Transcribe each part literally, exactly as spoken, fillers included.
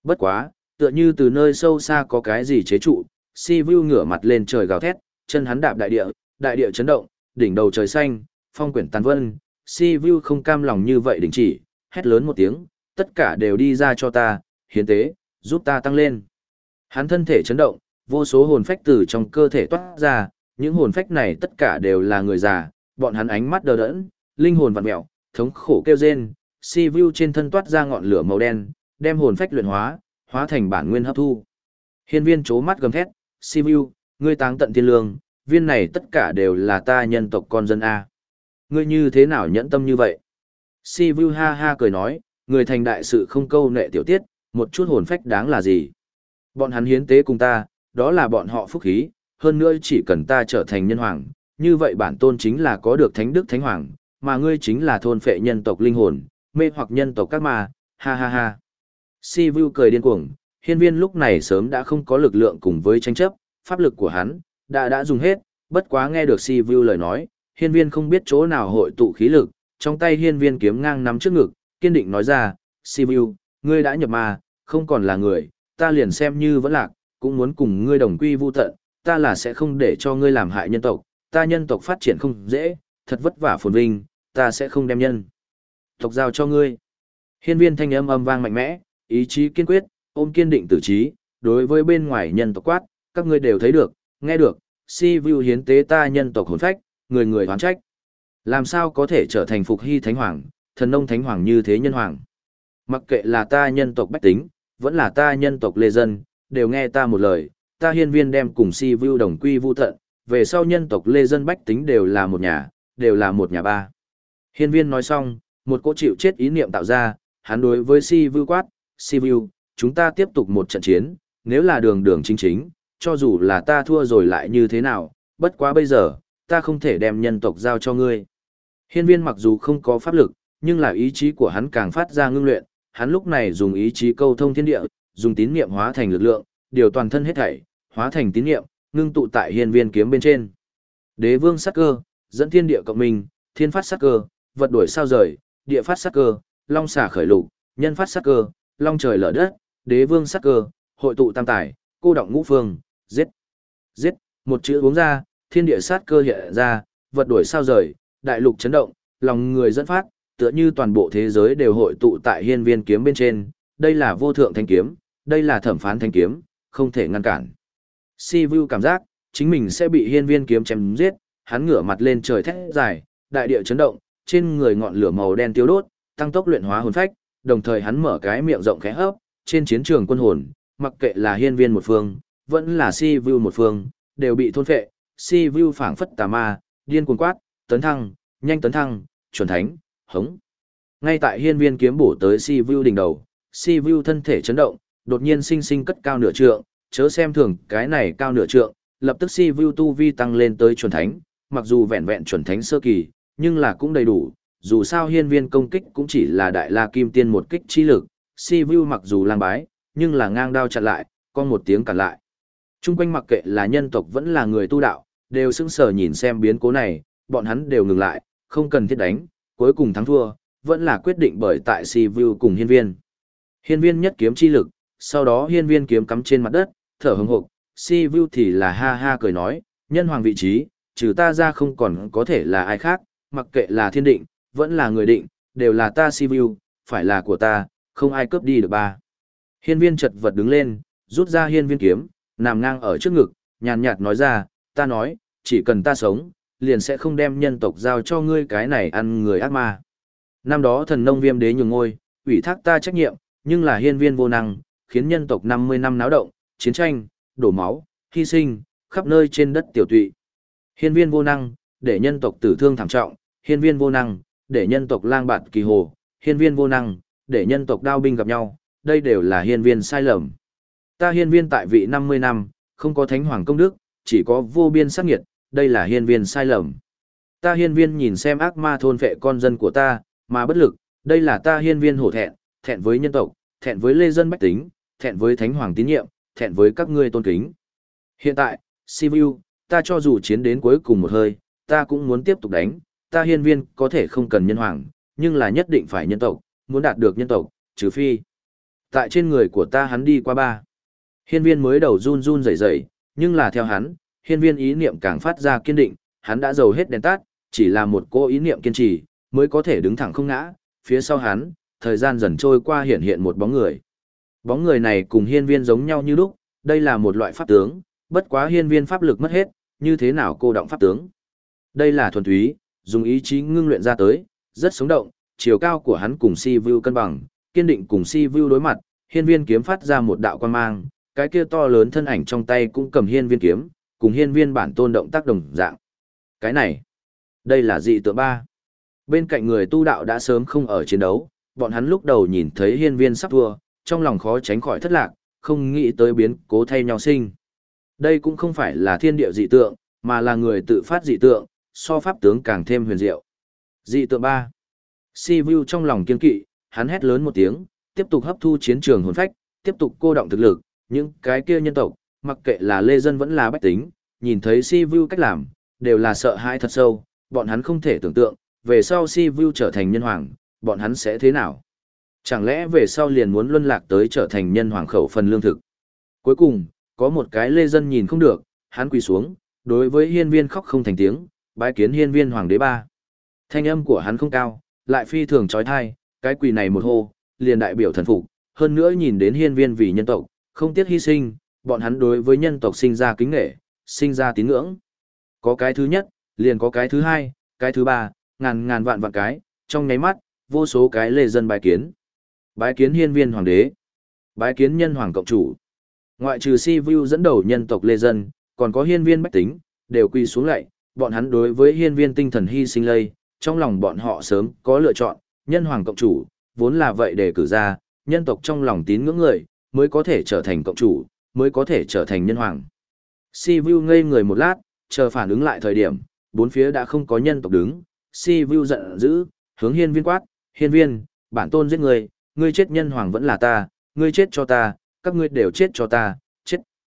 Bất quá, tựa như từ nơi sâu xa có cái gì chế trụ, Si-Vu ngửa mặt lên trời gào thét, chân hắn đạp đại địa, đại địa chấn động, đỉnh đầu trời xanh, phong quyển tàn vân, Si-Vu không cam lòng như vậy đình chỉ, hét lớn một tiếng, tất cả đều đi ra cho ta, hiến tế, giúp ta tăng lên. Hắn thân thể chấn động, vô số hồn phách từ trong cơ thể toát ra, những hồn phách này tất cả đều là người già, bọn hắn ánh mắt đờ đẫn, linh hồn vặn mẹo, thống khổ kêu rên, Si-Vu trên thân toát ra ngọn lửa màu đen, đem hồn phách luyện hóa, hóa thành bản nguyên hấp thu. Hiên Viên chố mắt gầm thét, Si-Vu, ngươi táng tận thiên lương, viên này tất cả đều là ta nhân tộc con dân A. Ngươi như thế nào nhẫn tâm như vậy? Si-Vu ha ha cười nói, người thành đại sự không câu nệ tiểu tiết, một chút hồn phách đáng là gì? Bọn hắn hiến tế cùng ta, đó là bọn họ phúc khí, hơn nữa chỉ cần ta trở thành nhân hoàng, như vậy bản tôn chính là có được thánh đức thánh hoàng, mà ngươi chính là thôn phệ nhân tộc linh hồn, mê hoặc nhân tộc các ma, ha ha ha. Si-Vu cười điên cuồng, Hiên Viên lúc này sớm đã không có lực lượng cùng với tranh chấp, pháp lực của hắn đã đã dùng hết, bất quá nghe được Si-Vu lời nói, Hiên Viên không biết chỗ nào hội tụ khí lực, trong tay Hiên Viên kiếm ngang nắm trước ngực, kiên định nói ra, Si-Vu, ngươi đã nhập ma, không còn là người, ta liền xem như vẫn lạc, cũng muốn cùng ngươi đồng quy vu tận, ta là sẽ không để cho ngươi làm hại nhân tộc, ta nhân tộc phát triển không dễ, thật vất vả phồn vinh, ta sẽ không đem nhân tộc giao cho ngươi. Hiên Viên thanh âm âm vang mạnh mẽ, ý chí kiên quyết, ôm kiên định tử trí, đối với bên ngoài nhân tộc quát, các ngươi đều thấy được, nghe được, Si-Vu hiến tế ta nhân tộc hồn phách, người người oán trách. Làm sao có thể trở thành phục hy thánh hoàng, thần nông thánh hoàng như thế nhân hoàng? Mặc kệ là ta nhân tộc bách tính, vẫn là ta nhân tộc lê dân, đều nghe ta một lời, ta Hiên Viên đem cùng Si-Vu đồng quy vu tận, về sau nhân tộc lê dân bách tính đều là một nhà, đều là một nhà ba. Hiên Viên nói xong, một cỗ chịu chết ý niệm tạo ra, hắn đối với Si-Vu quát, Si-Vu, chúng ta tiếp tục một trận chiến, nếu là đường đường chính chính, cho dù là ta thua rồi lại như thế nào, bất quá bây giờ, ta không thể đem nhân tộc giao cho ngươi. Hiên Viên mặc dù không có pháp lực, nhưng là ý chí của hắn càng phát ra ngưng luyện, hắn lúc này dùng ý chí câu thông thiên địa, dùng tín niệm hóa thành lực lượng, điều toàn thân hết thảy, hóa thành tín niệm, ngưng tụ tại Hiên Viên kiếm bên trên. Đế vương sát cơ, dẫn thiên địa cộng minh, thiên phát sát cơ, vật đuổi sao rời, địa phát sát cơ, long xả khởi lục, nhân phát sát cơ, long trời lở đất, đế vương sát cơ, hội tụ tam tài, cô động ngũ phương, giết. Giết, một chữ uống ra, thiên địa sát cơ hiện ra, vật đuổi sao rời, đại lục chấn động, lòng người dẫn phát, tựa như toàn bộ thế giới đều hội tụ tại Hiên Viên kiếm bên trên, đây là vô thượng thanh kiếm, đây là thẩm phán thanh kiếm, không thể ngăn cản. Si-Vu cảm giác, chính mình sẽ bị Hiên Viên kiếm chém giết, hắn ngửa mặt lên trời thét dài, đại địa chấn động, trên người ngọn lửa màu đen tiêu đốt, tăng tốc luyện hóa hồn phách, đồng thời hắn mở cái miệng rộng khẽ hấp, trên chiến trường quân hồn, mặc kệ là Hiên Viên một phương, vẫn là Si-Vu một phương, đều bị thôn phệ. Si-Vu phảng phất tà ma, điên cuồng quát, tấn thăng, nhanh tấn thăng, chuẩn thánh, hống. Ngay tại Hiên Viên kiếm bổ tới Si-Vu đỉnh đầu, Si-Vu thân thể chấn động, đột nhiên sinh sinh cất cao nửa trượng, chớ xem thường cái này cao nửa trượng, lập tức Si-Vu tu vi tăng lên tới chuẩn thánh, mặc dù vẹn vẹn chuẩn thánh sơ kỳ, nhưng là cũng đầy đủ, dù sao Hiên Viên công kích cũng chỉ là đại la kim tiên một kích chi lực, Si-Vu mặc dù lang bái, nhưng là ngang đao chặn lại, con một tiếng cản lại. Trung quanh mặc kệ là nhân tộc vẫn là người tu đạo, đều sững sờ nhìn xem biến cố này, bọn hắn đều ngừng lại, không cần thiết đánh, cuối cùng thắng thua, vẫn là quyết định bởi tại Si-Vu cùng Hiên Viên. Hiên Viên nhất kiếm chi lực, sau đó Hiên Viên kiếm cắm trên mặt đất, thở hừng hực, Si-Vu thì là ha ha cười nói, nhân hoàng vị trí, trừ ta ra không còn có thể là ai khác, mặc kệ là thiên định, vẫn là người định, đều là ta Si-Vu, phải là của ta, không ai cướp đi được ba. Hiên Viên chật vật đứng lên, rút ra Hiên Viên kiếm, nằm ngang ở trước ngực, nhàn nhạt nói ra, ta nói, chỉ cần ta sống, liền sẽ không đem nhân tộc giao cho ngươi cái này ăn người ác ma. Năm đó thần nông Viêm đế nhường ngôi, ủy thác ta trách nhiệm, nhưng là Hiên Viên vô năng, khiến nhân tộc năm mươi năm náo động, chiến tranh, đổ máu, hy sinh, khắp nơi trên đất tiểu tụy. Hiên Viên vô năng, để nhân tộc tử thương thảm trọng, Hiên Viên vô năng, để nhân tộc lang bạt kỳ hồ, Hiên Viên vô năng, để nhân tộc đao binh gặp nhau, đây đều là Hiên Viên sai lầm. Ta Hiên Viên tại vị năm mươi năm, không có thánh hoàng công đức, chỉ có vô biên sát nghiệt, đây là Hiên Viên sai lầm. Ta Hiên Viên nhìn xem ác ma thôn phệ con dân của ta, mà bất lực, đây là ta Hiên Viên hổ thẹn, thẹn với nhân tộc, thẹn với lê dân bách tính, thẹn với thánh hoàng tín nhiệm, thẹn với các ngươi tôn kính. Hiện tại, Si-Vu, ta cho dù chiến đến cuối cùng một hơi, ta cũng muốn tiếp tục đánh, ta Hiên Viên có thể không cần nhân hoàng, nhưng là nhất định phải nhân tộc, muốn đạt được nhân tộc, trừ phi Tại trên người của ta hắn đi qua ba. Hiên viên mới đầu run run rẩy rẩy, nhưng là theo hắn, hiên viên ý niệm càng phát ra kiên định, hắn đã dầu hết đèn tắt, chỉ là một cô ý niệm kiên trì, mới có thể đứng thẳng không ngã. Phía sau hắn, thời gian dần trôi qua hiện hiện một bóng người. Bóng người này cùng hiên viên giống nhau như lúc, đây là một loại pháp tướng, bất quá hiên viên pháp lực mất hết, như thế nào cô động pháp tướng. Đây là thuần túy, dùng ý chí ngưng luyện ra tới, rất sống động, chiều cao của hắn cùng Si Vu cân bằng, kiên định cùng Si Vu đối mặt, hiên viên kiếm phát ra một đạo quang mang, cái kia to lớn thân ảnh trong tay cũng cầm hiên viên kiếm, cùng hiên viên bản tôn động tác đồng dạng. Cái này, đây là dị tượng ba. Bên cạnh người tu đạo đã sớm không ở chiến đấu, bọn hắn lúc đầu nhìn thấy hiên viên sắp thua, trong lòng khó tránh khỏi thất lạc, không nghĩ tới biến cố thay nhau sinh. Đây cũng không phải là thiên địa dị tượng, mà là người tự phát dị tượng, so pháp tướng càng thêm huyền diệu. Dị tượng ba. Si Vu trong lòng kiên kỵ, hắn hét lớn một tiếng, tiếp tục hấp thu chiến trường hồn phách, tiếp tục cô động thực lực, những cái kia nhân tộc, mặc kệ là lê dân vẫn là bách tính, nhìn thấy Si Vu cách làm, đều là sợ hãi thật sâu, bọn hắn không thể tưởng tượng, về sau Si Vu trở thành nhân hoàng, bọn hắn sẽ thế nào? Chẳng lẽ về sau liền muốn luân lạc tới trở thành nhân hoàng khẩu phần lương thực? Cuối cùng, có một cái lê dân nhìn không được, hắn quỳ xuống, đối với hiên viên khóc không thành tiếng, bái kiến hiên viên hoàng đế ba. Thanh âm của hắn không cao, lại phi thường trói thai, cái quỳ này một hô, liền đại biểu thần phục, hơn nữa nhìn đến hiên viên vì nhân tộc, không tiếc hy sinh, bọn hắn đối với nhân tộc sinh ra kính nghệ, sinh ra tín ngưỡng. Có cái thứ nhất, liền có cái thứ hai, cái thứ ba, ngàn ngàn vạn vạn cái, trong nháy mắt, vô số cái lê dân bái kiến. Bái kiến hiên viên hoàng đế, bái kiến nhân hoàng cộng chủ. Ngoại trừ Si Vu dẫn đầu nhân tộc lê dân, còn có hiên viên bách tính, đều quỳ xuống lạy, bọn hắn đối với hiên viên tinh thần hy sinh lây, trong lòng bọn họ sớm có lựa chọn, nhân hoàng cộng chủ, vốn là vậy để cử ra, nhân tộc trong lòng tín ngưỡng người, mới có thể trở thành cộng chủ, mới có thể trở thành nhân hoàng. Si Vu ngây người một lát, chờ phản ứng lại thời điểm, bốn phía đã không có nhân tộc đứng, Si Vu giận dữ, hướng hiên viên quát, hiên viên, bản tôn giết người, ngươi chết nhân hoàng vẫn là ta, ngươi chết cho ta, các ngươi đều chết cho ta, chết.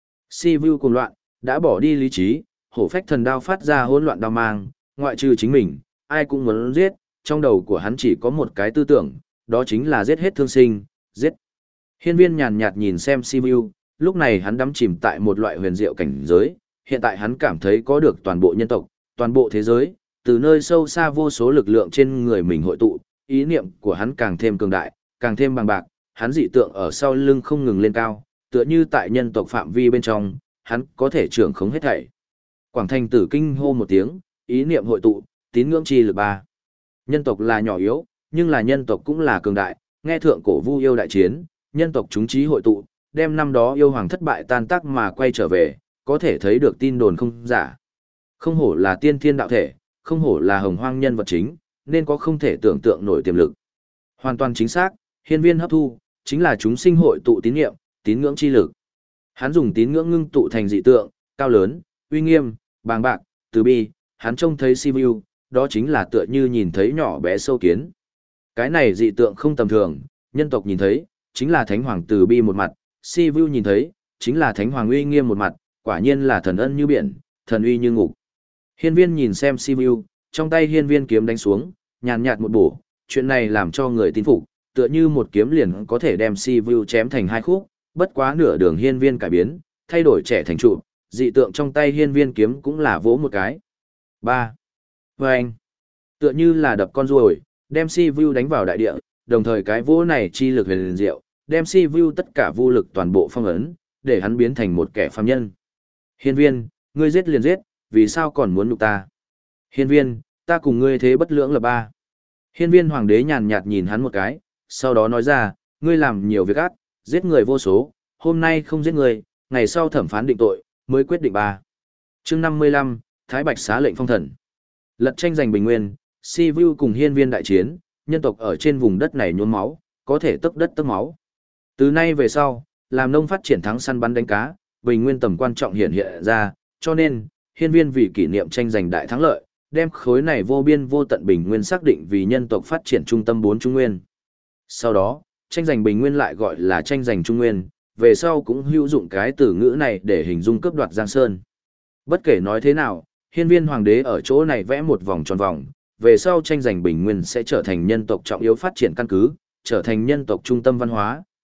Si Vu cuồng loạn, đã bỏ đi lý trí, hổ phách thần đao phát ra hỗn loạn đao mang, ngoại trừ chính mình, ai cũng muốn giết, trong đầu của hắn chỉ có một cái tư tưởng, đó chính là giết hết thương sinh, giết. Hiên viên nhàn nhạt nhìn xem Si Vu, lúc này hắn đắm chìm tại một loại huyền diệu cảnh giới, hiện tại hắn cảm thấy có được toàn bộ nhân tộc, toàn bộ thế giới, từ nơi sâu xa vô số lực lượng trên người mình hội tụ, ý niệm của hắn càng thêm cường đại, càng thêm bằng bạc, hắn dị tượng ở sau lưng không ngừng lên cao, tựa như tại nhân tộc phạm vi bên trong, hắn có thể trưởng khống hết thảy. Quảng Thành Tử kinh hô một tiếng, ý niệm hội tụ, tín ngưỡng chi lực ba. Nhân tộc là nhỏ yếu, nhưng là nhân tộc cũng là cường đại, nghe thượng cổ vu yêu đại chiến, nhân tộc chúng trí hội tụ, đem năm đó yêu hoàng thất bại tan tác mà quay trở về, có thể thấy được tin đồn không giả. Không hổ là tiên thiên đạo thể, không hổ là hồng hoang nhân vật chính, nên có không thể tưởng tượng nổi tiềm lực. Hoàn toàn chính xác, hiên viên hấp thu, chính là chúng sinh hội tụ tín niệm, tín ngưỡng chi lực. Hắn dùng tín ngưỡng ngưng tụ thành dị tượng, cao lớn, uy nghiêm, bàng bạc, từ bi, hắn trông thấy Si Vu, đó chính là tựa như nhìn thấy nhỏ bé sâu kiến. Cái này dị tượng không tầm thường, nhân tộc nhìn thấy, chính là thánh hoàng từ bi một mặt, Si Vu nhìn thấy, chính là thánh hoàng uy nghiêm một mặt, quả nhiên là thần ân như biển, thần uy như ngục. Hiên viên nhìn xem Si Vu, trong tay hiên viên kiếm đánh xuống, nhàn nhạt một bổ, chuyện này làm cho người tin phục, tựa như một kiếm liền có thể đem Si Vu chém thành hai khúc, bất quá nửa đường hiên viên cải biến, thay đổi trẻ thành trụ, dị tượng trong tay hiên viên kiếm cũng là vỗ một cái. ba. Và anh, tựa như là đập con ruồi, đem Si Vu đánh vào đại địa, đồng thời cái vỗ này chi lực huyền diệu, đem Si Vu tất cả vô lực toàn bộ phong ấn, để hắn biến thành một kẻ phàm nhân. Hiên viên, ngươi giết liền giết, vì sao còn muốn nhục ta? Hiên viên, ta cùng ngươi thế bất lưỡng là ba. Hiên viên hoàng đế nhàn nhạt nhìn hắn một cái, sau đó nói ra, ngươi làm nhiều việc ác, giết người vô số, hôm nay không giết người, ngày sau thẩm phán định tội, mới quyết định ba. Chương năm mươi lăm, Thái Bạch xá lệnh phong thần. Lật tranh giành bình nguyên, Si Vu cùng hiên viên đại chiến, nhân tộc ở trên vùng đất này nhuốm máu, có thể tấp đất tấp máu. Từ nay về sau, làm nông phát triển thắng săn bắn đánh cá, bình nguyên tầm quan trọng hiện hiện ra, cho nên, hiên viên vì kỷ niệm tranh giành đại thắng lợi, đem khối này vô biên vô tận bình nguyên xác định vì nhân tộc phát triển trung tâm bốn trung nguyên. Sau đó, tranh giành bình nguyên lại gọi là tranh giành trung nguyên, về sau cũng hữu dụng cái từ ngữ này để hình dung cướp đoạt Giang Sơn. Bất kể nói thế nào, hiên viên hoàng đế ở chỗ này vẽ một vòng tròn vòng, về sau tranh giành bình nguyên sẽ trở thành nhân tộc trọng yếu phát triển căn cứ, trở thành nhân tộc trung tâm văn hóa,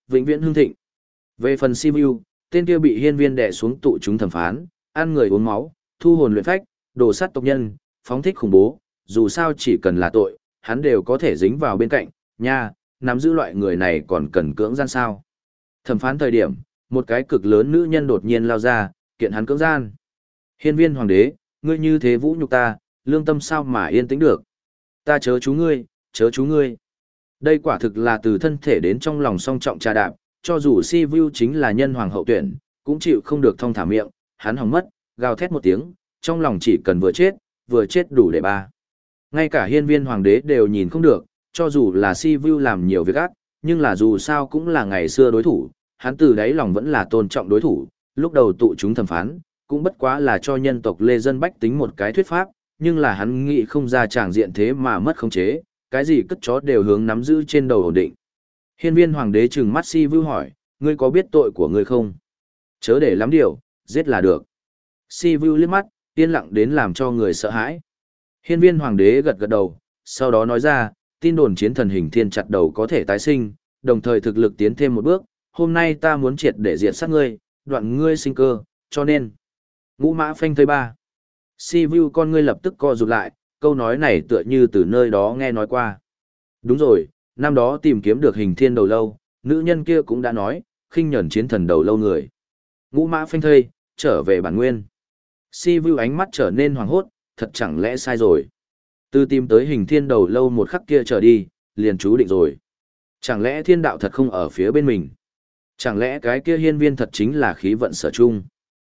vĩnh viễn hưng thịnh. Về phần Sivu, tên kia bị hiên viên đè xuống tụ chúng thẩm phán, ăn người uống máu, thu hồn luyện phách, đồ sát tộc nhân, phóng thích khủng bố, dù sao chỉ cần là tội, hắn đều có thể dính vào bên cạnh, nha, nắm giữ loại người này còn cần cưỡng gian sao. Thẩm phán thời điểm, một cái cực lớn nữ nhân đột nhiên lao ra, kiện hắn cưỡng gian. Hiên viên hoàng đế, ngươi như thế vũ nhục ta, lương tâm sao mà yên tĩnh được. Ta chớ chú ngươi, chớ chú ngươi. Đây quả thực là từ thân thể đến trong lòng song trọng trà đạp, cho dù Si Vu chính là nhân hoàng hậu tuyển, cũng chịu không được thong thả miệng, hắn hỏng mất, gào thét một tiếng, trong lòng chỉ cần vừa chết, vừa chết đủ để ba. Ngay cả hiên viên hoàng đế đều nhìn không được, cho dù là Si Vu làm nhiều việc ác, nhưng là dù sao cũng là ngày xưa đối thủ, hắn từ đáy lòng vẫn là tôn trọng đối thủ, lúc đầu tụ chúng thẩm phán, cũng bất quá là cho nhân tộc lê dân bách tính một cái thuyết pháp, nhưng là hắn nghĩ không ra tràng diện thế mà mất khống chế, cái gì cất chó đều hướng nắm giữ trên đầu ổn định. Hiên viên hoàng đế trừng mắt Si Vu hỏi, ngươi có biết tội của ngươi không? Chớ để lắm điều, giết là được. Si Vu liếc mắt, yên lặng đến làm cho người sợ hãi. Hiên viên hoàng đế gật gật đầu, sau đó nói ra, tin đồn chiến thần hình thiên chặt đầu có thể tái sinh, đồng thời thực lực tiến thêm một bước, hôm nay ta muốn triệt để diệt sát ngươi, đoạn ngươi sinh cơ, cho nên. Ngũ mã phanh thây ba. Si Vu con ngươi lập tức co rụt lại, câu nói này tựa như từ nơi đó nghe nói qua. Đúng rồi, năm đó tìm kiếm được hình thiên đầu lâu, nữ nhân kia cũng đã nói, khinh nhẫn chiến thần đầu lâu người. Ngũ mã phanh thây, trở về bản nguyên. Si Vu ánh mắt trở nên hoàng hốt, thật chẳng lẽ sai rồi. Từ tìm tới hình thiên đầu lâu một khắc kia trở đi, liền chú định rồi. Chẳng lẽ thiên đạo thật không ở phía bên mình? Chẳng lẽ cái kia hiên viên thật chính là khí vận sở chung?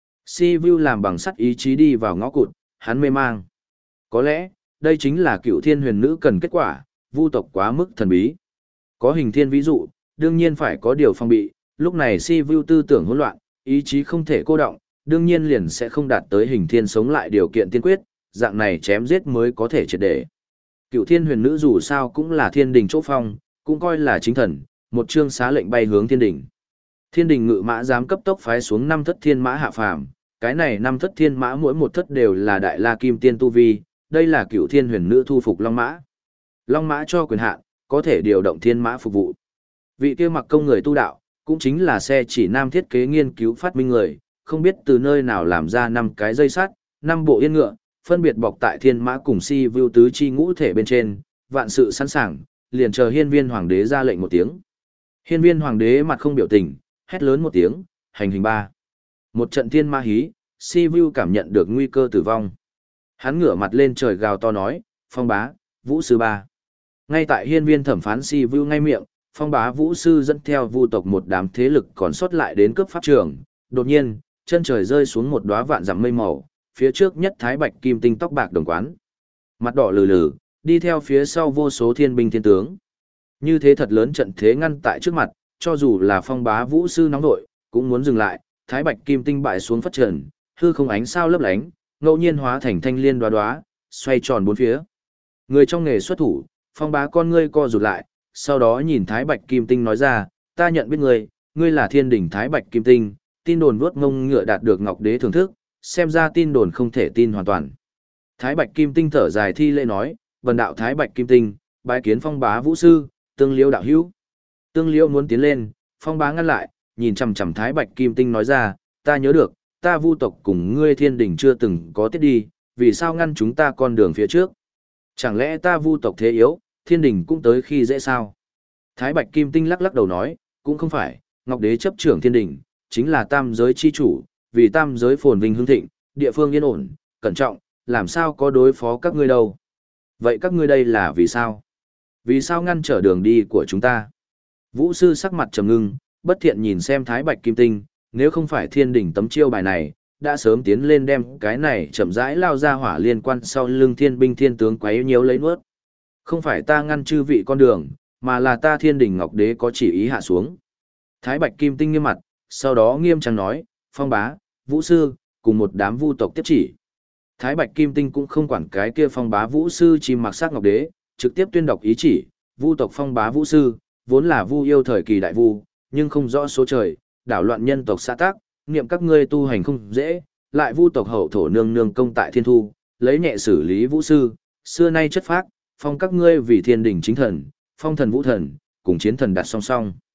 Si Vu làm bằng sắt ý chí đi vào ngõ cụt, hắn mê mang. Có lẽ, đây chính là cựu thiên huyền nữ cần kết quả, vu tộc quá mức thần bí. Có hình thiên ví dụ, đương nhiên phải có điều phong bị, lúc này Si Vu tư tưởng hỗn loạn, ý chí không thể cô động, đương nhiên liền sẽ không đạt tới hình thiên sống lại điều kiện tiên quyết, dạng này chém giết mới có thể triệt để. Cựu thiên huyền nữ dù sao cũng là thiên đình chỗ phong, cũng coi là chính thần, một chương xá lệnh bay hướng thiên đình. Thiên đình ngự mã giám cấp tốc phái xuống năm thất thiên mã hạ phàm, cái này năm thất thiên mã mỗi một thất đều là đại la kim tiên tu vi, đây là cựu thiên huyền nữ thu phục long mã. Long mã cho quyền hạn, có thể điều động thiên mã phục vụ. Vị kia mặc công người tu đạo, cũng chính là xe chỉ nam thiết kế nghiên cứu phát minh người, không biết từ nơi nào làm ra năm cái dây sắt, năm bộ yên ngựa, phân biệt bọc tại thiên mã cùng Si Vu tứ chi ngũ thể bên trên, vạn sự sẵn sàng, liền chờ hiên viên hoàng đế ra lệnh một tiếng. Hiên viên hoàng đế mặt không biểu tình, hét lớn một tiếng, hành hình ba. Một trận thiên ma hí, Si Vu cảm nhận được nguy cơ tử vong. Hắn ngửa mặt lên trời gào to nói, phong bá, vũ sư ba. Ngay tại hiên viên thẩm phán Si Vu ngay miệng, phong bá vũ sư dẫn theo vu tộc một đám thế lực còn sót lại đến cướp pháp trường. Đột nhiên, chân trời rơi xuống một đóa vạn dặm mây màu, phía trước nhất thái bạch kim tinh tóc bạc đồng quán. Mặt đỏ lừ lừ, đi theo phía sau vô số thiên binh thiên tướng. Như thế thật lớn trận thế ngăn tại trước mặt, cho dù là phong bá vũ sư nóng nội, cũng muốn dừng lại, thái bạch kim tinh bại xuống phất trần, hư không ánh sao lấp lánh, ngẫu nhiên hóa thành thanh liên đoá đoá, xoay tròn bốn phía. Người trong nghề xuất thủ, phong bá con ngươi co rụt lại, sau đó nhìn thái bạch kim tinh nói ra, ta nhận biết ngươi, ngươi là thiên đỉnh thái bạch kim tinh, tin đồn vuốt ngông ngựa đạt được ngọc đế thưởng thức, xem ra tin đồn không thể tin hoàn toàn. Thái bạch kim tinh thở dài thi lễ nói, vần đạo thái bạch kim tinh, bái kiến phong bá vũ sư, tương liêu đạo hữu. Tương liêu muốn tiến lên, phong bá ngăn lại, nhìn chằm chằm thái bạch kim tinh nói ra, ta nhớ được, ta vu tộc cùng ngươi thiên đình chưa từng có tiết đi, vì sao ngăn chúng ta con đường phía trước? Chẳng lẽ ta vu tộc thế yếu, thiên đình cũng tới khi dễ sao? Thái bạch kim tinh lắc lắc đầu nói, cũng không phải, ngọc đế chấp trưởng thiên đình, chính là tam giới chi chủ, vì tam giới phồn vinh hưng thịnh, địa phương yên ổn, cẩn trọng, làm sao có đối phó các ngươi đâu? Vậy các ngươi đây là vì sao? Vì sao ngăn trở đường đi của chúng ta? Vũ sư sắc mặt trầm ngưng, bất thiện nhìn xem thái bạch kim tinh, nếu không phải thiên đỉnh tấm chiêu bài này, đã sớm tiến lên đem cái này chậm rãi lao ra hỏa liên quan sau lưng thiên binh thiên tướng quấy nhiễu lấy nuốt. Không phải ta ngăn chư vị con đường, mà là ta thiên đỉnh ngọc đế có chỉ ý hạ xuống. Thái bạch kim tinh nghiêm mặt, sau đó nghiêm trang nói, phong bá, vũ sư, cùng một đám vu tộc tiếp chỉ. Thái bạch kim tinh cũng không quản cái kia phong bá vũ sư chim mặc sắc ngọc đế, trực tiếp tuyên đọc ý chỉ, vu tộc phong bá vũ sư, vốn là vu yêu thời kỳ đại vu, nhưng không rõ số trời, đảo loạn nhân tộc xã tác, niệm các ngươi tu hành không dễ, lại vu tộc hậu thổ nương nương công tại thiên thu, lấy nhẹ xử lý vũ sư, xưa nay chất phác, phong các ngươi vì thiên đỉnh chính thần, phong thần vũ thần, cùng chiến thần đặt song song.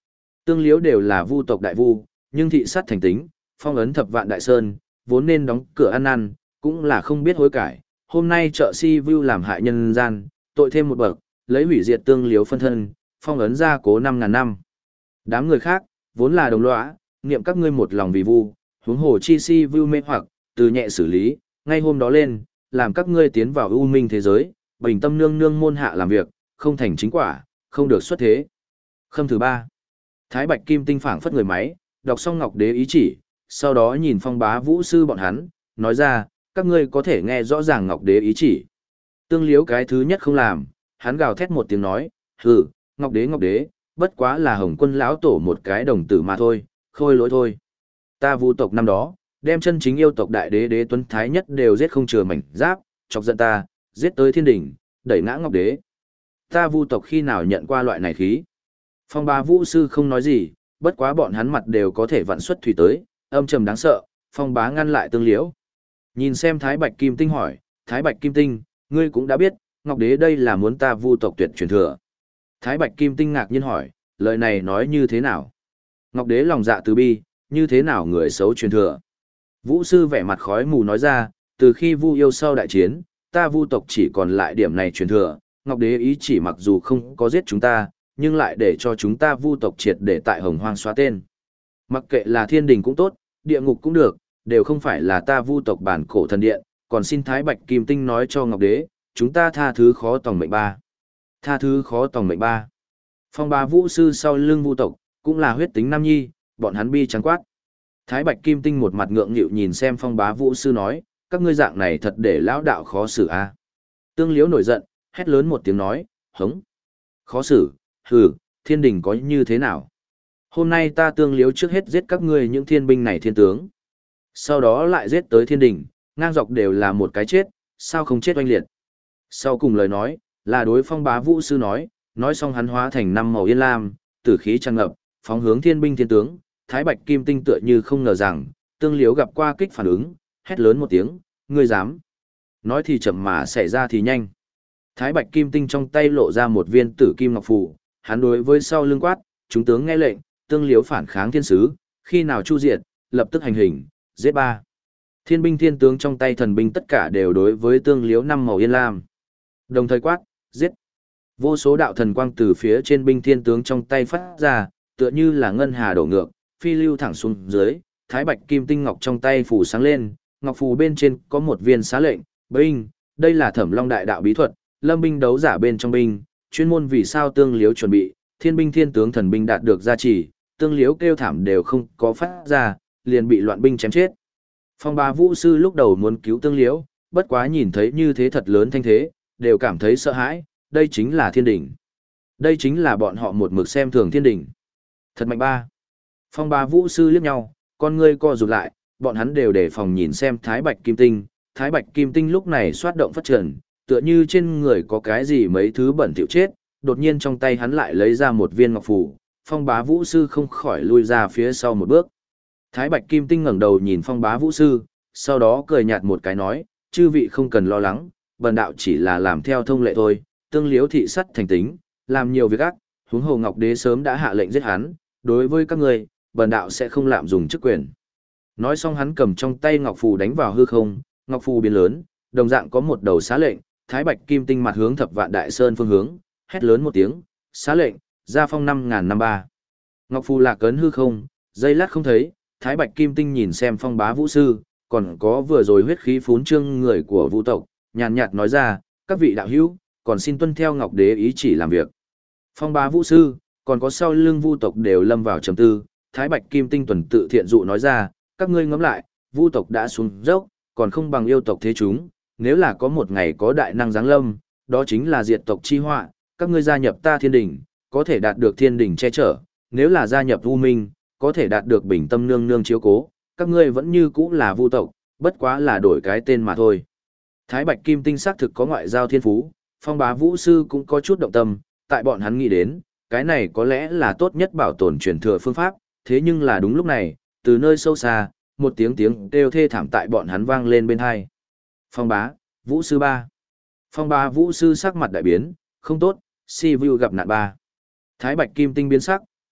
Tương Liễu đều là vu tộc đại vu, nhưng thị sát thành tính, phong ấn thập vạn đại sơn, vốn nên đóng cửa ăn năn, cũng là không biết hối cải. Hôm nay trợ si vu làm hại nhân gian, tội thêm một bậc, lấy hủy diệt Tương Liễu phân thân, phong ấn ra cố năm ngàn năm. Đám người khác, vốn là đồng lõa, niệm các ngươi một lòng vì vu, huống hồ chi si vu mê hoặc, từ nhẹ xử lý, ngay hôm đó lên, làm các ngươi tiến vào u minh thế giới, bình tâm nương nương môn hạ làm việc, không thành chính quả, không được xuất thế. Khâm thứ ba. Thái Bạch Kim Tinh phảng phất người máy, đọc xong Ngọc Đế ý chỉ, sau đó nhìn Phong Bá Vũ sư bọn hắn, nói ra, các ngươi có thể nghe rõ ràng Ngọc Đế ý chỉ. Tương Liễu cái thứ nhất không làm, hắn gào thét một tiếng nói, hừ, Ngọc Đế Ngọc Đế, bất quá là Hồng Quân lão tổ một cái đồng tử mà thôi, khôi lỗi thôi. Ta vu tộc năm đó, đem chân chính yêu tộc đại đế đế tuấn thái nhất đều giết không chừa mảnh giáp, chọc giận ta, giết tới thiên đỉnh, đẩy ngã Ngọc Đế. Ta vu tộc khi nào nhận qua loại này khí? Phong Bá Vũ sư không nói gì, bất quá bọn hắn mặt đều có thể vặn xuất thủy tới, âm trầm đáng sợ. Phong Bá ngăn lại Tương Liễu. Nhìn xem Thái Bạch Kim Tinh hỏi, Thái Bạch Kim Tinh, ngươi cũng đã biết, Ngọc Đế đây là muốn ta vu tộc tuyệt truyền thừa. Thái Bạch Kim Tinh ngạc nhiên hỏi, lời này nói như thế nào? Ngọc Đế lòng dạ từ bi, như thế nào người xấu truyền thừa? Vũ sư vẻ mặt khói mù nói ra, từ khi vu yêu sau đại chiến, ta vu tộc chỉ còn lại điểm này truyền thừa, Ngọc Đế ý chỉ mặc dù không có giết chúng ta, nhưng lại để cho chúng ta vu tộc triệt để tại hồng hoang xóa tên. Mặc kệ là thiên đình cũng tốt, địa ngục cũng được, đều không phải là ta vu tộc bản cổ thần điện, còn xin Thái Bạch Kim Tinh nói cho Ngọc Đế, chúng ta tha thứ khó tòng mệnh ba. Tha thứ khó tòng mệnh ba. Phong Bá Vũ sư sau lưng vu tộc, cũng là huyết tính nam nhi, bọn hắn bi trắng quát. Thái Bạch Kim Tinh một mặt ngượng nghịu nhìn xem Phong Bá Vũ sư nói, các ngươi dạng này thật để lão đạo khó xử a. À? Tương Liễu nổi giận, hét lớn một tiếng nói, hống. Khó xử, hừ, thiên đình có như thế nào? Hôm nay ta Tương Liễu trước hết giết các ngươi những thiên binh này thiên tướng. Sau đó lại giết tới thiên đình, ngang dọc đều là một cái chết, sao không chết oanh liệt. Sau cùng lời nói, là đối Phong Bá Vũ sư nói, nói xong hắn hóa thành năm màu yên lam, tử khí tràn ngập, phóng hướng thiên binh thiên tướng. Thái Bạch Kim Tinh tựa như không ngờ rằng, Tương Liễu gặp qua kích phản ứng, hét lớn một tiếng, ngươi dám. Nói thì chậm mà xảy ra thì nhanh. Thái Bạch Kim Tinh trong tay lộ ra một viên tử kim ngọc phù, hắn đối với sau lưng quát, chúng tướng nghe lệnh, Tương Liễu phản kháng thiên sứ, khi nào chu diệt, lập tức hành hình, giết ba. Thiên binh thiên tướng trong tay thần binh tất cả đều đối với Tương Liễu năm màu yên lam. Đồng thời quát, giết. Vô số đạo thần quang từ phía trên binh thiên tướng trong tay phát ra, tựa như là ngân hà đổ ngược, phi lưu thẳng xuống dưới, Thái Bạch Kim Tinh ngọc trong tay phủ sáng lên, ngọc phù bên trên có một viên xá lệnh, binh, đây là Thẩm Long đại đạo bí thuật, lâm binh đấu giả bên trong binh, chuyên môn vì sao Tương Liễu chuẩn bị, thiên binh thiên tướng thần binh đạt được gia trì, Tương Liễu kêu thảm đều không có phát ra, liền bị loạn binh chém chết. Phong Bá Vũ sư lúc đầu muốn cứu Tương Liễu, bất quá nhìn thấy như thế thật lớn thanh thế, đều cảm thấy sợ hãi, đây chính là thiên đỉnh. Đây chính là bọn họ một mực xem thường thiên đỉnh. Thật mạnh ba. Phong Bá Vũ sư liếc nhau, con ngươi co rụt lại, bọn hắn đều đề phòng nhìn xem Thái Bạch Kim Tinh. Thái Bạch Kim Tinh lúc này xoát động phát triển, tựa như trên người có cái gì mấy thứ bẩn thỉu chết, đột nhiên trong tay hắn lại lấy ra một viên ngọc phù, Phong Bá Vũ sư không khỏi lui ra phía sau một bước. Thái Bạch Kim Tinh ngẩng đầu nhìn Phong Bá Vũ sư, sau đó cười nhạt một cái nói, chư vị không cần lo lắng, bần đạo chỉ là làm theo thông lệ thôi, Tương Liễu thị sắt thành tính, làm nhiều việc ác, huống hồ Ngọc Đế sớm đã hạ lệnh giết hắn, đối với các ngươi, bần đạo sẽ không lạm dùng chức quyền. Nói xong hắn cầm trong tay ngọc phù đánh vào hư không, ngọc phù biến lớn, đồng dạng có một đầu xá lệnh, Thái Bạch Kim Tinh mặt hướng Thập Vạn Đại Sơn phương hướng, hét lớn một tiếng, xá lệnh, ra phong năm ngàn năm ba. Ngọc phù lạc cấn hư không, giây lát không thấy, Thái Bạch Kim Tinh nhìn xem Phong Bá Vũ sư, còn có vừa rồi huyết khí phún trương người của Vũ tộc, nhàn nhạt nói ra, các vị đạo hữu, còn xin tuân theo Ngọc Đế ý chỉ làm việc. Phong Bá Vũ sư, còn có sau lưng Vu tộc đều lâm vào trầm tư, Thái Bạch Kim Tinh tuần tự thiện dụ nói ra, các ngươi ngẫm lại, Vu tộc đã xuống dốc, còn không bằng yêu tộc thế chúng, nếu là có một ngày có đại năng giáng lâm, đó chính là diệt tộc chi họa, các ngươi gia nhập ta thiên đình, có thể đạt được thiên đình che chở, nếu là gia nhập U Minh, có thể đạt được bình tâm nương nương chiếu cố, các ngươi vẫn như cũ là Vu tộc, bất quá là đổi cái tên mà thôi. Thái Bạch Kim Tinh xác thực có ngoại giao thiên phú, Phong Bá Vũ sư cũng có chút động tâm, tại bọn hắn nghĩ đến, cái này có lẽ là tốt nhất bảo tồn truyền thừa phương pháp, thế nhưng là đúng lúc này, từ nơi sâu xa, một tiếng tiếng kêu thê thảm tại bọn hắn vang lên bên hai. Phong Bá, Vũ sư ba. Phong Bá Vũ sư sắc mặt đại biến, không tốt, si vu gặp nạn ba. Thái Bạch Kim Tinh biến sắc,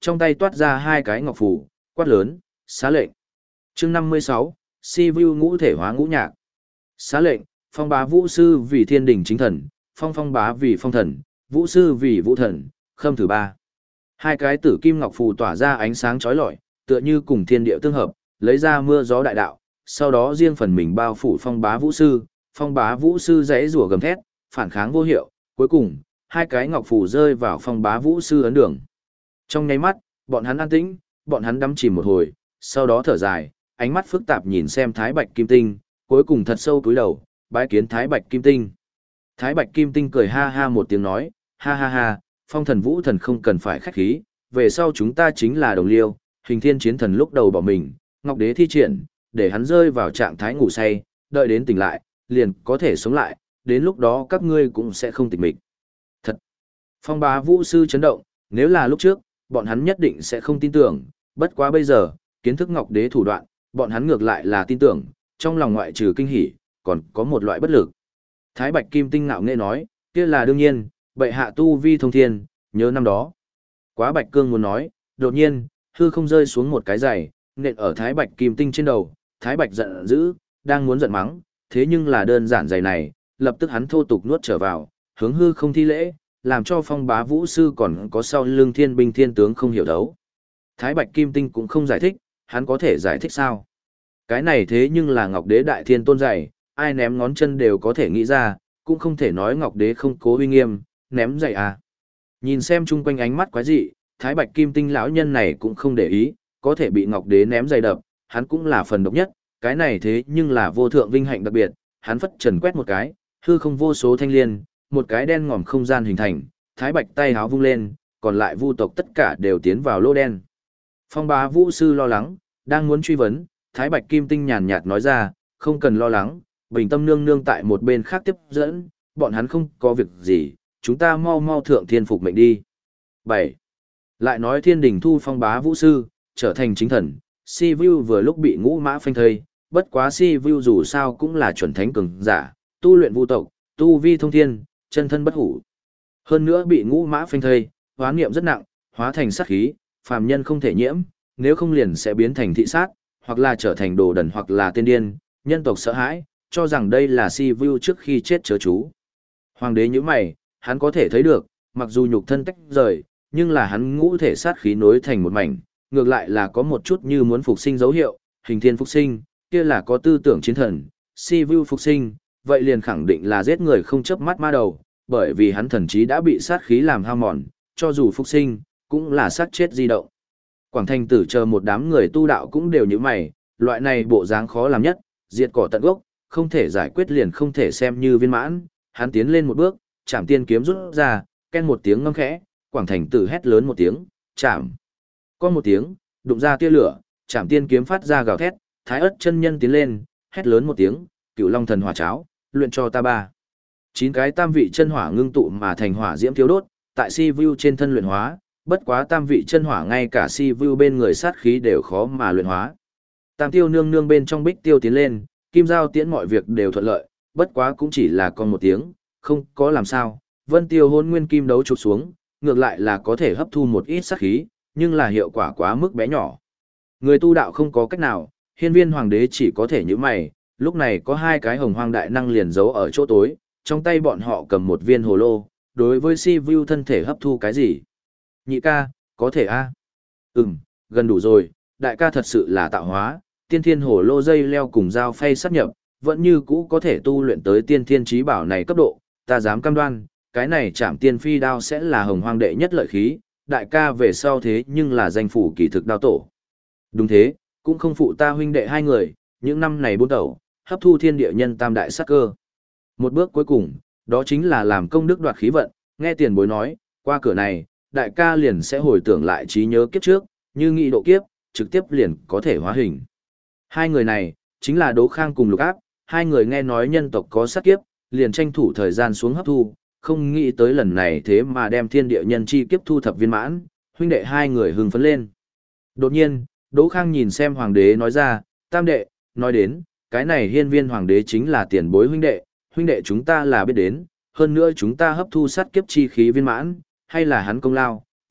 trong tay toát ra hai cái ngọc phù, quát lớn, xá lệnh. Chương năm mươi sáu, Si Vu ngũ thể hóa ngũ nhạc. Xá lệnh, Phong Bá Vũ sư vì thiên đình chính thần, Phong Phong Bá vì phong thần, Vũ sư vì vũ thần, khâm thứ ba. Hai cái tử kim ngọc phù tỏa ra ánh sáng chói lọi, tựa như cùng thiên địa tương hợp, lấy ra mưa gió đại đạo, sau đó riêng phần mình bao phủ Phong Bá Vũ sư, Phong Bá Vũ sư giãy rủa gầm thét, phản kháng vô hiệu, cuối cùng, hai cái ngọc phù rơi vào Phong Bá Vũ sư ấn đường. Trong nháy mắt, bọn hắn an tĩnh, bọn hắn đắm chìm một hồi, sau đó thở dài, ánh mắt phức tạp nhìn xem Thái Bạch Kim Tinh, cuối cùng thật sâu cúi đầu, bái kiến Thái Bạch Kim Tinh. Thái Bạch Kim Tinh cười ha ha một tiếng nói, ha ha ha, Phong thần Vũ thần không cần phải khách khí, về sau chúng ta chính là đồng liêu, Hình Thiên Chiến Thần lúc đầu bỏ mình, Ngọc Đế thi triển, để hắn rơi vào trạng thái ngủ say, đợi đến tỉnh lại, liền có thể sống lại, đến lúc đó các ngươi cũng sẽ không tịch mịch. Thật! Phong Bá Vũ sư chấn động, nếu là lúc trước, bọn hắn nhất định sẽ không tin tưởng, bất quá bây giờ, kiến thức Ngọc Đế thủ đoạn, bọn hắn ngược lại là tin tưởng, trong lòng ngoại trừ kinh hỉ, còn có một loại bất lực. Thái Bạch Kim Tinh ngạo nghễ nói, kia là đương nhiên, bệ hạ tu vi thông thiên, nhớ năm đó. Quá Bạch Cương muốn nói, đột nhiên, hư không rơi xuống một cái giày, nện ở Thái Bạch Kim Tinh trên đầu, Thái Bạch giận dữ, đang muốn giận mắng, thế nhưng là đơn giản giày này, lập tức hắn thô tục nuốt trở vào, hướng hư không thi lễ, làm cho Phong Bá Vũ sư còn có sau lưng thiên binh thiên tướng không hiểu đấu. Thái Bạch Kim Tinh cũng không giải thích, hắn có thể giải thích sao? Cái này thế nhưng là Ngọc Đế đại thiên tôn giày, ai ném ngón chân đều có thể nghĩ ra, cũng không thể nói Ngọc Đế không cố uy nghiêm, ném giày à. Nhìn xem chung quanh ánh mắt quái dị, Thái Bạch Kim Tinh lão nhân này cũng không để ý, có thể bị Ngọc Đế ném giày đập, hắn cũng là phần độc nhất, cái này thế nhưng là vô thượng vinh hạnh đặc biệt, hắn phất trần quét một cái, hư không vô số thanh liên, một cái đen ngòm không gian hình thành, Thái Bạch tay háo vung lên, còn lại vu tộc tất cả đều tiến vào lô đen. Phong Bá Vũ sư lo lắng, đang muốn truy vấn, Thái Bạch Kim Tinh nhàn nhạt nói ra, không cần lo lắng, Bình Tâm nương nương tại một bên khác tiếp dẫn, bọn hắn không có việc gì, chúng ta mau mau thượng thiên phục mệnh đi. bảy. Lại nói thiên đình thu Phong Bá Vũ sư, trở thành chính thần, Si Vu vừa lúc bị ngũ mã phanh thây, bất quá Si Vu dù sao cũng là chuẩn thánh cường giả, tu luyện vu tộc, tu vi thông thiên, chân thân bất hủ. Hơn nữa bị ngũ mã phanh thây, hoán niệm rất nặng, hóa thành sát khí, phàm nhân không thể nhiễm, nếu không liền sẽ biến thành thị sát, hoặc là trở thành đồ đần hoặc là tiên điên, nhân tộc sợ hãi, cho rằng đây là Si Vu trước khi chết chớ chú. Hoàng đế như mày, hắn có thể thấy được, mặc dù nhục thân tách rời, nhưng là hắn ngũ thể sát khí nối thành một mảnh, ngược lại là có một chút như muốn phục sinh dấu hiệu, Hình Thiên phục sinh, kia là có tư tưởng chiến thần, Si Vu phục sinh, vậy liền khẳng định là giết người không chớp mắt ma đầu, bởi vì hắn thần trí đã bị sát khí làm hao mòn, cho dù phục sinh, cũng là sát chết di động. Quảng Thành Tử chờ một đám người tu đạo cũng đều như mày, loại này bộ dáng khó làm nhất, diệt cỏ tận gốc, không thể giải quyết liền không thể xem như viên mãn, hắn tiến lên một bước, chạm tiên kiếm rút ra, ken một tiếng ngâm khẽ, Quảng Thành Tử hét lớn một tiếng, chạm. Có một tiếng, đụng ra tia lửa, chạm tiên kiếm phát ra gào thét, Thái Ức chân nhân tiến lên, hét lớn một tiếng, Cửu Long thần hỏa cháo, luyện cho ta ba. Chín cái tam vị chân hỏa ngưng tụ mà thành hỏa diễm thiếu đốt, tại Si Vu trên thân luyện hóa, bất quá tam vị chân hỏa ngay cả Si Vu bên người sát khí đều khó mà luyện hóa. Tam tiêu nương nương bên trong bích tiêu tiến lên, kim giao tiễn mọi việc đều thuận lợi, bất quá cũng chỉ là con một tiếng, không có làm sao, vân tiêu hôn nguyên kim đấu chụp xuống, ngược lại là có thể hấp thu một ít sát khí, nhưng là hiệu quả quá mức bé nhỏ. Người tu đạo không có cách nào, hiên viên hoàng đế chỉ có thể như mày, lúc này có hai cái hồng hoang đại năng liền giấu ở chỗ tối, trong tay bọn họ cầm một viên hồ lô, đối với Si Vu thân thể hấp thu cái gì? Nhị ca, có thể a? À? Ừm, gần đủ rồi, đại ca thật sự là tạo hóa, tiên thiên hồ lô dây leo cùng dao phay sát nhập, vẫn như cũ có thể tu luyện tới tiên thiên trí bảo này cấp độ, ta dám cam đoan, cái này chạm tiên phi đao sẽ là hồng hoang đệ nhất lợi khí, đại ca về sau thế nhưng là danh phủ kỳ thực đao tổ. Đúng thế, cũng không phụ ta huynh đệ hai người, những năm này buôn đầu, hấp thu thiên địa nhân tam đại sát cơ. Một bước cuối cùng, đó chính là làm công đức đoạt khí vận, nghe tiền bối nói, qua cửa này, đại ca liền sẽ hồi tưởng lại trí nhớ kiếp trước, như nghị độ kiếp, trực tiếp liền có thể hóa hình. Hai người này, chính là Đỗ Khang cùng Lục Áp, hai người nghe nói nhân tộc có sát kiếp, liền tranh thủ thời gian xuống hấp thu, không nghĩ tới lần này thế mà đem thiên địa nhân chi kiếp thu thập viên mãn, huynh đệ hai người hưng phấn lên. Đột nhiên, Đỗ Khang nhìn xem hoàng đế nói ra, tam đệ, nói đến, cái này hiên viên hoàng đế chính là tiền bối huynh đệ, huynh đệ chúng ta là biết đến, hơn nữa chúng ta hấp thu sát kiếp chi khí viên mãn, hay là hắn công lao,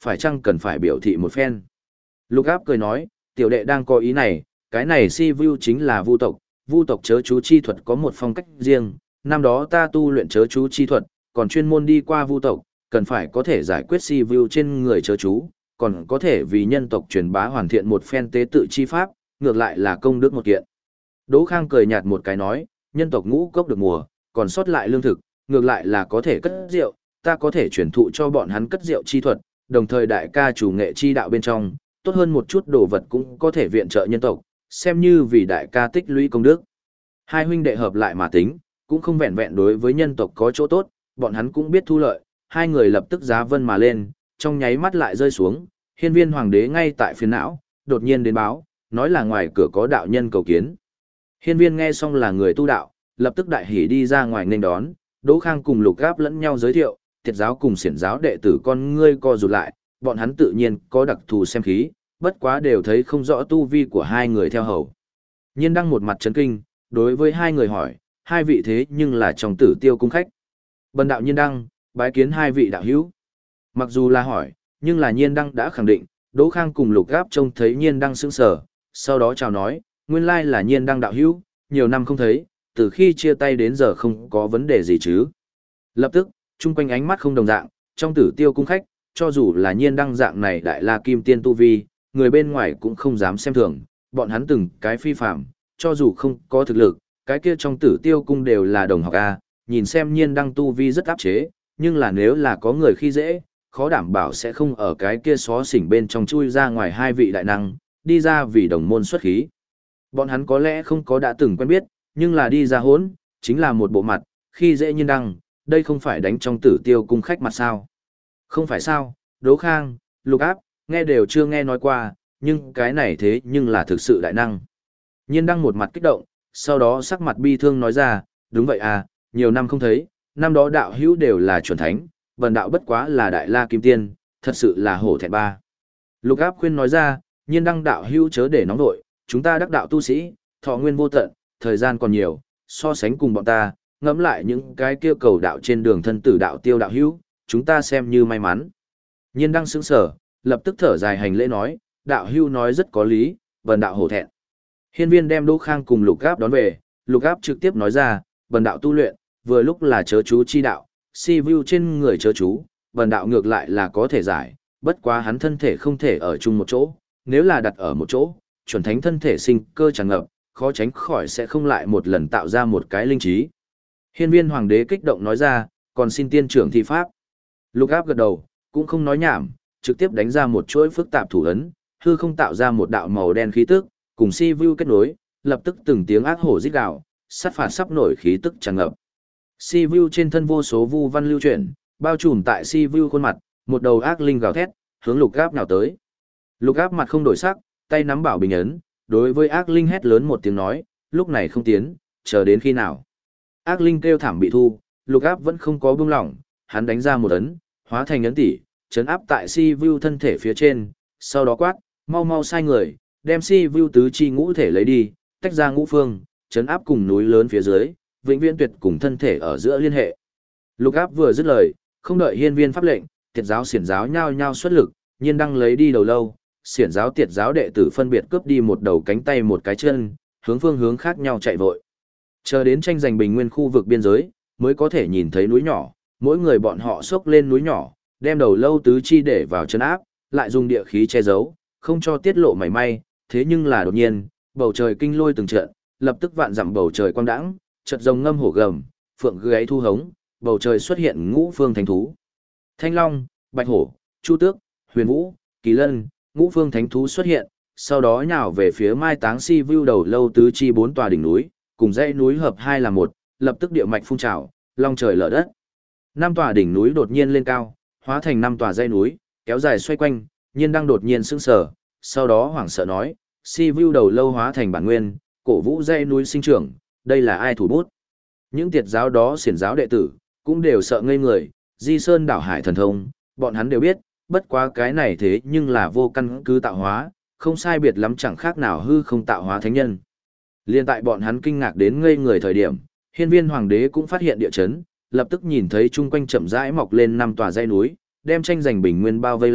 phải chăng cần phải biểu thị một phen. Lục áp cười nói, tiểu đệ đang có ý này, cái này si vu chính là vu tộc, vu tộc chớ chú chi thuật có một phong cách riêng, năm đó ta tu luyện chớ chú chi thuật, còn chuyên môn đi qua vu tộc, cần phải có thể giải quyết si vu trên người chớ chú, còn có thể vì nhân tộc truyền bá hoàn thiện một phen tế tự chi pháp, ngược lại là công đức một kiện. Đỗ Khang cười nhạt một cái nói, nhân tộc ngũ cốc được mùa, còn sót lại lương thực, ngược lại là có thể cất rượu, ta có thể truyền thụ cho bọn hắn cất rượu chi thuật, đồng thời đại ca chủ nghệ chi đạo bên trong, tốt hơn một chút đồ vật cũng có thể viện trợ nhân tộc, xem như vì đại ca tích lũy công đức. Hai huynh đệ hợp lại mà tính, cũng không vẹn vẹn đối với nhân tộc có chỗ tốt, bọn hắn cũng biết thu lợi, hai người lập tức giá vân mà lên, trong nháy mắt lại rơi xuống, hiên viên hoàng đế ngay tại phiền não, đột nhiên đến báo, nói là ngoài cửa có đạo nhân cầu kiến. Hiên viên nghe xong là người tu đạo, lập tức đại hỉ đi ra ngoài nghênh đón, Đỗ Khang cùng Lục Áp lẫn nhau giới thiệu, Tiệt giáo cùng Xiển giáo đệ tử con ngươi co rụt lại, bọn hắn tự nhiên có đặc thù xem khí, bất quá đều thấy không rõ tu vi của hai người theo hầu. Nhiên Đăng một mặt chấn kinh, đối với hai người hỏi, hai vị thế nhưng là trong Tử Tiêu cung khách. Bần đạo Nhiên Đăng, bái kiến hai vị đạo hữu. Mặc dù là hỏi, nhưng là Nhiên Đăng đã khẳng định, Đỗ Khang cùng Lục Áp trông thấy Nhiên Đăng sững sờ, sau đó chào nói, nguyên lai là Nhiên Đăng đạo hữu, nhiều năm không thấy, từ khi chia tay đến giờ không có vấn đề gì chứ. Lập tức, chung quanh ánh mắt không đồng dạng, trong Tử Tiêu cung khách, cho dù là Nhiên Đăng dạng này đại la kim tiên tu vi, người bên ngoài cũng không dám xem thường, bọn hắn từng cái phi phạm, cho dù không có thực lực, cái kia trong Tử Tiêu cung đều là đồng học A, nhìn xem Nhiên Đăng tu vi rất áp chế, nhưng là nếu là có người khi dễ, khó đảm bảo sẽ không ở cái kia xó xỉnh bên trong chui ra ngoài hai vị đại năng, đi ra vì đồng môn xuất khí. Bọn hắn có lẽ không có đã từng quen biết, nhưng là đi ra hốn, chính là một bộ mặt, khi dễ Nhiên Đăng, đây không phải đánh trong Tử Tiêu cung khách mặt sao. Không phải sao, Đỗ Khang, Lục Áp, nghe đều chưa nghe nói qua, nhưng cái này thế nhưng là thực sự đại năng. Nhiên Đăng một mặt kích động, sau đó sắc mặt bi thương nói ra, đúng vậy à, nhiều năm không thấy, năm đó đạo hữu đều là chuẩn thánh, bần đạo bất quá là đại la kim tiên, thật sự là hổ thẹn ba. Lục Áp khuyên nói ra, Nhiên Đăng đạo hữu chớ để nóng nội, chúng ta đắc đạo tu sĩ, thọ nguyên vô tận, thời gian còn nhiều, so sánh cùng bọn ta, ngẫm lại những cái kia cầu đạo trên đường thân tử đạo tiêu đạo hữu, chúng ta xem như may mắn. Nhiên Đăng sững sở, lập tức thở dài hành lễ nói, đạo hữu nói rất có lý, bần đạo hổ thẹn. Hiên viên đem Đỗ Khang cùng Lục Áp đón về, Lục Áp trực tiếp nói ra, bần đạo tu luyện, vừa lúc là chớ chú chi đạo, si vu trên người chớ chú, bần đạo ngược lại là có thể giải, bất quá hắn thân thể không thể ở chung một chỗ, nếu là đặt ở một chỗ, chuẩn thánh thân thể sinh cơ tràn ngập, khó tránh khỏi sẽ không lại một lần tạo ra một cái linh trí. Hiên viên hoàng đế kích động nói ra, còn xin tiên trưởng thi pháp. Lục Áp gật đầu, cũng không nói nhảm, trực tiếp đánh ra một chuỗi phức tạp thủ ấn, hư không tạo ra một đạo màu đen khí tức, cùng si vu kết nối, lập tức từng tiếng ác hổ rít gào, sát phạt sắp nổi khí tức tràn ngập. Si vu trên thân vô số vu văn lưu chuyển, bao trùm tại si vu khuôn mặt, một đầu ác linh gào thét, hướng Lục Áp nào tới. Lục Áp mặt không đổi sắc, tay nắm bảo bình ấn, đối với ác linh hét lớn một tiếng nói, lúc này không tiến, chờ đến khi nào. Ác linh kêu thảm bị thu, Lục Áp vẫn không có buông lỏng, hắn đánh ra một ấn, hóa thành ấn tỷ, chấn áp tại si vu thân thể phía trên, sau đó quát, mau mau sai người, đem si vu tứ chi ngũ thể lấy đi, tách ra ngũ phương, chấn áp cùng núi lớn phía dưới, vĩnh viễn tuyệt cùng thân thể ở giữa liên hệ. Lục Áp vừa dứt lời, không đợi hiên viên pháp lệnh, Tiệt giáo xiển giáo nhao nhao xuất lực, Nhiên Đăng lấy đi đầu lâu, xiển giáo Tiệt giáo đệ tử phân biệt cướp đi một đầu cánh tay một cái chân, hướng phương hướng khác nhau chạy vội. Chờ đến tranh giành bình nguyên khu vực biên giới, mới có thể nhìn thấy núi nhỏ, mỗi người bọn họ xốc lên núi nhỏ, đem đầu lâu tứ chi để vào chân áp, lại dùng địa khí che giấu, không cho tiết lộ mảy may, thế nhưng là đột nhiên, bầu trời kinh lôi từng trận, lập tức vạn dặm bầu trời quang đãng, chợt rồng ngâm hổ gầm, phượng gáy thu hống, bầu trời xuất hiện ngũ phương thánh thú. Thanh long, bạch hổ, chu tước, huyền vũ, kỳ lân, ngũ phương thánh thú xuất hiện, sau đó nhào về phía mai táng si vu đầu lâu tứ chi bốn tòa đỉnh núi, cùng dãy núi hợp hai là một, lập tức địa mạch phun trào, long trời lở đất. Năm tòa đỉnh núi đột nhiên lên cao, hóa thành năm tòa dãy núi, kéo dài xoay quanh, Nhiên Đăng đột nhiên sững sờ, sau đó hoảng sợ nói, si vu đầu lâu hóa thành bản nguyên, cổ vũ dãy núi sinh trưởng, đây là ai thủ bút? Những Tiệt giáo đó xiển giáo đệ tử, cũng đều sợ ngây người, di sơn đảo hải thần thông, bọn hắn đều biết, bất quá cái này thế nhưng là vô căn cứ tạo hóa, không sai biệt lắm chẳng khác nào hư không tạo hóa thánh nhân. Liên tại bọn hắn kinh ngạc đến ngây người thời điểm, hiên viên hoàng đế cũng phát hiện địa chấn, lập tức nhìn thấy chung quanh chậm rãi mọc lên năm tòa dãy núi, đem tranh giành bình nguyên bao vây lại,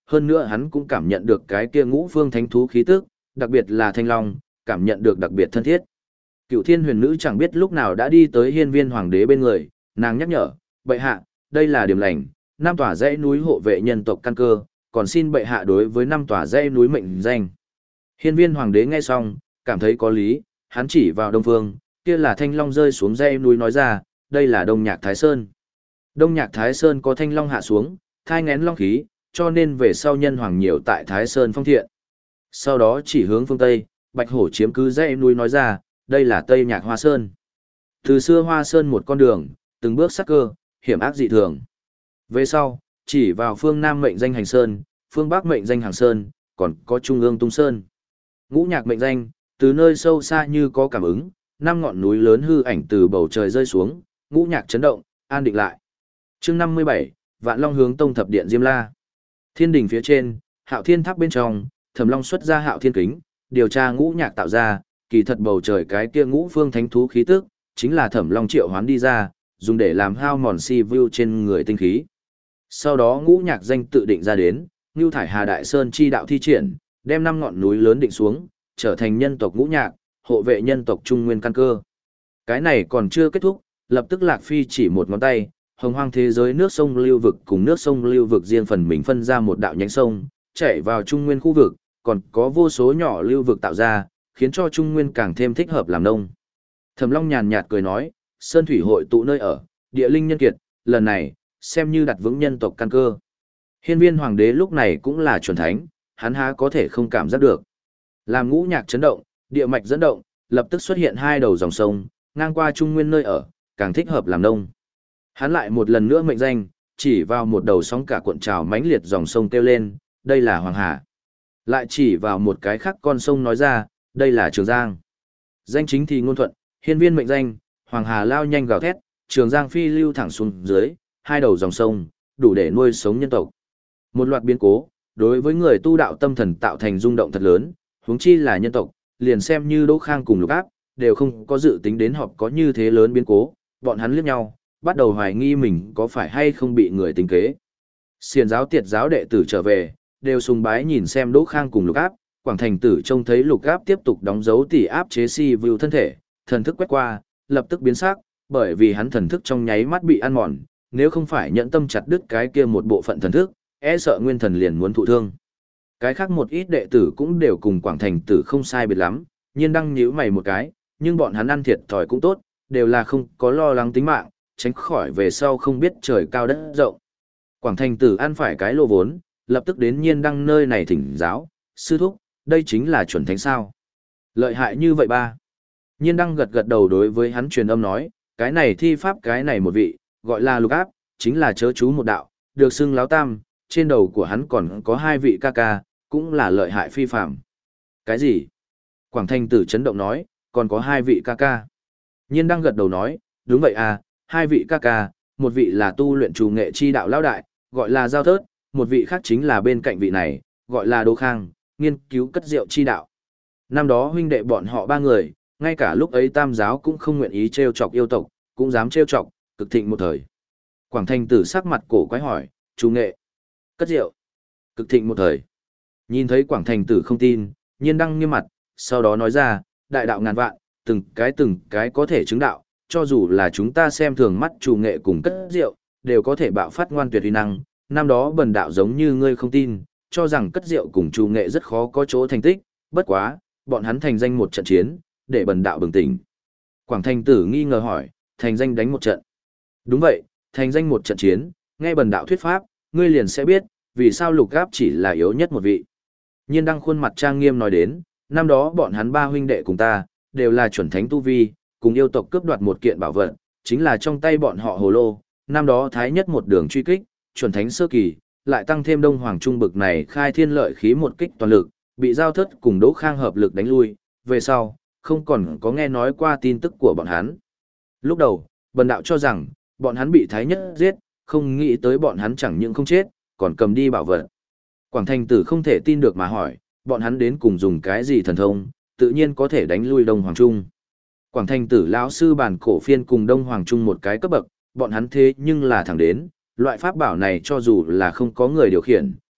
hơn nữa hắn cũng cảm nhận được cái kia ngũ phương thánh thú khí tức, đặc biệt là thanh long, cảm nhận được đặc biệt thân thiết. Cựu Thiên Huyền Nữ chẳng biết lúc nào đã đi tới Hiên Viên Hoàng đế bên người, nàng nhắc nhở, bệ hạ, đây là điểm lành, năm tòa dãy núi hộ vệ nhân tộc căn cơ, còn xin bệ hạ đối với năm tòa dãy núi mệnh danh. Hiên Viên Hoàng đế nghe xong, cảm thấy có lý, hắn chỉ vào đông phương, kia là thanh long rơi xuống dãy núi nói ra, đây là Đông Nhạc Thái Sơn. Đông Nhạc Thái Sơn có thanh long hạ xuống, thai ngén long khí, cho nên về sau nhân hoàng nhiều tại Thái Sơn phong thiện. Sau đó chỉ hướng phương Tây, Bạch Hổ chiếm cứ dãy núi nói ra, đây là Tây Nhạc Hoa Sơn. Từ xưa Hoa Sơn một con đường, từng bước sắc cơ, hiểm ác dị thường. Về sau, chỉ vào phương Nam mệnh danh Hành Sơn, phương Bắc mệnh danh Hàng Sơn, còn có Trung ương Tung Sơn. Ngũ nhạc mệnh danh, từ nơi sâu xa như có cảm ứng, năm ngọn núi lớn hư ảnh từ bầu trời rơi xuống, ngũ nhạc chấn động, an định lại. Chương năm mươi bảy, Vạn Long hướng Tông thập điện Diêm La. Thiên đỉnh phía trên, Hạo Thiên Tháp bên trong, Thẩm Long xuất ra Hạo Thiên kính, điều tra ngũ nhạc tạo ra, kỳ thật bầu trời cái kia ngũ phương thánh thú khí tức, chính là Thẩm Long triệu hoán đi ra, dùng để làm hao mòn si vu trên người tinh khí. Sau đó ngũ nhạc danh tự định ra đến, Nưu Thải Hà Đại Sơn chi đạo thi triển, đem năm ngọn núi lớn định xuống, trở thành nhân tộc ngũ nhạc, hộ vệ nhân tộc trung nguyên căn cơ. Cái này còn chưa kết thúc, lập tức Lạc Phi chỉ một ngón tay, hồng hoang thế giới nước sông lưu vực cùng nước sông lưu vực riêng phần mình phân ra một đạo nhánh sông, chảy vào trung nguyên khu vực, còn có vô số nhỏ lưu vực tạo ra, khiến cho trung nguyên càng thêm thích hợp làm nông. Thẩm Long nhàn nhạt cười nói, sơn thủy hội tụ nơi ở, địa linh nhân kiệt, lần này, xem như đặt vững nhân tộc căn cơ. Hiên Viên Hoàng đế lúc này cũng là chuẩn thánh, hắn há có thể không cảm giác được. Làm ngũ nhạc chấn động, địa mạch dẫn động, lập tức xuất hiện hai đầu dòng sông, ngang qua trung nguyên nơi ở, càng thích hợp làm nông. Hắn lại một lần nữa mệnh danh, chỉ vào một đầu sóng cả cuộn trào mãnh liệt dòng sông kêu lên, đây là Hoàng Hà. Lại chỉ vào một cái khác con sông nói ra, đây là Trường Giang. Danh chính thì ngôn thuận, hiên viên mệnh danh, Hoàng Hà lao nhanh gào thét, Trường Giang phi lưu thẳng xuống dưới, hai đầu dòng sông, đủ để nuôi sống nhân tộc. Một loạt biến cố, đối với người tu đạo tâm thần tạo thành rung động thật lớn, huống chi là nhân tộc, liền xem như Đỗ Khang cùng Lục Áp, đều không có dự tính đến họp có như thế lớn biến cố, bọn hắn liếc nhau, bắt đầu hoài nghi mình có phải hay không bị người tính kế. Xiển giáo tiệt giáo đệ tử trở về, đều sùng bái nhìn xem Đỗ Khang cùng Lục Áp, Quảng Thành Tử trông thấy Lục Áp tiếp tục đóng dấu tỉ áp chế si view thân thể, thần thức quét qua, lập tức biến sắc, bởi vì hắn thần thức trong nháy mắt bị ăn mòn, nếu không phải nhẫn tâm chặt đứt cái kia một bộ phận thần thức, e sợ nguyên thần liền muốn thụ thương. Cái khác một ít đệ tử cũng đều cùng Quảng Thành Tử không sai biệt lắm, nhiên đăng nhíu mày một cái, nhưng bọn hắn ăn thiệt thòi cũng tốt, đều là không có lo lắng tính mạng, tránh khỏi về sau không biết trời cao đất rộng. Quảng Thành Tử ăn phải cái lô vốn, lập tức đến nhiên đăng nơi này thỉnh giáo, sư thúc, đây chính là chuẩn thánh sao. Lợi hại như vậy ba. Nhiên đăng gật gật đầu đối với hắn truyền âm nói, cái này thi pháp cái này một vị, gọi là Lục Áp, chính là chớ chú một đạo, được xưng láo tam, trên đầu của hắn còn có hai vị ca ca, cũng là lợi hại phi phạm. Cái gì? Quảng Thành Tử chấn động nói, còn có hai vị ca ca. Nhiên đăng gật đầu nói, đúng vậy à, hai vị ca ca, một vị là tu luyện trù nghệ chi đạo lão đại, gọi là Giao Thớt, một vị khác chính là bên cạnh vị này, gọi là Đỗ Khang, nghiên cứu cất rượu chi đạo. Năm đó huynh đệ bọn họ ba người, ngay cả lúc ấy tam giáo cũng không nguyện ý trêu chọc yêu tộc, cũng dám trêu chọc, cực thịnh một thời. Quảng Thành Tử sắc mặt cổ quái hỏi, trù nghệ, cất rượu, cực thịnh một thời. Nhìn thấy Quảng Thành Tử không tin, nhiên đăng nghiêm mặt, sau đó nói ra, đại đạo ngàn vạn, từng cái từng cái có thể chứng đạo, cho dù là chúng ta xem thường mắt trù nghệ cùng cất rượu, đều có thể bạo phát ngoan tuyệt uy năng. Năm đó bần đạo giống như ngươi không tin, cho rằng cất rượu cùng trù nghệ rất khó có chỗ thành tích, bất quá, bọn hắn thành danh một trận chiến, để bần đạo bừng tỉnh. Quảng Thành Tử nghi ngờ hỏi, thành danh đánh một trận. Đúng vậy, thành danh một trận chiến, nghe bần đạo thuyết pháp, ngươi liền sẽ biết, vì sao Lục Áp chỉ là yếu nhất một vị. Nhiên đăng khuôn mặt trang nghiêm nói đến, năm đó bọn hắn ba huynh đệ cùng ta, đều là chuẩn thánh tu vi, cùng yêu tộc cướp đoạt một kiện bảo vật, chính là trong tay bọn họ hồ lô, năm đó thái nhất một đường truy kích, chuẩn thánh sơ kỳ, lại tăng thêm Đông Hoàng Trung bực này khai thiên lợi khí một kích toàn lực, bị Giao Thất cùng Đỗ Khang hợp lực đánh lui, về sau, không còn có nghe nói qua tin tức của bọn hắn. Lúc đầu, bần đạo cho rằng, bọn hắn bị thái nhất giết, không nghĩ tới bọn hắn chẳng những không chết, còn cầm đi bảo vật. Quảng Thành Tử không thể tin được mà hỏi, bọn hắn đến cùng dùng cái gì thần thông, tự nhiên có thể đánh lui Đông Hoàng Trung. Quảng Thành Tử lão sư bản cổ phiên cùng Đông Hoàng Trung một cái cấp bậc, bọn hắn thế nhưng là thẳng đến, loại pháp bảo này cho dù là không có người điều khiển,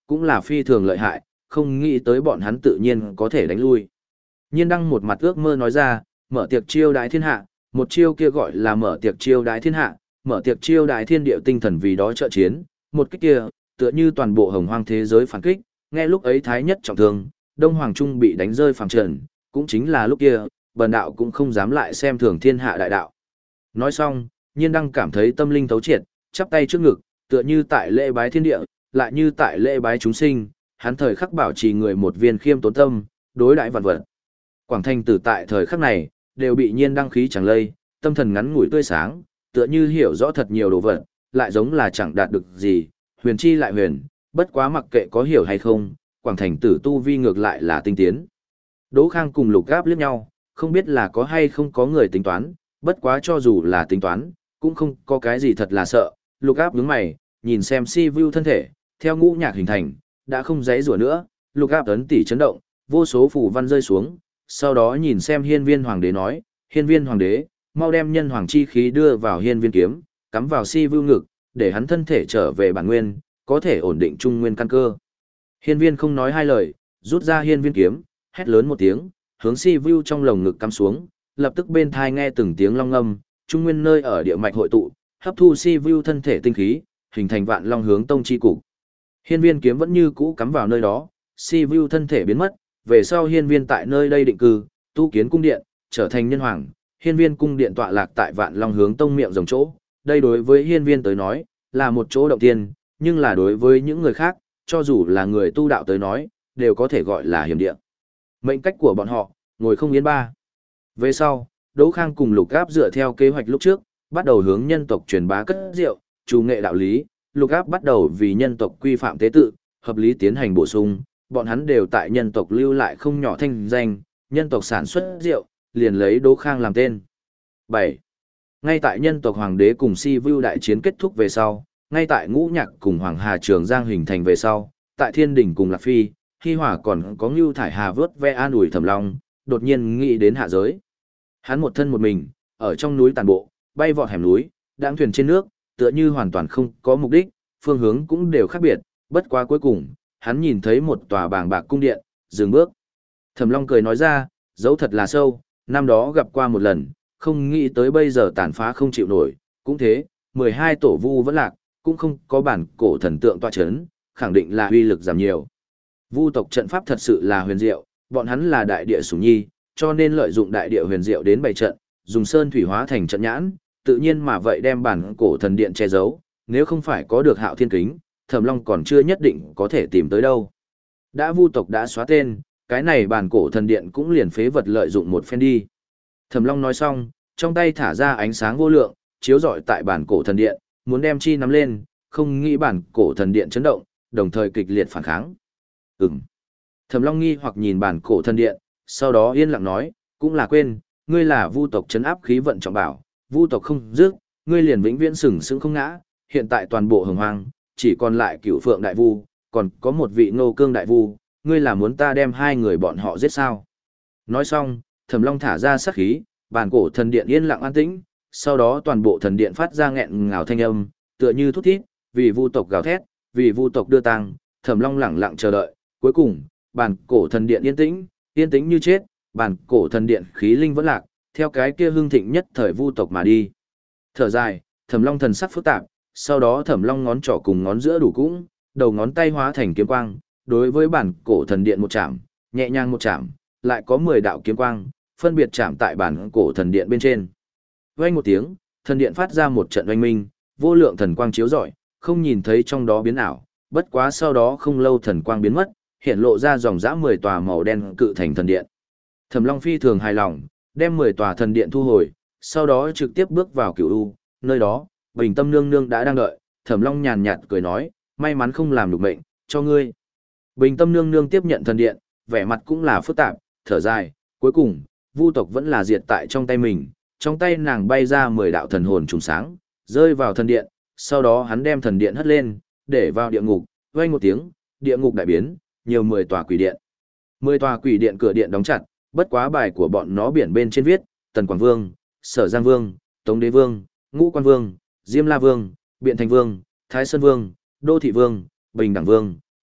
cũng là phi thường lợi hại, không nghĩ tới bọn hắn tự nhiên có thể đánh lui. Nhiên đăng một mặt ước mơ nói ra, mở tiệc chiêu đái thiên hạ, một chiêu kia gọi là mở tiệc chiêu đái thiên hạ, mở tiệc chiêu đái thiên địa tinh thần vì đó trợ chiến, một kích kia, tựa như toàn bộ hồng hoang thế giới phản kích, nghe lúc ấy thái nhất trọng thương, Đông Hoàng Trung bị đánh rơi phẳng trần, cũng chính là lúc kia, bần đạo cũng không dám lại xem thường thiên hạ đại đạo. Nói xong, Nhiên đăng cảm thấy tâm linh thấu triệt, chắp tay trước ngực, tựa như tại lễ bái thiên địa, lại như tại lễ bái chúng sinh, hắn thời khắc bảo trì người một viên khiêm tốn tâm, đối đãi vạn vật. Quảng Thành Tử tại thời khắc này, đều bị Nhiên đăng khí chẳng lây, tâm thần ngắn ngủi tươi sáng, tựa như hiểu rõ thật nhiều đồ vật, lại giống là chẳng đạt được gì, huyền chi lại huyền, bất quá mặc kệ có hiểu hay không, Quảng Thành Tử tu vi ngược lại là tinh tiến. Đỗ Khang cùng Lục Gáp liếc nhau, không biết là có hay không có người tính toán, bất quá cho dù là tính toán, cũng không có cái gì thật là sợ. Lục Gáp nhướng mày, nhìn xem Si Vu thân thể, theo ngũ nhạc hình thành, đã không giãy giụa nữa, Lục Gáp ấn tỉ chấn động, vô số phù văn rơi xuống, sau đó nhìn xem Hiên Viên Hoàng đế nói, Hiên Viên Hoàng đế, mau đem nhân hoàng chi khí đưa vào Hiên Viên kiếm, cắm vào Si Vu ngực, để hắn thân thể trở về bản nguyên, có thể ổn định trung nguyên căn cơ. Hiên Viên không nói hai lời, rút ra Hiên Viên kiếm, hét lớn một tiếng, hướng Si Vu trong lồng ngực cắm xuống, lập tức bên thai nghe từng tiếng long ngâm, trung nguyên nơi ở địa mạch hội tụ, hấp thu Si Vu thân thể tinh khí, hình thành Vạn Long Hướng Tông chi cục. Hiên Viên kiếm vẫn như cũ cắm vào nơi đó, Si Vu thân thể biến mất, về sau Hiên Viên tại nơi đây định cư, tu kiến cung điện, trở thành nhân hoàng. Hiên Viên cung điện tọa lạc tại Vạn Long Hướng Tông miệng rồng chỗ, đây đối với Hiên Viên tới nói, là một chỗ động tiên, nhưng là đối với những người khác, cho dù là người tu đạo tới nói, đều có thể gọi là hiểm địa. Mệnh cách của bọn họ, ngồi không yên ba. Về sau, Đỗ Khang cùng Lục Gáp dựa theo kế hoạch lúc trước, bắt đầu hướng nhân tộc truyền bá cất rượu, chủ nghệ đạo lý, Lục Gáp bắt đầu vì nhân tộc quy phạm tế tự, hợp lý tiến hành bổ sung, bọn hắn đều tại nhân tộc lưu lại không nhỏ thanh danh, nhân tộc sản xuất rượu, liền lấy Đỗ Khang làm tên. bảy. Ngay tại nhân tộc hoàng đế cùng Si Vu đại chiến kết thúc về sau, ngay tại Ngũ Nhạc cùng Hoàng Hà Trường Giang hình thành về sau, tại Thiên Đình cùng Lạc Phi, Hi Hòa còn có Ngưu Thải Hà vớt ve an ủi Thẩm Long, đột nhiên nghĩ đến hạ giới. Hắn một thân một mình, ở trong núi tàn bộ, bay vọt hẻm núi, đang thuyền trên nước, tựa như hoàn toàn không có mục đích, phương hướng cũng đều khác biệt, bất quá cuối cùng, hắn nhìn thấy một tòa bàng bạc cung điện, dừng bước. Thẩm Long cười nói ra, dấu thật là sâu, năm đó gặp qua một lần, không nghĩ tới bây giờ tàn phá không chịu nổi, cũng thế, mười hai tổ vu vẫn lạc, cũng không có bản cổ thần tượng tọa chấn, khẳng định là uy lực giảm nhiều. Vu tộc trận pháp thật sự là huyền diệu, bọn hắn là đại địa sủng nhi, cho nên lợi dụng đại địa huyền diệu đến bày trận, dùng sơn thủy hóa thành trận nhãn, tự nhiên mà vậy đem bản cổ thần điện che giấu, nếu không phải có được Hạo Thiên kính, Thẩm Long còn chưa nhất định có thể tìm tới đâu. Đã Vu tộc đã xóa tên, cái này bản cổ thần điện cũng liền phế vật lợi dụng một phen đi. Thẩm Long nói xong, trong tay thả ra ánh sáng vô lượng, chiếu rọi tại bản cổ thần điện, muốn đem chi nắm lên, không nghĩ bản cổ thần điện chấn động, đồng thời kịch liệt phản kháng. Ừm. Thẩm Long nghi hoặc nhìn bản cổ thần điện, sau đó yên lặng nói, cũng là quên, ngươi là Vu tộc trấn áp khí vận trọng bảo, Vu tộc không dứt, ngươi liền vĩnh viễn sừng sững không ngã, hiện tại toàn bộ hồng hoang, chỉ còn lại Cửu Phượng đại vu, còn có một vị Ngô Cương đại vu, ngươi là muốn ta đem hai người bọn họ giết sao? Nói xong, Thẩm Long thả ra sát khí, bản cổ thần điện yên lặng an tĩnh, sau đó toàn bộ thần điện phát ra nghẹn ngào thanh âm, tựa như thút thít, vì Vu tộc gào thét, vì Vu tộc đưa tang, Thẩm Long lặng lặng chờ đợi, cuối cùng, bản cổ thần điện yên tĩnh, yên tĩnh như chết, bản cổ thần điện khí linh vẫn lạc, theo cái kia hưng thịnh nhất thời Vu tộc mà đi. Thở dài, Thẩm Long thần sắc phức tạp, sau đó Thẩm Long ngón trỏ cùng ngón giữa đủ cũng, đầu ngón tay hóa thành kiếm quang, đối với bản cổ thần điện một chạm, nhẹ nhàng một chạm, lại có mười đạo kiếm quang, phân biệt chạm tại bản cổ thần điện bên trên. Vang một tiếng, thần điện phát ra một trận oanh minh, vô lượng thần quang chiếu rọi, không nhìn thấy trong đó biến ảo, bất quá sau đó không lâu thần quang biến mất, hiện lộ ra dòng dã mười tòa màu đen cự thành thần điện. Thẩm Long phi thường hài lòng, đem mười tòa thần điện thu hồi, sau đó trực tiếp bước vào Cửu U, nơi đó, Bình Tâm nương nương đã đang đợi, Thẩm Long nhàn nhạt cười nói, may mắn không làm được mệnh, cho ngươi. Bình Tâm nương nương tiếp nhận thần điện, vẻ mặt cũng là phức tạp, thở dài, cuối cùng, Vu tộc vẫn là diệt tại trong tay mình, trong tay nàng bay ra mười đạo thần hồn trùng sáng, rơi vào thần điện, sau đó hắn đem thần điện hất lên, để vào địa ngục, vang một tiếng, địa ngục đại biến, nhiều mười tòa quỷ điện. mười tòa quỷ điện cửa điện đóng chặt, bất quá bài của bọn nó biển bên trên viết, Tần Quảng Vương, Sở Giang Vương, Tống Đế Vương, Ngũ Quan Vương, Diêm La Vương, Biện Thành Vương, Thái Sơn Vương, Đô Thị Vương, Bình Đẳng Vương,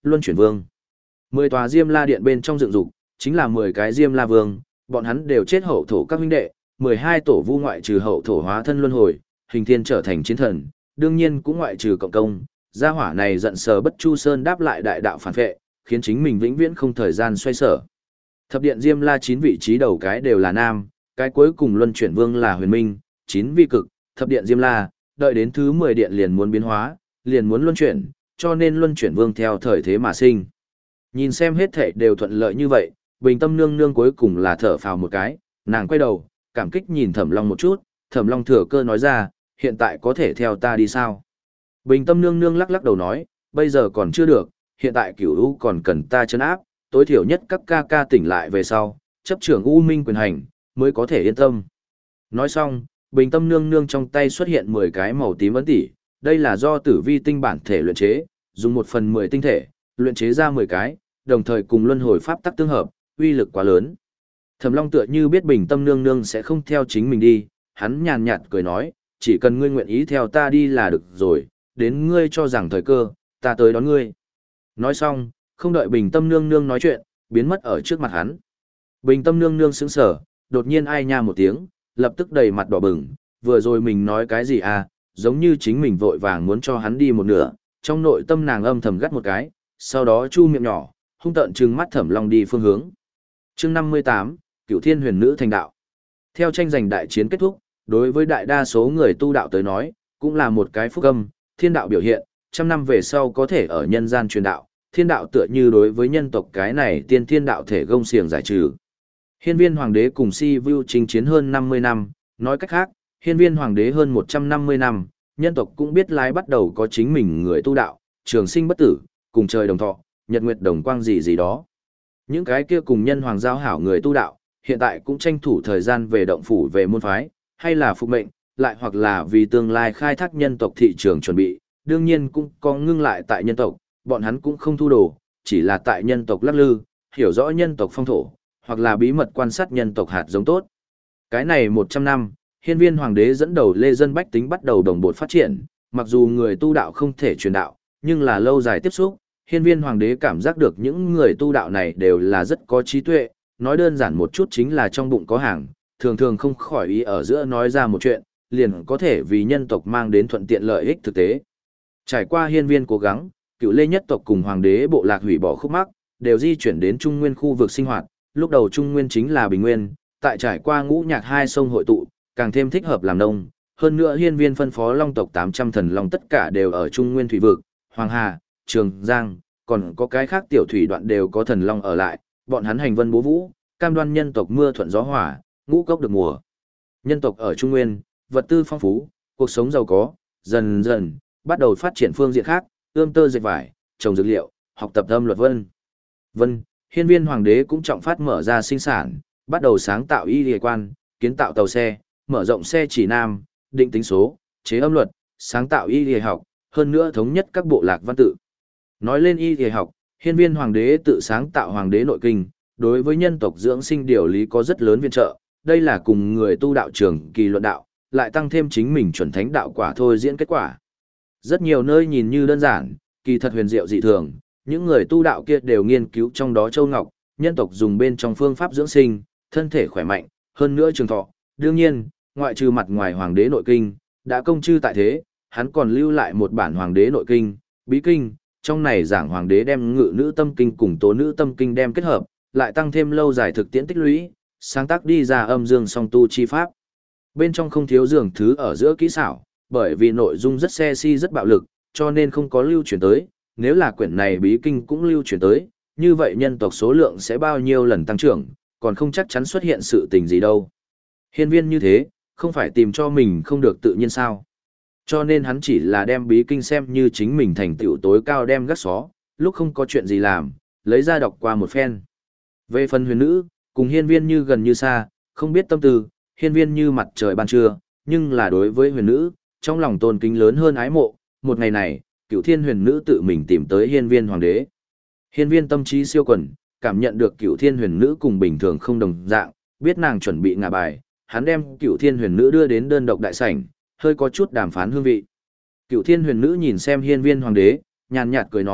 luân chuyển vương. Mười tòa Diêm La điện bên trong dựng dục, chính là mười cái Diêm La vương, bọn hắn đều chết hậu thổ các huynh đệ, mười hai tổ vu ngoại trừ hậu thổ hóa thân luân hồi, hình thiên trở thành chiến thần, đương nhiên cũng ngoại trừ cộng công, gia hỏa này giận sờ bất chu sơn đáp lại đại đạo phản vệ, khiến chính mình vĩnh viễn không thời gian xoay sở. Thập điện Diêm La chín vị trí đầu cái đều là nam, cái cuối cùng luân chuyển vương là Huyền Minh, chín vi cực, thập điện Diêm La, đợi đến thứ mười điện liền muốn biến hóa, liền muốn luân chuyển, cho nên luân chuyển vương theo thời thế mà sinh. Nhìn xem hết thảy đều thuận lợi như vậy, Bình Tâm nương nương cuối cùng là thở phào một cái, nàng quay đầu, cảm kích nhìn Thẩm Long một chút, Thẩm Long thừa cơ nói ra, hiện tại có thể theo ta đi sao? Bình Tâm nương nương lắc lắc đầu nói, bây giờ còn chưa được, hiện tại Cửu U còn cần ta trấn áp, tối thiểu nhất các ca ca tỉnh lại về sau, chấp trưởng U Minh quyền hành, mới có thể yên tâm. Nói xong, Bình Tâm nương nương trong tay xuất hiện mười cái màu tím ấn tỷ, đây là do tử vi tinh bản thể luyện chế, dùng một phần mười tinh thể, luyện chế ra mười cái, đồng thời cùng luân hồi pháp tắc tương hợp, uy lực quá lớn. Thẩm Long tựa như biết Bình Tâm nương nương sẽ không theo chính mình đi, hắn nhàn nhạt cười nói, chỉ cần ngươi nguyện ý theo ta đi là được rồi, đến ngươi cho rằng thời cơ, ta tới đón ngươi. Nói xong, không đợi Bình Tâm nương nương nói chuyện, biến mất ở trước mặt hắn. Bình Tâm nương nương sững sờ, đột nhiên ai nha một tiếng, lập tức đầy mặt đỏ bừng, vừa rồi mình nói cái gì à, giống như chính mình vội vàng muốn cho hắn đi một nửa, trong nội tâm nàng âm thầm gắt một cái, sau đó chu miệng nhỏ, hung tợn trừng mắt Thẩm Long đi phương hướng. Chương năm mươi tám, Cửu Thiên Huyền Nữ thành đạo. Theo tranh giành đại chiến kết thúc, đối với đại đa số người tu đạo tới nói, cũng là một cái phúc âm, thiên đạo biểu hiện, trăm năm về sau có thể ở nhân gian truyền đạo, thiên đạo tựa như đối với nhân tộc cái này tiên thiên đạo thể gông xiềng giải trừ. Hiên Viên Hoàng đế cùng Si Vu chinh chiến hơn năm mươi năm, nói cách khác, Hiên Viên Hoàng đế hơn một trăm năm mươi năm, nhân tộc cũng biết lái bắt đầu có chính mình người tu đạo, trường sinh bất tử, cùng trời đồng thọ, nhật nguyệt đồng quang gì gì đó. Những cái kia cùng nhân hoàng giao hảo người tu đạo, hiện tại cũng tranh thủ thời gian về động phủ về môn phái, hay là phục mệnh, lại hoặc là vì tương lai khai thác nhân tộc thị trường chuẩn bị, đương nhiên cũng có ngưng lại tại nhân tộc, bọn hắn cũng không thu đồ, chỉ là tại nhân tộc lắc lư, hiểu rõ nhân tộc phong thổ, hoặc là bí mật quan sát nhân tộc hạt giống tốt. Cái này một trăm năm, Hiên Viên Hoàng đế dẫn đầu lê dân bách tính bắt đầu đồng bộ phát triển, mặc dù người tu đạo không thể truyền đạo, nhưng là lâu dài tiếp xúc, Hiên Viên Hoàng đế cảm giác được những người tu đạo này đều là rất có trí tuệ, nói đơn giản một chút chính là trong bụng có hàng, thường thường không khỏi ý ở giữa nói ra một chuyện, liền có thể vì nhân tộc mang đến thuận tiện lợi ích thực tế. Trải qua Hiên Viên cố gắng, Cựu Lê nhất tộc cùng Hoàng đế bộ lạc hủy bỏ khúc mắc, đều di chuyển đến Trung Nguyên khu vực sinh hoạt, lúc đầu Trung Nguyên chính là Bình Nguyên, tại trải qua ngũ nhạc hai sông hội tụ, càng thêm thích hợp làm nông. Hơn nữa Hiên Viên phân phó Long tộc tám trăm thần long tất cả đều ở Trung Nguyên thủy vực, Hoàng Hà, Trường Giang, còn có cái khác tiểu thủy đoạn đều có thần long ở lại, bọn hắn hành vân bố vũ, cam đoan nhân tộc mưa thuận gió hòa, ngũ cốc được mùa. Nhân tộc ở Trung Nguyên, vật tư phong phú, cuộc sống giàu có, dần dần bắt đầu phát triển phương diện khác, ươm tơ dệt vải, trồng dược liệu, học tập âm luật vân. Vân, Hiên Viên Hoàng đế cũng trọng phát mở ra sinh sản, bắt đầu sáng tạo y y quan, kiến tạo tàu xe, mở rộng xe chỉ nam, định tính số, chế âm luật, sáng tạo y y học, hơn nữa thống nhất các bộ lạc văn tự. Nói lên y y học, Hiên Viên Hoàng đế tự sáng tạo Hoàng đế nội kinh, đối với nhân tộc dưỡng sinh điều lý có rất lớn viện trợ, đây là cùng người tu đạo trường kỳ luận đạo, lại tăng thêm chính mình chuẩn thánh đạo quả thôi diễn kết quả. Rất nhiều nơi nhìn như đơn giản, kỳ thật huyền diệu dị thường, những người tu đạo kia đều nghiên cứu trong đó châu ngọc, nhân tộc dùng bên trong phương pháp dưỡng sinh, thân thể khỏe mạnh, hơn nữa trường thọ. Đương nhiên, ngoại trừ mặt ngoài Hoàng đế nội kinh, đã công chư tại thế, hắn còn lưu lại một bản Hoàng đế nội kinh, bí kinh, trong này giảng Hoàng đế đem ngự nữ tâm kinh cùng tố nữ tâm kinh đem kết hợp, lại tăng thêm lâu dài thực tiễn tích lũy, sáng tác đi ra âm dương song tu chi pháp. Bên trong không thiếu dường thứ ở giữa kỹ xảo, bởi vì nội dung rất xe si rất bạo lực, cho nên không có lưu truyền tới, nếu là quyển này bí kinh cũng lưu truyền tới, như vậy nhân tộc số lượng sẽ bao nhiêu lần tăng trưởng, còn không chắc chắn xuất hiện sự tình gì đâu. Hiên Viên như thế, không phải tìm cho mình không được tự nhiên sao. Cho nên hắn chỉ là đem bí kinh xem như chính mình thành tựu tối cao đem gác xó, lúc không có chuyện gì làm, lấy ra đọc qua một phen. Về phần huyền nữ, cùng Hiên Viên như gần như xa, không biết tâm tư, Hiên Viên như mặt trời ban trưa, nhưng là đối với huyền nữ, trong lòng tôn kính lớn hơn ái mộ. Một ngày này, Cửu Thiên huyền nữ tự mình tìm tới Hiên Viên Hoàng đế. Hiên Viên tâm trí siêu quần, cảm nhận được Cửu Thiên huyền nữ cùng bình thường không đồng dạng, biết nàng chuẩn bị ngả bài, hắn đem Cửu Thiên huyền nữ đưa đến đơn độc đại sảnh, hơi có chút đàm phán hương vị. Cửu Thiên huyền nữ nhìn xem Hiên Viên Hoàng đế, nhàn nhạt cười nói,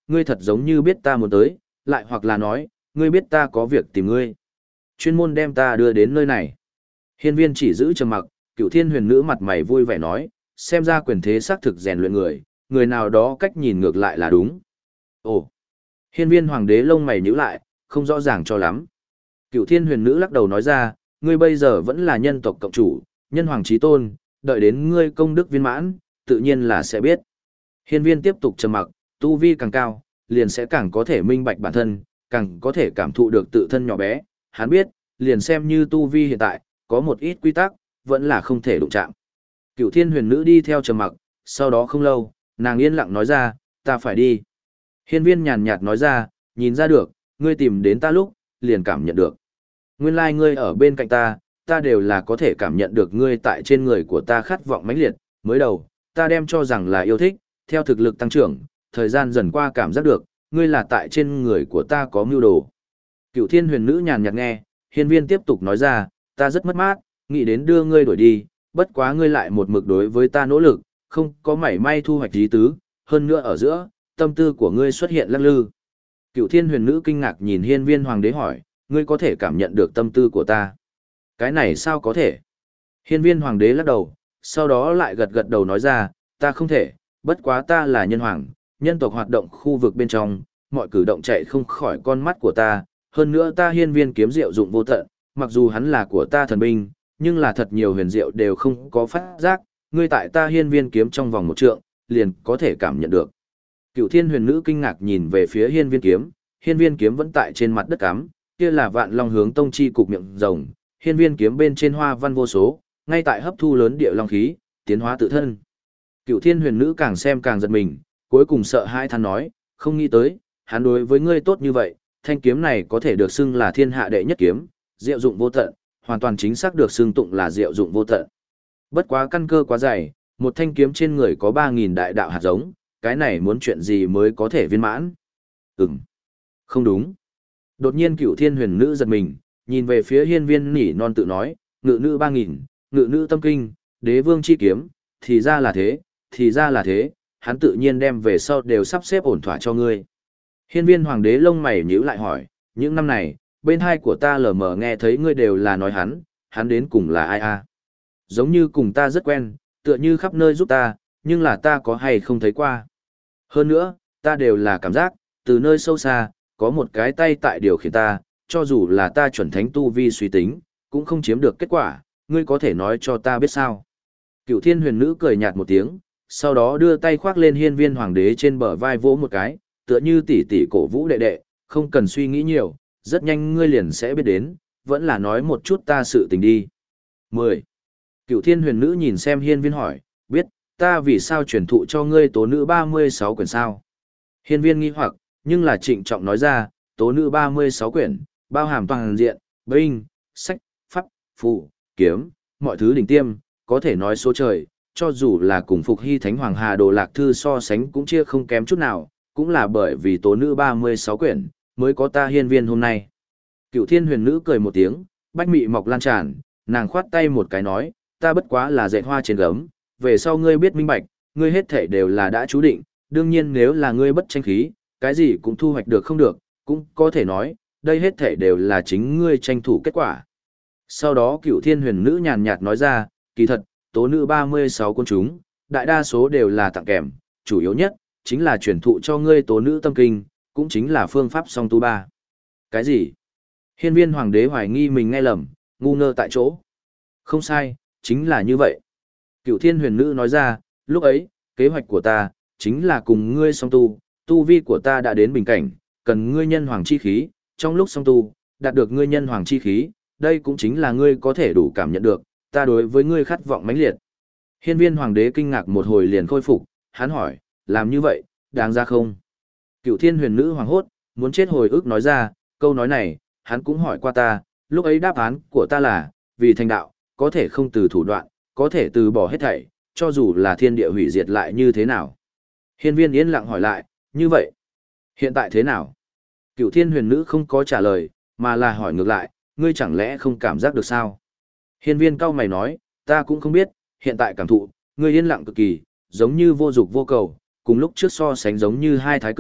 ngươi thật giống như biết ta muốn tới, lại hoặc là nói, ngươi biết ta có việc tìm ngươi. Chuyên môn đem ta đưa đến nơi này. Hiên viên chỉ giữ trầm mặc, Cửu Thiên Huyền Nữ mặt mày vui vẻ nói, xem ra quyền thế xác thực rèn luyện người, người nào đó cách nhìn ngược lại là đúng. Ồ! Hiên viên hoàng đế lông mày nhíu lại, không rõ ràng cho lắm. Cửu Thiên Huyền Nữ lắc đầu nói ra, ngươi bây giờ vẫn là nhân tộc cộng chủ, nhân hoàng chí tôn, đợi đến ngươi công đức viên mãn, tự nhiên là sẽ biết. Hiên viên tiếp tục trầm mặc, tu vi càng cao, liền sẽ càng có thể minh bạch bản thân, càng có thể cảm thụ được tự thân nhỏ bé. Hắn biết, liền xem như tu vi hiện tại, có một ít quy tắc, vẫn là không thể đụng chạm. Cửu Thiên Huyền Nữ đi theo trầm mặc, sau đó không lâu, nàng yên lặng nói ra, ta phải đi. Hiên viên nhàn nhạt nói ra, nhìn ra được, ngươi tìm đến ta lúc, liền cảm nhận được. Nguyên lai like ngươi ở bên cạnh ta, ta đều là có thể cảm nhận được ngươi tại trên người của ta khát vọng mãnh liệt, mới đầu, ta đem cho rằng là yêu thích, theo thực lực tăng trưởng, thời gian dần qua cảm giác được, ngươi là tại trên người của ta có mưu đồ. Cửu Thiên Huyền Nữ nhàn nhạt nghe, hiên viên tiếp tục nói ra, ta rất mất mát, nghĩ đến đưa ngươi đuổi đi, bất quá ngươi lại một mực đối với ta nỗ lực, không có mảy may thu hoạch ý tứ, hơn nữa ở giữa, tâm tư của ngươi xuất hiện lắc lư. Cửu Thiên Huyền Nữ kinh ngạc nhìn hiên viên hoàng đế hỏi, ngươi có thể cảm nhận được tâm tư của ta. Cái này sao có thể? Hiên viên hoàng đế lắc đầu, sau đó lại gật gật đầu nói ra, ta không thể, bất quá ta là nhân hoàng, nhân tộc hoạt động khu vực bên trong, mọi cử động chạy không khỏi con mắt của ta, hơn nữa ta hiên viên kiếm diệu dụng vô tận, mặc dù hắn là của ta thần binh, nhưng là thật nhiều huyền diệu đều không có phát giác, ngươi tại ta hiên viên kiếm trong vòng một trượng, liền có thể cảm nhận được. Cửu Thiên Huyền Nữ kinh ngạc nhìn về phía hiên viên kiếm, hiên viên kiếm vẫn tại trên mặt đất cắm, kia là vạn long hướng tông chi cục miệng rồng, hiên viên kiếm bên trên hoa văn vô số, ngay tại hấp thu lớn địa long khí, tiến hóa tự thân. Cửu Thiên Huyền Nữ càng xem càng giật mình, cuối cùng sợ hãi than nói, không nghĩ tới, hắn đối với ngươi tốt như vậy, thanh kiếm này có thể được xưng là thiên hạ đệ nhất kiếm, diệu dụng vô tận, hoàn toàn chính xác được xưng tụng là diệu dụng vô tận. Bất quá căn cơ quá dày, một thanh kiếm trên người có ba nghìn đại đạo hạt giống, cái này muốn chuyện gì mới có thể viên mãn? Ừm, không đúng. Đột nhiên Cửu Thiên Huyền Nữ giật mình, nhìn về phía hiên viên nỉ non tự nói, ngự nữ ba nghìn, ngự nữ tâm kinh, đế vương chi kiếm, thì ra là thế, thì ra là thế, hắn tự nhiên đem về sau đều sắp xếp ổn thỏa cho ngươi. Hiên viên hoàng đế lông mày nhíu lại hỏi, những năm này, bên hai của ta lờ mờ nghe thấy ngươi đều là nói hắn, hắn đến cùng là ai a? Giống như cùng ta rất quen, tựa như khắp nơi giúp ta, nhưng là ta có hay không thấy qua. Hơn nữa, ta đều là cảm giác, từ nơi sâu xa, có một cái tay tại điều khiển ta, cho dù là ta chuẩn thánh tu vi suy tính, cũng không chiếm được kết quả, ngươi có thể nói cho ta biết sao. Cửu Thiên Huyền Nữ cười nhạt một tiếng, sau đó đưa tay khoác lên hiên viên hoàng đế trên bờ vai vỗ một cái, tựa như tỷ tỷ cổ vũ đệ đệ, không cần suy nghĩ nhiều, rất nhanh ngươi liền sẽ biết đến, vẫn là nói một chút ta sự tình đi. mười. Cửu Thiên Huyền Nữ nhìn xem hiên viên hỏi, biết, ta vì sao truyền thụ cho ngươi tố nữ ba mươi sáu quyển sao? Hiên viên nghi hoặc, nhưng là trịnh trọng nói ra, tố nữ ba mươi sáu quyển, bao hàm toàn diện, binh, sách, pháp, phù, kiếm, mọi thứ đỉnh tiêm, có thể nói số trời, cho dù là cùng phục hy thánh hoàng hà đồ lạc thư so sánh cũng chia không kém chút nào, cũng là bởi vì tố nữ ba mươi sáu quyển, mới có ta hiên viên hôm nay. Cửu Thiên Huyền Nữ cười một tiếng, bách mị mọc lan tràn, nàng khoát tay một cái nói, ta bất quá là dạy hoa trên gấm, về sau ngươi biết minh bạch, ngươi hết thể đều là đã chú định, đương nhiên nếu là ngươi bất tranh khí, cái gì cũng thu hoạch được không được, cũng có thể nói, đây hết thể đều là chính ngươi tranh thủ kết quả. Sau đó Cửu Thiên Huyền Nữ nhàn nhạt nói ra, kỳ thật, tố nữ ba mươi sáu quân chúng, đại đa số đều là tặng kèm, chủ yếu nhất, chính là truyền thụ cho ngươi tố nữ tâm kinh, cũng chính là phương pháp song tu ba. Cái gì? Hiên viên hoàng đế hoài nghi mình nghe lầm, ngu ngơ tại chỗ. Không sai, chính là như vậy. Cửu Thiên Huyền Nữ nói ra, lúc ấy, kế hoạch của ta, chính là cùng ngươi song tu, tu vi của ta đã đến bình cảnh, cần ngươi nhân hoàng chi khí, trong lúc song tu, đạt được ngươi nhân hoàng chi khí, đây cũng chính là ngươi có thể đủ cảm nhận được, ta đối với ngươi khát vọng mãnh liệt. Hiên viên hoàng đế kinh ngạc một hồi liền khôi phục, hắn hỏi, làm như vậy, đáng ra không? Cửu Thiên Huyền Nữ hoàng hốt, muốn chết hồi ức nói ra, câu nói này, hắn cũng hỏi qua ta, lúc ấy đáp án của ta là, vì thành đạo, có thể không từ thủ đoạn, có thể từ bỏ hết thảy, cho dù là thiên địa hủy diệt lại như thế nào. Hiên viên yên lặng hỏi lại, như vậy, hiện tại thế nào? Cửu Thiên Huyền Nữ không có trả lời, mà là hỏi ngược lại, ngươi chẳng lẽ không cảm giác được sao? Hiên viên cau mày nói, ta cũng không biết, hiện tại cảm thụ, ngươi yên lặng cực kỳ, giống như vô dục vô cầu, cùng lúc trước so sánh giống như hai thái cực,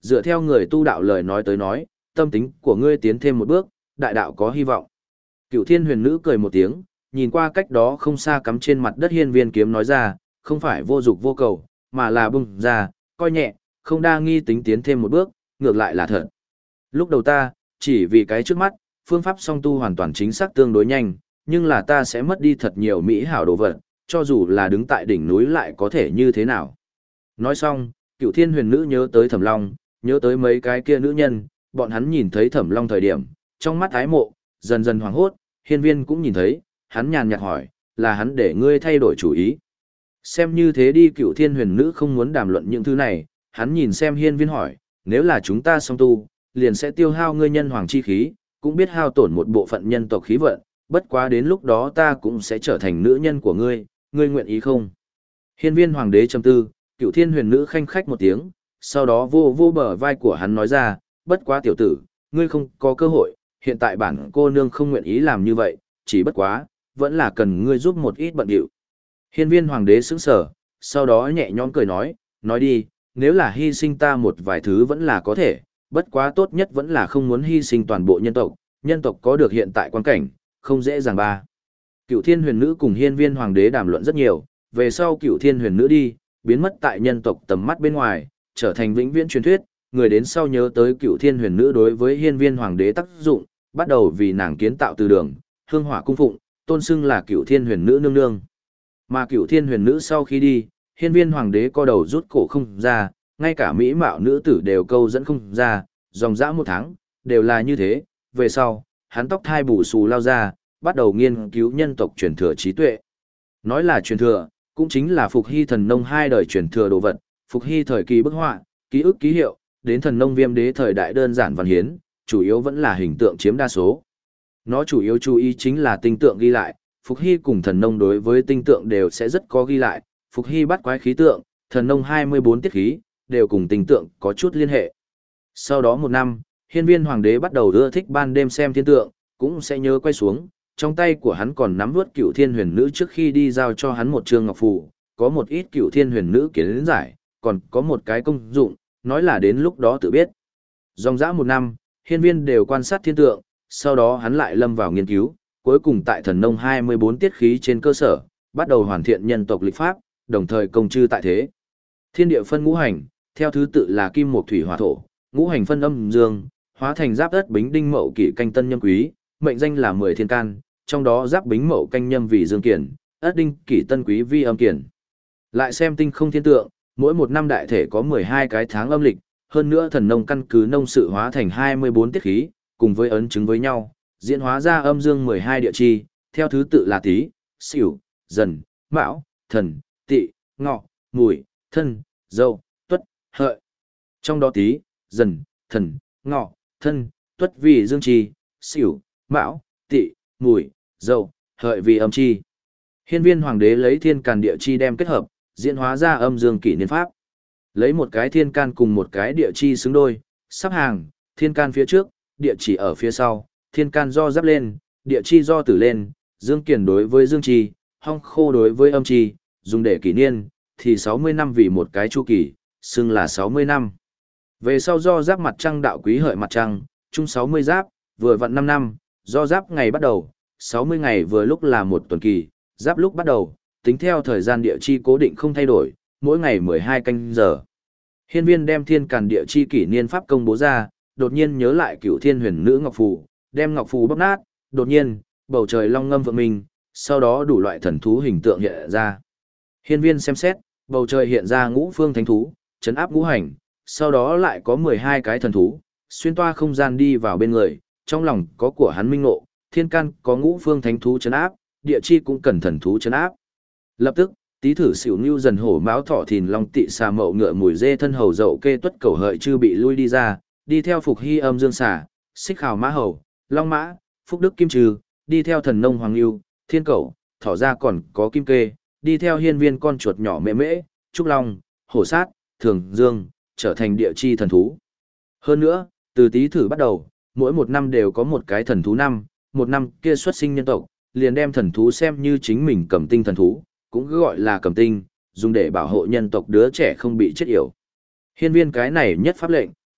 dựa theo người tu đạo lời nói tới nói, tâm tính của ngươi tiến thêm một bước, đại đạo có hy vọng. Cựu Thiên Huyền Nữ cười một tiếng, nhìn qua cách đó không xa cắm trên mặt đất hiên viên kiếm nói ra, không phải vô dục vô cầu, mà là bung ra, coi nhẹ, không đa nghi tính tiến thêm một bước, ngược lại là thật. Lúc đầu ta, chỉ vì cái trước mắt, phương pháp song tu hoàn toàn chính xác tương đối nhanh, nhưng là ta sẽ mất đi thật nhiều mỹ hảo đồ vật, cho dù là đứng tại đỉnh núi lại có thể như thế nào. Nói xong, Cựu Thiên Huyền Nữ nhớ tới Thẩm Long, nhớ tới mấy cái kia nữ nhân, bọn hắn nhìn thấy Thẩm Long thời điểm, trong mắt ái mộ, dần dần hoảng hốt, hiên viên cũng nhìn thấy, hắn nhàn nhạt hỏi, là hắn để ngươi thay đổi chủ ý. Xem như thế đi, Cựu Thiên Huyền Nữ không muốn đàm luận những thứ này, hắn nhìn xem hiên viên hỏi, nếu là chúng ta song tu, liền sẽ tiêu hao ngươi nhân hoàng chi khí, cũng biết hao tổn một bộ phận nhân tộc khí vận, bất quá đến lúc đó ta cũng sẽ trở thành nữ nhân của ngươi, ngươi nguyện ý không? Hiên viên hoàng đế trầm tư, Cựu Thiên Huyền Nữ khanh khách một tiếng, sau đó vô vô bờ vai của hắn nói ra, bất quá tiểu tử, ngươi không có cơ hội, hiện tại bản cô nương không nguyện ý làm như vậy, chỉ bất quá, vẫn là cần ngươi giúp một ít bận điệu. Hiên viên hoàng đế sững sờ, sau đó nhẹ nhõm cười nói, nói đi, nếu là hy sinh ta một vài thứ vẫn là có thể, bất quá tốt nhất vẫn là không muốn hy sinh toàn bộ nhân tộc, nhân tộc có được hiện tại quan cảnh, không dễ dàng ba. Cựu Thiên Huyền Nữ cùng hiên viên hoàng đế đàm luận rất nhiều, về sau Cựu Thiên Huyền Nữ đi, biến mất tại nhân tộc tầm mắt bên ngoài, trở thành vĩnh viễn truyền thuyết, người đến sau nhớ tới Cựu Thiên Huyền Nữ đối với hiên viên hoàng đế tác dụng, bắt đầu vì nàng kiến tạo từ đường, hương hỏa cung phụng, tôn xưng là Cựu Thiên Huyền Nữ nương nương. Mà Cựu Thiên Huyền Nữ sau khi đi, hiên viên hoàng đế co đầu rút cổ không ra, ngay cả mỹ mạo nữ tử đều câu dẫn không ra, dòng dã một tháng, đều là như thế, về sau, hắn tóc thai bù xù lao ra, bắt đầu nghiên cứu nhân tộc truyền thừa trí tuệ. Nói là truyền thừa, cũng chính là Phục Hy thần nông hai đời truyền thừa đồ vật, Phục Hy thời kỳ bức họa, ký ức ký hiệu, đến thần nông viêm đế thời đại đơn giản văn hiến, chủ yếu vẫn là hình tượng chiếm đa số. Nó chủ yếu chú ý chính là tinh tượng ghi lại, Phục Hy cùng thần nông đối với tinh tượng đều sẽ rất có ghi lại, Phục Hy bắt quái khí tượng, thần nông hai mươi bốn tiết khí, đều cùng tinh tượng có chút liên hệ. Sau đó một năm, hiên viên hoàng đế bắt đầu ưa thích ban đêm xem thiên tượng, cũng sẽ nhớ quay xuống, trong tay của hắn còn nắm vớt Cựu Thiên Huyền Nữ trước khi đi giao cho hắn một trương ngọc phù, có một ít Cựu Thiên Huyền Nữ kiến giải, còn có một cái công dụng, nói là đến lúc đó tự biết. Dòng dã một năm, hiên viên đều quan sát thiên tượng, sau đó hắn lại lâm vào nghiên cứu, cuối cùng tại thần nông hai mươi bốn tiết khí trên cơ sở, bắt đầu hoàn thiện nhân tộc lịch pháp, đồng thời công chư tại thế. Thiên địa phân ngũ hành, theo thứ tự là kim mộc thủy hỏa thổ, ngũ hành phân âm dương, hóa thành giáp đất bính đinh mậu kỷ canh tân nhâm quý, mệnh danh là mười thiên can, trong đó giáp bính mậu canh nhâm vì dương kiển, ất đinh kỷ tân quý vi âm kiển. Lại xem tinh không thiên tượng, mỗi một năm đại thể có mười hai cái tháng âm lịch, hơn nữa thần nông căn cứ nông sự hóa thành hai mươi bốn tiết khí, cùng với ấn chứng với nhau, diễn hóa ra âm dương mười hai địa chi, theo thứ tự là Tý, Sửu, Dần, Mão, Thần, Tỵ, Ngọ, Mùi, Thân, Dậu, Tuất, Hợi. Trong đó Tý, Dần, Thần, Ngọ, Thân, Tuất vì dương chi, Sửu, Mão, Tỵ, Mùi, Dậu, Hợi vì âm chi. Hiên viên hoàng đế lấy thiên càn địa chi đem kết hợp, diễn hóa ra âm dương kỷ niên pháp. Lấy một cái thiên can cùng một cái địa chi xứng đôi, sắp hàng, thiên can phía trước, địa chỉ ở phía sau, thiên can do giáp lên, địa chi do tử lên, dương kiền đối với dương chi, hong khô đối với âm chi, dùng để kỷ niên, thì sáu mươi năm vì một cái chu kỳ, xưng là sáu mươi năm. Về sau do giáp mặt trăng đạo quý hợi mặt trăng, chung sáu mươi giáp, vừa vặn năm năm, do giáp ngày bắt đầu, sáu mươi ngày vừa lúc là một tuần kỳ, giáp lúc bắt đầu, tính theo thời gian địa chi cố định không thay đổi, mỗi ngày mười hai canh giờ. Hiên viên đem thiên càn địa chi kỷ niên pháp công bố ra, đột nhiên nhớ lại Cựu Thiên Huyền Nữ ngọc phù, đem ngọc phù bóp nát, đột nhiên, bầu trời long ngâm vượng minh, sau đó đủ loại thần thú hình tượng hiện ra. Hiên viên xem xét, bầu trời hiện ra ngũ phương thánh thú, trấn áp ngũ hành, sau đó lại có mười hai cái thần thú, xuyên toa không gian đi vào bên người, trong lòng có của hắn minh ngộ, thiên can có ngũ phương thánh thú trấn áp, địa chi cũng cần thần thú trấn áp. Lập tức, Tý thử xỉu nưu dần hổ máu thọ thìn long tị xà mậu ngựa mùi dê thân hầu dậu kê tuất cầu hợi chư bị lui đi ra, đi theo Phục Hy âm dương xà, xích khảo mã hầu, long mã, phúc đức kim trừ, đi theo thần nông hoàng lưu, thiên cẩu, thỏ ra còn có kim kê, đi theo hiên viên con chuột nhỏ mẹ mễ, trúc long, hổ sát, thường dương, trở thành địa chi thần thú. Hơn nữa, từ Tý thử bắt đầu, mỗi một năm đều có một cái thần thú năm, một năm kia xuất sinh nhân tộc, liền đem thần thú xem như chính mình cầm tinh thần thú, cũng cứ gọi là cầm tinh, dùng để bảo hộ nhân tộc đứa trẻ không bị chết yểu. Hiên viên cái này nhất pháp lệnh,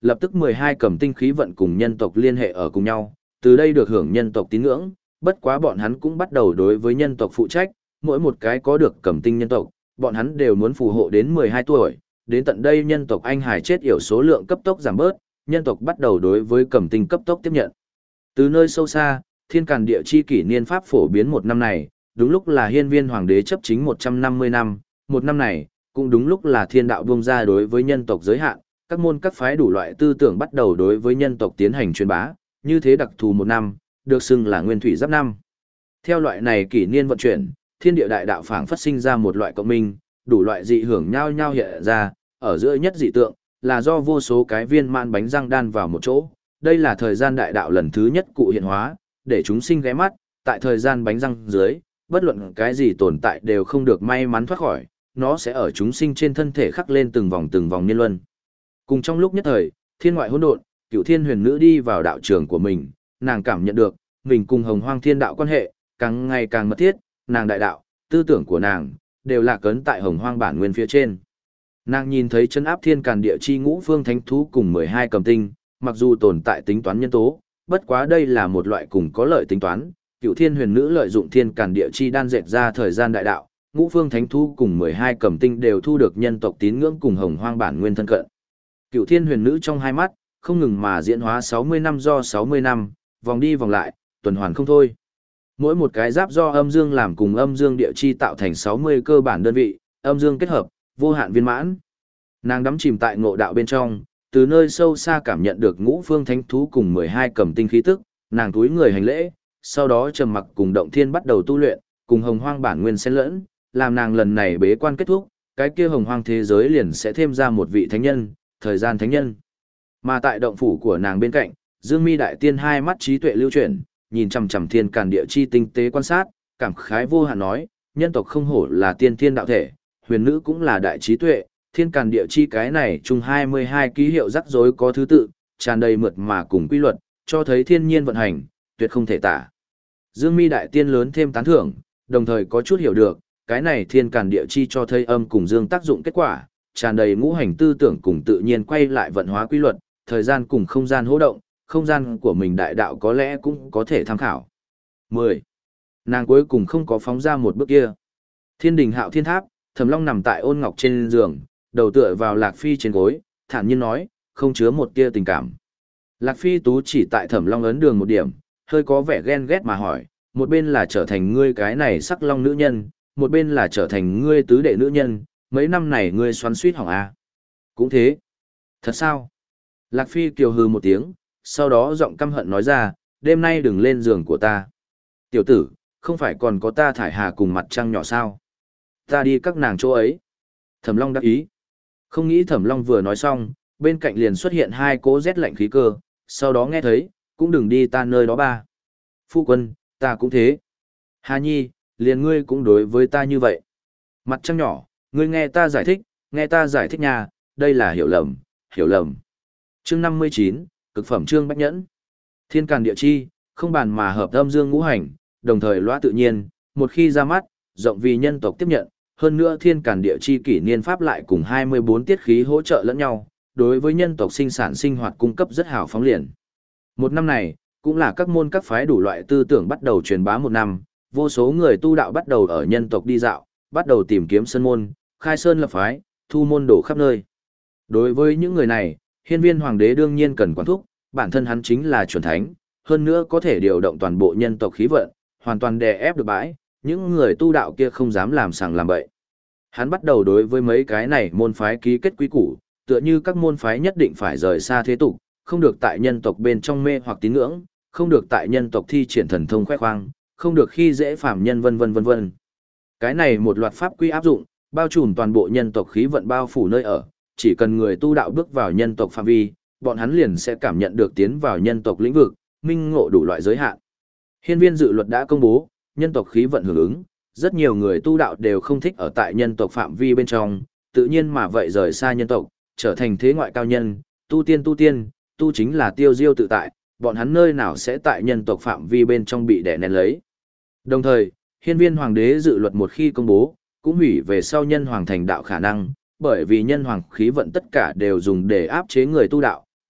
lập tức mười hai cầm tinh khí vận cùng nhân tộc liên hệ ở cùng nhau, từ đây được hưởng nhân tộc tín ngưỡng, bất quá bọn hắn cũng bắt đầu đối với nhân tộc phụ trách, mỗi một cái có được cầm tinh nhân tộc, bọn hắn đều muốn phù hộ đến mười hai tuổi, đến tận đây nhân tộc anh hải chết yểu số lượng cấp tốc giảm bớt, nhân tộc bắt đầu đối với cầm tinh cấp tốc tiếp nhận. Từ nơi sâu xa, thiên càn địa chi kỷ niên pháp phổ biến một năm này, đúng lúc là hiên viên hoàng đế chấp chính một trăm năm mươi năm, một năm này, cũng đúng lúc là thiên đạo buông ra đối với nhân tộc giới hạn, các môn các phái đủ loại tư tưởng bắt đầu đối với nhân tộc tiến hành truyền bá, như thế đặc thù một năm, được xưng là nguyên thủy giáp năm. Theo loại này kỷ niên vận chuyển, thiên địa đại đạo phảng phất sinh ra một loại cộng minh, đủ loại dị hưởng nhau nhau hiện ra, ở giữa nhất dị tượng, là do vô số cái viên mãn bánh răng đan vào một chỗ, đây là thời gian đại đạo lần thứ nhất cụ hiện hóa, để chúng sinh ghé mắt, tại thời gian bánh răng dưới, bất luận cái gì tồn tại đều không được may mắn thoát khỏi, nó sẽ ở chúng sinh trên thân thể khắc lên từng vòng từng vòng niên luân. Cùng trong lúc nhất thời, thiên ngoại hỗn độn, Cửu Thiên Huyền Nữ đi vào đạo trường của mình, nàng cảm nhận được, mình cùng Hồng Hoang Thiên Đạo quan hệ, càng ngày càng mật thiết, nàng đại đạo, tư tưởng của nàng, đều là cấn tại Hồng Hoang bản nguyên phía trên. Nàng nhìn thấy chân áp thiên càn địa chi ngũ phương thánh thú cùng mười hai cầm tinh, mặc dù tồn tại tính toán nhân tố, bất quá đây là một loại cùng có lợi tính toán, Cửu Thiên Huyền Nữ lợi dụng thiên càn địa chi đan dệt ra thời gian đại đạo, ngũ phương thánh thú cùng mười hai cầm tinh đều thu được nhân tộc tín ngưỡng cùng Hồng Hoang bản nguyên thân cận. Cửu Thiên Huyền Nữ trong hai mắt, không ngừng mà diễn hóa sáu mươi năm do sáu mươi năm, vòng đi vòng lại, tuần hoàn không thôi. Mỗi một cái giáp do âm dương làm cùng âm dương địa chi tạo thành sáu mươi cơ bản đơn vị, âm dương kết hợp, vô hạn viên mãn. Nàng đắm chìm tại ngộ đạo bên trong, từ nơi sâu xa cảm nhận được ngũ phương thánh thú cùng mười hai cầm tinh khí tức, nàng túi người hành lễ, sau đó trầm mặc cùng động thiên bắt đầu tu luyện, cùng Hồng Hoang bản nguyên xen lẫn, làm nàng lần này bế quan kết thúc, cái kia Hồng Hoang thế giới liền sẽ thêm ra một vị thánh nhân, thời gian thánh nhân. Mà tại động phủ của nàng bên cạnh, Dương Mi đại tiên hai mắt trí tuệ lưu chuyển, nhìn chằm chằm thiên càn địa chi tinh tế quan sát, cảm khái vô hạn nói, nhân tộc không hổ là tiên thiên đạo thể, huyền nữ cũng là đại trí tuệ, thiên càn địa chi cái này chung hai mươi hai ký hiệu rắc rối có thứ tự, tràn đầy mượt mà cùng quy luật, cho thấy thiên nhiên vận hành, tuyệt không thể tả. Dương Mi đại tiên lớn thêm tán thưởng, đồng thời có chút hiểu được, cái này thiên càn địa chi cho thấy âm cùng dương tác dụng kết quả, tràn đầy ngũ hành tư tưởng cùng tự nhiên quay lại vận hóa quy luật, thời gian cùng không gian hỗ động, không gian của mình đại đạo có lẽ cũng có thể tham khảo. mười. Nàng cuối cùng không có phóng ra một bước kia. Thiên đình hạo thiên tháp, Thẩm Long nằm tại ôn ngọc trên giường, đầu tựa vào Lạc Phi trên gối, thản nhiên nói, không chứa một tia tình cảm. Lạc Phi tú chỉ tại Thẩm Long ấn đường một điểm, hơi có vẻ ghen ghét mà hỏi, một bên là trở thành ngươi cái này sắc long nữ nhân, một bên là trở thành ngươi tứ đệ nữ nhân, mấy năm này ngươi xoắn suýt hỏng à. Cũng thế. Thật sao? Lạc Phi kiều hừ một tiếng, sau đó giọng căm hận nói ra, đêm nay đừng lên giường của ta. Tiểu tử, không phải còn có ta thải hà cùng mặt trăng nhỏ sao? Ta đi các nàng chỗ ấy. Thẩm Long đáp ý. Không nghĩ Thẩm Long vừa nói xong, bên cạnh liền xuất hiện hai cỗ rét lạnh khí cơ, sau đó nghe thấy, cũng đừng đi ta nơi đó ba. Phu quân, ta cũng thế. Hà Nhi, liền ngươi cũng đối với ta như vậy. Mặt trăng nhỏ, ngươi nghe ta giải thích, nghe ta giải thích nha, đây là hiểu lầm, hiểu lầm. Chương năm mươi chín, cực phẩm chương bách nhẫn. Thiên càn địa chi, không bàn mà hợp âm dương ngũ hành, đồng thời lõa tự nhiên, một khi ra mắt, rộng vì nhân tộc tiếp nhận, hơn nữa thiên càn địa chi kỷ niên pháp lại cùng hai mươi bốn tiết khí hỗ trợ lẫn nhau, đối với nhân tộc sinh sản sinh hoạt cung cấp rất hào phóng liền. Một năm này, cũng là các môn các phái đủ loại tư tưởng bắt đầu truyền bá một năm, vô số người tu đạo bắt đầu ở nhân tộc đi dạo, bắt đầu tìm kiếm sơn môn, khai sơn lập phái, thu môn đổ khắp nơi. Đối với những người này, hiên viên hoàng đế đương nhiên cần quản thúc, bản thân hắn chính là chuẩn thánh, hơn nữa có thể điều động toàn bộ nhân tộc khí vận, hoàn toàn đè ép được bãi, những người tu đạo kia không dám làm sàng làm bậy. Hắn bắt đầu đối với mấy cái này môn phái ký kết quy củ, tựa như các môn phái nhất định phải rời xa thế tục, không được tại nhân tộc bên trong mê hoặc tín ngưỡng, không được tại nhân tộc thi triển thần thông khoe khoang, không được khi dễ phạm nhân vân vân vân vân. Cái này một loạt pháp quy áp dụng, bao trùm toàn bộ nhân tộc khí vận bao phủ nơi ở, chỉ cần người tu đạo bước vào nhân tộc phạm vi, bọn hắn liền sẽ cảm nhận được tiến vào nhân tộc lĩnh vực, minh ngộ đủ loại giới hạn. Hiên viên dự luật đã công bố, nhân tộc khí vận hưởng ứng, rất nhiều người tu đạo đều không thích ở tại nhân tộc phạm vi bên trong, tự nhiên mà vậy rời xa nhân tộc, trở thành thế ngoại cao nhân, tu tiên tu tiên, tu chính là tiêu diêu tự tại, bọn hắn nơi nào sẽ tại nhân tộc phạm vi bên trong bị đè nén lấy. Đồng thời, hiên viên hoàng đế dự luật một khi công bố, cũng hủy về sau nhân hoàng thành đạo khả năng, bởi vì nhân hoàng khí vận tất cả đều dùng để áp chế người tu đạo,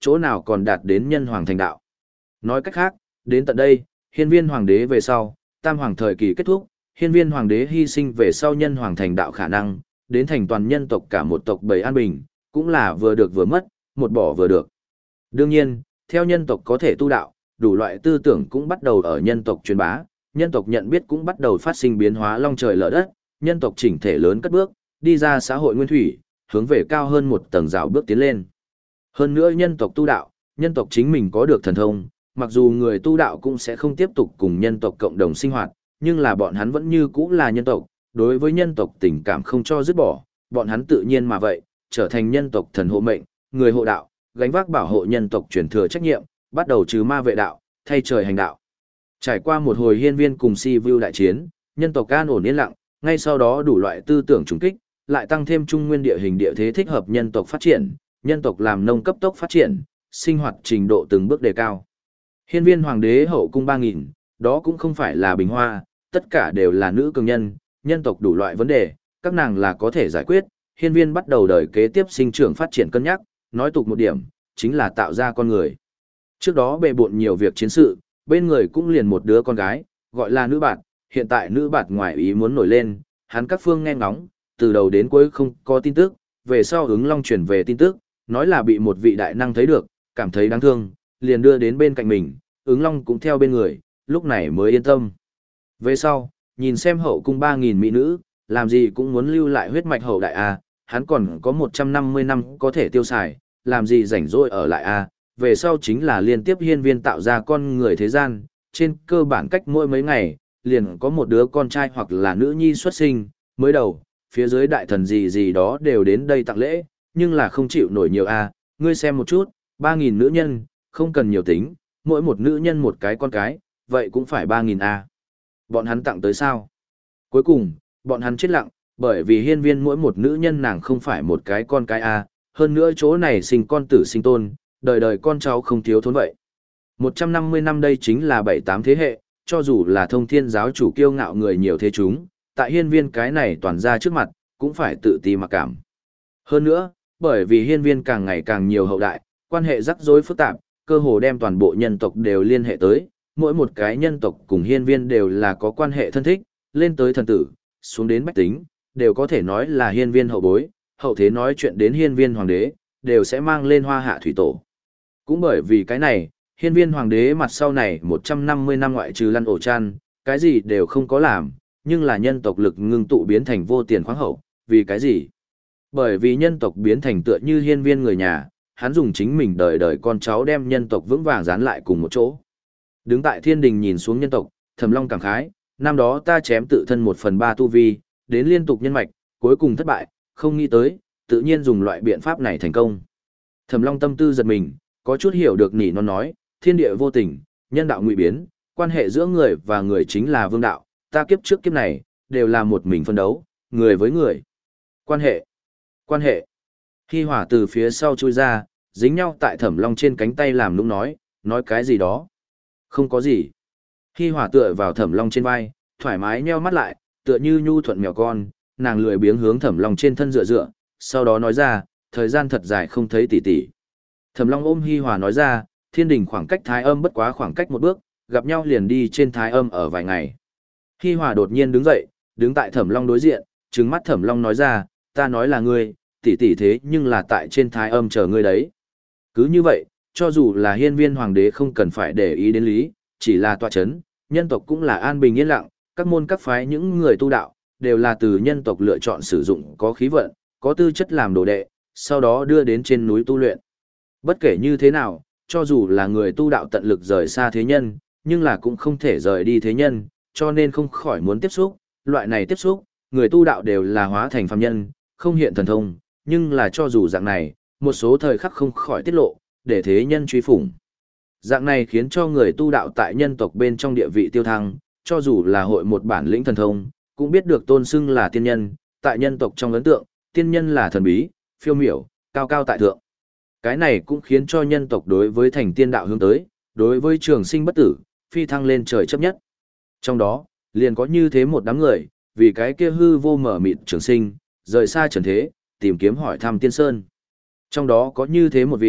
chỗ nào còn đạt đến nhân hoàng thành đạo. Nói cách khác, đến tận đây, hiên viên hoàng đế về sau, tam hoàng thời kỳ kết thúc, hiên viên hoàng đế hy sinh về sau nhân hoàng thành đạo khả năng, đến thành toàn nhân tộc cả một tộc bầy an bình, cũng là vừa được vừa mất, một bỏ vừa được. Đương nhiên, theo nhân tộc có thể tu đạo, đủ loại tư tưởng cũng bắt đầu ở nhân tộc truyền bá, nhân tộc nhận biết cũng bắt đầu phát sinh biến hóa long trời lở đất, nhân tộc chỉnh thể lớn cất bước, đi ra xã hội nguyên thủy, hướng về cao hơn một tầng rào bước tiến lên. Hơn nữa nhân tộc tu đạo, nhân tộc chính mình có được thần thông, mặc dù người tu đạo cũng sẽ không tiếp tục cùng nhân tộc cộng đồng sinh hoạt, nhưng là bọn hắn vẫn như cũ là nhân tộc, đối với nhân tộc tình cảm không cho dứt bỏ, bọn hắn tự nhiên mà vậy, trở thành nhân tộc thần hộ mệnh, người hộ đạo, gánh vác bảo hộ nhân tộc truyền thừa trách nhiệm, bắt đầu trừ ma vệ đạo, thay trời hành đạo. Trải qua một hồi hiên viên cùng si view đại chiến, nhân tộc an ổn yên lặng, ngay sau đó đủ loại tư tưởng trùng kích, lại tăng thêm trung nguyên địa hình địa thế thích hợp nhân tộc phát triển, nhân tộc làm nông cấp tốc phát triển, sinh hoạt trình độ từng bước đề cao. Hiên viên hoàng đế hậu cung ba nghìn, đó cũng không phải là bình hoa, tất cả đều là nữ cường nhân, nhân tộc đủ loại vấn đề, các nàng là có thể giải quyết, hiên viên bắt đầu đời kế tiếp sinh trưởng phát triển cân nhắc, nói tục một điểm, chính là tạo ra con người. Trước đó bề bộn nhiều việc chiến sự, bên người cũng liền một đứa con gái, gọi là nữ bạt, hiện tại nữ bạt ngoài ý muốn nổi lên, hắn các phương nghe ngóng, từ đầu đến cuối không có tin tức, về sau ứng long chuyển về tin tức, nói là bị một vị đại năng thấy được, cảm thấy đáng thương, liền đưa đến bên cạnh mình, ứng long cũng theo bên người, lúc này mới yên tâm. Về sau, nhìn xem hậu cung ba nghìn mỹ nữ, làm gì cũng muốn lưu lại huyết mạch hậu đại A, hắn còn có một trăm năm mươi năm có thể tiêu xài, làm gì rảnh rỗi ở lại A, về sau chính là liên tiếp hiên viên tạo ra con người thế gian, trên cơ bản cách mỗi mấy ngày, liền có một đứa con trai hoặc là nữ nhi xuất sinh, mới đầu, phía dưới đại thần gì gì đó đều đến đây tặng lễ, nhưng là không chịu nổi nhiều A, ngươi xem một chút, ba nghìn nữ nhân, không cần nhiều tính, mỗi một nữ nhân một cái con cái, vậy cũng phải ba nghìn A. Bọn hắn tặng tới sao? Cuối cùng, bọn hắn chết lặng, bởi vì hiên viên mỗi một nữ nhân nàng không phải một cái con cái A, hơn nữa chỗ này sinh con tử sinh tôn, đời đời con cháu không thiếu thốn vậy. một trăm năm mươi năm đây chính là bảy tám thế hệ, cho dù là thông thiên giáo chủ kiêu ngạo người nhiều thế chúng, tại hiên viên cái này toàn ra trước mặt, cũng phải tự ti mặc cảm. Hơn nữa, bởi vì hiên viên càng ngày càng nhiều hậu đại, quan hệ rắc rối phức tạp, cơ hồ đem toàn bộ nhân tộc đều liên hệ tới, mỗi một cái nhân tộc cùng hiên viên đều là có quan hệ thân thích, lên tới thần tử, xuống đến bách tính, đều có thể nói là hiên viên hậu bối, hậu thế nói chuyện đến hiên viên hoàng đế, đều sẽ mang lên hoa hạ thủy tổ. Cũng bởi vì cái này, hiên viên hoàng đế mặt sau này một trăm năm mươi năm ngoại trừ lăn ổ chăn, cái gì đều không có làm, nhưng là nhân tộc lực ngưng tụ biến thành vô tiền khoáng hậu, vì cái gì? Bởi vì nhân tộc biến thành tựa như hiên viên người nhà, hắn dùng chính mình đời đời con cháu đem nhân tộc vững vàng dán lại cùng một chỗ. Đứng tại thiên đình nhìn xuống nhân tộc, Thẩm Long cảm khái, năm đó ta chém tự thân một phần ba tu vi, đến liên tục nhân mạch, cuối cùng thất bại, không nghĩ tới, tự nhiên dùng loại biện pháp này thành công. Thẩm Long tâm tư giật mình, có chút hiểu được nỉ non nói, thiên địa vô tình, nhân đạo ngụy biến, quan hệ giữa người và người chính là vương đạo, ta kiếp trước kiếp này, đều là một mình phân đấu, người với người. Quan hệ, quan hệ. Khi hỏa từ phía sau chui ra, dính nhau tại Thẩm Long trên cánh tay làm nũng nói, nói cái gì đó. Không có gì. Khi hỏa tựa vào Thẩm Long trên vai, thoải mái nheo mắt lại, tựa như nhu thuận mèo con, nàng lười biếng hướng Thẩm Long trên thân dựa dựa, sau đó nói ra, thời gian thật dài không thấy tỷ tỷ. Thẩm Long ôm Hi Hòa nói ra, thiên đình khoảng cách thái âm bất quá khoảng cách một bước, gặp nhau liền đi trên thái âm ở vài ngày. Hi Hòa đột nhiên đứng dậy, đứng tại Thẩm Long đối diện, trừng mắt Thẩm Long nói ra, ta nói là ngươi, tỷ tỷ thế nhưng là tại trên thái âm chờ ngươi đấy. Cứ như vậy, cho dù là hiên viên hoàng đế không cần phải để ý đến lý, chỉ là tọa chấn, nhân tộc cũng là an bình yên lặng, các môn các phái những người tu đạo, đều là từ nhân tộc lựa chọn sử dụng có khí vận, có tư chất làm đồ đệ, sau đó đưa đến trên núi tu luyện. Bất kể như thế nào, cho dù là người tu đạo tận lực rời xa thế nhân, nhưng là cũng không thể rời đi thế nhân, cho nên không khỏi muốn tiếp xúc, loại này tiếp xúc, người tu đạo đều là hóa thành phàm nhân, không hiện thần thông, nhưng là cho dù dạng này, một số thời khắc không khỏi tiết lộ, để thế nhân truy phủng. Dạng này khiến cho người tu đạo tại nhân tộc bên trong địa vị tiêu thăng, cho dù là hội một bản lĩnh thần thông, cũng biết được tôn xưng là tiên nhân, tại nhân tộc trong ấn tượng, tiên nhân là thần bí, phiêu miểu, cao cao tại thượng. Cái này cũng khiến cho nhân tộc đối với thành tiên đạo hướng tới, đối với trường sinh bất tử, phi thăng lên trời chấp nhất. Trong đó, liền có như thế một đám người, vì cái kia hư vô mở mịt trường sinh, rời xa trần thế, tìm kiếm hỏi thăm tiên sơn. Trong đó có như thế một vị,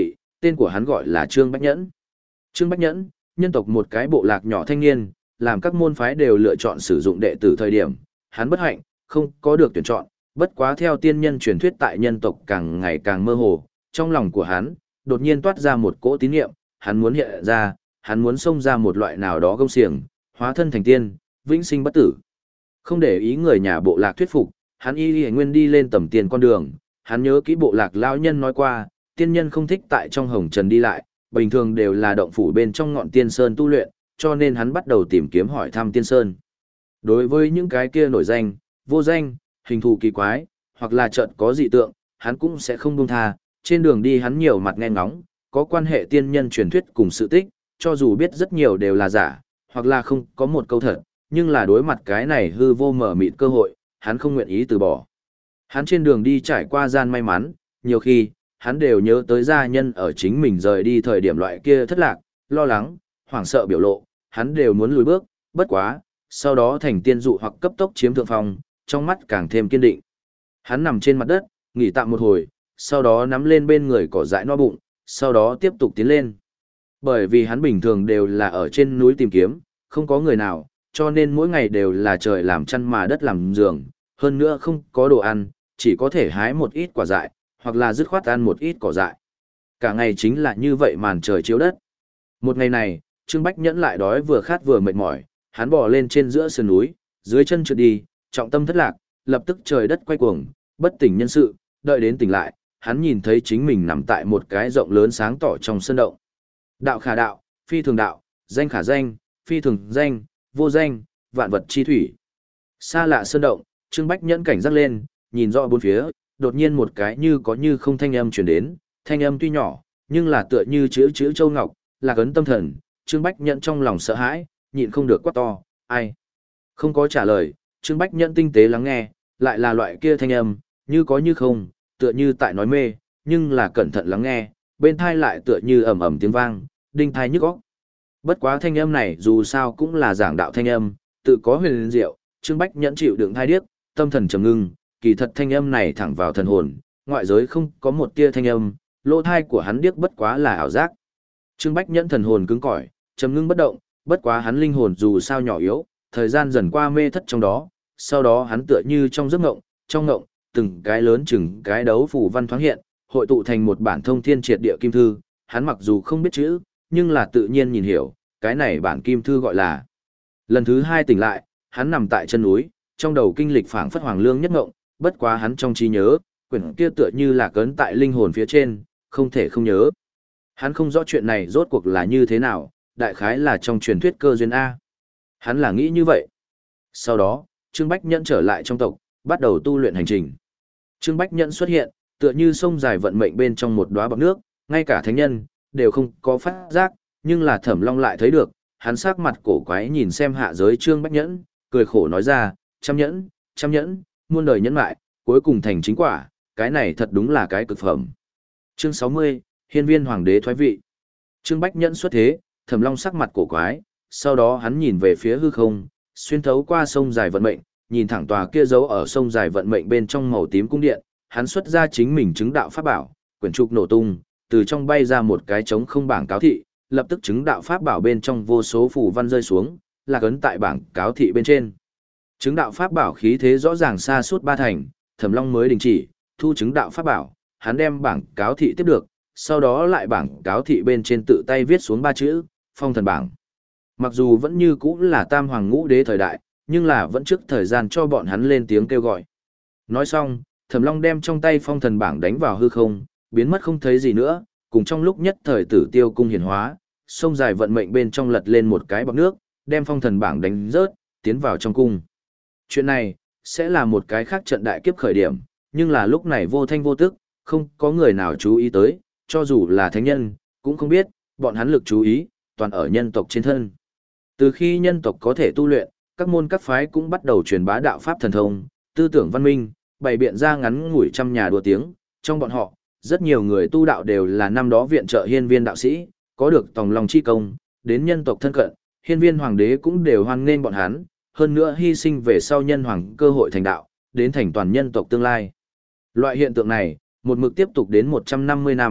tên của hắn gọi là Trương Bách Nhẫn. Trương Bách Nhẫn, nhân tộc một cái bộ lạc nhỏ thanh niên, làm các môn phái đều lựa chọn sử dụng đệ tử thời điểm, hắn bất hạnh, không có được tuyển chọn, bất quá theo tiên nhân truyền thuyết tại nhân tộc càng ngày càng mơ hồ, trong lòng của hắn, đột nhiên toát ra một cỗ tín niệm, hắn muốn hiện ra, hắn muốn xông ra một loại nào đó gông xiềng, hóa thân thành tiên, vĩnh sinh bất tử. Không để ý người nhà bộ lạc thuyết phục, hắn y y nguyên đi lên tầm tiền con đường, hắn nhớ kỹ bộ lạc lão nhân nói qua, tiên nhân không thích tại trong hồng trần đi lại, bình thường đều là động phủ bên trong ngọn tiên sơn tu luyện, cho nên hắn bắt đầu tìm kiếm hỏi thăm tiên sơn. Đối với những cái kia nổi danh, vô danh, hình thù kỳ quái, hoặc là chợt có dị tượng, hắn cũng sẽ không buông tha, trên đường đi hắn nhiều mặt nghe ngóng, có quan hệ tiên nhân truyền thuyết cùng sự tích, cho dù biết rất nhiều đều là giả, hoặc là không có một câu thật, nhưng là đối mặt cái này hư vô mở mịt cơ hội, hắn không nguyện ý từ bỏ. Hắn trên đường đi trải qua gian may mắn, nhiều khi, hắn đều nhớ tới gia nhân ở chính mình rời đi thời điểm loại kia thất lạc, lo lắng, hoảng sợ biểu lộ, hắn đều muốn lùi bước, bất quá, sau đó thành tiên dụ hoặc cấp tốc chiếm thượng phong, trong mắt càng thêm kiên định. Hắn nằm trên mặt đất, nghỉ tạm một hồi, sau đó nắm lên bên người cỏ dại no bụng, sau đó tiếp tục tiến lên. Bởi vì hắn bình thường đều là ở trên núi tìm kiếm, không có người nào, cho nên mỗi ngày đều là trời làm chăn mà đất làm giường, hơn nữa không có đồ ăn, chỉ có thể hái một ít quả dại, hoặc là dứt khoát ăn một ít cỏ dại. Cả ngày chính là như vậy màn trời chiếu đất. Một ngày này, Trương Bách Nhẫn lại đói vừa khát vừa mệt mỏi, hắn bò lên trên giữa sườn núi, dưới chân trượt đi, trọng tâm thất lạc, lập tức trời đất quay cuồng, bất tỉnh nhân sự, đợi đến tỉnh lại, hắn nhìn thấy chính mình nằm tại một cái rộng lớn sáng tỏ trong sân động. Đạo khả đạo, phi thường đạo, danh khả danh, phi thường danh, vô danh, vạn vật chi thủy. Xa lạ sơn động, Trương Bách Nhẫn cảnh giác lên, nhìn rõ bốn phía, đột nhiên một cái như có như không thanh âm truyền đến, thanh âm tuy nhỏ, nhưng là tựa như chữ chữ châu ngọc, là cấn tâm thần, Trương Bách Nhẫn trong lòng sợ hãi, nhịn không được quát to, ai? Không có trả lời, Trương Bách Nhẫn tinh tế lắng nghe, lại là loại kia thanh âm, như có như không, tựa như tại nói mê, nhưng là cẩn thận lắng nghe, bên thai lại tựa như ầm ầm tiếng vang, đinh thai nhức óc. Bất quá thanh âm này dù sao cũng là giảng đạo thanh âm, tự có huyền liên diệu, Trương Bách Nhẫn chịu đựng thai điếc, tâm thần trầm ngưng, kỳ thật thanh âm này thẳng vào thần hồn, ngoại giới không có một tia thanh âm, lỗ thai của hắn điếc bất quá là ảo giác. Trương Bách Nhẫn thần hồn cứng cỏi, trầm ngưng bất động, bất quá hắn linh hồn dù sao nhỏ yếu, thời gian dần qua mê thất trong đó, sau đó hắn tựa như trong giấc ngộng, trong ngộng, từng cái lớn chừng cái đấu phủ văn thoáng hiện, hội tụ thành một bản thông thiên triệt địa kim thư, hắn mặc dù không biết chữ, nhưng là tự nhiên nhìn hiểu, cái này bản kim thư gọi là. Lần thứ hai tỉnh lại, hắn nằm tại chân núi, trong đầu kinh lịch phảng phất hoàng lương nhất ngộng, bất quá hắn trong trí nhớ, quyển kia tựa như là cấn tại linh hồn phía trên, không thể không nhớ. Hắn không rõ chuyện này rốt cuộc là như thế nào, đại khái là trong truyền thuyết cơ duyên A. Hắn là nghĩ như vậy. Sau đó, Trương Bách Nhẫn trở lại trong tộc, bắt đầu tu luyện hành trình. Trương Bách Nhẫn xuất hiện, tựa như sông dài vận mệnh bên trong một đóa bọt nước, ngay cả thánh nhân đều không có phát giác, nhưng là Thẩm Long lại thấy được, hắn sắc mặt cổ quái nhìn xem hạ giới Trương Bách Nhẫn, cười khổ nói ra, trăm nhẫn, trăm nhẫn, muôn đời nhẫn lại, cuối cùng thành chính quả, cái này thật đúng là cái cực phẩm. Chương sáu mươi, Hiên Viên Hoàng đế thoái vị. Trương Bách Nhẫn xuất thế, Thẩm Long sắc mặt cổ quái, sau đó hắn nhìn về phía hư không, xuyên thấu qua sông dài vận mệnh, nhìn thẳng tòa kia giấu ở sông dài vận mệnh bên trong màu tím cung điện, hắn xuất ra chính mình chứng đạo pháp bảo, quyển trục nổ tung, từ trong bay ra một cái trống không bảng cáo thị, lập tức chứng đạo pháp bảo bên trong vô số phù văn rơi xuống, là cấn tại bảng cáo thị bên trên. Chứng đạo pháp bảo khí thế rõ ràng xa suốt ba thành, Thẩm Long mới đình chỉ, thu chứng đạo pháp bảo, hắn đem bảng cáo thị tiếp được, sau đó lại bảng cáo thị bên trên tự tay viết xuống ba chữ, Phong Thần Bảng. Mặc dù vẫn như cũ là Tam Hoàng Ngũ Đế thời đại, nhưng là vẫn trước thời gian cho bọn hắn lên tiếng kêu gọi. Nói xong, Thẩm Long đem trong tay Phong Thần Bảng đánh vào hư không, biến mất không thấy gì nữa, cùng trong lúc nhất thời Tử Tiêu cung hiển hóa, sông dài vận mệnh bên trong lật lên một cái bọt nước, đem Phong Thần Bảng đánh rớt, tiến vào trong cung. Chuyện này sẽ là một cái khác trận đại kiếp khởi điểm, nhưng là lúc này vô thanh vô tức, không có người nào chú ý tới, cho dù là thánh nhân, cũng không biết, bọn hắn lực chú ý, toàn ở nhân tộc trên thân. Từ khi nhân tộc có thể tu luyện, các môn các phái cũng bắt đầu truyền bá đạo pháp thần thông, tư tưởng văn minh, bày biện ra ngắn ngủi trăm nhà đùa tiếng, trong bọn họ, rất nhiều người tu đạo đều là năm đó viện trợ hiên viên đạo sĩ, có được tòng lòng chi công, đến nhân tộc thân cận, hiên viên hoàng đế cũng đều hoan nghênh bọn hắn, hơn nữa hy sinh về sau nhân hoàng cơ hội thành đạo, đến thành toàn nhân tộc tương lai. Loại hiện tượng này, một mực tiếp tục đến một trăm năm mươi năm,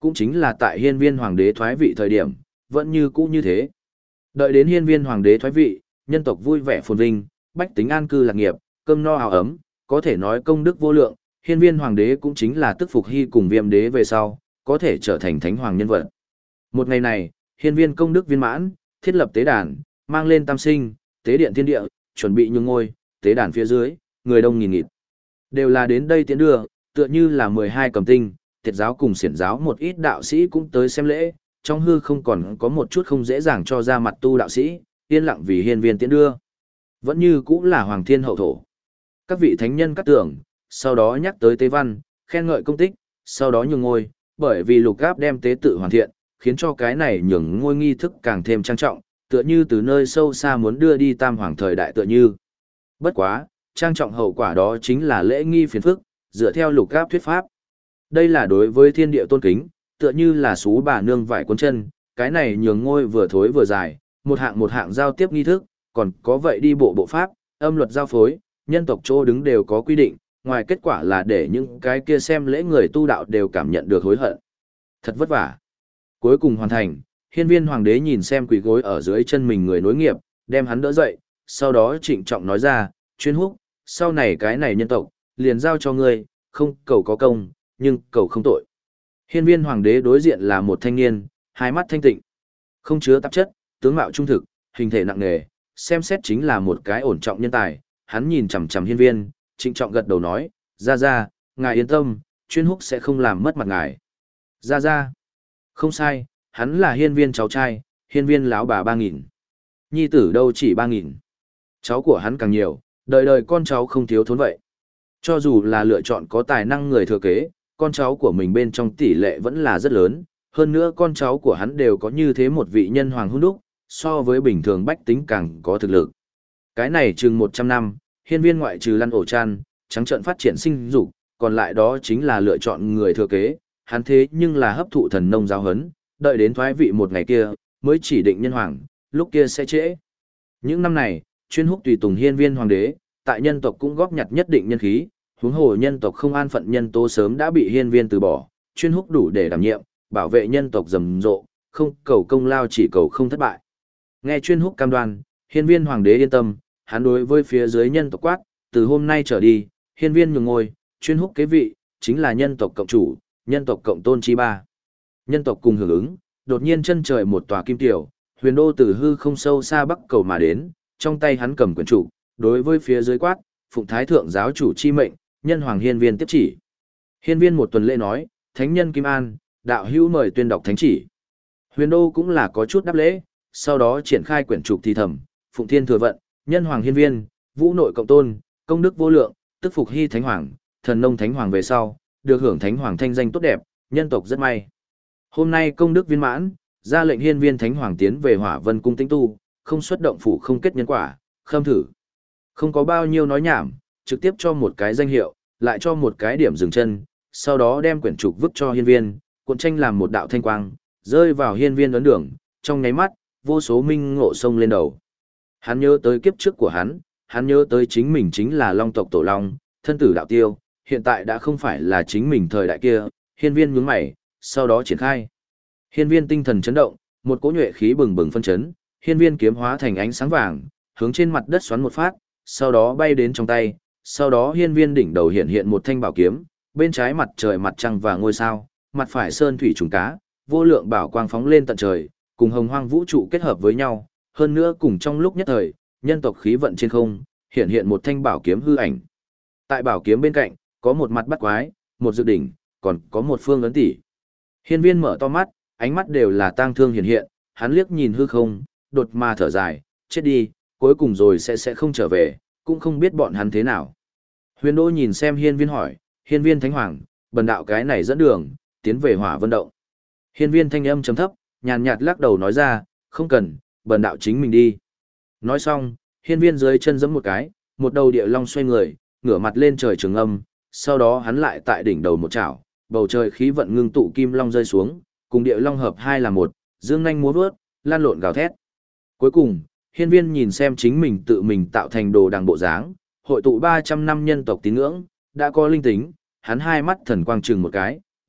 Cũng chính là tại hiên viên hoàng đế thoái vị thời điểm, vẫn như cũ như thế. Đợi đến hiên viên hoàng đế thoái vị, nhân tộc vui vẻ phồn vinh, bách tính an cư lạc nghiệp, cơm no áo ấm, có thể nói công đức vô lượng, hiên viên hoàng đế cũng chính là tức phục hy cùng viêm đế về sau, có thể trở thành thánh hoàng nhân vật. Một ngày này, hiên viên công đức viên mãn, thiết lập tế đàn, mang lên tam sinh, tế điện thiên địa, chuẩn bị nhường ngôi, tế đàn phía dưới, người đông nghìn nghịt. Đều là đến đây tiến đưa, tựa như là mười hai cầm tinh, tiệt giáo cùng xiển giáo một ít đạo sĩ cũng tới xem lễ, trong hư không còn có một chút không dễ dàng cho ra mặt tu đạo sĩ, yên lặng vì hiên viên tiến đưa. Vẫn như cũng là hoàng thiên hậu thổ. Các vị thánh nhân cắt tưởng, sau đó nhắc tới tế văn, khen ngợi công tích, sau đó nhường ngôi, bởi vì lục gáp đem tế tự hoàn thiện, khiến cho cái này nhường ngôi nghi thức càng thêm trang trọng, tựa như từ nơi sâu xa muốn đưa đi tam hoàng thời đại tựa như. Bất quá, trang trọng hậu quả đó chính là lễ nghi phiền phức, dựa theo lục gáp thuyết pháp. Đây là đối với thiên địa tôn kính, tựa như là xú bà nương vải cuốn chân, cái này nhường ngôi vừa thối vừa dài, một hạng một hạng giao tiếp nghi thức, còn có vậy đi bộ bộ pháp, âm luật giao phối, nhân tộc chỗ đứng đều có quy định, ngoài kết quả là để những cái kia xem lễ người tu đạo đều cảm nhận được hối hận. Thật vất vả. Cuối cùng hoàn thành, hiên viên hoàng đế nhìn xem quỳ gối ở dưới chân mình người nối nghiệp, đem hắn đỡ dậy, sau đó trịnh trọng nói ra, chuyên húc, sau này cái này nhân tộc, liền giao cho ngươi, không cầu có công, nhưng cầu không tội. Hiên viên hoàng đế đối diện là một thanh niên, hai mắt thanh tịnh, không chứa tạp chất, tướng mạo trung thực, hình thể nặng nề, xem xét chính là một cái ổn trọng nhân tài. Hắn nhìn chằm chằm hiên viên, trịnh trọng gật đầu nói, ra ra, ngài yên tâm, chuyên húc sẽ không làm mất mặt ngài. Ra ra, không sai, hắn là hiên viên cháu trai, hiên viên lão bà ba nghìn. Nhi tử đâu chỉ ba nghìn. Cháu của hắn càng nhiều, đời đời con cháu không thiếu thốn vậy. Cho dù là lựa chọn có tài năng người thừa kế, con cháu của mình bên trong tỷ lệ vẫn là rất lớn, hơn nữa con cháu của hắn đều có như thế một vị nhân hoàng hôn đúc, so với bình thường bách tính càng có thực lực. Cái này chừng một trăm năm, hiên viên ngoại trừ lăn ổ chăn, trắng trợn phát triển sinh dục, còn lại đó chính là lựa chọn người thừa kế, hắn thế nhưng là hấp thụ thần nông giáo hấn, đợi đến thoái vị một ngày kia, mới chỉ định nhân hoàng, lúc kia sẽ trễ. Những năm này, chuyên húc tùy tùng hiên viên hoàng đế, tại nhân tộc cũng góp nhặt nhất định nhân khí, huống hồ nhân tộc không an phận nhân tố sớm đã bị hiên viên từ bỏ, chuyên húc đủ để đảm nhiệm, bảo vệ nhân tộc rầm rộ, không cầu công lao chỉ cầu không thất bại. Nghe chuyên húc cam đoan, hiên viên hoàng đế yên tâm, hắn đối với phía dưới nhân tộc quát, từ hôm nay trở đi, hiên viên nhường ngôi, chuyên húc kế vị, chính là nhân tộc cộng chủ, nhân tộc cộng tôn chi ba. Nhân tộc cùng hưởng ứng, đột nhiên chân trời một tòa kim tiểu, huyền đô từ hư không sâu xa bắc cầu mà đến, trong tay hắn cầm quyển trục, đối với phía dưới quát, phụng thái thượng giáo chủ chi mệnh, nhân hoàng hiên viên tiếp chỉ. Hiên viên một tuần lễ nói, thánh nhân Kim An, đạo hữu mời tuyên đọc thánh chỉ. Huyền đô cũng là có chút đáp lễ, sau đó triển khai quyển trục thì thầm, phụng thiên thừa vận, nhân hoàng hiên viên, vũ nội cộng tôn, công đức vô lượng, tức phục hy thánh hoàng, thần nông thánh hoàng về sau, được hưởng thánh hoàng thanh danh tốt đẹp, nhân tộc rất may. Hôm nay công đức viên mãn, ra lệnh hiên viên thánh hoàng tiến về hỏa vân cung tĩnh tu, không xuất động phủ không kết nhân quả, khâm thử. Không có bao nhiêu nói nhảm, trực tiếp cho một cái danh hiệu, lại cho một cái điểm dừng chân, sau đó đem quyển trục vứt cho hiên viên, cuộn tranh làm một đạo thanh quang, rơi vào hiên viên ấn đường, trong nháy mắt, vô số minh ngộ sông lên đầu. Hắn nhớ tới kiếp trước của hắn, hắn nhớ tới chính mình chính là long tộc tổ long, thân tử đạo tiêu, hiện tại đã không phải là chính mình thời đại kia, hiên viên nhướng mày, sau đó triển khai. Hiên viên tinh thần chấn động, một cỗ nhuệ khí bừng bừng phân chấn, hiên viên kiếm hóa thành ánh sáng vàng, hướng trên mặt đất xoắn một phát, sau đó bay đến trong tay, sau đó hiên viên đỉnh đầu hiện hiện một thanh bảo kiếm, bên trái mặt trời mặt trăng và ngôi sao, mặt phải sơn thủy trùng cá, vô lượng bảo quang phóng lên tận trời, cùng hồng hoang vũ trụ kết hợp với nhau, hơn nữa cùng trong lúc nhất thời, nhân tộc khí vận trên không, hiện hiện một thanh bảo kiếm hư ảnh. Tại bảo kiếm bên cạnh, có một mặt bắt quái, một dự đỉnh, còn có một phương ấn tỷ. Hiên viên mở to mắt, ánh mắt đều là tang thương hiện hiện, hắn liếc nhìn hư không, đột mà thở dài, chết đi, cuối cùng rồi sẽ sẽ không trở về, cũng không biết bọn hắn thế nào. Huyền Đô nhìn xem hiên viên hỏi, hiên viên thánh hoàng, bần đạo cái này dẫn đường, tiến về hỏa vân động. Hiên viên thanh âm trầm thấp, nhàn nhạt lắc đầu nói ra, không cần, bần đạo chính mình đi. Nói xong, hiên viên dưới chân giẫm một cái, một đầu địa long xoay người, ngửa mặt lên trời trường âm, sau đó hắn lại tại đỉnh đầu một chảo, bầu trời khí vận ngưng tụ kim long rơi xuống, cùng địa long hợp hai là một, dương nhanh múa vớt, lan lộn gào thét. Cuối cùng, hiên viên nhìn xem chính mình tự mình tạo thành đồ đằng bộ dáng, hội tụ ba trăm năm nhân tộc tín ngưỡng, đã có linh tính, hắn hai mắt thần quang chừng một cái,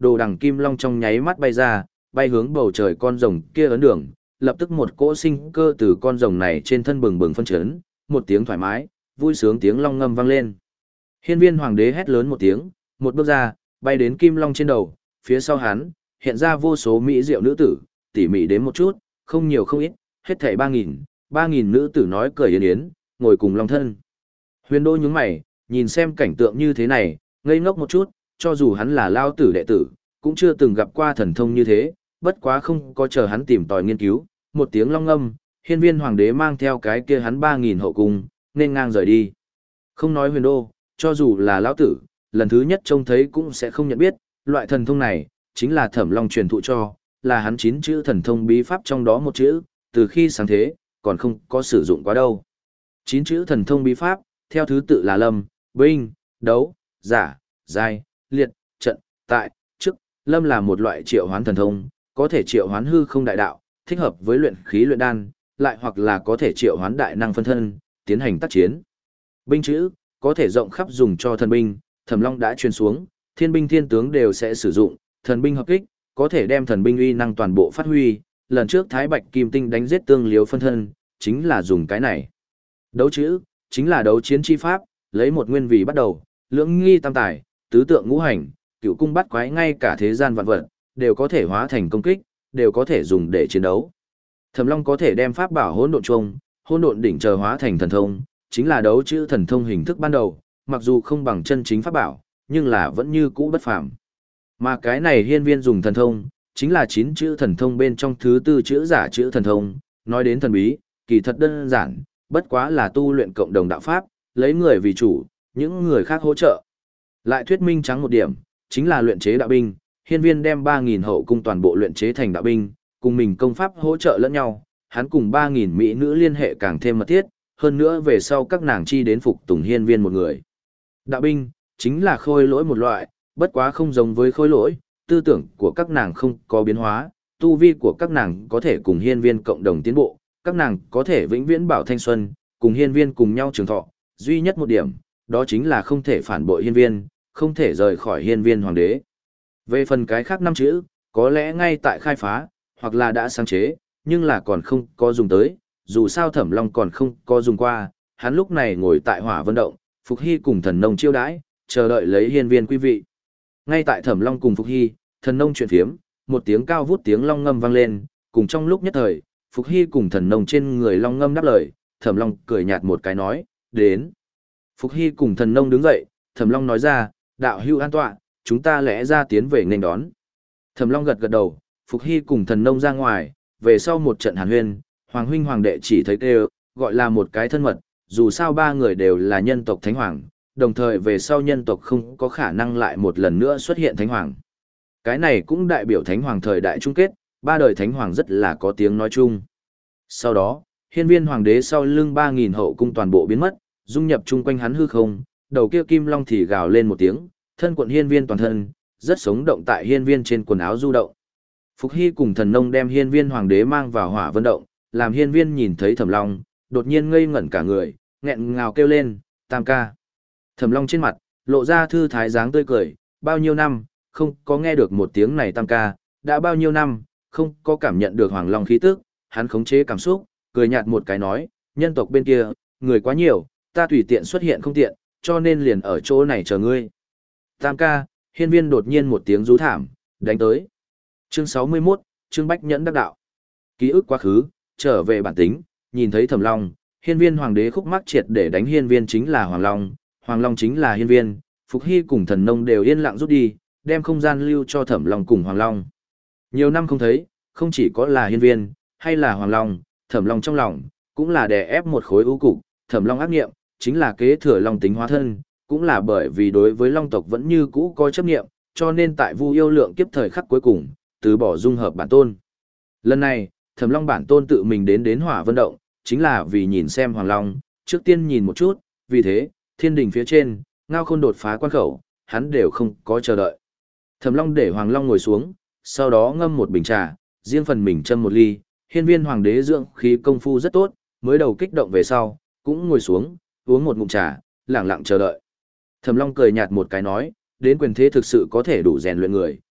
đồ đằng kim long trong nháy mắt bay ra, bay hướng bầu trời con rồng kia ấn đường, lập tức một cỗ sinh cơ từ con rồng này trên thân bừng bừng phân chấn, một tiếng thoải mái, vui sướng tiếng long ngâm vang lên. Hiên Viên Hoàng đế hét lớn một tiếng, một bước ra, bay đến kim long trên đầu, phía sau hắn hiện ra vô số mỹ diệu nữ tử, tỉ mỉ đến một chút, không nhiều không ít, hết thảy ba nghìn, ba nghìn nữ tử nói cười yến yến, ngồi cùng long thân. Huyền Đô nhướng mày, nhìn xem cảnh tượng như thế này, ngây ngốc một chút, cho dù hắn là lao tử đệ tử, cũng chưa từng gặp qua thần thông như thế, bất quá không có chờ hắn tìm tòi nghiên cứu, một tiếng long ngâm, Hiên Viên Hoàng đế mang theo cái kia hắn ba nghìn hậu cung, nên ngang rời đi. Không nói Huyền Đô, cho dù là lão tử, lần thứ nhất trông thấy cũng sẽ không nhận biết, loại thần thông này, chính là Thẩm Long truyền thụ cho, là hắn chín chữ thần thông bí pháp trong đó một chữ, từ khi sáng thế, còn không có sử dụng quá đâu. Chín chữ thần thông bí pháp, theo thứ tự là lâm, binh, đấu, giả, giai, liệt, trận, tại, chức. Lâm là một loại triệu hoán thần thông, có thể triệu hoán hư không đại đạo, thích hợp với luyện khí luyện đan, lại hoặc là có thể triệu hoán đại năng phân thân, tiến hành tác chiến. Binh chữ, có thể rộng khắp dùng cho thần binh, Thẩm Long đã truyền xuống, thiên binh thiên tướng đều sẽ sử dụng, thần binh hợp kích, có thể đem thần binh uy năng toàn bộ phát huy, lần trước Thái Bạch Kim Tinh đánh giết tương liếu phân thân, chính là dùng cái này. Đấu chữ, chính là đấu chiến chi pháp, lấy một nguyên vì bắt đầu, lưỡng nghi tam tài, tứ tượng ngũ hành, cựu cung bắt quái ngay cả thế gian vạn vật, đều có thể hóa thành công kích, đều có thể dùng để chiến đấu. Thẩm Long có thể đem pháp bảo hỗn độn chung, hỗn độn đỉnh chờ hóa thành thần thông, chính là đấu chữ thần thông hình thức ban đầu, mặc dù không bằng chân chính pháp bảo, nhưng là vẫn như cũ bất phàm. Mà cái này Hiên Viên dùng thần thông, chính là chín chữ thần thông bên trong thứ tư chữ giả chữ thần thông, nói đến thần bí, kỳ thật đơn giản, bất quá là tu luyện cộng đồng đạo pháp, lấy người vì chủ, những người khác hỗ trợ. Lại thuyết minh trắng một điểm, chính là luyện chế đạo binh, Hiên Viên đem ba nghìn hậu cung toàn bộ luyện chế thành đạo binh, cùng mình công pháp hỗ trợ lẫn nhau, hắn cùng ba nghìn mỹ nữ liên hệ càng thêm mật thiết, hơn nữa về sau các nàng chi đến phục tùng Hiên Viên một người. Đạo binh, chính là khôi lỗi một loại, bất quá không giống với khôi lỗi, tư tưởng của các nàng không có biến hóa, tu vi của các nàng có thể cùng Hiên Viên cộng đồng tiến bộ, các nàng có thể vĩnh viễn bảo thanh xuân, cùng Hiên Viên cùng nhau trường thọ, duy nhất một điểm, đó chính là không thể phản bội Hiên Viên, không thể rời khỏi Hiên Viên hoàng đế. Về phần cái khác năm chữ, có lẽ ngay tại khai phá, hoặc là đã sáng chế, nhưng là còn không có dùng tới, dù sao Thẩm Long còn không có dùng qua, hắn lúc này ngồi tại Hỏa Vân Động, Phục Hy cùng Thần Nông chiêu đãi, chờ đợi lấy Hiên Viên quý vị. Ngay tại Thẩm Long cùng Phục Hy, Thần Nông chuyện phiếm, một tiếng cao vút tiếng long ngâm vang lên, cùng trong lúc nhất thời, Phục Hy cùng Thần Nông trên người long ngâm đáp lời, Thẩm Long cười nhạt một cái nói, đến. Phục Hy cùng Thần Nông đứng dậy, Thẩm Long nói ra, đạo hữu an tọa, chúng ta lẽ ra tiến về nên đón. Thẩm Long gật gật đầu, Phục Hy cùng Thần Nông ra ngoài, về sau một trận hàn huyên, Hoàng huynh hoàng đệ chỉ thấy kêu, gọi là một cái thân mật, dù sao ba người đều là nhân tộc thánh hoàng, đồng thời về sau nhân tộc không có khả năng lại một lần nữa xuất hiện thánh hoàng. Cái này cũng đại biểu thánh hoàng thời đại chung kết, ba đời thánh hoàng rất là có tiếng nói chung. Sau đó, Hiên Viên hoàng đế sau lưng ba nghìn hậu cung toàn bộ biến mất, dung nhập chung quanh hắn hư không, đầu kia kim long thì gào lên một tiếng, thân quận Hiên Viên toàn thân, rất sống động tại Hiên Viên trên quần áo du động. Phục Hy cùng Thần Nông đem Hiên Viên hoàng đế mang vào Hỏa Vân Động, làm Hiên Viên nhìn thấy Thẩm Long, đột nhiên ngây ngẩn cả người, nghẹn ngào kêu lên, tam ca. Thẩm Long trên mặt, lộ ra thư thái dáng tươi cười, bao nhiêu năm, không có nghe được một tiếng này tam ca, đã bao nhiêu năm, không có cảm nhận được Hoàng Long khí tức, hắn khống chế cảm xúc, cười nhạt một cái nói, nhân tộc bên kia, người quá nhiều, ta tùy tiện xuất hiện không tiện, cho nên liền ở chỗ này chờ ngươi. Tam ca, Hiên Viên đột nhiên một tiếng rú thảm, đánh tới. Chương sáu mươi mốt, Chương Bách Nhẫn đắc đạo. Ký ức quá khứ, trở về bản tính, nhìn thấy Thẩm Long, Hiên Viên hoàng đế khúc mắc triệt để đánh Hiên Viên chính là Hoàng Long, Hoàng Long chính là Hiên Viên, Phục Hy cùng Thần Nông đều yên lặng rút đi, đem không gian lưu cho Thẩm Long cùng Hoàng Long. Nhiều năm không thấy, không chỉ có là Hiên Viên, hay là Hoàng Long, Thẩm Long trong lòng, cũng là đè ép một khối u cục, Thẩm Long ác nghiệm, chính là kế thừa Long tính hóa thân, cũng là bởi vì đối với Long tộc vẫn như cũ có chấp nghiệm, cho nên tại Vu Yêu Lượng kiếp thời khắc cuối cùng, từ bỏ dung hợp bản tôn. Lần này, Thẩm Long bản tôn tự mình đến đến Hỏa Vân Động, chính là vì nhìn xem Hoàng Long, trước tiên nhìn một chút, vì thế, thiên đình phía trên, Ngao Khôn đột phá quan khẩu, hắn đều không có chờ đợi. Thẩm Long để Hoàng Long ngồi xuống, sau đó ngâm một bình trà, riêng phần mình châm một ly, Hiên Viên hoàng đế dưỡng khí công phu rất tốt, mới đầu kích động về sau, cũng ngồi xuống, uống một ngụm trà, lặng lặng chờ đợi. Thẩm Long cười nhạt một cái nói, đến quyền thế thực sự có thể đủ rèn luyện người,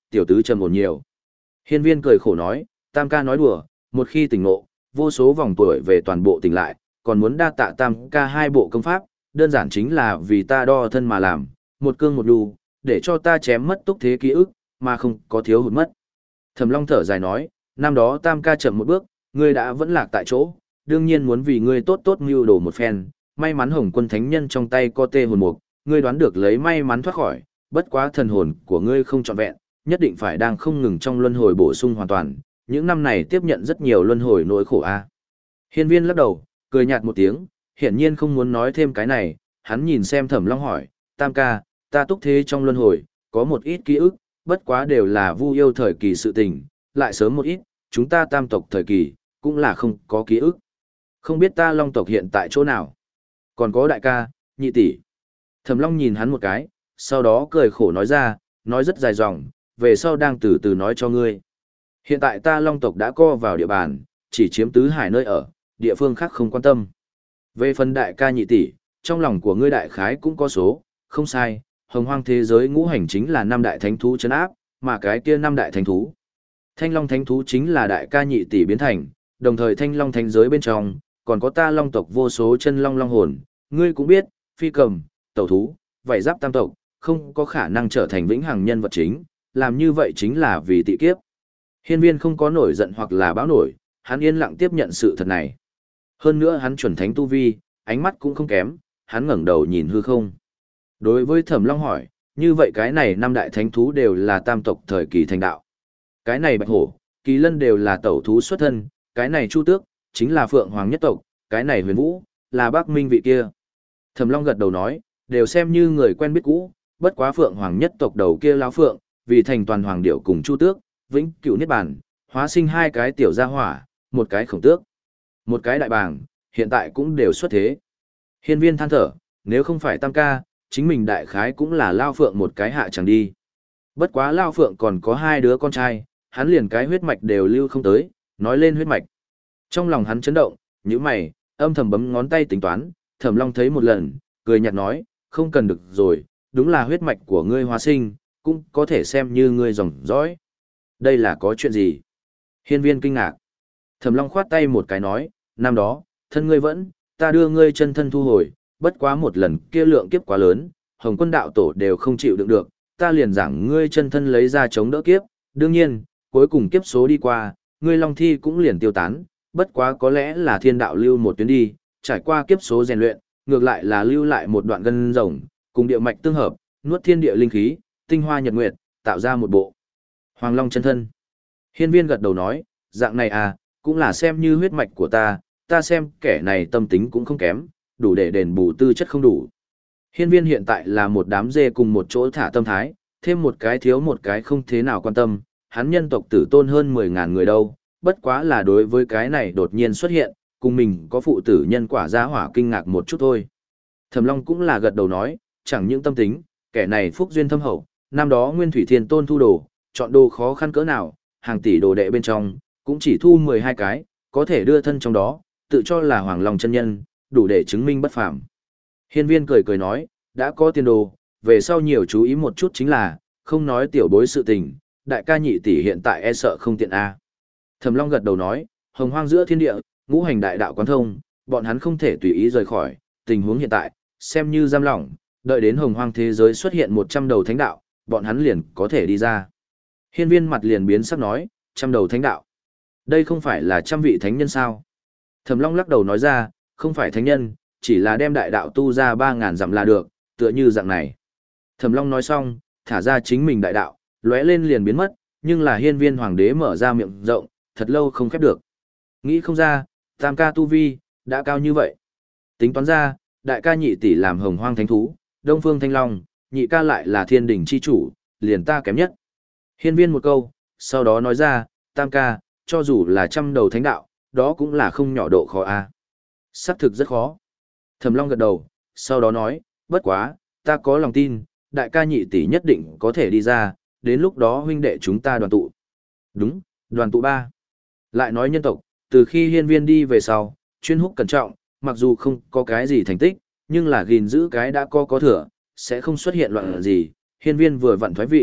tiểu tứ trầm ổn nhiều. Hiên viên cười khổ nói, tam ca nói đùa, một khi tỉnh ngộ, vô số vòng tuổi về toàn bộ tỉnh lại, còn muốn đa tạ tam ca hai bộ công pháp, đơn giản chính là vì ta đo thân mà làm, một cương một đu, để cho ta chém mất túc thế ký ức, mà không có thiếu hụt mất. Thẩm Long thở dài nói, năm đó tam ca chậm một bước, ngươi đã vẫn lạc tại chỗ, đương nhiên muốn vì ngươi tốt tốt mưu đồ một phen, may mắn Hồng Quân Thánh Nhân trong tay có tê hồn mục, ngươi đoán được lấy may mắn thoát khỏi, bất quá thần hồn của ngươi không trọn vẹn, nhất định phải đang không ngừng trong luân hồi bổ sung hoàn toàn, những năm này tiếp nhận rất nhiều luân hồi nỗi khổ a. Hiên viên lắc đầu, cười nhạt một tiếng, hiển nhiên không muốn nói thêm cái này, hắn nhìn xem Thẩm Long hỏi, tam ca, ta túc thế trong luân hồi, có một ít ký ức, bất quá đều là vu yêu thời kỳ sự tình, lại sớm một ít, chúng ta tam tộc thời kỳ, cũng là không có ký ức. Không biết ta Long tộc hiện tại chỗ nào? Còn có đại ca, nhị tỷ. Thẩm Long nhìn hắn một cái, sau đó cười khổ nói ra, nói rất dài dòng, về sau đang từ từ nói cho ngươi. Hiện tại ta Long tộc đã co vào địa bàn, chỉ chiếm tứ hải nơi ở, địa phương khác không quan tâm. Về phần đại ca nhị tỷ, trong lòng của ngươi đại khái cũng có số, không sai, hồng hoang thế giới ngũ hành chính là năm đại thánh thú trấn áp, mà cái kia năm đại thánh thú. Thanh Long thánh thú chính là đại ca nhị tỷ biến thành, đồng thời Thanh Long thánh giới bên trong, còn có ta Long tộc vô số chân long long hồn, ngươi cũng biết, phi cầm, tẩu thú, vảy giáp tam tộc, không có khả năng trở thành vĩnh hằng nhân vật chính, làm như vậy chính là vì tị kiếp. Hiên viên không có nổi giận hoặc là báo nổi, hắn yên lặng tiếp nhận sự thật này. Hơn nữa hắn chuẩn thánh tu vi, ánh mắt cũng không kém, hắn ngẩng đầu nhìn hư không. Đối với Thẩm Long hỏi, như vậy cái này năm đại thánh thú đều là tam tộc thời kỳ thành đạo. Cái này bạch hổ, kỳ lân đều là tẩu thú xuất thân, cái này chu tước, chính là phượng hoàng nhất tộc, cái này huyền vũ, là bác minh vị kia. Thẩm Long gật đầu nói, đều xem như người quen biết cũ, bất quá phượng hoàng nhất tộc đầu kia lão phượng, vì thành toàn hoàng điệu cùng chu tước, vĩnh cửu niết bàn, hóa sinh hai cái tiểu gia hỏa, một cái khổng tước, một cái đại bàng, hiện tại cũng đều xuất thế. Hiên viên than thở, nếu không phải tam ca, chính mình đại khái cũng là lao phượng một cái hạ chẳng đi. Bất quá lao phượng còn có hai đứa con trai, hắn liền cái huyết mạch đều lưu không tới, nói lên huyết mạch. Trong lòng hắn chấn động, nhíu mày, âm thầm bấm ngón tay tính toán, Thẩm Long thấy một lần, cười nhạt nói, không cần được rồi, đúng là huyết mạch của ngươi hóa sinh, cũng có thể xem như ngươi dòng dõi. Đây là có chuyện gì? Hiên viên kinh ngạc. Thẩm Long khoát tay một cái nói, năm đó, thân ngươi vẫn, ta đưa ngươi chân thân thu hồi, bất quá một lần kia lượng kiếp quá lớn, Hồng Quân đạo tổ đều không chịu đựng được, ta liền giảng ngươi chân thân lấy ra chống đỡ kiếp, đương nhiên, cuối cùng kiếp số đi qua, ngươi long thi cũng liền tiêu tán, bất quá có lẽ là thiên đạo lưu một tuyến đi, trải qua kiếp số rèn luyện, ngược lại là lưu lại một đoạn gân rồng, cùng địa mạch tương hợp, nuốt thiên địa linh khí, tinh hoa nhật nguyệt, tạo ra một bộ Hoàng Long chân thân. Hiên viên gật đầu nói, dạng này à, cũng là xem như huyết mạch của ta, ta xem kẻ này tâm tính cũng không kém, đủ để đền bù tư chất không đủ. Hiên viên hiện tại là một đám dê cùng một chỗ thả tâm thái, thêm một cái thiếu một cái không thế nào quan tâm, hắn nhân tộc tử tôn hơn mười ngàn người đâu, bất quá là đối với cái này đột nhiên xuất hiện, cùng mình có phụ tử nhân quả gia hỏa kinh ngạc một chút thôi. Thẩm Long cũng là gật đầu nói, chẳng những tâm tính, kẻ này phúc duyên thâm hậu, năm đó Nguyên Thủy Thiên Tôn thu đồ, chọn đồ khó khăn cỡ nào, hàng tỷ đồ đệ bên trong, cũng chỉ thu mười hai cái, có thể đưa thân trong đó, tự cho là Hoàng Long chân nhân, đủ để chứng minh bất phàm. Hiên viên cười cười nói, đã có tiền đồ, về sau nhiều chú ý một chút chính là, không nói tiểu bối sự tình, đại ca nhị tỷ hiện tại e sợ không tiện a. Thẩm Long gật đầu nói, hồng hoang giữa thiên địa, ngũ hành đại đạo quán thông, bọn hắn không thể tùy ý rời khỏi, tình huống hiện tại, xem như giam lỏng, đợi đến hồng hoang thế giới xuất hiện một trăm đầu thánh đạo, bọn hắn liền có thể đi ra. Hiên viên mặt liền biến sắc nói, trăm đầu thánh đạo. Đây không phải là trăm vị thánh nhân sao? Thẩm Long lắc đầu nói ra, không phải thánh nhân, chỉ là đem đại đạo tu ra ba ngàn dặm là được, tựa như dạng này. Thẩm Long nói xong, thả ra chính mình đại đạo, lóe lên liền biến mất, nhưng là hiên viên hoàng đế mở ra miệng rộng, thật lâu không khép được. Nghĩ không ra, tam ca tu vi, đã cao như vậy. Tính toán ra, đại ca nhị tỷ làm hồng hoang thánh thú, đông phương thanh long, nhị ca lại là thiên đỉnh chi chủ, liền ta kém nhất. Hiên viên một câu, sau đó nói ra, tam ca, cho dù là trăm đầu thánh đạo, đó cũng là không nhỏ độ khó a. Xác thực rất khó. Thẩm Long gật đầu, sau đó nói, bất quá, ta có lòng tin, đại ca nhị tỷ nhất định có thể đi ra, đến lúc đó huynh đệ chúng ta đoàn tụ. Đúng, đoàn tụ ba. Lại nói nhân tộc, từ khi hiên viên đi về sau, chuyên húc cẩn trọng, mặc dù không có cái gì thành tích, nhưng là gìn giữ cái đã có có thừa, sẽ không xuất hiện loạn gì. Hiên viên vừa vặn thoái vị,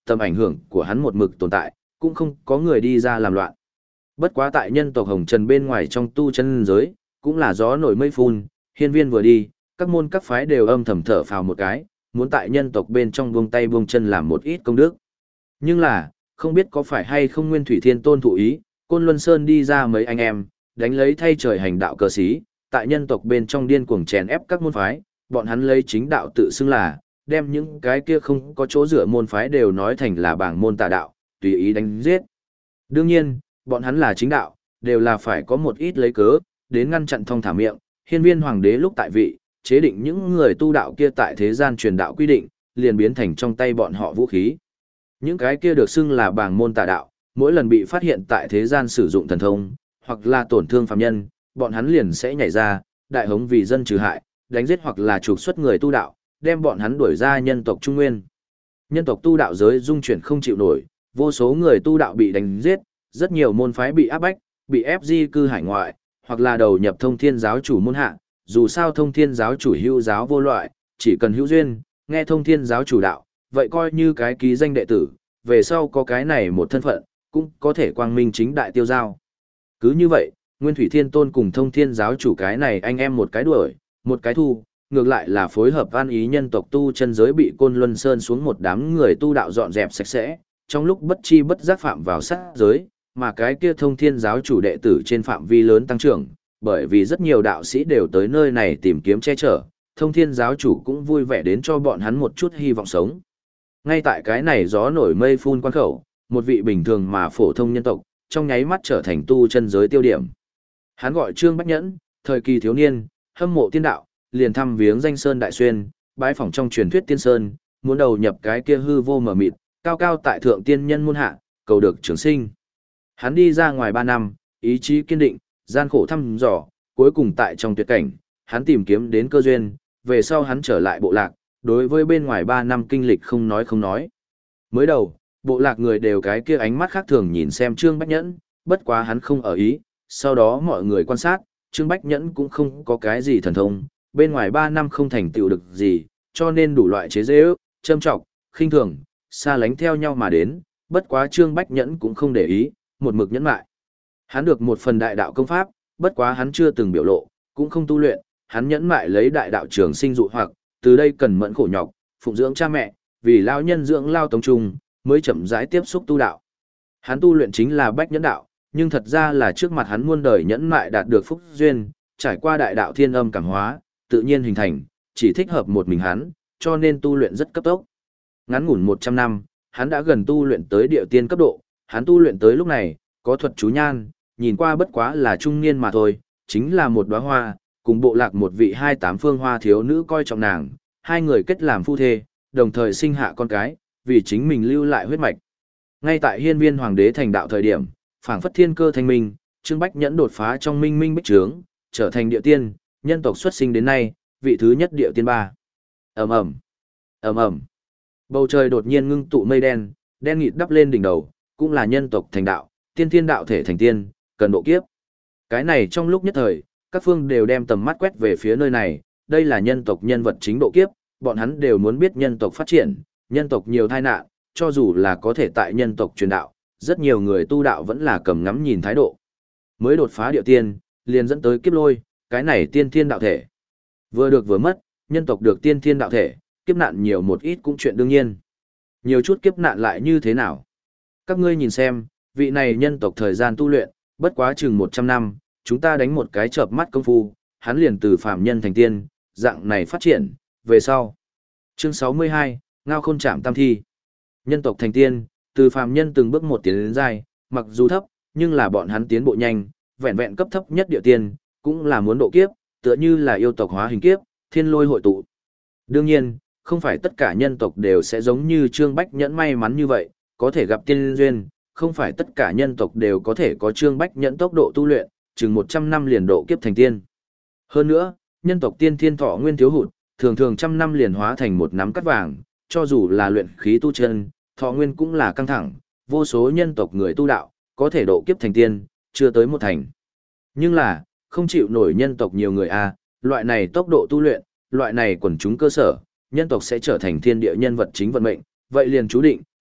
tầm ảnh hưởng của hắn một mực tồn tại, cũng không có người đi ra làm loạn. Bất quá tại nhân tộc Hồng Trần bên ngoài trong tu chân giới, cũng là gió nổi mây phun, hiên viên vừa đi, các môn các phái đều âm thầm thở phào một cái, muốn tại nhân tộc bên trong buông tay buông chân làm một ít công đức. Nhưng là, không biết có phải hay không Nguyên Thủy Thiên Tôn thụ ý, Côn Luân Sơn đi ra mấy anh em, đánh lấy thay trời hành đạo cờ sĩ, tại nhân tộc bên trong điên cuồng chèn ép các môn phái, bọn hắn lấy chính đạo tự xưng là, đem những cái kia không có chỗ dựa môn phái đều nói thành là bảng môn tà đạo, tùy ý đánh giết. Đương nhiên, bọn hắn là chính đạo, đều là phải có một ít lấy cớ, đến ngăn chặn thông thả miệng, hiên viên hoàng đế lúc tại vị, chế định những người tu đạo kia tại thế gian truyền đạo quy định, liền biến thành trong tay bọn họ vũ khí. Những cái kia được xưng là bảng môn tà đạo, mỗi lần bị phát hiện tại thế gian sử dụng thần thông, hoặc là tổn thương phàm nhân, bọn hắn liền sẽ nhảy ra, đại hống vì dân trừ hại, đánh giết hoặc là trục xuất người tu đạo, đem bọn hắn đuổi ra nhân tộc Trung Nguyên. Nhân tộc tu đạo giới dung chuyển không chịu nổi, vô số người tu đạo bị đánh giết, rất nhiều môn phái bị áp bách, bị ép di cư hải ngoại, hoặc là đầu nhập thông thiên giáo chủ môn hạ, dù sao thông thiên giáo chủ hữu giáo vô loại, chỉ cần hữu duyên, nghe thông thiên giáo chủ đạo, vậy coi như cái ký danh đệ tử, về sau có cái này một thân phận, cũng có thể quang minh chính đại tiêu giao. Cứ như vậy, Nguyên Thủy Thiên Tôn cùng thông thiên giáo chủ cái này anh em một cái đuổi, một cái thu, ngược lại là phối hợp an ý nhân tộc tu chân giới bị Côn Luân Sơn xuống một đám người tu đạo dọn dẹp sạch sẽ, trong lúc bất chi bất giác phạm vào sát giới, mà cái kia thông thiên giáo chủ đệ tử trên phạm vi lớn tăng trưởng, bởi vì rất nhiều đạo sĩ đều tới nơi này tìm kiếm che chở, thông thiên giáo chủ cũng vui vẻ đến cho bọn hắn một chút hy vọng sống. Ngay tại cái này gió nổi mây phun quan khẩu, một vị bình thường mà phổ thông nhân tộc, trong nháy mắt trở thành tu chân giới tiêu điểm. Hắn gọi Trương Bách Nhẫn, thời kỳ thiếu niên, hâm mộ tiên đạo, liền thăm viếng danh sơn đại xuyên, bái phỏng trong truyền thuyết tiên sơn, muốn đầu nhập cái kia hư vô mờ mịt, cao cao tại thượng tiên nhân môn hạ, cầu được trường sinh. Hắn đi ra ngoài ba năm, ý chí kiên định, gian khổ thăm dò, cuối cùng tại trong tuyệt cảnh, hắn tìm kiếm đến cơ duyên, về sau hắn trở lại bộ lạc, đối với bên ngoài ba năm kinh lịch không nói không nói. Mới đầu, bộ lạc người đều cái kia ánh mắt khác thường nhìn xem Trương Bách Nhẫn, bất quá hắn không ở ý, sau đó mọi người quan sát, Trương Bách Nhẫn cũng không có cái gì thần thông, bên ngoài ba năm không thành tựu được gì, cho nên đủ loại chế giễu, châm trọng, khinh thường, xa lánh theo nhau mà đến, bất quá Trương Bách Nhẫn cũng không để ý, một mực nhẫn lại. Hắn được một phần đại đạo công pháp, bất quá hắn chưa từng biểu lộ, cũng không tu luyện, hắn nhẫn mại lấy đại đạo trường sinh dụ hoặc, từ đây cần mẫn khổ nhọc, phụng dưỡng cha mẹ, vì lao nhân dưỡng lao tống trung, mới chậm rãi tiếp xúc tu đạo. Hắn tu luyện chính là Bách Nhẫn đạo, nhưng thật ra là trước mặt hắn muôn đời nhẫn mại đạt được phúc duyên, trải qua đại đạo thiên âm cảm hóa, tự nhiên hình thành, chỉ thích hợp một mình hắn, cho nên tu luyện rất cấp tốc. Ngắn ngủn một trăm năm, hắn đã gần tu luyện tới địa tiên cấp độ, hắn tu luyện tới lúc này, có thuật chú nhan, nhìn qua bất quá là trung niên mà thôi, chính là một đóa hoa, cùng bộ lạc một vị hai tám phương hoa thiếu nữ coi trọng nàng, hai người kết làm phu thê, đồng thời sinh hạ con cái, vì chính mình lưu lại huyết mạch. Ngay tại hiên viên hoàng đế thành đạo thời điểm, phảng phất thiên cơ thanh minh, Trương Bách Nhẫn đột phá trong minh minh bích trướng, trở thành địa tiên, nhân tộc xuất sinh đến nay, vị thứ nhất địa tiên ba. Ầm ầm, ầm ầm. Bầu trời đột nhiên ngưng tụ mây đen, đen nghịt đắp lên đỉnh đầu, cũng là nhân tộc thành đạo, tiên thiên đạo thể thành tiên, cần độ kiếp. Cái này trong lúc nhất thời, các phương đều đem tầm mắt quét về phía nơi này, đây là nhân tộc nhân vật chính độ kiếp, bọn hắn đều muốn biết nhân tộc phát triển, nhân tộc nhiều tai nạn, cho dù là có thể tại nhân tộc truyền đạo, rất nhiều người tu đạo vẫn là cầm ngắm nhìn thái độ. Mới đột phá địa tiên, liền dẫn tới kiếp lôi, cái này tiên thiên đạo thể. Vừa được vừa mất, nhân tộc được tiên thiên đạo thể, kiếp nạn nhiều một ít cũng chuyện đương nhiên. Nhiều chút kiếp nạn lại như thế nào? Các ngươi nhìn xem, vị này nhân tộc thời gian tu luyện, bất quá chừng một trăm năm, chúng ta đánh một cái chợp mắt công phu, hắn liền từ phàm nhân thành tiên, dạng này phát triển, về sau. Chương sáu mươi hai, Ngao Khôn Trảm Tam Thi. Nhân tộc thành tiên, từ phàm nhân từng bước một tiến đến giai, mặc dù thấp, nhưng là bọn hắn tiến bộ nhanh, vẹn vẹn cấp thấp nhất địa tiên, cũng là muốn độ kiếp, tựa như là yêu tộc hóa hình kiếp, thiên lôi hội tụ. Đương nhiên, không phải tất cả nhân tộc đều sẽ giống như Trương Bách Nhẫn may mắn như vậy, có thể gặp tiên duyên, không phải tất cả nhân tộc đều có thể có Trương Bách Nhẫn tốc độ tu luyện, chừng một trăm năm liền độ kiếp thành tiên. Hơn nữa, nhân tộc tiên thiên thọ nguyên thiếu hụt, thường thường trăm năm liền hóa thành một nắm cát vàng, cho dù là luyện khí tu chân, thọ nguyên cũng là căng thẳng, vô số nhân tộc người tu đạo, có thể độ kiếp thành tiên, chưa tới một thành. Nhưng là, không chịu nổi nhân tộc nhiều người a, loại này tốc độ tu luyện, loại này quần chúng cơ sở, nhân tộc sẽ trở thành thiên địa nhân vật chính vận mệnh, vậy liền chú định,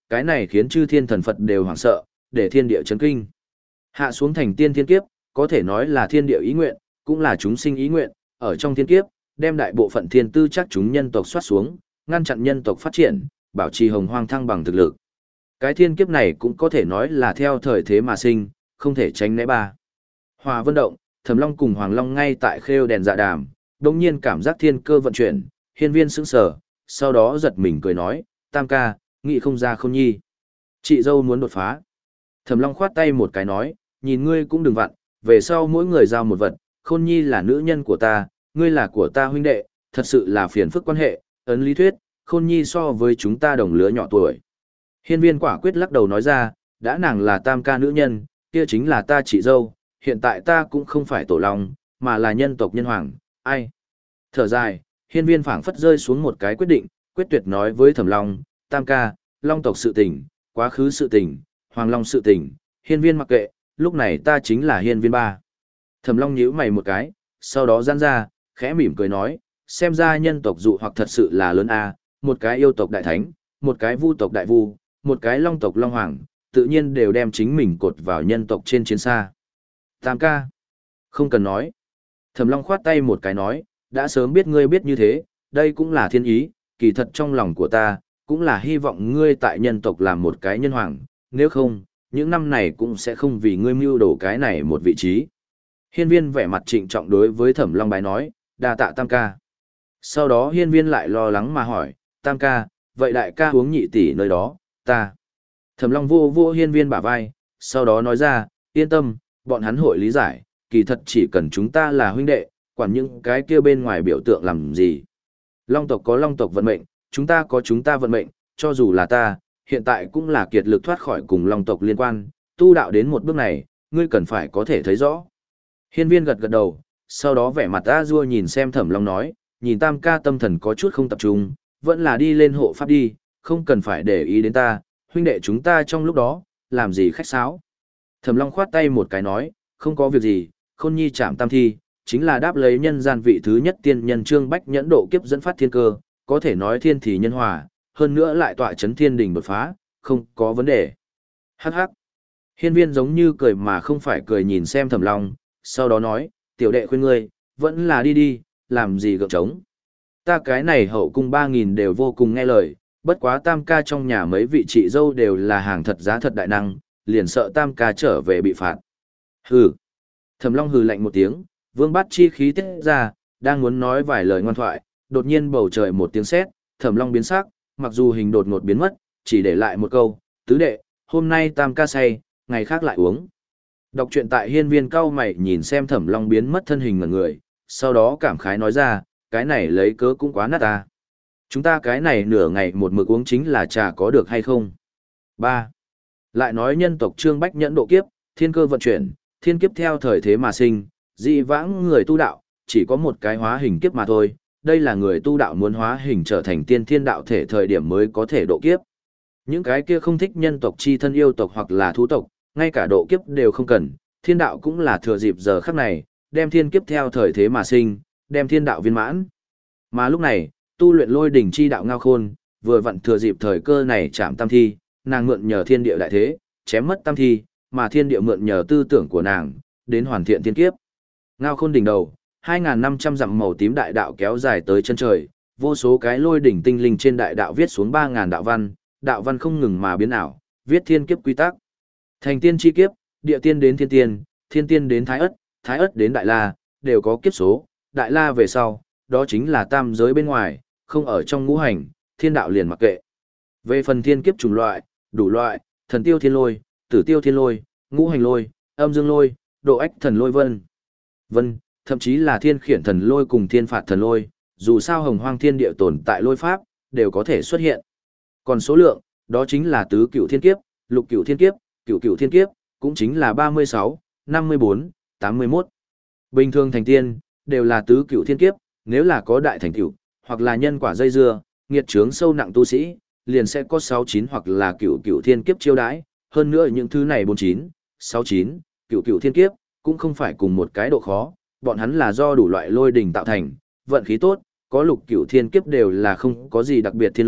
cái này khiến chư thiên thần Phật đều hoảng sợ, để thiên địa chấn kinh. Hạ xuống thành tiên thiên kiếp, có thể nói là thiên địa ý nguyện, cũng là chúng sinh ý nguyện, ở trong thiên kiếp, đem đại bộ phận thiên tư chắc chúng nhân tộc soát xuống, ngăn chặn nhân tộc phát triển, bảo trì hồng hoang thăng bằng thực lực. Cái thiên kiếp này cũng có thể nói là theo thời thế mà sinh, không thể tránh né ba. Hòa Vân động, Thẩm Long cùng Hoàng Long ngay tại khêu đèn dạ đàm, đột nhiên cảm giác thiên cơ vận chuyển, hiên viên sững sờ, sau đó giật mình cười nói, Tam ca, nghĩ không ra Khôn Nhi. Chị dâu muốn đột phá. Thẩm Long khoát tay một cái nói, nhìn ngươi cũng đừng vặn, về sau mỗi người giao một vật, Khôn Nhi là nữ nhân của ta, ngươi là của ta huynh đệ, thật sự là phiền phức quan hệ, ấn lý thuyết, Khôn Nhi so với chúng ta đồng lứa nhỏ tuổi. Hiên viên quả quyết lắc đầu nói ra, đã nàng là Tam ca nữ nhân, kia chính là ta chị dâu, hiện tại ta cũng không phải tổ long, mà là nhân tộc nhân hoàng, ai. Thở dài, hiên viên phảng phất rơi xuống một cái quyết định, quyết tuyệt nói với Thẩm Long, Tam ca, long tộc sự tình, quá khứ sự tình, hoàng long sự tình, hiên viên mặc kệ, lúc này ta chính là hiên viên ba. Thẩm Long nhíu mày một cái, sau đó giãn ra, khẽ mỉm cười nói, xem ra nhân tộc dụ hoặc thật sự là lớn a, một cái yêu tộc đại thánh, một cái vu tộc đại vu, một cái long tộc long hoàng, tự nhiên đều đem chính mình cột vào nhân tộc trên chiến xa. Tam ca, không cần nói. Thẩm Long khoát tay một cái nói, đã sớm biết ngươi biết như thế, đây cũng là thiên ý, kỳ thật trong lòng của ta, cũng là hy vọng ngươi tại nhân tộc làm một cái nhân hoàng, nếu không, những năm này cũng sẽ không vì ngươi mưu đồ cái này một vị trí. Hiên viên vẻ mặt trịnh trọng đối với Thẩm Long bái nói, đa tạ Tam ca. Sau đó hiên viên lại lo lắng mà hỏi, Tam ca, vậy đại ca uống nhị tỷ nơi đó, ta. Thẩm Long vô vô hiên viên bả vai, sau đó nói ra, yên tâm, bọn hắn hội lý giải, kỳ thật chỉ cần chúng ta là huynh đệ, quản những cái kia bên ngoài biểu tượng làm gì. Long tộc có long tộc vận mệnh, chúng ta có chúng ta vận mệnh, cho dù là ta, hiện tại cũng là kiệt lực thoát khỏi cùng long tộc liên quan, tu đạo đến một bước này, ngươi cần phải có thể thấy rõ. Hiên viên gật gật đầu, sau đó vẻ mặt a dua nhìn xem Thẩm Long nói, nhìn Tam ca tâm thần có chút không tập trung, vẫn là đi lên hộ pháp đi, không cần phải để ý đến ta, huynh đệ chúng ta trong lúc đó, làm gì khách sáo. Thẩm Long khoát tay một cái nói, không có việc gì, Khôn Nhi chạm tam thi, chính là đáp lấy nhân gian vị thứ nhất tiên nhân Trương Bách nhẫn độ kiếp dẫn phát thiên cơ, có thể nói thiên thì nhân hòa, hơn nữa lại tọa chấn thiên đình đột phá, không có vấn đề. Hắc hắc. Hiên viên giống như cười mà không phải cười nhìn xem Thẩm Long, sau đó nói, tiểu đệ khuyên ngươi, vẫn là đi đi, làm gì gượng trống. Ta cái này hậu cung ba nghìn đều vô cùng nghe lời, bất quá Tam ca trong nhà mấy vị chị dâu đều là hàng thật giá thật đại năng, liền sợ Tam ca trở về bị phạt. Hừ. Thẩm Long hừ lạnh một tiếng, vương bát chi khí tiết ra, đang muốn nói vài lời ngoan thoại, đột nhiên bầu trời một tiếng sét, Thẩm Long biến sắc, mặc dù hình đột ngột biến mất, chỉ để lại một câu, tứ đệ, hôm nay Tam ca say, ngày khác lại uống. Đọc truyện tại hiên viên cao mày nhìn xem Thẩm Long biến mất thân hình ngẩn người, sau đó cảm khái nói ra, cái này lấy cớ cũng quá nát ta. Chúng ta cái này nửa ngày một mực uống chính là trà có được hay không? ba. Lại nói nhân tộc Trương Bách nhẫn độ kiếp, thiên cơ vận chuyển, thiên kiếp theo thời thế mà sinh, dị vãng người tu đạo, chỉ có một cái hóa hình kiếp mà thôi, đây là người tu đạo muốn hóa hình trở thành tiên thiên đạo thể thời điểm mới có thể độ kiếp. Những cái kia không thích nhân tộc chi thân yêu tộc hoặc là thú tộc, ngay cả độ kiếp đều không cần, thiên đạo cũng là thừa dịp giờ khắc này, đem thiên kiếp theo thời thế mà sinh, đem thiên đạo viên mãn. Mà lúc này, tu luyện lôi đỉnh chi đạo Ngao Khôn, vừa vặn thừa dịp thời cơ này chạm tam thi, nàng mượn nhờ thiên địa đại thế, chém mất tam thi, mà thiên địa mượn nhờ tư tưởng của nàng, đến hoàn thiện thiên kiếp. Ngao Khôn đỉnh đầu, hai nghìn năm trăm dặm màu tím đại đạo kéo dài tới chân trời, vô số cái lôi đỉnh tinh linh trên đại đạo viết xuống ba nghìn đạo văn, đạo văn không ngừng mà biến ảo, viết thiên kiếp quy tắc. Thành tiên chi kiếp, địa tiên đến thiên tiên, thiên tiên đến thái ất, thái ất đến đại la, đều có kiếp số, đại la về sau, đó chính là tam giới bên ngoài, không ở trong ngũ hành, thiên đạo liền mặc kệ. Về phần thiên kiếp chủng loại, đủ loại, thần tiêu thiên lôi, tử tiêu thiên lôi, ngũ hành lôi, âm dương lôi, độ ách thần lôi vân. Vân, thậm chí là thiên khiển thần lôi cùng thiên phạt thần lôi, dù sao hồng hoang thiên địa tồn tại lôi pháp, đều có thể xuất hiện. Còn số lượng, đó chính là tứ cửu thiên kiếp, lục cửu thiên kiếp, cửu cửu thiên kiếp, cũng chính là ba mươi sáu, năm mươi bốn, tám mươi mốt. Bình thường thành tiên, đều là tứ cửu thiên kiếp, nếu là có đại thành cửu, hoặc là nhân quả dây dưa, nghiệt chướng sâu nặng tu sĩ, liền sẽ có sáu chín hoặc là cửu cửu thiên kiếp chiêu đãi, hơn nữa những thứ này bốn chín, sáu chín, cửu cửu thiên kiếp, cũng không phải cùng một cái độ khó, bọn hắn là do đủ loại lôi đỉnh tạo thành, vận khí tốt, có lục cửu thiên kiếp đều là không có gì đặc biệt thiên lôi,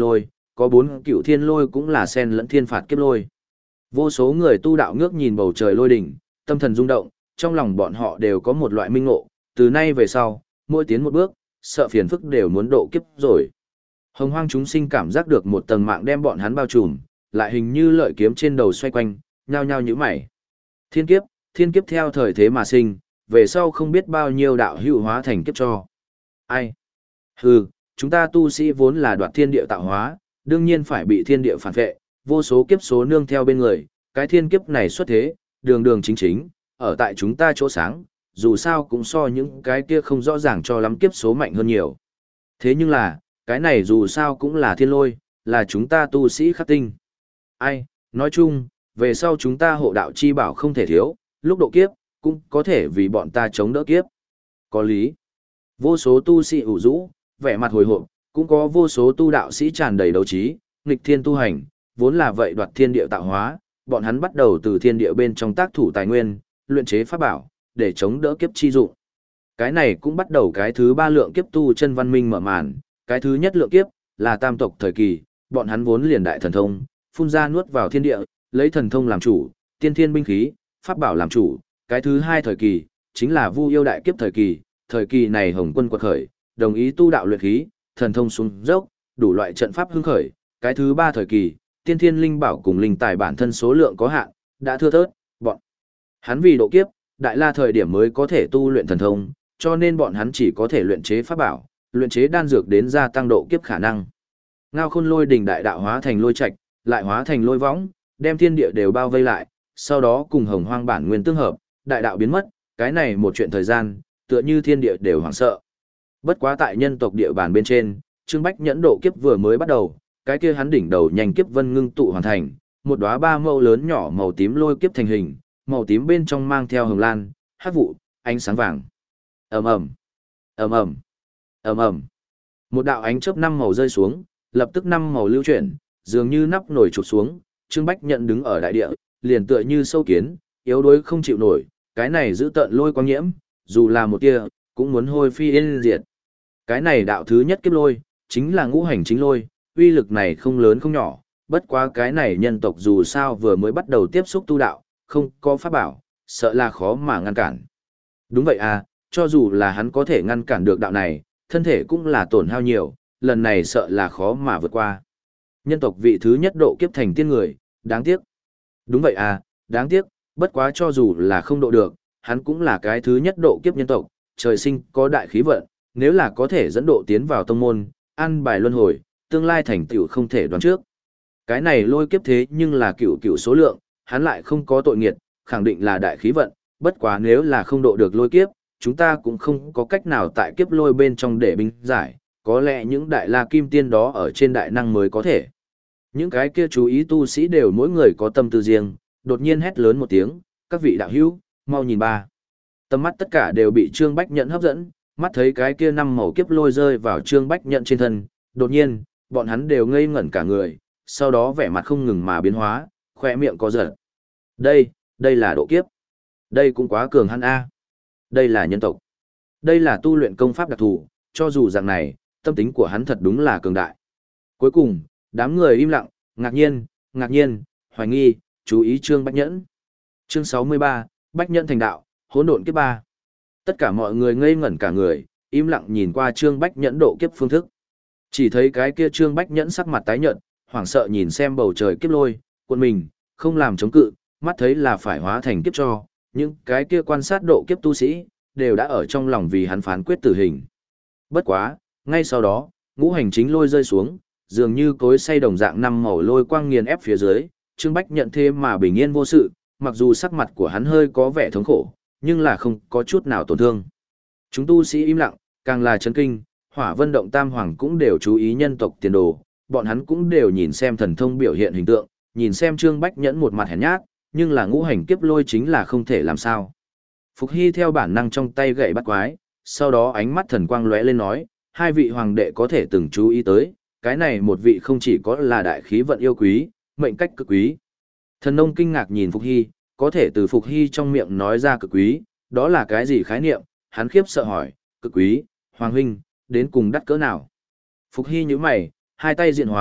có bốn cựu thiên lôi cũng là sen lẫn thiên phạt kiếp lôi. Vô số người tu đạo ngước nhìn bầu trời lôi đỉnh, tâm thần rung động, trong lòng bọn họ đều có một loại minh ngộ, từ nay về sau, mỗi tiến một bước, sợ phiền phức đều muốn độ kiếp rồi. Hồng hoang chúng sinh cảm giác được một tầng mạng đem bọn hắn bao trùm, lại hình như lợi kiếm trên đầu xoay quanh, nhao nhao như mày. Thiên kiếp, thiên kiếp theo thời thế mà sinh, về sau không biết bao nhiêu đạo hữu hóa thành kiếp cho. Ai? Hừ, chúng ta tu sĩ vốn là đoạt thiên địa tạo hóa, đương nhiên phải bị thiên địa phản vệ, vô số kiếp số nương theo bên người, cái thiên kiếp này xuất thế, đường đường chính chính, ở tại chúng ta chỗ sáng, dù sao cũng so những cái kia không rõ ràng cho lắm kiếp số mạnh hơn nhiều. Thế nhưng là, cái này dù sao cũng là thiên lôi, là chúng ta tu sĩ khắc tinh. Ai, nói chung, về sau chúng ta hộ đạo chi bảo không thể thiếu, lúc độ kiếp, cũng có thể vì bọn ta chống đỡ kiếp. Có lý. Vô số tu sĩ ủ rũ, vẻ mặt hồi hộp, cũng có vô số tu đạo sĩ tràn đầy đấu trí, nghịch thiên tu hành, vốn là vậy đoạt thiên địa tạo hóa, bọn hắn bắt đầu từ thiên địa bên trong tác thủ tài nguyên, luyện chế pháp bảo, để chống đỡ kiếp chi dụng. Cái này cũng bắt đầu cái thứ ba lượng kiếp tu chân văn minh mở màn, cái thứ nhất lượng kiếp là tam tộc thời kỳ, bọn hắn vốn liền đại thần thông, phun ra nuốt vào thiên địa, lấy thần thông làm chủ, tiên thiên binh khí, pháp bảo làm chủ. Cái thứ hai thời kỳ chính là Vu yêu đại kiếp thời kỳ, thời kỳ này Hồng Quân quật khởi, đồng ý tu đạo luyện khí, thần thông xuống dốc, đủ loại trận pháp hưng khởi. Cái thứ ba thời kỳ, tiên thiên linh bảo cùng linh tài bản thân số lượng có hạn, đã thưa thớt, bọn hắn vì độ kiếp, đại la thời điểm mới có thể tu luyện thần thông, cho nên bọn hắn chỉ có thể luyện chế pháp bảo, luyện chế đan dược đến gia tăng độ kiếp khả năng. Ngao Khôn Lôi đỉnh đại đạo hóa thành lôi trạch, lại hóa thành lôi võng, đem thiên địa đều bao vây lại, sau đó cùng Hồng Hoang bản nguyên tương hợp, đại đạo biến mất, cái này một chuyện thời gian, tựa như thiên địa đều hoảng sợ. Bất quá tại nhân tộc địa bàn bên trên, Trương Bách Nhẫn độ kiếp vừa mới bắt đầu, cái kia hắn đỉnh đầu nhanh kiếp vân ngưng tụ hoàn thành, một đóa ba mâu lớn nhỏ màu tím lôi kiếp thành hình, màu tím bên trong mang theo hồng lan, hắc vụ, ánh sáng vàng. Ầm ầm, ầm ầm, ầm ầm. Một đạo ánh chớp năm màu rơi xuống, lập tức năm màu lưu chuyển, dường như nắp nổi chụp xuống, Trương Bách Nhẫn đứng ở đại địa, liền tựa như sâu kiến, yếu đuối không chịu nổi, cái này giữ tợn lôi quang nhiễm, dù là một tia, cũng muốn hôi phi yên diệt. Cái này đạo thứ nhất kiếp lôi, chính là ngũ hành chính lôi, uy lực này không lớn không nhỏ, bất quá cái này nhân tộc dù sao vừa mới bắt đầu tiếp xúc tu đạo, không có pháp bảo, sợ là khó mà ngăn cản. Đúng vậy à, cho dù là hắn có thể ngăn cản được đạo này, thân thể cũng là tổn hao nhiều, lần này sợ là khó mà vượt qua. Nhân tộc vị thứ nhất độ kiếp thành tiên người, đáng tiếc. Đúng vậy à, đáng tiếc, bất quá cho dù là không độ được, hắn cũng là cái thứ nhất độ kiếp nhân tộc, trời sinh có đại khí vận, nếu là có thể dẫn độ tiến vào tông môn, ăn bài luân hồi, tương lai thành tựu không thể đoán trước. Cái này lôi kiếp thế nhưng là cựu cựu số lượng, hắn lại không có tội nghiệt, khẳng định là đại khí vận, bất quá nếu là không độ được lôi kiếp, chúng ta cũng không có cách nào tại kiếp lôi bên trong để binh giải, có lẽ những đại la kim tiên đó ở trên đại năng mới có thể. Những cái kia chú ý tu sĩ đều mỗi người có tâm tư riêng, đột nhiên hét lớn một tiếng, các vị đạo hữu, mau nhìn ba. Tầm mắt tất cả đều bị Trương Bách Nhẫn hấp dẫn, mắt thấy cái kia năm màu kiếp lôi rơi vào Trương Bách Nhẫn trên thân, đột nhiên, bọn hắn đều ngây ngẩn cả người, sau đó vẻ mặt không ngừng mà biến hóa, khoe miệng có giật. Đây, đây là độ kiếp. Đây cũng quá cường hắn a. Đây là nhân tộc. Đây là tu luyện công pháp đặc thù, cho dù dạng này, tâm tính của hắn thật đúng là cường đại. Cuối cùng, đám người im lặng, ngạc nhiên, ngạc nhiên, hoài nghi, chú ý Trương Bách Nhẫn. Chương sáu mươi ba, Bách Nhẫn thành đạo, hỗn độn kiếp ba. Tất cả mọi người ngây ngẩn cả người, im lặng nhìn qua Trương Bách Nhẫn độ kiếp phương thức. Chỉ thấy cái kia Trương Bách Nhẫn sắc mặt tái nhợt, hoảng sợ nhìn xem bầu trời kiếp lôi, quân mình, không làm chống cự, mắt thấy là phải hóa thành kiếp cho, những cái kia quan sát độ kiếp tu sĩ, đều đã ở trong lòng vì hắn phán quyết tử hình. Bất quá, ngay sau đó, ngũ hành chính lôi rơi xuống, dường như cối xay đồng dạng năm màu lôi quang nghiền ép phía dưới, Trương Bách nhận thêm mà bình yên vô sự, mặc dù sắc mặt của hắn hơi có vẻ thống khổ, nhưng là không có chút nào tổn thương. Chúng tu sĩ im lặng, càng là chấn kinh, Hỏa Vân Động Tam Hoàng cũng đều chú ý nhân tộc tiền đồ, bọn hắn cũng đều nhìn xem thần thông biểu hiện hình tượng, nhìn xem Trương Bách Nhẫn một mặt hèn nhát, nhưng là ngũ hành kiếp lôi chính là không thể làm sao. Phục Hy theo bản năng trong tay gậy bắt quái, sau đó ánh mắt thần quang lóe lên nói, hai vị hoàng đệ có thể từng chú ý tới, cái này một vị không chỉ có là đại khí vận yêu quý, mệnh cách cực quý. Thần nông kinh ngạc nhìn Phục Hy, có thể từ Phục Hy trong miệng nói ra cực quý, đó là cái gì khái niệm, hắn khiếp sợ hỏi, cực quý, hoàng huynh, đến cùng đắt cỡ nào. Phục Hy nhíu mày, hai tay diện hóa,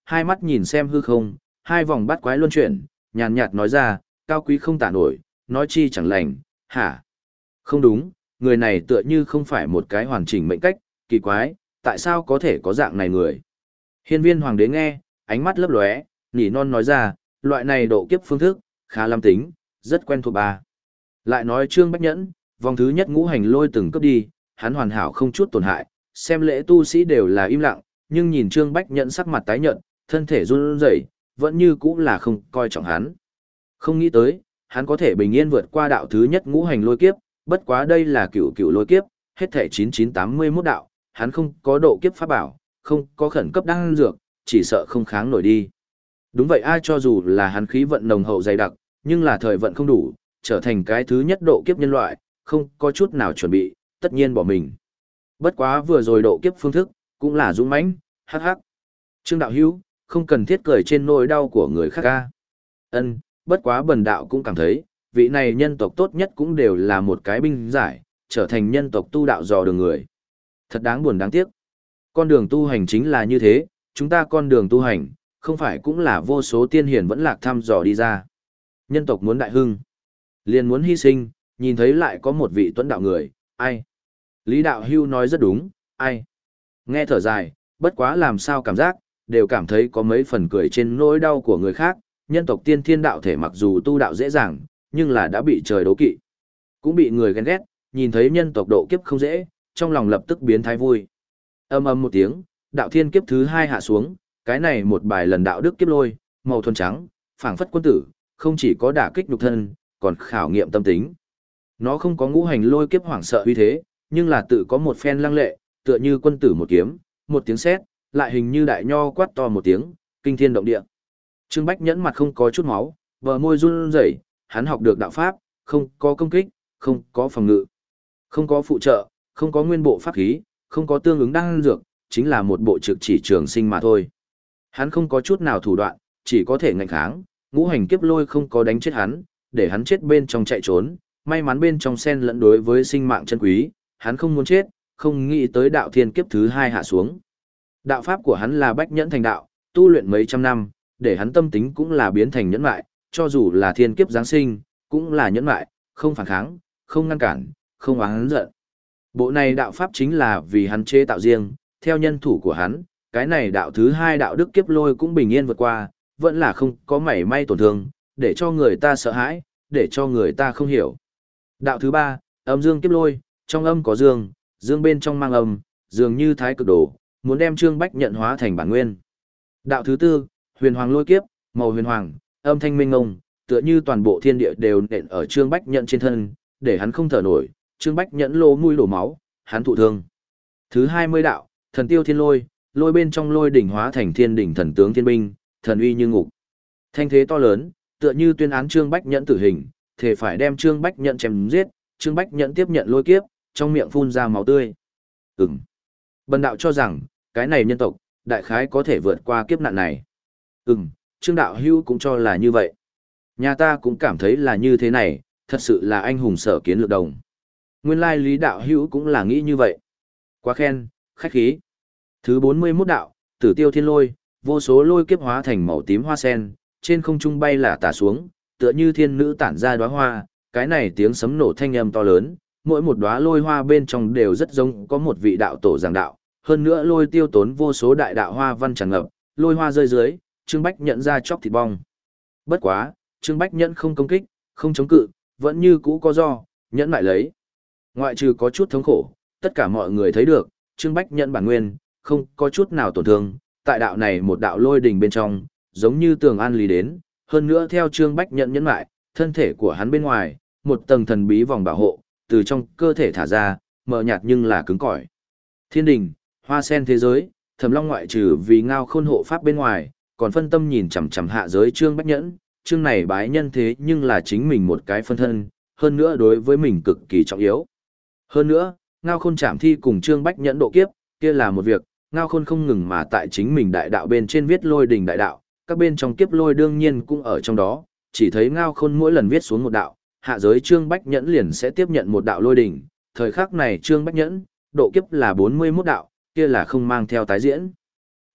hai mắt nhìn xem hư không, hai vòng bắt quái luân chuyển, nhàn nhạt nói ra, cao quý không tả nổi, nói chi chẳng lành, hả? Không đúng, người này tựa như không phải một cái hoàn chỉnh mệnh cách, kỳ quái, tại sao có thể có dạng này người? Hiên viên hoàng đế nghe, ánh mắt lấp lóe, nỉ non nói ra, loại này độ kiếp phương thức, khá lam tính, rất quen thuộc bà. Lại nói Trương Bách Nhẫn, vòng thứ nhất ngũ hành lôi từng cấp đi, hắn hoàn hảo không chút tổn hại, xem lễ tu sĩ đều là im lặng, nhưng nhìn Trương Bách Nhẫn sắc mặt tái nhợt, thân thể run rẩy, vẫn như cũng là không coi trọng hắn. Không nghĩ tới, hắn có thể bình yên vượt qua đạo thứ nhất ngũ hành lôi kiếp, bất quá đây là cựu cựu lôi kiếp, hết thể chín chín tám mươi mốt đạo, hắn không có độ kiếp pháp bảo, không có khẩn cấp đan dược, chỉ sợ không kháng nổi đi. Đúng vậy, ai cho dù là hắn khí vận nồng hậu dày đặc, nhưng là thời vận không đủ, trở thành cái thứ nhất độ kiếp nhân loại, không có chút nào chuẩn bị, tất nhiên bỏ mình. Bất quá vừa rồi độ kiếp phương thức, cũng là dũng mãnh, hắc hắc. Trương đạo hữu, không cần thiết cười trên nỗi đau của người khác ca. Ân, bất quá bần đạo cũng cảm thấy, vị này nhân tộc tốt nhất cũng đều là một cái binh giải, trở thành nhân tộc tu đạo dò đường người. Thật đáng buồn đáng tiếc. Con đường tu hành chính là như thế, chúng ta con đường tu hành, không phải cũng là vô số tiên hiền vẫn lạc thăm dò đi ra. Nhân tộc muốn đại hưng, liền muốn hy sinh, nhìn thấy lại có một vị tuấn đạo người, ai? Lý đạo hưu nói rất đúng, ai? Nghe thở dài, bất quá làm sao cảm giác, đều cảm thấy có mấy phần cười trên nỗi đau của người khác, nhân tộc tiên thiên đạo thể mặc dù tu đạo dễ dàng, nhưng là đã bị trời đố kỵ. Cũng bị người ghen ghét, nhìn thấy nhân tộc độ kiếp không dễ, trong lòng lập tức biến thái vui. Âm âm một tiếng, đạo thiên kiếp thứ hai hạ xuống, cái này một bài lần đạo đức kiếp lôi, màu thuần trắng, phảng phất quân tử, không chỉ có đả kích nhục thân, còn khảo nghiệm tâm tính. Nó không có ngũ hành lôi kiếp hoảng sợ uy thế, nhưng là tự có một phen lăng lệ, tựa như quân tử một kiếm, một tiếng sét, lại hình như đại nho quát to một tiếng, kinh thiên động địa. Trương Bách Nhẫn mặt không có chút máu, bờ môi run rẩy, hắn học được đạo pháp, không có công kích, không có phòng ngự, không có phụ trợ, không có nguyên bộ pháp khí, không có tương ứng đan dược, chính là một bộ trực chỉ trường sinh mà thôi. Hắn không có chút nào thủ đoạn, chỉ có thể ngạnh kháng, ngũ hành kiếp lôi không có đánh chết hắn, để hắn chết bên trong chạy trốn, may mắn bên trong sen lẫn đối với sinh mạng chân quý, hắn không muốn chết, không nghĩ tới đạo thiên kiếp thứ hai hạ xuống. Đạo pháp của hắn là Bách Nhẫn thành đạo, tu luyện mấy trăm năm, để hắn tâm tính cũng là biến thành nhẫn mại, cho dù là thiên kiếp giáng sinh, cũng là nhẫn mại, không phản kháng, không ngăn cản, không oán giận. Bộ này đạo pháp chính là vì hắn chế tạo riêng, theo nhân thủ của hắn, cái này đạo thứ hai đạo đức kiếp lôi cũng bình yên vượt qua, vẫn là không có mảy may tổn thương, để cho người ta sợ hãi, để cho người ta không hiểu. Đạo thứ ba, âm dương kiếp lôi, trong âm có dương, dương bên trong mang âm, dường như thái cực đồ, muốn đem Trương Bách Nhận hóa thành bản nguyên. Đạo thứ tư, huyền hoàng lôi kiếp, màu huyền hoàng, âm thanh minh ngông, tựa như toàn bộ thiên địa đều nện ở Trương Bách Nhận trên thân, để hắn không thở nổi, Trương Bách Nhẫn lỗ mũi đổ máu, hắn thụ thương. Thứ hai mươi đạo, thần tiêu thiên lôi, lôi bên trong lôi đỉnh hóa thành thiên đỉnh thần tướng thiên binh, thần uy như ngục. Thanh thế to lớn, tựa như tuyên án Trương Bách Nhẫn tử hình, thể phải đem Trương Bách Nhẫn chém giết, Trương Bách Nhẫn tiếp nhận lôi kiếp, trong miệng phun ra máu tươi. Ừm. Bần đạo cho rằng, cái này nhân tộc, đại khái có thể vượt qua kiếp nạn này. Ừm, Trương đạo hưu cũng cho là như vậy. Nhà ta cũng cảm thấy là như thế này, thật sự là anh hùng sở kiến lược đồng. Nguyên lai Lý đạo hữu cũng là nghĩ như vậy. Quá khen, khách khí. Thứ bốn mươi mốt đạo, tử tiêu thiên lôi, vô số lôi kiếp hóa thành màu tím hoa sen, trên không trung bay là tả xuống, tựa như thiên nữ tản ra đóa hoa, cái này tiếng sấm nổ thanh âm to lớn, mỗi một đóa lôi hoa bên trong đều rất giống có một vị đạo tổ giảng đạo, hơn nữa lôi tiêu tốn vô số đại đạo hoa văn tràn ngập, lôi hoa rơi dưới, Trương Bách nhận ra chóc thịt bong. Bất quá, Trương Bách nhẫn không công kích, không chống cự, vẫn như cũ có do, nhẫn lại lấy. Ngoại trừ có chút thống khổ, tất cả mọi người thấy được, Trương Bách nhẫn bản nguyên, không có chút nào tổn thương, tại đạo này một đạo lôi đỉnh bên trong, giống như tường an lý đến, hơn nữa theo Trương Bách nhẫn nhẫn lại, thân thể của hắn bên ngoài, một tầng thần bí vòng bảo hộ, từ trong cơ thể thả ra, mờ nhạt nhưng là cứng cỏi. Thiên đình, hoa sen thế giới, Thẩm Long ngoại trừ vì ngao khôn hộ pháp bên ngoài, còn phân tâm nhìn chằm chằm hạ giới Trương Bách nhẫn, Trương này bái nhân thế nhưng là chính mình một cái phân thân, hơn nữa đối với mình cực kỳ trọng yếu. Hơn nữa, ngao khôn chạm thi cùng Trương Bách nhẫn độ kiếp, kia là một việc, ngao khôn không ngừng mà tại chính mình đại đạo bên trên viết lôi đỉnh đại đạo, các bên trong kiếp lôi đương nhiên cũng ở trong đó, chỉ thấy ngao khôn mỗi lần viết xuống một đạo, hạ giới Trương Bách nhẫn liền sẽ tiếp nhận một đạo lôi đỉnh, thời khắc này Trương Bách nhẫn, độ kiếp là bốn mươi mốt đạo, kia là không mang theo tái diễn.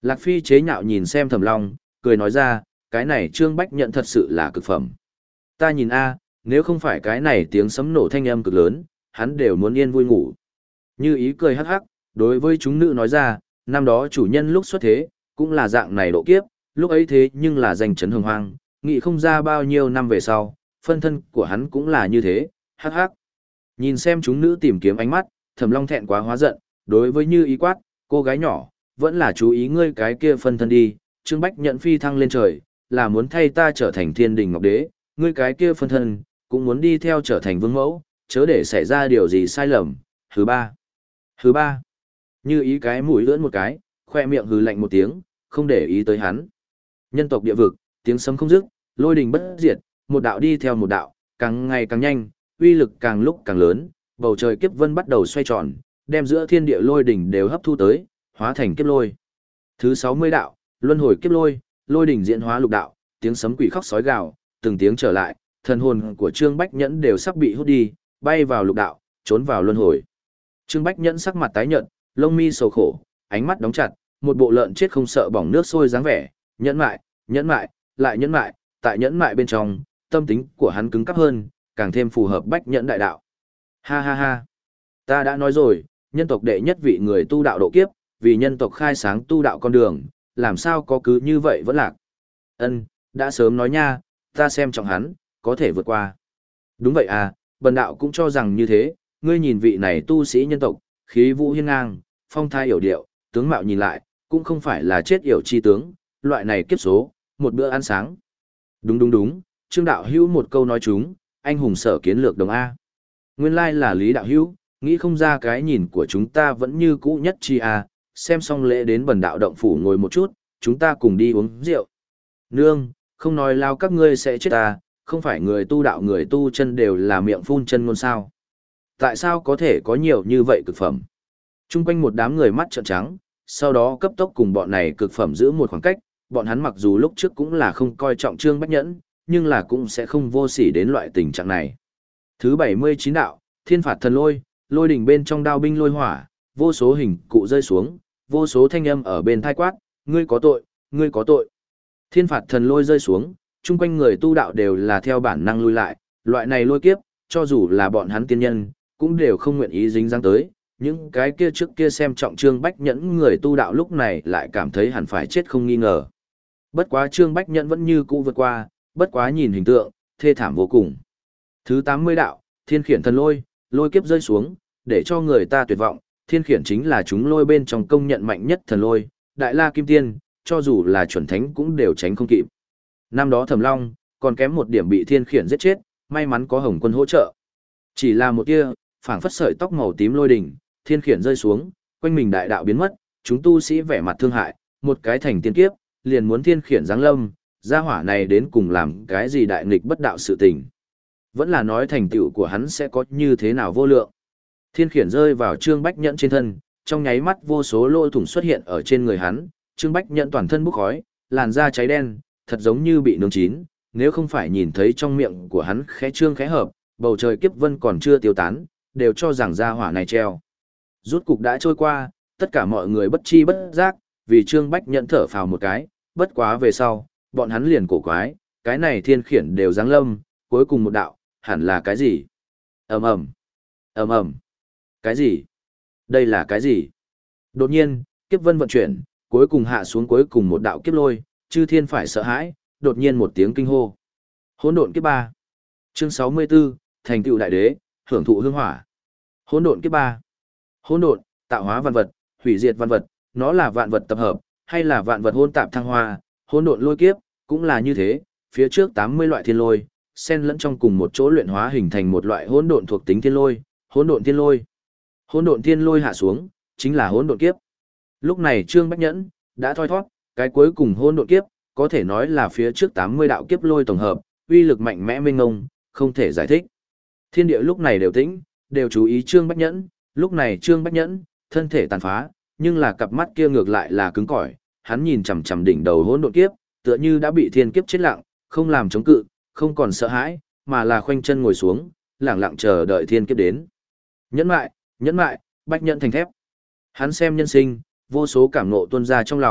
Lạc Phi chế nhạo nhìn xem Thẩm Long, cười nói ra, cái này Trương Bách Nhẫn thật sự là cực phẩm. Ta nhìn a, nếu không phải cái này tiếng sấm nổ thanh âm cực lớn, hắn đều muốn yên vui ngủ. Như ý cười hắc hắc, đối với chúng nữ nói ra, năm đó chủ nhân lúc xuất thế, cũng là dạng này độ kiếp, lúc ấy thế nhưng là danh chấn hồng hoang, nghĩ không ra bao nhiêu năm về sau, phân thân của hắn cũng là như thế, hắc hắc. Nhìn xem chúng nữ tìm kiếm ánh mắt, Thẩm Long thẹn quá hóa giận, đối với Như ý quát, cô gái nhỏ, vẫn là chú ý ngươi cái kia phân thân đi, Trương Bách Nhẫn phi thăng lên trời, là muốn thay ta trở thành thiên đình ngọc đế, ngươi cái kia phân thân, cũng muốn đi theo trở thành vương mẫu, chớ để xảy ra điều gì sai lầm. Thứ ba. Thứ ba. Như ý cái mũi lưỡn một cái, khoe miệng hừ lạnh một tiếng, không để ý tới hắn. Nhân tộc địa vực, tiếng sấm không dứt, lôi đình bất diệt, một đạo đi theo một đạo, càng ngày càng nhanh, uy lực càng lúc càng lớn, bầu trời kiếp vân bắt đầu xoay tròn, đem giữa thiên địa lôi đỉnh đều hấp thu tới, hóa thành kiếp lôi. Thứ sáu mươi đạo, luân hồi kiếp lôi, lôi đỉnh diễn hóa lục đạo, tiếng sấm quỷ khóc sói gào, từng tiếng trở lại, thần hồn của Trương Bách Nhẫn đều sắp bị hút đi, bay vào lục đạo, trốn vào luân hồi. Trương Bách Nhẫn sắc mặt tái nhợt, lông mi sầu khổ, ánh mắt đóng chặt, một bộ lợn chết không sợ bỏng nước sôi dáng vẻ, nhẫn mại, nhẫn mại, lại nhẫn mại, tại nhẫn mại bên trong, tâm tính của hắn cứng cáp hơn, càng thêm phù hợp Bách Nhẫn đại đạo. Ha ha ha, ta đã nói rồi, nhân tộc đệ nhất vị người tu đạo độ kiếp, vì nhân tộc khai sáng tu đạo con đường, làm sao có cứ như vậy vẫn lạc. Ân, đã sớm nói nha, ta xem trọng hắn, có thể vượt qua. Đúng vậy à, bần đạo cũng cho rằng như thế, ngươi nhìn vị này tu sĩ nhân tộc, khí vũ hiên ngang, phong thái hiểu điệu, tướng mạo nhìn lại, cũng không phải là chết yểu chi tướng, loại này kiếp số, một bữa ăn sáng. Đúng đúng đúng, Trương đạo hữu một câu nói chúng, anh hùng sở kiến lược đồng A. Nguyên lai là Lý đạo hữu, nghĩ không ra cái nhìn của chúng ta vẫn như cũ nhất chi A, xem xong lễ đến bần đạo động phủ ngồi một chút, chúng ta cùng đi uống rượu. Nương, không nói lao các ngươi sẽ chết ta, không phải người tu đạo người tu chân đều là miệng phun chân ngôn sao. Tại sao có thể có nhiều như vậy cực phẩm? Trung quanh một đám người mắt trợn trắng, sau đó cấp tốc cùng bọn này cực phẩm giữ một khoảng cách, bọn hắn mặc dù lúc trước cũng là không coi trọng Trương Bách Nhẫn, nhưng là cũng sẽ không vô sỉ đến loại tình trạng này. Thứ bảy mươi chín đạo, thiên phạt thần lôi, lôi đỉnh bên trong đao binh lôi hỏa, vô số hình cụ rơi xuống, vô số thanh âm ở bên thai quát, ngươi có tội, ngươi có tội. Thiên phạt thần lôi rơi xuống, chung quanh người tu đạo đều là theo bản năng lui lại, loại này lôi kiếp, cho dù là bọn hắn tiên nhân, cũng đều không nguyện ý dính dáng tới. Những cái kia trước kia xem trọng Trương Bách Nhẫn người tu đạo lúc này lại cảm thấy hẳn phải chết không nghi ngờ. Bất quá Trương Bách Nhẫn vẫn như cũ vượt qua, bất quá nhìn hình tượng, thê thảm vô cùng. Thứ tám mươi đạo, thiên khiển thần lôi, lôi kiếp rơi xuống, để cho người ta tuyệt vọng, thiên khiển chính là chúng lôi bên trong công nhận mạnh nhất thần lôi, đại la kim tiên, cho dù là chuẩn thánh cũng đều tránh không kịp. Năm đó Thẩm Long, còn kém một điểm bị thiên khiển giết chết, may mắn có Hồng Quân hỗ trợ. Chỉ là một tia, phảng phất sợi tóc màu tím lôi đỉnh, thiên khiển rơi xuống, quanh mình đại đạo biến mất, chúng tu sĩ vẻ mặt thương hại, một cái thành tiên kiếp, liền muốn thiên khiển giáng lâm, gia hỏa này đến cùng làm cái gì đại nghịch bất đạo sự tình. Vẫn là nói thành tựu của hắn sẽ có như thế nào vô lượng. Thiên khiển rơi vào Trương Bách Nhẫn trên thân, trong nháy mắt vô số lỗ thủng xuất hiện ở trên người hắn, Trương Bách Nhẫn toàn thân bốc khói, làn da cháy đen, thật giống như bị nướng chín, nếu không phải nhìn thấy trong miệng của hắn khẽ trương khẽ hợp, bầu trời kiếp vân còn chưa tiêu tán, đều cho rằng gia hỏa này treo. Rút cục đã trôi qua, tất cả mọi người bất chi bất giác, vì Trương Bách Nhẫn thở phào một cái, bất quá về sau, bọn hắn liền cổ quái, cái này thiên khiển đều giáng lâm, cuối cùng một đạo, hẳn là cái gì? Ầm ầm, ầm ầm, cái gì? Đây là cái gì? Đột nhiên, kiếp vân vận chuyển, cuối cùng hạ xuống cuối cùng một đạo kiếp lôi, chư thiên phải sợ hãi, đột nhiên một tiếng kinh hô. Hỗn độn kiếp ba. Chương sáu mươi tư, thành tựu đại đế, hưởng thụ hương hỏa. Hỗn độn kiếp ba. Hỗn độn, tạo hóa vạn vật, hủy diệt vạn vật, nó là vạn vật tập hợp, hay là vạn vật hỗn tạp thăng hoa, hỗn độn lôi kiếp, cũng là như thế, phía trước tám mươi loại thiên lôi, xen lẫn trong cùng một chỗ luyện hóa hình thành một loại hỗn độn thuộc tính thiên lôi, hỗn độn thiên lôi. Hỗn độn thiên lôi hạ xuống, chính là hỗn độn kiếp. Lúc này Trương Bách Nhẫn đã thoi thoát, cái cuối cùng hỗn độn kiếp, có thể nói là phía trước tám mươi đạo kiếp lôi tổng hợp, uy lực mạnh mẽ mênh mông, không thể giải thích. Thiên địa lúc này đều tĩnh, đều chú ý Trương Bách Nhẫn, lúc này Trương Bách Nhẫn, thân thể tàn phá, nhưng là cặp mắt kia ngược lại là cứng cỏi, hắn nhìn chằm chằm đỉnh đầu hỗn độn kiếp, tựa như đã bị thiên kiếp chết lặng, không làm chống cự, không còn sợ hãi, mà là khoanh chân ngồi xuống, lặng lặng chờ đợi thiên kiếp đến. Nhẫn mại, nhẫn mại, Bách Nhẫn thành thép. Hắn xem nhân sinh, vô số cảm ngộ tuôn ra trong lòng,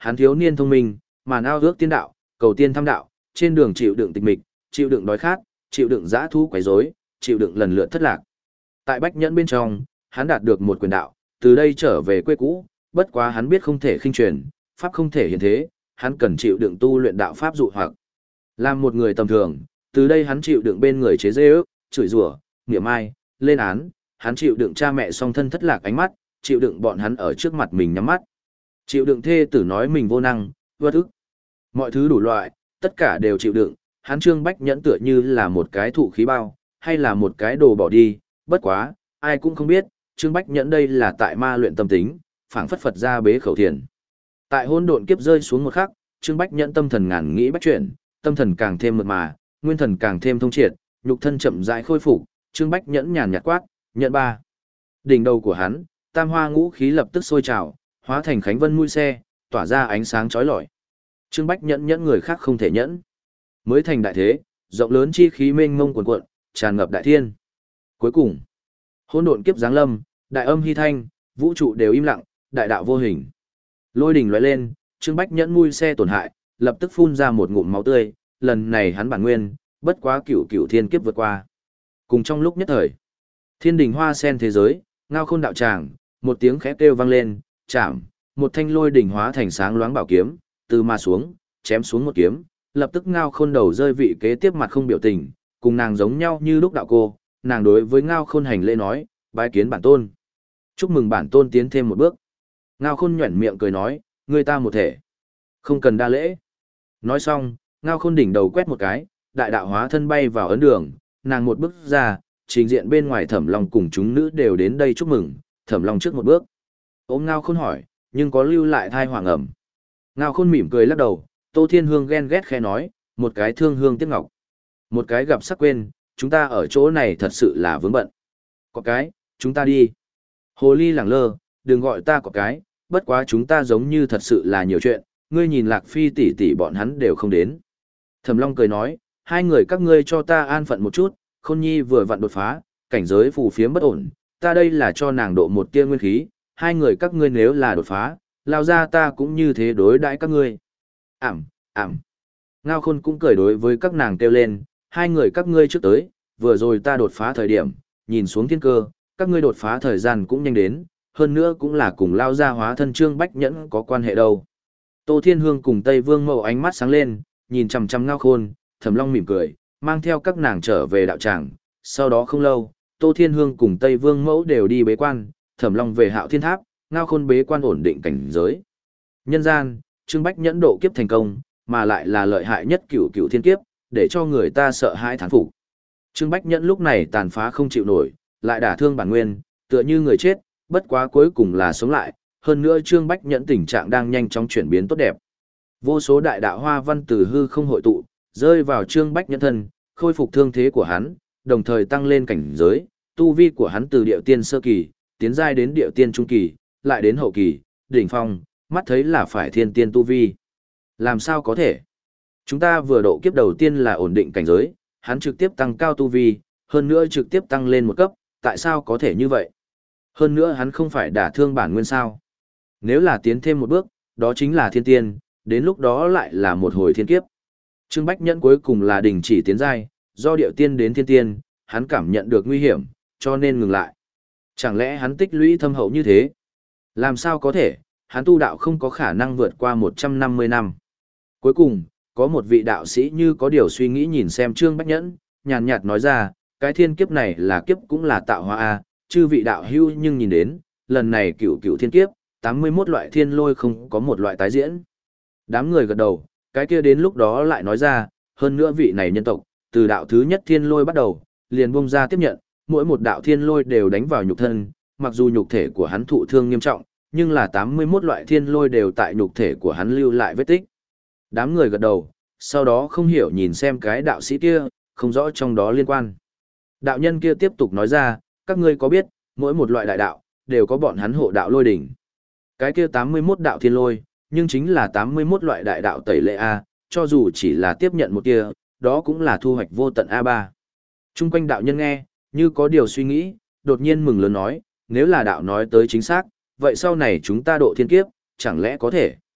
hắn thiếu niên thông minh, màn ao ước tiên đạo, cầu tiên thăm đạo, trên đường chịu đựng tịch mịch, chịu đựng đói khát, chịu đựng dã thú quấy rối, chịu đựng lần lượt thất lạc. Tại Bách Nhẫn bên trong, hắn đạt được một quyền đạo, từ đây trở về quê cũ, bất quá hắn biết không thể khinh truyền, pháp không thể hiện thế, hắn cần chịu đựng tu luyện đạo pháp dụ hoặc. Làm một người tầm thường, từ đây hắn chịu đựng bên người chế giễu, ước, chửi rủa, mỉa mai, lên án, hắn chịu đựng cha mẹ song thân thất lạc ánh mắt, chịu đựng bọn hắn ở trước mặt mình nhắm mắt. Chịu đựng thê tử nói mình vô năng, uất ức. Mọi thứ đủ loại, tất cả đều chịu đựng, hắn Trương Bách Nhẫn tựa như là một cái thụ khí bao, hay là một cái đồ bỏ đi, bất quá, ai cũng không biết, Trương Bách Nhẫn đây là tại ma luyện tâm tính, phảng phất Phật ra bế khẩu thiền. Tại hỗn độn kiếp rơi xuống một khắc, Trương Bách Nhẫn tâm thần ngàn nghĩ bách chuyển, tâm thần càng thêm mượt mà, nguyên thần càng thêm thông triệt, nhục thân chậm rãi khôi phục, Trương Bách Nhẫn nhàn nhạt quát, nhận ba. Đỉnh đầu của hắn, tam hoa ngũ khí lập tức sôi trào, hóa thành khánh vân mũi xe, tỏa ra ánh sáng chói lọi. Trương Bách Nhẫn nhẫn người khác không thể nhẫn. Mới thành đại thế, rộng lớn chi khí mênh mông cuồn cuộn, tràn ngập đại thiên. Cuối cùng, hỗn độn kiếp giáng lâm, đại âm hy thanh, vũ trụ đều im lặng, đại đạo vô hình. Lôi đỉnh lóe lên, Trương Bách Nhẫn mũi xe tổn hại, lập tức phun ra một ngụm máu tươi, lần này hắn bản nguyên, bất quá cửu cửu thiên kiếp vượt qua. Cùng trong lúc nhất thời, thiên đình hoa sen thế giới, ngao khôn đạo tràng, một tiếng khẽ kêu vang lên, chạm, một thanh lôi đỉnh hóa thành sáng loáng bảo kiếm, từ mà xuống, chém xuống một kiếm, lập tức ngao khôn đầu rơi vị kế tiếp mặt không biểu tình, cùng nàng giống nhau như lúc đạo cô, nàng đối với ngao khôn hành lễ nói, bái kiến bản tôn. Chúc mừng bản tôn tiến thêm một bước. Ngao khôn nhuẩn miệng cười nói, người ta một thể. Không cần đa lễ. Nói xong, ngao khôn đỉnh đầu quét một cái, đại đạo hóa thân bay vào ấn đường, nàng một bước ra, trình diện bên ngoài Thẩm Long cùng chúng nữ đều đến đây chúc mừng, Thẩm Long trước một bước. Ôm ngao khôn hỏi, nhưng có lưu lại thai hoàng ẩm. Ngao khôn mỉm cười lắc đầu, Tô Thiên Hương ghen ghét khẽ nói, một cái thương hương tiếc ngọc. Một cái gặp sắc quên, chúng ta ở chỗ này thật sự là vướng bận. Có cái, chúng ta đi. Hồ ly lẳng lơ, đừng gọi ta có cái, bất quá chúng ta giống như thật sự là nhiều chuyện, ngươi nhìn Lạc Phi tỷ tỷ bọn hắn đều không đến. Thẩm Long cười nói, hai người các ngươi cho ta an phận một chút, Khôn Nhi vừa vặn đột phá, cảnh giới phù phiếm bất ổn, ta đây là cho nàng độ một tia nguyên khí, hai người các ngươi nếu là đột phá, lao ra ta cũng như thế đối đãi các ngươi. Ảm, ảm. Ngao Khôn cũng cười đối với các nàng kêu lên, hai người các ngươi trước tới, vừa rồi ta đột phá thời điểm, nhìn xuống thiên cơ, các ngươi đột phá thời gian cũng nhanh đến, hơn nữa cũng là cùng lao ra hóa thân Trương Bách Nhẫn có quan hệ đâu. Tô Thiên Hương cùng Tây Vương Mậu ánh mắt sáng lên, nhìn chằm chằm Ngao Khôn, Thẩm Long mỉm cười, mang theo các nàng trở về đạo tràng. Sau đó không lâu, Tô Thiên Hương cùng Tây Vương Mẫu đều đi bế quan, Thẩm Long về Hạo Thiên Tháp, Ngao Khôn bế quan ổn định cảnh giới. Nhân gian, Trương Bách Nhẫn độ kiếp thành công, mà lại là lợi hại nhất cửu cửu thiên kiếp, để cho người ta sợ hãi thán phục. Trương Bách Nhẫn lúc này tàn phá không chịu nổi, lại đả thương bản nguyên, tựa như người chết, bất quá cuối cùng là sống lại, hơn nữa Trương Bách Nhẫn tình trạng đang nhanh chóng chuyển biến tốt đẹp. Vô số đại đạo hoa văn từ hư không hội tụ, rơi vào Trương Bách Nhẫn thân, khôi phục thương thế của hắn, đồng thời tăng lên cảnh giới, tu vi của hắn từ điệu tiên sơ kỳ, tiến giai đến điệu tiên trung kỳ, lại đến hậu kỳ, đỉnh phong, mắt thấy là phải thiên tiên tu vi. Làm sao có thể? Chúng ta vừa độ kiếp đầu tiên là ổn định cảnh giới, hắn trực tiếp tăng cao tu vi, hơn nữa trực tiếp tăng lên một cấp, tại sao có thể như vậy? Hơn nữa hắn không phải đả thương bản nguyên sao? Nếu là tiến thêm một bước, đó chính là thiên tiên, đến lúc đó lại là một hồi thiên kiếp. Trương Bách Nhẫn cuối cùng là đình chỉ tiến giai, do điệu tiên đến thiên tiên, hắn cảm nhận được nguy hiểm, cho nên ngừng lại. Chẳng lẽ hắn tích lũy thâm hậu như thế? Làm sao có thể, hắn tu đạo không có khả năng vượt qua một trăm năm mươi năm. Cuối cùng, có một vị đạo sĩ như có điều suy nghĩ nhìn xem Trương Bách Nhẫn, nhàn nhạt nói ra, cái thiên kiếp này là kiếp cũng là tạo hóa a, chư vị đạo hưu nhưng nhìn đến, lần này cửu cửu thiên kiếp, tám mươi mốt loại thiên lôi không có một loại tái diễn. Đám người gật đầu, cái kia đến lúc đó lại nói ra, hơn nữa vị này nhân tộc, từ đạo thứ nhất thiên lôi bắt đầu, liền bung ra tiếp nhận, mỗi một đạo thiên lôi đều đánh vào nhục thân, mặc dù nhục thể của hắn thụ thương nghiêm trọng, nhưng là tám mươi mốt loại thiên lôi đều tại nhục thể của hắn lưu lại vết tích. Đám người gật đầu, sau đó không hiểu nhìn xem cái đạo sĩ kia, không rõ trong đó liên quan. Đạo nhân kia tiếp tục nói ra, các ngươi có biết, mỗi một loại đại đạo, đều có bọn hắn hộ đạo lôi đỉnh. Cái kia tám mươi mốt đạo thiên lôi, nhưng chính là tám mươi mốt loại đại đạo tẩy lệ A, cho dù chỉ là tiếp nhận một kia, đó cũng là thu hoạch vô tận A ba. Trung quanh đạo nhân nghe, như có điều suy nghĩ, đột nhiên mừng lớn nói, nếu là đạo nói tới chính xác, vậy sau này chúng ta độ thiên kiếp, chẳng lẽ có thể?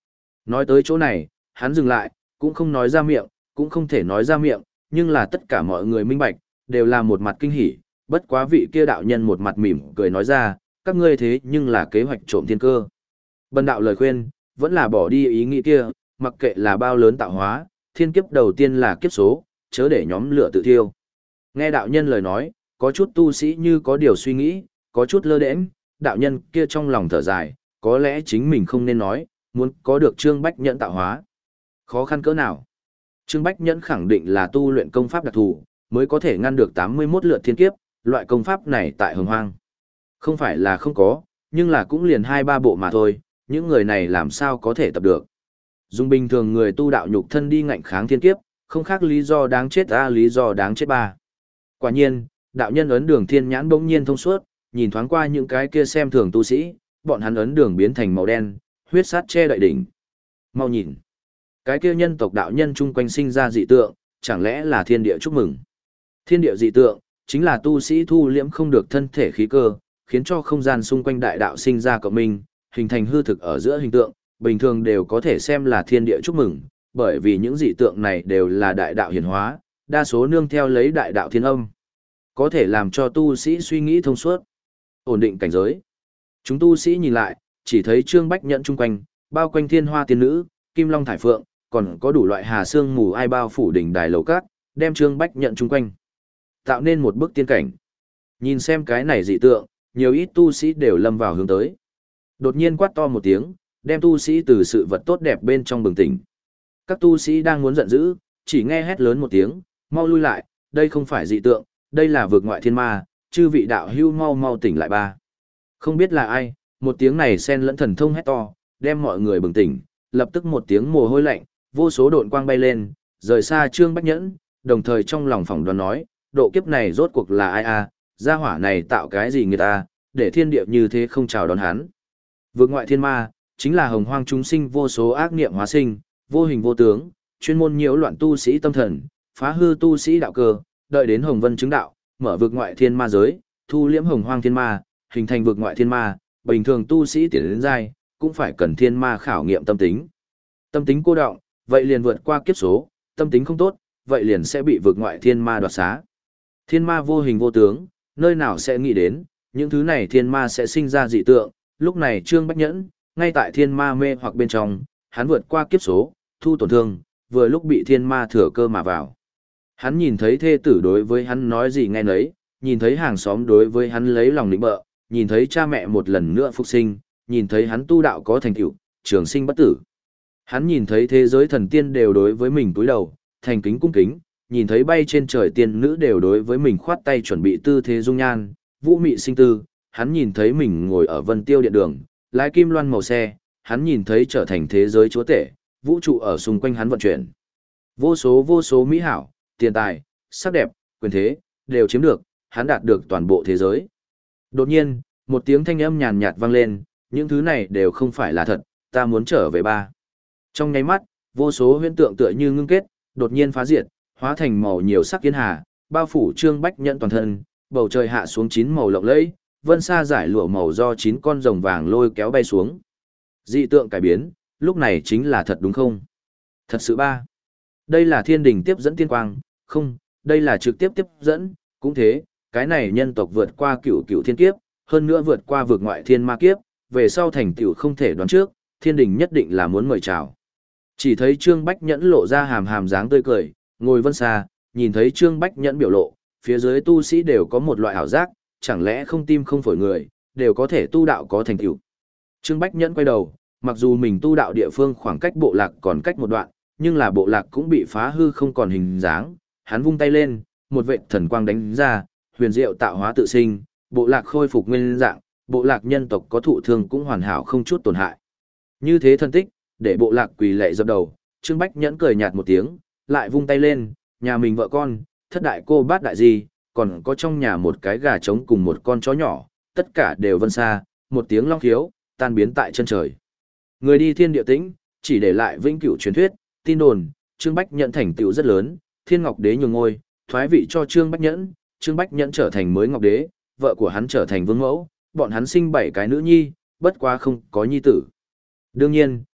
Nói tới chỗ này, hắn dừng lại, cũng không nói ra miệng, cũng không thể nói ra miệng, nhưng là tất cả mọi người minh bạch, đều là một mặt kinh hỉ, bất quá vị kia đạo nhân một mặt mỉm cười nói ra, các ngươi thế nhưng là kế hoạch trộm thiên cơ. Bần đạo lời khuyên, vẫn là bỏ đi ý nghĩ kia, mặc kệ là bao lớn tạo hóa, thiên kiếp đầu tiên là kiếp số, chớ để nhóm lửa tự thiêu. Nghe đạo nhân lời nói, có chút tu sĩ như có điều suy nghĩ, có chút lơ đễnh, đạo nhân kia trong lòng thở dài, có lẽ chính mình không nên nói, muốn có được Trương Bách Nhẫn tạo hóa. Khó khăn cỡ nào? Trương Bách Nhẫn khẳng định là tu luyện công pháp đặc thù, mới có thể ngăn được tám mươi mốt lượt thiên kiếp, loại công pháp này tại Hồng Hoang. Không phải là không có, nhưng là cũng liền hai ba bộ mà thôi, những người này làm sao có thể tập được. Dùng bình thường người tu đạo nhục thân đi ngạnh kháng thiên kiếp, không khác lý do đáng chết a lý do đáng chết ba. Quả nhiên, đạo nhân ấn đường thiên nhãn bỗng nhiên thông suốt, nhìn thoáng qua những cái kia xem thường tu sĩ, bọn hắn ấn đường biến thành màu đen, huyết sát che đậy đỉnh. Mau nhìn, cái kia nhân tộc đạo nhân chung quanh sinh ra dị tượng, chẳng lẽ là thiên địa chúc mừng. Thiên địa dị tượng, chính là tu sĩ thu liễm không được thân thể khí cơ, khiến cho không gian xung quanh đại đạo sinh ra cộng minh, hình thành hư thực ở giữa hình tượng, bình thường đều có thể xem là thiên địa chúc mừng, bởi vì những dị tượng này đều là đại đạo hiển hóa, đa số nương theo lấy đại đạo thiên âm. Có thể làm cho tu sĩ suy nghĩ thông suốt, ổn định cảnh giới. Chúng tu sĩ nhìn lại, chỉ thấy Trương Bách Nhẫn chung quanh, bao quanh thiên hoa tiên nữ, kim long thải phượng, còn có đủ loại hà xương mù ai bao phủ đỉnh đài lầu cát, đem Trương Bách Nhẫn chung quanh, tạo nên một bức tiên cảnh. Nhìn xem cái này dị tượng, nhiều ít tu sĩ đều lâm vào hướng tới. Đột nhiên quát to một tiếng, đem tu sĩ từ sự vật tốt đẹp bên trong bừng tỉnh. Các tu sĩ đang muốn giận dữ, chỉ nghe hét lớn một tiếng, mau lui lại, đây không phải dị tượng, đây là vực ngoại thiên ma, chư vị đạo hưu mau mau tỉnh lại ba. Không biết là ai, một tiếng này xen lẫn thần thông hét to, đem mọi người bừng tỉnh, lập tức một tiếng mồ hôi lạnh, vô số độn quang bay lên, rời xa Trương Bách Nhẫn, đồng thời trong lòng phỏng đoán nói, độ kiếp này rốt cuộc là ai a, gia hỏa này tạo cái gì người ta, để thiên địa như thế không chào đón hắn. Vực ngoại thiên ma, chính là hồng hoang chúng sinh vô số ác niệm hóa sinh, vô hình vô tướng, chuyên môn nhiễu loạn tu sĩ tâm thần, phá hư tu sĩ đạo cơ, đợi đến hồng vân chứng đạo, mở vực ngoại thiên ma giới, thu liễm hồng hoang thiên ma, hình thành vực ngoại thiên ma, bình thường tu sĩ tiến đến giai, cũng phải cần thiên ma khảo nghiệm tâm tính. Tâm tính cô đọng, vậy liền vượt qua kiếp số, tâm tính không tốt, vậy liền sẽ bị vực ngoại thiên ma đoạt xá. Thiên ma vô hình vô tướng, nơi nào sẽ nghĩ đến, những thứ này thiên ma sẽ sinh ra dị tượng, lúc này Trương Bách Nhẫn, ngay tại thiên ma mê hoặc bên trong, hắn vượt qua kiếp số, thu tổn thương, vừa lúc bị thiên ma thừa cơ mà vào. Hắn nhìn thấy thê tử đối với hắn nói gì nghe nấy, nhìn thấy hàng xóm đối với hắn lấy lòng nịnh bợ, nhìn thấy cha mẹ một lần nữa phục sinh, nhìn thấy hắn tu đạo có thành tựu, trường sinh bất tử. Hắn nhìn thấy thế giới thần tiên đều đối với mình cúi đầu, thành kính cung kính, nhìn thấy bay trên trời tiên nữ đều đối với mình khoát tay chuẩn bị tư thế dung nhan, vũ mị sinh tư, hắn nhìn thấy mình ngồi ở vân tiêu điện đường, lái kim loan màu xe, hắn nhìn thấy trở thành thế giới chúa tể, vũ trụ ở xung quanh hắn vận chuyển. Vô số vô số mỹ hảo, tiền tài, sắc đẹp, quyền thế, đều chiếm được, hắn đạt được toàn bộ thế giới. Đột nhiên, một tiếng thanh âm nhàn nhạt vang lên, những thứ này đều không phải là thật, ta muốn trở về ba. Trong nháy mắt, vô số huyễn tượng tựa như ngưng kết, đột nhiên phá diệt, hóa thành màu nhiều sắc kiến hà, bao phủ Trương Bách Nhẫn toàn thân, bầu trời hạ xuống chín màu lộng lẫy, vân sa giải lụa màu do chín con rồng vàng lôi kéo bay xuống. Dị tượng cải biến, lúc này chính là thật đúng không? Thật sự ba. Đây là thiên đình tiếp dẫn tiên quang, không, đây là trực tiếp tiếp dẫn, cũng thế, cái này nhân tộc vượt qua cửu cửu thiên kiếp, hơn nữa vượt qua vượt ngoại thiên ma kiếp, về sau thành tựu không thể đoán trước, thiên đình nhất định là muốn mời chào. Chỉ thấy Trương Bách Nhẫn lộ ra hàm hàm dáng tươi cười, ngồi vân xa, nhìn thấy Trương Bách Nhẫn biểu lộ, phía dưới tu sĩ đều có một loại ảo giác, chẳng lẽ không tim không phổi người, đều có thể tu đạo có thành tựu. Trương Bách Nhẫn quay đầu, mặc dù mình tu đạo địa phương khoảng cách bộ lạc còn cách một đoạn, nhưng là bộ lạc cũng bị phá hư không còn hình dáng, hắn vung tay lên, một vệt thần quang đánh ra, huyền diệu tạo hóa tự sinh, bộ lạc khôi phục nguyên dạng, bộ lạc nhân tộc có thụ thương cũng hoàn hảo không chút tổn hại. Như thế thân tích, để bộ lạc quỳ lạy dập đầu, Trương Bách Nhẫn cười nhạt một tiếng, lại vung tay lên, nhà mình vợ con, thất đại cô bát đại gì, còn có trong nhà một cái gà trống cùng một con chó nhỏ, tất cả đều vân xa, một tiếng long khiếu, tan biến tại chân trời. Người đi thiên địa tĩnh, chỉ để lại vĩnh cửu truyền thuyết, tin đồn, Trương Bách Nhẫn thành tựu rất lớn, Thiên Ngọc Đế nhường ngôi, thoái vị cho Trương Bách Nhẫn, Trương Bách Nhẫn trở thành mới Ngọc Đế, vợ của hắn trở thành vương mẫu, bọn hắn sinh bảy cái nữ nhi, bất quá không có nhi tử. Đương nhiên,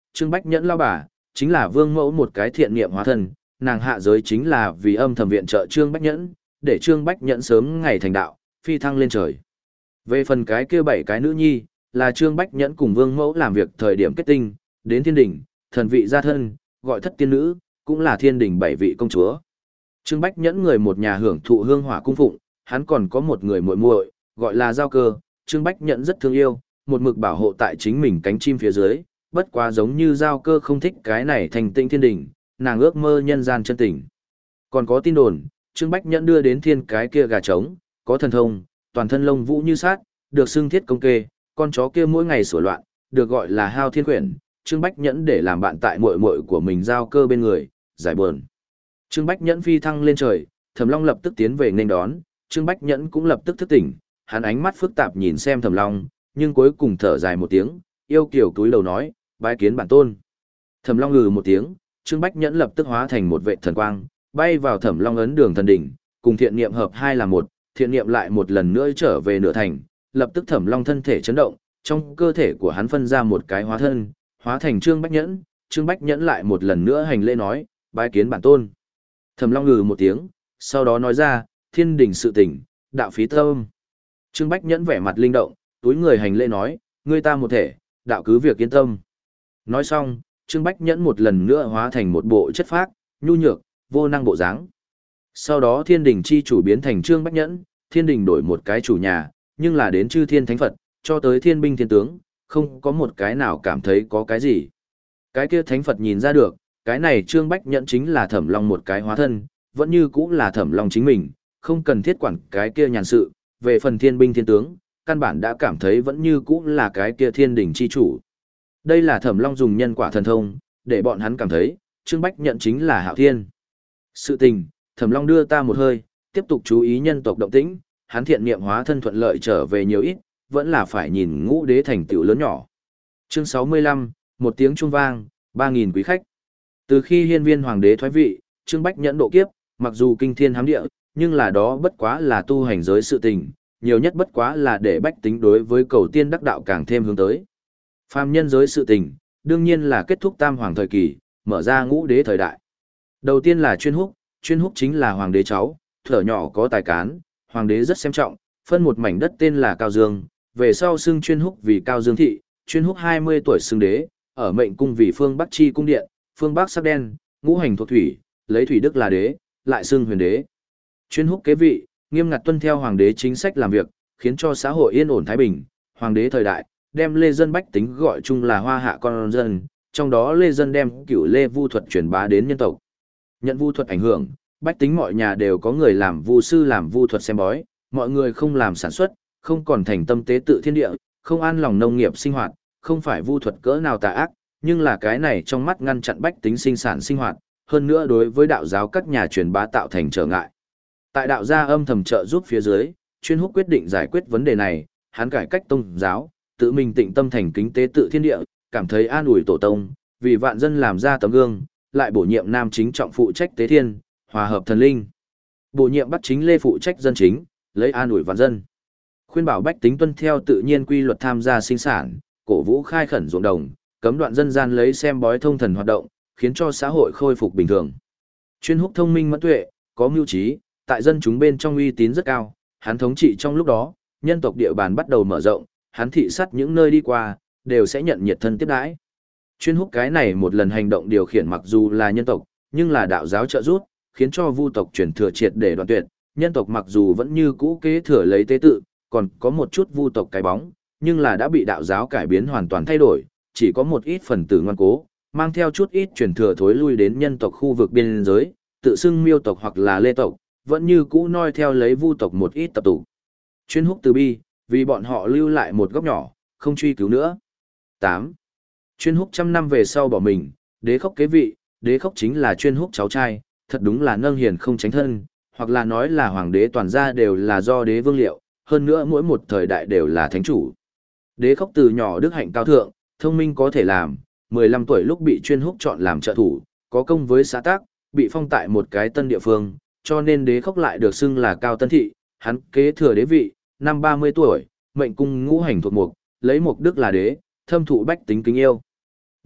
Trương Bách Nhẫn lao bà, chính là vương mẫu một cái thiện niệm hóa thân, nàng hạ giới chính là vì âm thầm viện trợ Trương Bách Nhẫn, để Trương Bách Nhẫn sớm ngày thành đạo, phi thăng lên trời. Về phần cái kia bảy cái nữ nhi, là Trương Bách Nhẫn cùng vương mẫu làm việc thời điểm kết tinh, đến thiên đỉnh, thần vị gia thân, gọi thất tiên nữ, cũng là thiên đỉnh bảy vị công chúa. Trương Bách Nhẫn người một nhà hưởng thụ hương hỏa cung phụng, hắn còn có một người muội muội, gọi là Giao Cơ, Trương Bách Nhẫn rất thương yêu, một mực bảo hộ tại chính mình cánh chim phía dưới, bất quá giống như Giao Cơ không thích cái này thành tĩnh thiên đỉnh, nàng ước mơ nhân gian chân tình. Còn có tin đồn, Trương Bách Nhẫn đưa đến thiên cái kia gà trống, có thần thông, toàn thân lông vũ như sát, được xưng thiết công kê, con chó kia mỗi ngày sủa loạn, được gọi là Hao Thiên Quyển, Trương Bách Nhẫn để làm bạn tại muội muội của mình Giao Cơ bên người, giải buồn. Trương Bách Nhẫn phi thăng lên trời, Thẩm Long lập tức tiến về nên đón, Trương Bách Nhẫn cũng lập tức thức tỉnh, hắn ánh mắt phức tạp nhìn xem Thẩm Long, nhưng cuối cùng thở dài một tiếng, yêu kiều túi đầu nói, bái kiến bản tôn. Thẩm Long ngừ một tiếng, Trương Bách Nhẫn lập tức hóa thành một vệ thần quang, bay vào Thẩm Long ấn đường thần đỉnh, cùng thiện niệm hợp hai là một, thiện niệm lại một lần nữa trở về nửa thành, lập tức Thẩm Long thân thể chấn động, trong cơ thể của hắn phân ra một cái hóa thân, hóa thành Trương Bách Nhẫn, Trương Bách Nhẫn lại một lần nữa hành lễ nói, bái kiến bản tôn. Thẩm Long ngừ một tiếng, sau đó nói ra, thiên đình sự tỉnh, đạo phí tâm. Trương Bách Nhẫn vẻ mặt linh động, túi người hành lễ nói, ngươi ta một thể, đạo cứ việc yên tâm. Nói xong, Trương Bách Nhẫn một lần nữa hóa thành một bộ chất phác, nhu nhược, vô năng bộ dáng. Sau đó thiên đình chi chủ biến thành Trương Bách Nhẫn, thiên đình đổi một cái chủ nhà, nhưng là đến chư thiên thánh Phật, cho tới thiên binh thiên tướng, không có một cái nào cảm thấy có cái gì. Cái kia thánh Phật nhìn ra được, cái này Trương Bách Nhẫn chính là Thẩm Long một cái hóa thân, vẫn như cũng là Thẩm Long chính mình, không cần thiết quản cái kia nhàn sự, về phần thiên binh thiên tướng, căn bản đã cảm thấy vẫn như cũng là cái kia thiên đình chi chủ. Đây là Thẩm Long dùng nhân quả thần thông, để bọn hắn cảm thấy, Trương Bách Nhẫn chính là Hạo Thiên. Sự tình, Thẩm Long đưa ta một hơi, tiếp tục chú ý nhân tộc động tĩnh, hắn thiện niệm hóa thân thuận lợi trở về nhiều ít, vẫn là phải nhìn ngũ đế thành tựu lớn nhỏ. Chương sáu mươi lăm, một tiếng chuông vang, ba nghìn quý khách. Từ khi hiên viên hoàng đế thoái vị, Trương Bách Nhẫn độ kiếp, mặc dù kinh thiên hám địa, nhưng là đó bất quá là tu hành giới sự tình, nhiều nhất bất quá là để bách tính đối với cầu tiên đắc đạo càng thêm hướng tới. Phàm nhân giới sự tình, đương nhiên là kết thúc tam hoàng thời kỳ, mở ra ngũ đế thời đại. Đầu tiên là chuyên húc, chuyên húc chính là hoàng đế cháu, thở nhỏ có tài cán, hoàng đế rất xem trọng, phân một mảnh đất tên là Cao Dương, về sau xưng chuyên húc vì Cao Dương thị, chuyên húc hai mươi tuổi xưng đế, ở mệnh cung vì phương Bắc chi cung điện, phương Bắc sắc đen, ngũ hành thuộc thủy, lấy thủy đức là đế, lại xưng huyền đế. Chuyên húc kế vị, nghiêm ngặt tuân theo hoàng đế chính sách làm việc, khiến cho xã hội yên ổn thái bình, hoàng đế thời đại, đem lê dân bách tính gọi chung là hoa hạ con dân, trong đó lê dân đem cửu lê vu thuật truyền bá đến nhân tộc. Nhận vu thuật ảnh hưởng, bách tính mọi nhà đều có người làm vu sư làm vu thuật xem bói, mọi người không làm sản xuất, không còn thành tâm tế tự thiên địa, không an lòng nông nghiệp sinh hoạt, không phải vu thuật cỡ nào tà ác, nhưng là cái này trong mắt ngăn chặn bách tính sinh sản sinh hoạt, hơn nữa đối với đạo giáo các nhà truyền bá tạo thành trở ngại. Tại đạo gia âm thầm trợ giúp phía dưới, chuyên húc quyết định giải quyết vấn đề này, hắn cải cách tôn giáo, tự mình tịnh tâm thành kính tế tự thiên địa, cảm thấy an ủi tổ tông, vì vạn dân làm ra tấm gương, lại bổ nhiệm nam chính trọng phụ trách tế thiên, hòa hợp thần linh. Bổ nhiệm bắt chính lê phụ trách dân chính, lấy an ủi vạn dân. Khuyên bảo bách tính tuân theo tự nhiên quy luật tham gia sinh sản, cổ vũ khai khẩn ruộng đồng, cấm đoạn dân gian lấy xem bói thông thần hoạt động, khiến cho xã hội khôi phục bình thường. Chuyên húc thông minh mẫn tuệ, có mưu trí, tại dân chúng bên trong uy tín rất cao, hắn thống trị trong lúc đó, nhân tộc địa bàn bắt đầu mở rộng, hắn thị sát những nơi đi qua, đều sẽ nhận nhiệt thân tiếp đãi. Chuyên húc cái này một lần hành động điều khiển mặc dù là nhân tộc, nhưng là đạo giáo trợ giúp, khiến cho vu tộc chuyển thừa triệt để đoạn tuyệt, nhân tộc mặc dù vẫn như cũ kế thừa lấy tế tự, còn có một chút vu tộc cái bóng, nhưng là đã bị đạo giáo cải biến hoàn toàn thay đổi, chỉ có một ít phần tử ngoan cố, mang theo chút ít truyền thừa thối lui đến nhân tộc khu vực biên giới, tự xưng miêu tộc hoặc là lê tộc, vẫn như cũ noi theo lấy vu tộc một ít tập tụ. Chuyên húc từ bi, vì bọn họ lưu lại một góc nhỏ, không truy cứu nữa. tám. Chuyên húc trăm năm về sau bỏ mình, đế khốc kế vị, đế khốc chính là chuyên húc cháu trai, thật đúng là nâng hiền không tránh thân, hoặc là nói là hoàng đế toàn gia đều là do đế vương liệu, hơn nữa mỗi một thời đại đều là thánh chủ. Đế khốc từ nhỏ đức hạnh cao thượng, thông minh có thể làm, mười lăm tuổi lúc bị chuyên húc chọn làm trợ thủ, có công với xã tác, bị phong tại một cái tân địa phương, cho nên đế khốc lại được xưng là Cao Tân Thị, hắn kế thừa đế vị, năm ba mươi tuổi, mệnh cung ngũ hành thuộc mục, lấy mục đức là đế, thâm thụ bách tính kính yêu.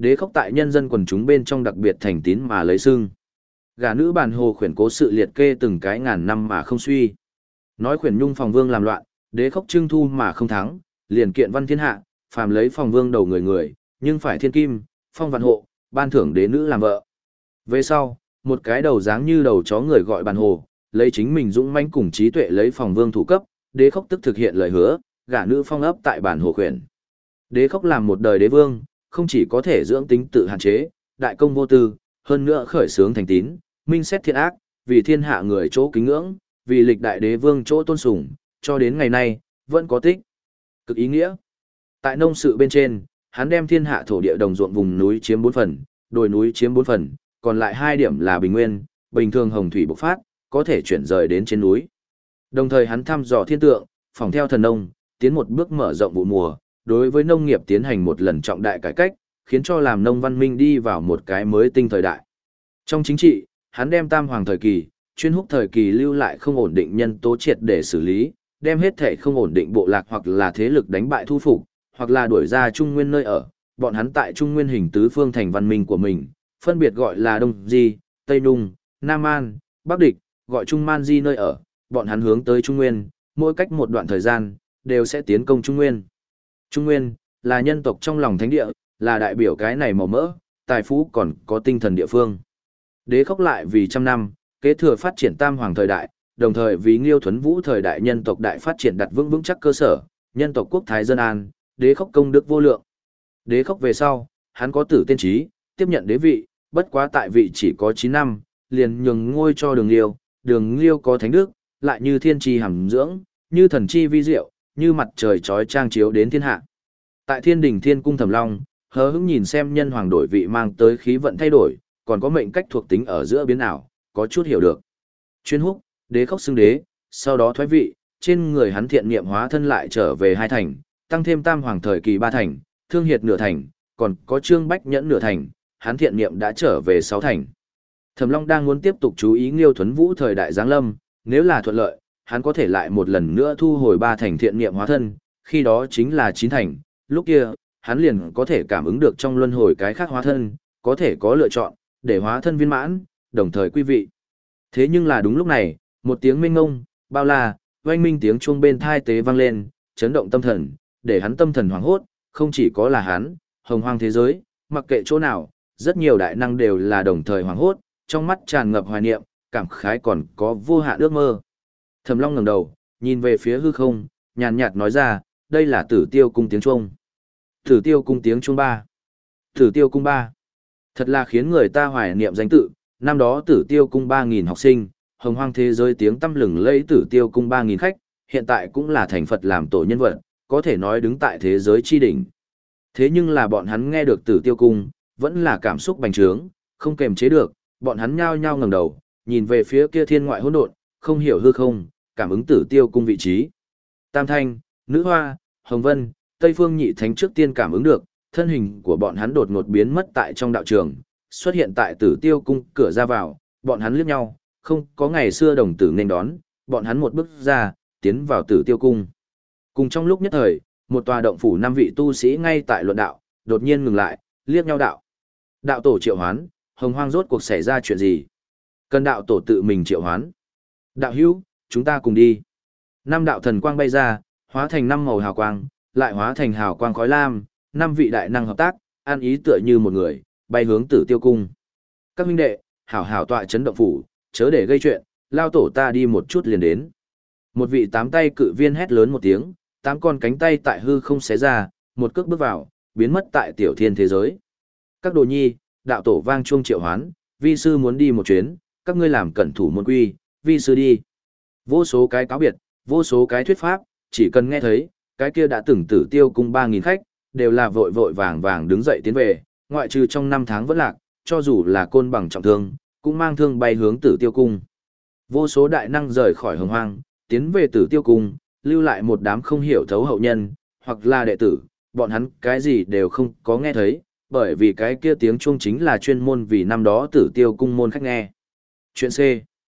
đế khốc tại nhân dân quần chúng bên trong đặc biệt thành tín mà lấy xưng. Gả nữ bản hồ khuyển cố sự liệt kê từng cái ngàn năm mà không suy. Nói khuyển nhung phòng vương làm loạn, đế khốc trưng thu mà không thắng, liền kiện văn thiên hạ, phàm lấy phòng vương đầu người người, nhưng phải thiên kim, phong vạn hộ, ban thưởng đế nữ làm vợ. Về sau, một cái đầu dáng như đầu chó người gọi bản hồ, lấy chính mình dũng mãnh cùng trí tuệ lấy phòng vương thủ cấp, đế khốc tức thực hiện lời hứa, gả nữ phong ấp tại bản hồ khuyển. Đế khốc làm một đời đế vương, không chỉ có thể dưỡng tính tự hạn chế, đại công vô tư, hơn nữa khởi sướng thành tín, minh xét thiện ác, vì thiên hạ người chỗ kính ngưỡng, vì lịch đại đế vương chỗ tôn sùng, cho đến ngày nay, vẫn có tích. Cực ý nghĩa. Tại nông sự bên trên, hắn đem thiên hạ thổ địa đồng ruộng vùng núi chiếm bốn phần, đồi núi chiếm bốn phần, còn lại hai điểm là bình nguyên, bình thường hồng thủy bộc phát, có thể chuyển rời đến trên núi. Đồng thời hắn thăm dò thiên tượng, phòng theo thần nông, tiến một bước mở rộng vụ mùa, đối với nông nghiệp tiến hành một lần trọng đại cải cách, khiến cho làm nông văn minh đi vào một cái mới tinh thời đại. Trong chính trị, hắn đem tam hoàng thời kỳ, chuyên húc thời kỳ lưu lại không ổn định nhân tố triệt để xử lý, đem hết thể không ổn định bộ lạc hoặc là thế lực đánh bại thu phục, hoặc là đuổi ra Trung Nguyên nơi ở, bọn hắn tại Trung Nguyên hình tứ phương thành văn minh của mình, phân biệt gọi là Đông Di, Tây Nung, Nam An, Bắc Địch, gọi Trung Man Di nơi ở, bọn hắn hướng tới Trung Nguyên, mỗi cách một đoạn thời gian, đều sẽ tiến công Trung Nguyên. Trung Nguyên, là nhân tộc trong lòng thánh địa, là đại biểu cái này màu mỡ, tài phú còn có tinh thần địa phương. Đế khốc lại vì trăm năm, kế thừa phát triển tam hoàng thời đại, đồng thời vì Nghiêu Thuấn Vũ thời đại nhân tộc đại phát triển đặt vững vững chắc cơ sở, nhân tộc quốc thái dân an, đế khốc công đức vô lượng. Đế khốc về sau, hắn có tử tiên trí, tiếp nhận đế vị, bất quá tại vị chỉ có chín năm, liền nhường ngôi cho Đường Liêu, Đường Liêu có thánh đức, lại như thiên tri hàm dưỡng, như thần chi vi diệu, như mặt trời chói trang chiếu đến thiên hạ. Tại Thiên Đình Thiên cung Thẩm Long, hờ hững nhìn xem nhân hoàng đổi vị mang tới khí vận thay đổi, còn có mệnh cách thuộc tính ở giữa biến ảo, có chút hiểu được. Chuyên húc, đế khốc xưng đế, sau đó thoái vị, trên người hắn thiện niệm hóa thân lại trở về hai thành, tăng thêm tam hoàng thời kỳ ba thành, thương hiệt nửa thành, còn có trương bách nhẫn nửa thành, hắn thiện niệm đã trở về sáu thành. Thẩm Long đang muốn tiếp tục chú ý Nghiêu Thuấn Vũ thời đại giáng lâm, nếu là thuận lợi, hắn có thể lại một lần nữa thu hồi ba thành thiện niệm hóa thân, khi đó chính là chín thành, lúc kia, hắn liền có thể cảm ứng được trong luân hồi cái khác hóa thân, có thể có lựa chọn, để hóa thân viên mãn, đồng thời quý vị. Thế nhưng là đúng lúc này, một tiếng minh ngông, bao la, oanh minh tiếng chuông bên thai tế vang lên, chấn động tâm thần, để hắn tâm thần hoảng hốt, không chỉ có là hắn, hồng hoang thế giới, mặc kệ chỗ nào, rất nhiều đại năng đều là đồng thời hoảng hốt, trong mắt tràn ngập hoài niệm, cảm khái còn có vô hạn ước mơ. Thẩm Long ngẩng đầu, nhìn về phía hư không, nhàn nhạt nói ra, đây là Tử Tiêu cung tiếng chuông. Tử Tiêu cung tiếng chuông ba. Tử Tiêu cung ba. Thật là khiến người ta hoài niệm danh tự, năm đó Tử Tiêu cung ba nghìn học sinh, hồng hoang thế giới tiếng tăm lừng lẫy Tử Tiêu cung ba nghìn khách, hiện tại cũng là thành Phật làm tổ nhân vật, có thể nói đứng tại thế giới chi đỉnh. Thế nhưng là bọn hắn nghe được Tử Tiêu cung, vẫn là cảm xúc bành trướng, không kềm chế được, bọn hắn nhao nhao ngẩng đầu, nhìn về phía kia thiên ngoại hỗn độn, không hiểu hư không, cảm ứng Tử Tiêu cung vị trí. Tam Thanh, Nữ Hoa, Hồng Vân, Tây Phương Nhị Thánh trước tiên cảm ứng được, thân hình của bọn hắn đột ngột biến mất tại trong đạo trường, xuất hiện tại Tử Tiêu cung cửa ra vào, bọn hắn liếc nhau, không có ngày xưa đồng tử nên đón, bọn hắn một bước ra, tiến vào Tử Tiêu cung. Cùng trong lúc nhất thời, một tòa động phủ năm vị tu sĩ ngay tại luận đạo, đột nhiên ngừng lại, liếc nhau đạo. Đạo tổ triệu hoán, hồng hoang rốt cuộc xảy ra chuyện gì? Cần đạo tổ tự mình triệu hoán. Đạo hữu, chúng ta cùng đi. Năm đạo thần quang bay ra, hóa thành năm màu hào quang, lại hóa thành hào quang khói lam, năm vị đại năng hợp tác, an ý tựa như một người, bay hướng Tử Tiêu cung. Các huynh đệ, hảo hảo tọa chấn động phủ, chớ để gây chuyện, lao tổ ta đi một chút liền đến. Một vị tám tay cự viên hét lớn một tiếng, tám con cánh tay tại hư không xé ra, một cước bước vào, biến mất tại tiểu thiên thế giới. Các đồ nhi, đạo tổ vang chuông triệu hoán, vi sư muốn đi một chuyến, các ngươi làm cẩn thủ môn quy, vi sư đi. Vô số cái cáo biệt, vô số cái thuyết pháp, chỉ cần nghe thấy, cái kia đã từng Tử Tiêu cung ba nghìn khách, đều là vội vội vàng vàng đứng dậy tiến về, ngoại trừ trong năm tháng vẫn lạc, cho dù là côn bằng trọng thương, cũng mang thương bay hướng Tử Tiêu cung. Vô số đại năng rời khỏi hồng hoang, tiến về Tử Tiêu cung, lưu lại một đám không hiểu thấu hậu nhân, hoặc là đệ tử, bọn hắn cái gì đều không có nghe thấy, bởi vì cái kia tiếng chuông chính là chuyên môn vì năm đó Tử Tiêu cung môn khách nghe. Chuyện C.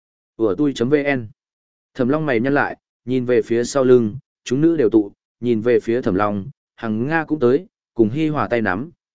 Ủa tui.vn. Thẩm Long mày nhăn lại, nhìn về phía sau lưng, chúng nữ đều tụ, nhìn về phía Thẩm Long, Hằng Nga cũng tới, cùng hi hòa tay nắm,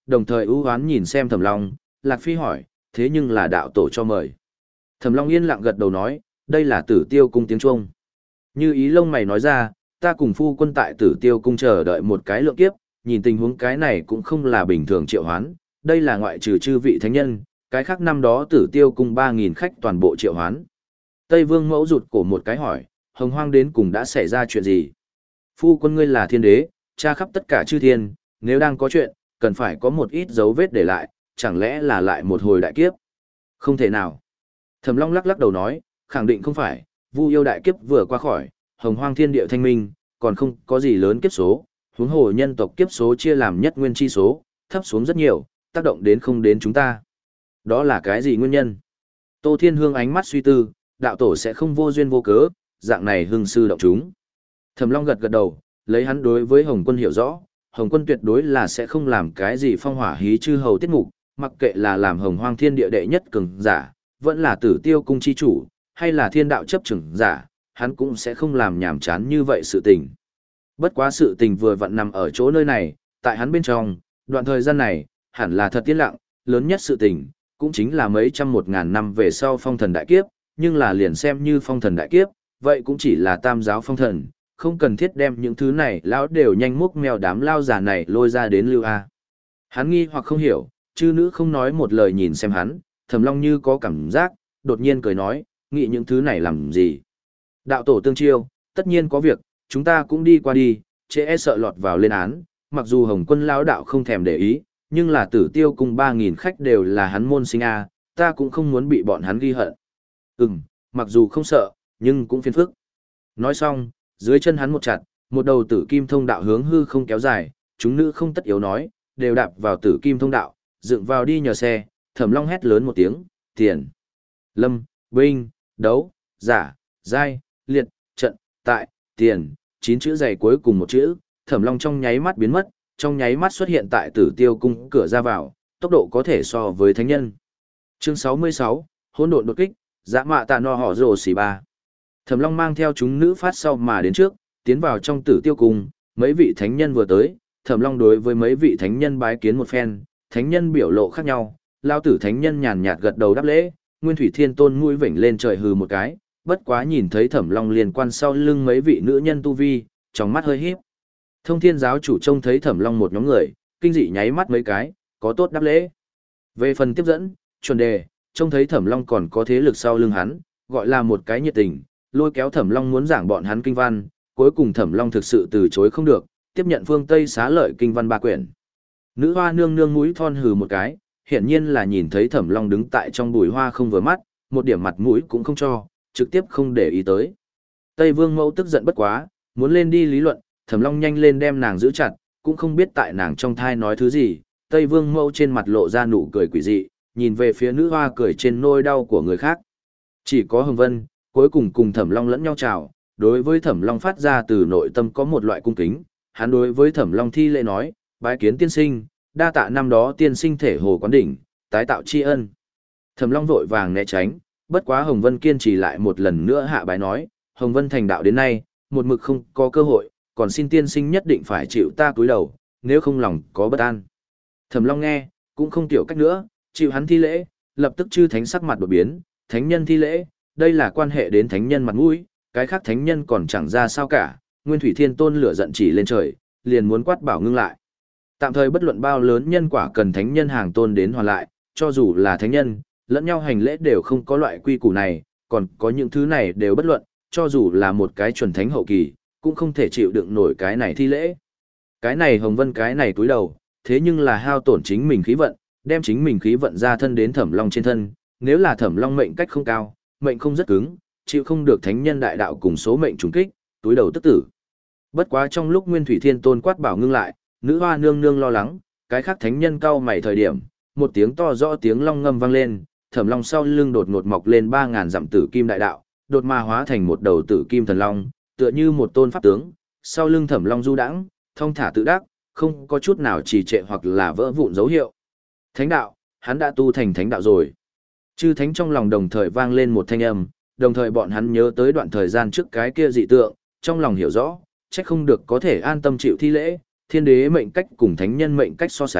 đồng thời ưu hoán nhìn xem Thẩm Long, Lạc Phi hỏi, thế nhưng là đạo tổ cho mời. Thẩm Long yên lặng gật đầu nói, đây là Tử Tiêu cung tiếng Trung. Như ý lông mày nói ra, ta cùng phu quân tại Tử Tiêu cung chờ đợi một cái lượng kiếp, nhìn tình huống cái này cũng không là bình thường triệu hoán, đây là ngoại trừ chư vị thánh nhân, cái khác năm đó Tử Tiêu cung ba nghìn khách toàn bộ triệu hoán. Tây Vương Mẫu rụt cổ một cái hỏi, Hồng Hoang đến cùng đã xảy ra chuyện gì? Phu quân ngươi là thiên đế, tra khắp tất cả chư thiên, nếu đang có chuyện, cần phải có một ít dấu vết để lại, chẳng lẽ là lại một hồi đại kiếp? Không thể nào. Thẩm Long lắc lắc đầu nói, khẳng định không phải, Vu yêu đại kiếp vừa qua khỏi, Hồng Hoang thiên địa thanh minh, còn không có gì lớn kiếp số, huống hồ nhân tộc kiếp số chia làm nhất nguyên chi số, thấp xuống rất nhiều, tác động đến không đến chúng ta. Đó là cái gì nguyên nhân? Tô Thiên Hương ánh mắt suy tư, đạo tổ sẽ không vô duyên vô cớ, dạng này hưng sư động chúng. Thẩm Long gật gật đầu, lấy hắn đối với Hồng Quân hiểu rõ, Hồng Quân tuyệt đối là sẽ không làm cái gì phong hỏa hí chư hầu tiết mục, mặc kệ là làm Hồng Hoang thiên địa đệ nhất cường giả, vẫn là Tử Tiêu cung chi chủ, hay là thiên đạo chấp trưởng giả, hắn cũng sẽ không làm nhảm chán như vậy sự tình. Bất quá sự tình vừa vặn nằm ở chỗ nơi này, tại hắn bên trong, đoạn thời gian này, hẳn là thật tiết lặng, lớn nhất sự tình, cũng chính là mấy trăm một ngàn năm về sau phong thần đại kiếp, nhưng là liền xem như phong thần đại kiếp, vậy cũng chỉ là tam giáo phong thần, không cần thiết đem những thứ này lão đều nhanh múc mèo đám lao già này lôi ra đến lưu A. Hắn nghi hoặc không hiểu, chư nữ không nói một lời nhìn xem hắn, Thẩm Long như có cảm giác, đột nhiên cười nói, nghĩ những thứ này làm gì. Đạo tổ tương chiêu, tất nhiên có việc, chúng ta cũng đi qua đi, chế e sợ lọt vào lên án, mặc dù Hồng Quân lão đạo không thèm để ý, nhưng là Tử Tiêu cùng ba nghìn khách đều là hắn môn sinh A, ta cũng không muốn bị bọn hắn ghi hận. Ừm, mặc dù không sợ, nhưng cũng phiền phức. Nói xong, dưới chân hắn một chặt, một đầu tử kim thông đạo hướng hư không kéo dài, chúng nữ không tất yếu nói, đều đạp vào tử kim thông đạo, dựng vào đi nhờ xe, Thẩm Long hét lớn một tiếng, tiền. Lâm, binh, đấu, giả, giai, liệt, trận, tại, tiền, chín chữ dày cuối cùng một chữ, Thẩm Long trong nháy mắt biến mất, trong nháy mắt xuất hiện tại Tử Tiêu cung cửa ra vào, tốc độ có thể so với thánh nhân. Chương sáu mươi sáu, hỗn độn đột kích, dã mạ tạ no họ rồ xì ba. Thẩm Long mang theo chúng nữ phát sau mà đến trước, tiến vào trong Tử Tiêu cung, mấy vị thánh nhân vừa tới, Thẩm Long đối với mấy vị thánh nhân bái kiến một phen, thánh nhân biểu lộ khác nhau, lao tử thánh nhân nhàn nhạt gật đầu đáp lễ, Nguyên Thủy Thiên Tôn mũi vểnh lên trời hừ một cái, bất quá nhìn thấy Thẩm Long liên quan sau lưng mấy vị nữ nhân tu vi, trong mắt hơi híp. Thông Thiên giáo chủ trông thấy Thẩm Long một nhóm người, kinh dị nháy mắt mấy cái, có tốt đáp lễ. Về phần tiếp dẫn, chuẩn đề, trông thấy Thẩm Long còn có thế lực sau lưng hắn, gọi là một cái nhiệt tình, lôi kéo Thẩm Long muốn giảng bọn hắn kinh văn, cuối cùng Thẩm Long thực sự từ chối không được, tiếp nhận phương Tây xá lợi kinh văn ba quyển. Nữ hoa nương nương mũi thon hừ một cái, hiển nhiên là nhìn thấy Thẩm Long đứng tại trong bùi hoa không vừa mắt, một điểm mặt mũi cũng không cho, trực tiếp không để ý tới. Tây Vương Mẫu tức giận bất quá, muốn lên đi lý luận, Thẩm Long nhanh lên đem nàng giữ chặt, cũng không biết tại nàng trong thai nói thứ gì, Tây Vương Mẫu trên mặt lộ ra nụ cười quỷ dị, nhìn về phía nữ hoa cười trên nôi đau của người khác. Chỉ có Hồng Vân, cuối cùng cùng Thẩm Long lẫn nhau chào, đối với Thẩm Long phát ra từ nội tâm có một loại cung kính, hắn đối với Thẩm Long thi lễ nói, bái kiến tiên sinh, đa tạ năm đó tiên sinh thể hồ quán đỉnh, tái tạo tri ân. Thẩm Long vội vàng né tránh, bất quá Hồng Vân kiên trì lại một lần nữa hạ bái nói, Hồng Vân thành đạo đến nay, một mực không có cơ hội, còn xin tiên sinh nhất định phải chịu ta cúi đầu, nếu không lòng có bất an. Thẩm Long nghe, cũng không tiểu cách nữa, chịu hắn thi lễ, lập tức chư thánh sắc mặt đột biến, thánh nhân thi lễ, đây là quan hệ đến thánh nhân mặt mũi, cái khác thánh nhân còn chẳng ra sao cả, Nguyên Thủy Thiên Tôn lửa giận chỉ lên trời, liền muốn quát bảo ngưng lại. Tạm thời bất luận bao lớn nhân quả cần thánh nhân hàng tôn đến hoàn lại, cho dù là thánh nhân, lẫn nhau hành lễ đều không có loại quy củ này, còn có những thứ này đều bất luận, cho dù là một cái chuẩn thánh hậu kỳ, cũng không thể chịu đựng nổi cái này thi lễ. Cái này Hồng Vân cái này túi đầu, thế nhưng là hao tổn chính mình khí vận, đem chính mình khí vận ra thân đến Thẩm Long trên thân, nếu là Thẩm Long mệnh cách không cao, mệnh không rất cứng, chịu không được thánh nhân đại đạo cùng số mệnh trùng kích, túi đầu tức tử. Bất quá trong lúc Nguyên Thủy Thiên Tôn quát bảo ngưng lại, nữ hoa nương nương lo lắng, cái khác thánh nhân cao mày thời điểm, một tiếng to rõ tiếng long ngâm vang lên, Thẩm Long sau lưng đột ngột mọc lên ba ngàn dặm tử kim đại đạo, đột ma hóa thành một đầu tử kim thần long, tựa như một tôn pháp tướng, sau lưng Thẩm Long du đãng, thong thả tự đắc, không có chút nào trì trệ hoặc là vỡ vụn dấu hiệu. Thánh đạo, hắn đã tu thành thánh đạo rồi. Chư thánh trong lòng đồng thời vang lên một thanh âm, đồng thời bọn hắn nhớ tới đoạn thời gian trước cái kia dị tượng, trong lòng hiểu rõ, chắc không được có thể an tâm chịu thi lễ, thiên đế mệnh cách cùng thánh nhân mệnh cách so sánh,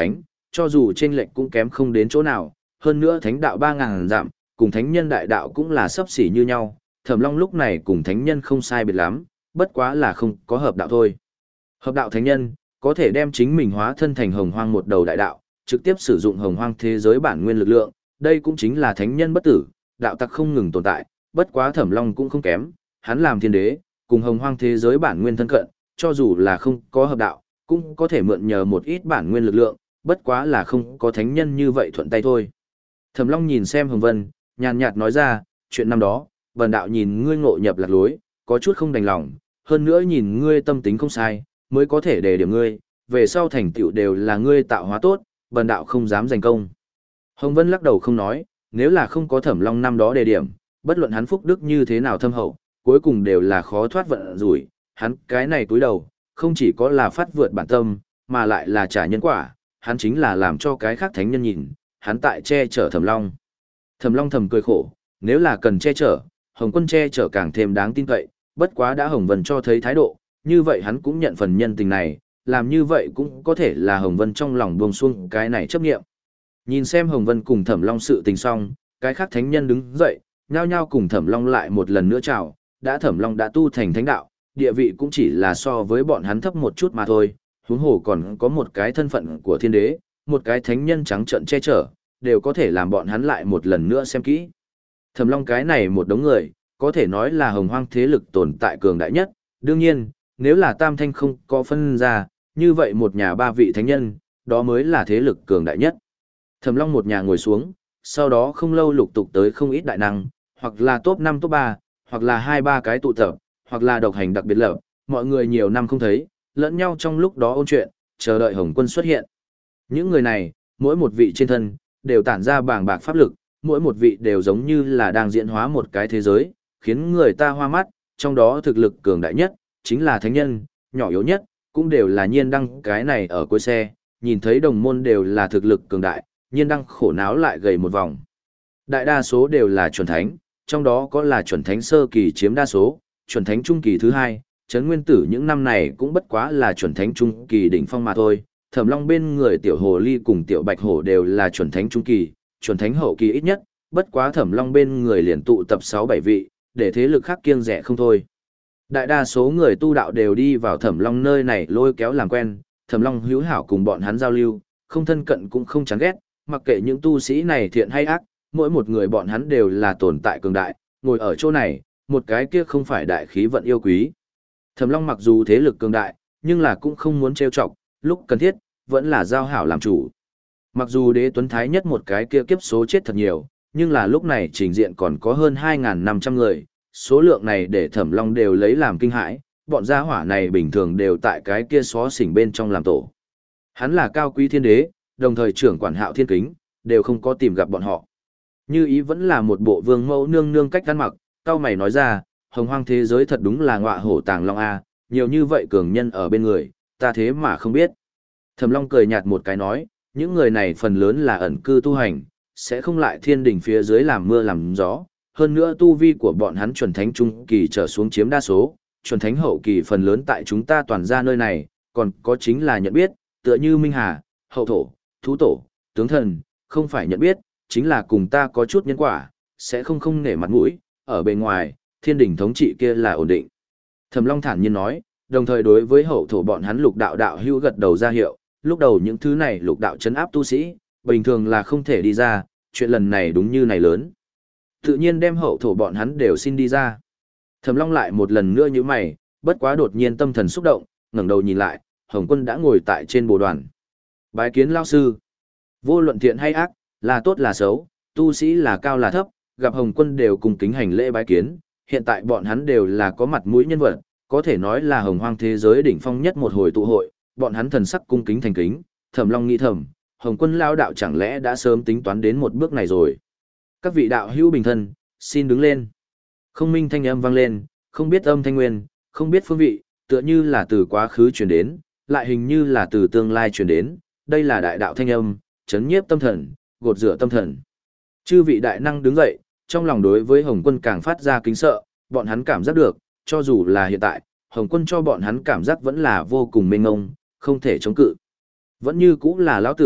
cho dù chênh lệch cũng kém không đến chỗ nào, hơn nữa thánh đạo ba ngàn dặm, cùng thánh nhân đại đạo cũng là sấp xỉ như nhau, Thẩm Long lúc này cùng thánh nhân không sai biệt lắm, bất quá là không có hợp đạo thôi. Hợp đạo thánh nhân, có thể đem chính mình hóa thân thành hồng hoang một đầu đại đạo, trực tiếp sử dụng hồng hoang thế giới bản nguyên lực lượng, đây cũng chính là thánh nhân bất tử, đạo tặc không ngừng tồn tại, bất quá Thẩm Long cũng không kém, hắn làm thiên đế, cùng hồng hoang thế giới bản nguyên thân cận, cho dù là không có hợp đạo, cũng có thể mượn nhờ một ít bản nguyên lực lượng, bất quá là không có thánh nhân như vậy thuận tay thôi. Thẩm Long nhìn xem Hồng Vân, nhàn nhạt nói ra, chuyện năm đó, bần đạo nhìn ngươi ngộ nhập lạc lối, có chút không đành lòng, hơn nữa nhìn ngươi tâm tính không sai, mới có thể đề điểm ngươi, về sau thành tựu đều là ngươi tạo hóa tốt, bần đạo không dám giành công. Hồng Vân lắc đầu không nói, nếu là không có Thẩm Long năm đó đề điểm, bất luận hắn phúc đức như thế nào thâm hậu, cuối cùng đều là khó thoát vận rủi, hắn cái này túi đầu, không chỉ có là phát vượt bản tâm, mà lại là trả nhân quả, hắn chính là làm cho cái khác thánh nhân nhìn, hắn tại che chở Thẩm Long. Thẩm Long thầm cười khổ, nếu là cần che chở, Hồng Quân che chở càng thêm đáng tin cậy, bất quá đã Hồng Vân cho thấy thái độ, như vậy hắn cũng nhận phần nhân tình này, làm như vậy cũng có thể là Hồng Vân trong lòng buông xuông cái này chấp nghiệm. Nhìn xem Hồng Vân cùng Thẩm Long sự tình xong, cái khác thánh nhân đứng dậy, nhao nhao cùng Thẩm Long lại một lần nữa chào, đã Thẩm Long đã tu thành thánh đạo, địa vị cũng chỉ là so với bọn hắn thấp một chút mà thôi, huống hồ còn có một cái thân phận của thiên đế, một cái thánh nhân trắng trợn che chở, đều có thể làm bọn hắn lại một lần nữa xem kỹ. Thẩm Long cái này một đống người, có thể nói là hồng hoang thế lực tồn tại cường đại nhất, đương nhiên, nếu là tam thanh không có phân ra, như vậy một nhà ba vị thánh nhân, đó mới là thế lực cường đại nhất. Thẩm Long một nhà ngồi xuống, sau đó không lâu lục tục tới không ít đại năng, hoặc là top năm top ba, hoặc là hai ba cái tụ tập, hoặc là độc hành đặc biệt lập, mọi người nhiều năm không thấy, lẫn nhau trong lúc đó ôn chuyện, chờ đợi Hồng Quân xuất hiện. Những người này, mỗi một vị trên thân, đều tản ra bàng bạc pháp lực, mỗi một vị đều giống như là đang diễn hóa một cái thế giới, khiến người ta hoa mắt, trong đó thực lực cường đại nhất, chính là thánh nhân, nhỏ yếu nhất, cũng đều là nhiên đăng cái này ở cuối xe, nhìn thấy đồng môn đều là thực lực cường đại, nhiên đăng khổ náo lại gầy một vòng. Đại đa số đều là chuẩn thánh, trong đó có là chuẩn thánh sơ kỳ chiếm đa số, chuẩn thánh trung kỳ thứ hai, Trấn Nguyên Tử những năm này cũng bất quá là chuẩn thánh trung kỳ đỉnh phong mà thôi. Thẩm Long bên người tiểu hồ ly cùng tiểu bạch hổ đều là chuẩn thánh trung kỳ, chuẩn thánh hậu kỳ ít nhất, bất quá Thẩm Long bên người liền tụ tập sáu bảy vị, để thế lực khác kiêng rẻ không thôi. Đại đa số người tu đạo đều đi vào Thẩm Long nơi này lôi kéo làm quen, Thẩm Long hữu hảo cùng bọn hắn giao lưu, không thân cận cũng không chán ghét, mặc kệ những tu sĩ này thiện hay ác, mỗi một người bọn hắn đều là tồn tại cường đại, ngồi ở chỗ này, một cái kia không phải đại khí vận yêu quý. Thẩm Long mặc dù thế lực cường đại, nhưng là cũng không muốn trêu chọc, lúc cần thiết, vẫn là giao hảo làm chủ. Mặc dù đế tuấn thái nhất một cái kia kiếp số chết thật nhiều, nhưng là lúc này trình diện còn có hơn hai nghìn năm trăm người, số lượng này để Thẩm Long đều lấy làm kinh hãi, bọn gia hỏa này bình thường đều tại cái kia xó xỉnh bên trong làm tổ. Hắn là cao quý thiên đế, đồng thời trưởng quản hạo thiên kính, đều không có tìm gặp bọn họ. Như ý vẫn là một bộ vương mẫu nương nương cách ăn mặc, cao mày nói ra, hồng hoang thế giới thật đúng là ngọa hổ tàng long a, nhiều như vậy cường nhân ở bên người, ta thế mà không biết. Thẩm Long cười nhạt một cái nói, những người này phần lớn là ẩn cư tu hành, sẽ không lại thiên đỉnh phía dưới làm mưa làm gió, hơn nữa tu vi của bọn hắn chuẩn thánh trung kỳ trở xuống chiếm đa số, chuẩn thánh hậu kỳ phần lớn tại chúng ta toàn ra nơi này, còn có chính là nhận biết, tựa như Minh Hà, Hậu Thổ, Thú Tổ, Tướng Thần, không phải nhận biết, chính là cùng ta có chút nhân quả, sẽ không không nể mặt mũi, ở bên ngoài, thiên đỉnh thống trị kia là ổn định. Thẩm Long thản nhiên nói, đồng thời đối với Hậu Thổ bọn hắn lục đạo đạo hữu gật đầu ra hiệu, lúc đầu những thứ này lục đạo chấn áp tu sĩ, bình thường là không thể đi ra, chuyện lần này đúng như này lớn. Tự nhiên đem Hậu Thổ bọn hắn đều xin đi ra. Thẩm Long lại một lần nữa như mày, bất quá đột nhiên tâm thần xúc động, ngẩng đầu nhìn lại, Hồng Quân đã ngồi tại trên bồ đoàn. Bái kiến lão sư. Vô luận thiện hay ác, là tốt là xấu, tu sĩ là cao là thấp, gặp Hồng Quân đều cùng kính hành lễ bái kiến, hiện tại bọn hắn đều là có mặt mũi nhân vật, có thể nói là hồng hoang thế giới đỉnh phong nhất một hồi tụ hội, bọn hắn thần sắc cung kính thành kính, Thẩm Long nghĩ thầm, Hồng Quân lao đạo chẳng lẽ đã sớm tính toán đến một bước này rồi. Các vị đạo hữu bình thân, xin đứng lên. Không minh thanh âm vang lên, không biết âm thanh nguyên, không biết phương vị, tựa như là từ quá khứ truyền đến, lại hình như là từ tương lai truyền đến, đây là đại đạo thanh âm, chấn nhiếp tâm thần, gột rửa tâm thần. Chư vị đại năng đứng dậy, trong lòng đối với Hồng Quân càng phát ra kính sợ, bọn hắn cảm giác được, cho dù là hiện tại, Hồng Quân cho bọn hắn cảm giác vẫn là vô cùng mênh mông, không thể chống cự. Vẫn như cũng là lão tử,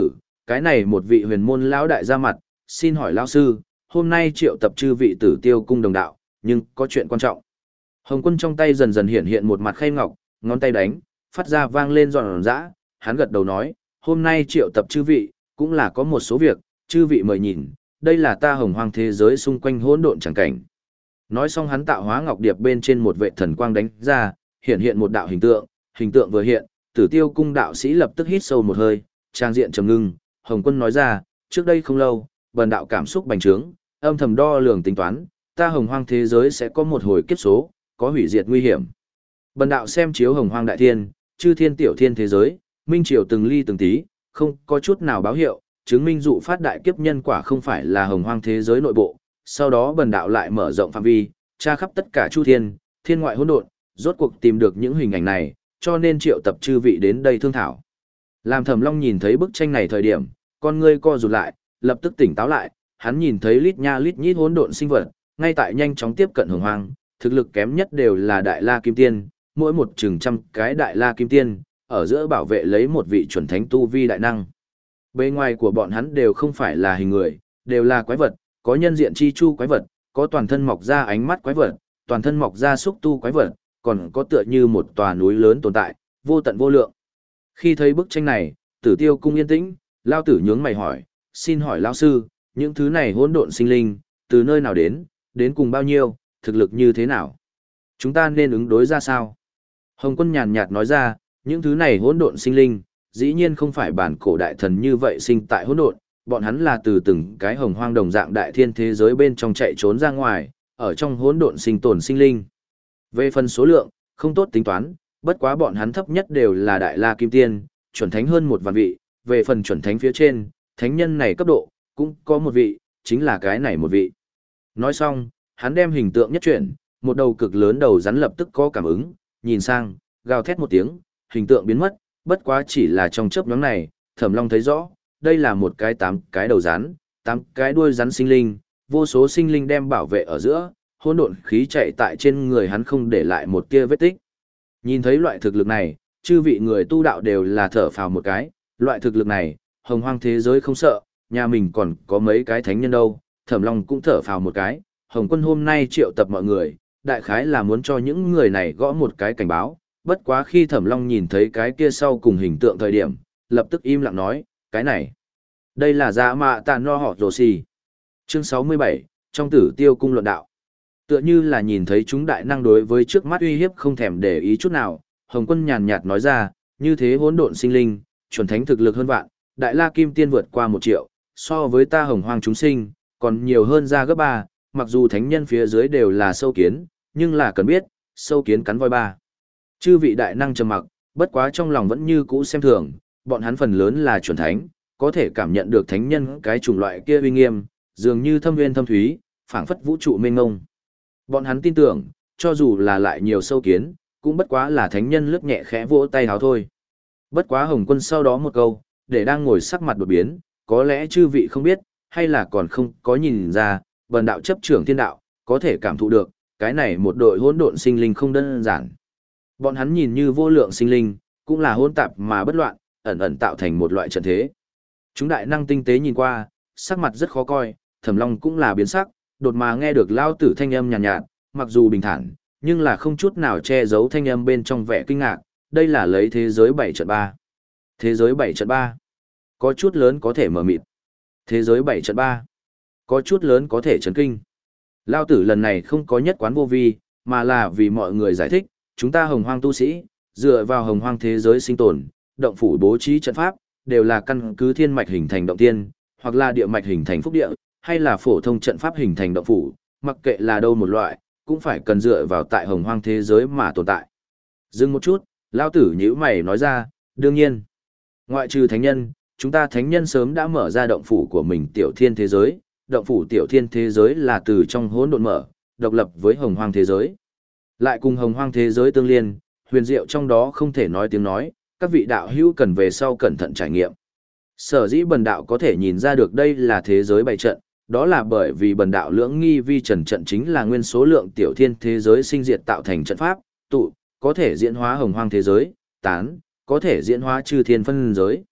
cái này một vị huyền môn lão đại ra mặt, xin hỏi lão sư, hôm nay triệu tập chư vị tử tiêu cung đồng đạo, nhưng có chuyện quan trọng. Hồng Quân trong tay dần dần hiện hiện một mặt khay ngọc, ngón tay đánh, phát ra vang lên giòn giã, hắn gật đầu nói, hôm nay triệu tập chư vị, cũng là có một số việc, chư vị mời nhìn, đây là ta hồng hoang thế giới xung quanh hỗn độn chẳng cảnh. Nói xong hắn tạo hóa ngọc điệp bên trên một vệ thần quang đánh ra, hiện hiện một đạo hình tượng, hình tượng vừa hiện, Tử Tiêu cung đạo sĩ lập tức hít sâu một hơi, trang diện trầm ngưng, Hồng Quân nói ra, trước đây không lâu, bần đạo cảm xúc bành trướng, âm thầm đo lường tính toán, ta hồng hoang thế giới sẽ có một hồi kiếp số, có hủy diệt nguy hiểm. Bần đạo xem chiếu hồng hoang đại thiên, chư thiên tiểu thiên thế giới, minh triều từng ly từng tí, không có chút nào báo hiệu, chứng minh dụ phát đại kiếp nhân quả không phải là hồng hoang thế giới nội bộ. Sau đó bần đạo lại mở rộng phạm vi, tra khắp tất cả chu thiên, thiên ngoại hỗn độn, rốt cuộc tìm được những hình ảnh này, cho nên triệu tập chư vị đến đây thương thảo. Làm Thẩm Long nhìn thấy bức tranh này thời điểm, con ngươi co rụt lại, lập tức tỉnh táo lại, hắn nhìn thấy lít nha lít nhít hỗn độn sinh vật, ngay tại nhanh chóng tiếp cận hồng hoang, thực lực kém nhất đều là Đại La Kim Tiên, mỗi một chừng trăm cái Đại La Kim Tiên, ở giữa bảo vệ lấy một vị chuẩn thánh tu vi đại năng. Bề ngoài của bọn hắn đều không phải là hình người, đều là quái vật, có nhân diện chi chu quái vật, có toàn thân mọc ra ánh mắt quái vật, toàn thân mọc ra xúc tu quái vật, còn có tựa như một tòa núi lớn tồn tại, vô tận vô lượng. Khi thấy bức tranh này, Tử Tiêu cung yên tĩnh, Lao Tử nhướng mày hỏi, xin hỏi Lão sư, những thứ này hỗn độn sinh linh, từ nơi nào đến, đến cùng bao nhiêu, thực lực như thế nào? Chúng ta nên ứng đối ra sao? Hồng Quân nhàn nhạt nói ra, những thứ này hỗn độn sinh linh, dĩ nhiên không phải bản cổ đại thần như vậy sinh tại hỗn độn, bọn hắn là từ từng cái hồng hoang đồng dạng đại thiên thế giới bên trong chạy trốn ra ngoài, ở trong hỗn độn sinh tồn sinh linh. Về phần số lượng, không tốt tính toán, bất quá bọn hắn thấp nhất đều là Đại La Kim Tiên, chuẩn thánh hơn một vạn vị, về phần chuẩn thánh phía trên, thánh nhân này cấp độ, cũng có một vị, chính là cái này một vị. Nói xong, hắn đem hình tượng nhất chuyển, một đầu cực lớn đầu rắn lập tức có cảm ứng, nhìn sang, gào thét một tiếng, hình tượng biến mất, bất quá chỉ là trong chớp nhoáng này, Thẩm Long thấy rõ, đây là một cái tám cái đầu rắn, tám cái đuôi rắn sinh linh, vô số sinh linh đem bảo vệ ở giữa, hỗn độn khí chạy tại trên người hắn không để lại một tia vết tích. Nhìn thấy loại thực lực này, chư vị người tu đạo đều là thở phào một cái, loại thực lực này, hồng hoang thế giới không sợ, nhà mình còn có mấy cái thánh nhân đâu, Thẩm Long cũng thở phào một cái, Hồng Quân hôm nay triệu tập mọi người, đại khái là muốn cho những người này gõ một cái cảnh báo, bất quá khi Thẩm Long nhìn thấy cái kia sau cùng hình tượng thời điểm, lập tức im lặng nói, cái này, đây là Dạ Mạ Tạ No Họ Rồ Xì. Chương sáu mươi bảy, trong Tử Tiêu cung luận đạo. Tựa như là nhìn thấy chúng đại năng đối với trước mắt uy hiếp không thèm để ý chút nào, Hồng Quân nhàn nhạt nói ra, như thế hỗn độn sinh linh, chuẩn thánh thực lực hơn vạn, Đại La Kim Tiên vượt qua một triệu, so với ta hồng hoang chúng sinh, còn nhiều hơn ra gấp ba, mặc dù thánh nhân phía dưới đều là sâu kiến, nhưng là cần biết, sâu kiến cắn voi ba. Chư vị đại năng trầm mặc, bất quá trong lòng vẫn như cũ xem thường, bọn hắn phần lớn là chuẩn thánh, có thể cảm nhận được thánh nhân cái chủng loại kia uy nghiêm, dường như thâm nguyên thâm thúy, phảng phất vũ trụ mênh mông. Bọn hắn tin tưởng, cho dù là lại nhiều sâu kiến, cũng bất quá là thánh nhân lướt nhẹ khẽ vỗ tay háo thôi. Bất quá Hồng Quân sau đó một câu, để đang ngồi sắc mặt đột biến, có lẽ chư vị không biết, hay là còn không có nhìn ra, bần đạo chấp trưởng thiên đạo, có thể cảm thụ được, cái này một đội hỗn độn sinh linh không đơn giản. Bọn hắn nhìn như vô lượng sinh linh, cũng là hỗn tạp mà bất loạn, ẩn ẩn tạo thành một loại trận thế. Chúng đại năng tinh tế nhìn qua, sắc mặt rất khó coi, Thẩm Long cũng là biến sắc, đột mà nghe được lao tử thanh âm nhàn nhạt, nhạt, mặc dù bình thản, nhưng là không chút nào che giấu thanh âm bên trong vẻ kinh ngạc, đây là lấy thế giới bảy trận ba. Thế giới bảy trận ba. Có chút lớn có thể mở mịt. Thế giới bảy trận ba. Có chút lớn có thể chấn kinh. Lao tử lần này không có nhất quán vô vi, mà là vì mọi người giải thích, chúng ta hồng hoang tu sĩ, dựa vào hồng hoang thế giới sinh tồn, động phủ bố trí trận pháp, đều là căn cứ thiên mạch hình thành động tiên, hoặc là địa mạch hình thành phúc địa, hay là phổ thông trận pháp hình thành động phủ, mặc kệ là đâu một loại, cũng phải cần dựa vào tại hồng hoang thế giới mà tồn tại. Dừng một chút, Lao tử nhíu mày nói ra, đương nhiên, ngoại trừ thánh nhân, chúng ta thánh nhân sớm đã mở ra động phủ của mình tiểu thiên thế giới, động phủ tiểu thiên thế giới là từ trong hỗn độn mở, độc lập với hồng hoang thế giới. Lại cùng hồng hoang thế giới tương liên, huyền diệu trong đó không thể nói tiếng nói, các vị đạo hữu cần về sau cẩn thận trải nghiệm. Sở dĩ bần đạo có thể nhìn ra được đây là thế giới bày trận, đó là bởi vì bần đạo lưỡng nghi vi trần trận chính là nguyên số lượng tiểu thiên thế giới sinh diệt tạo thành trận pháp, tụ, có thể diễn hóa hồng hoang thế giới, tán, có thể diễn hóa chư thiên phân giới.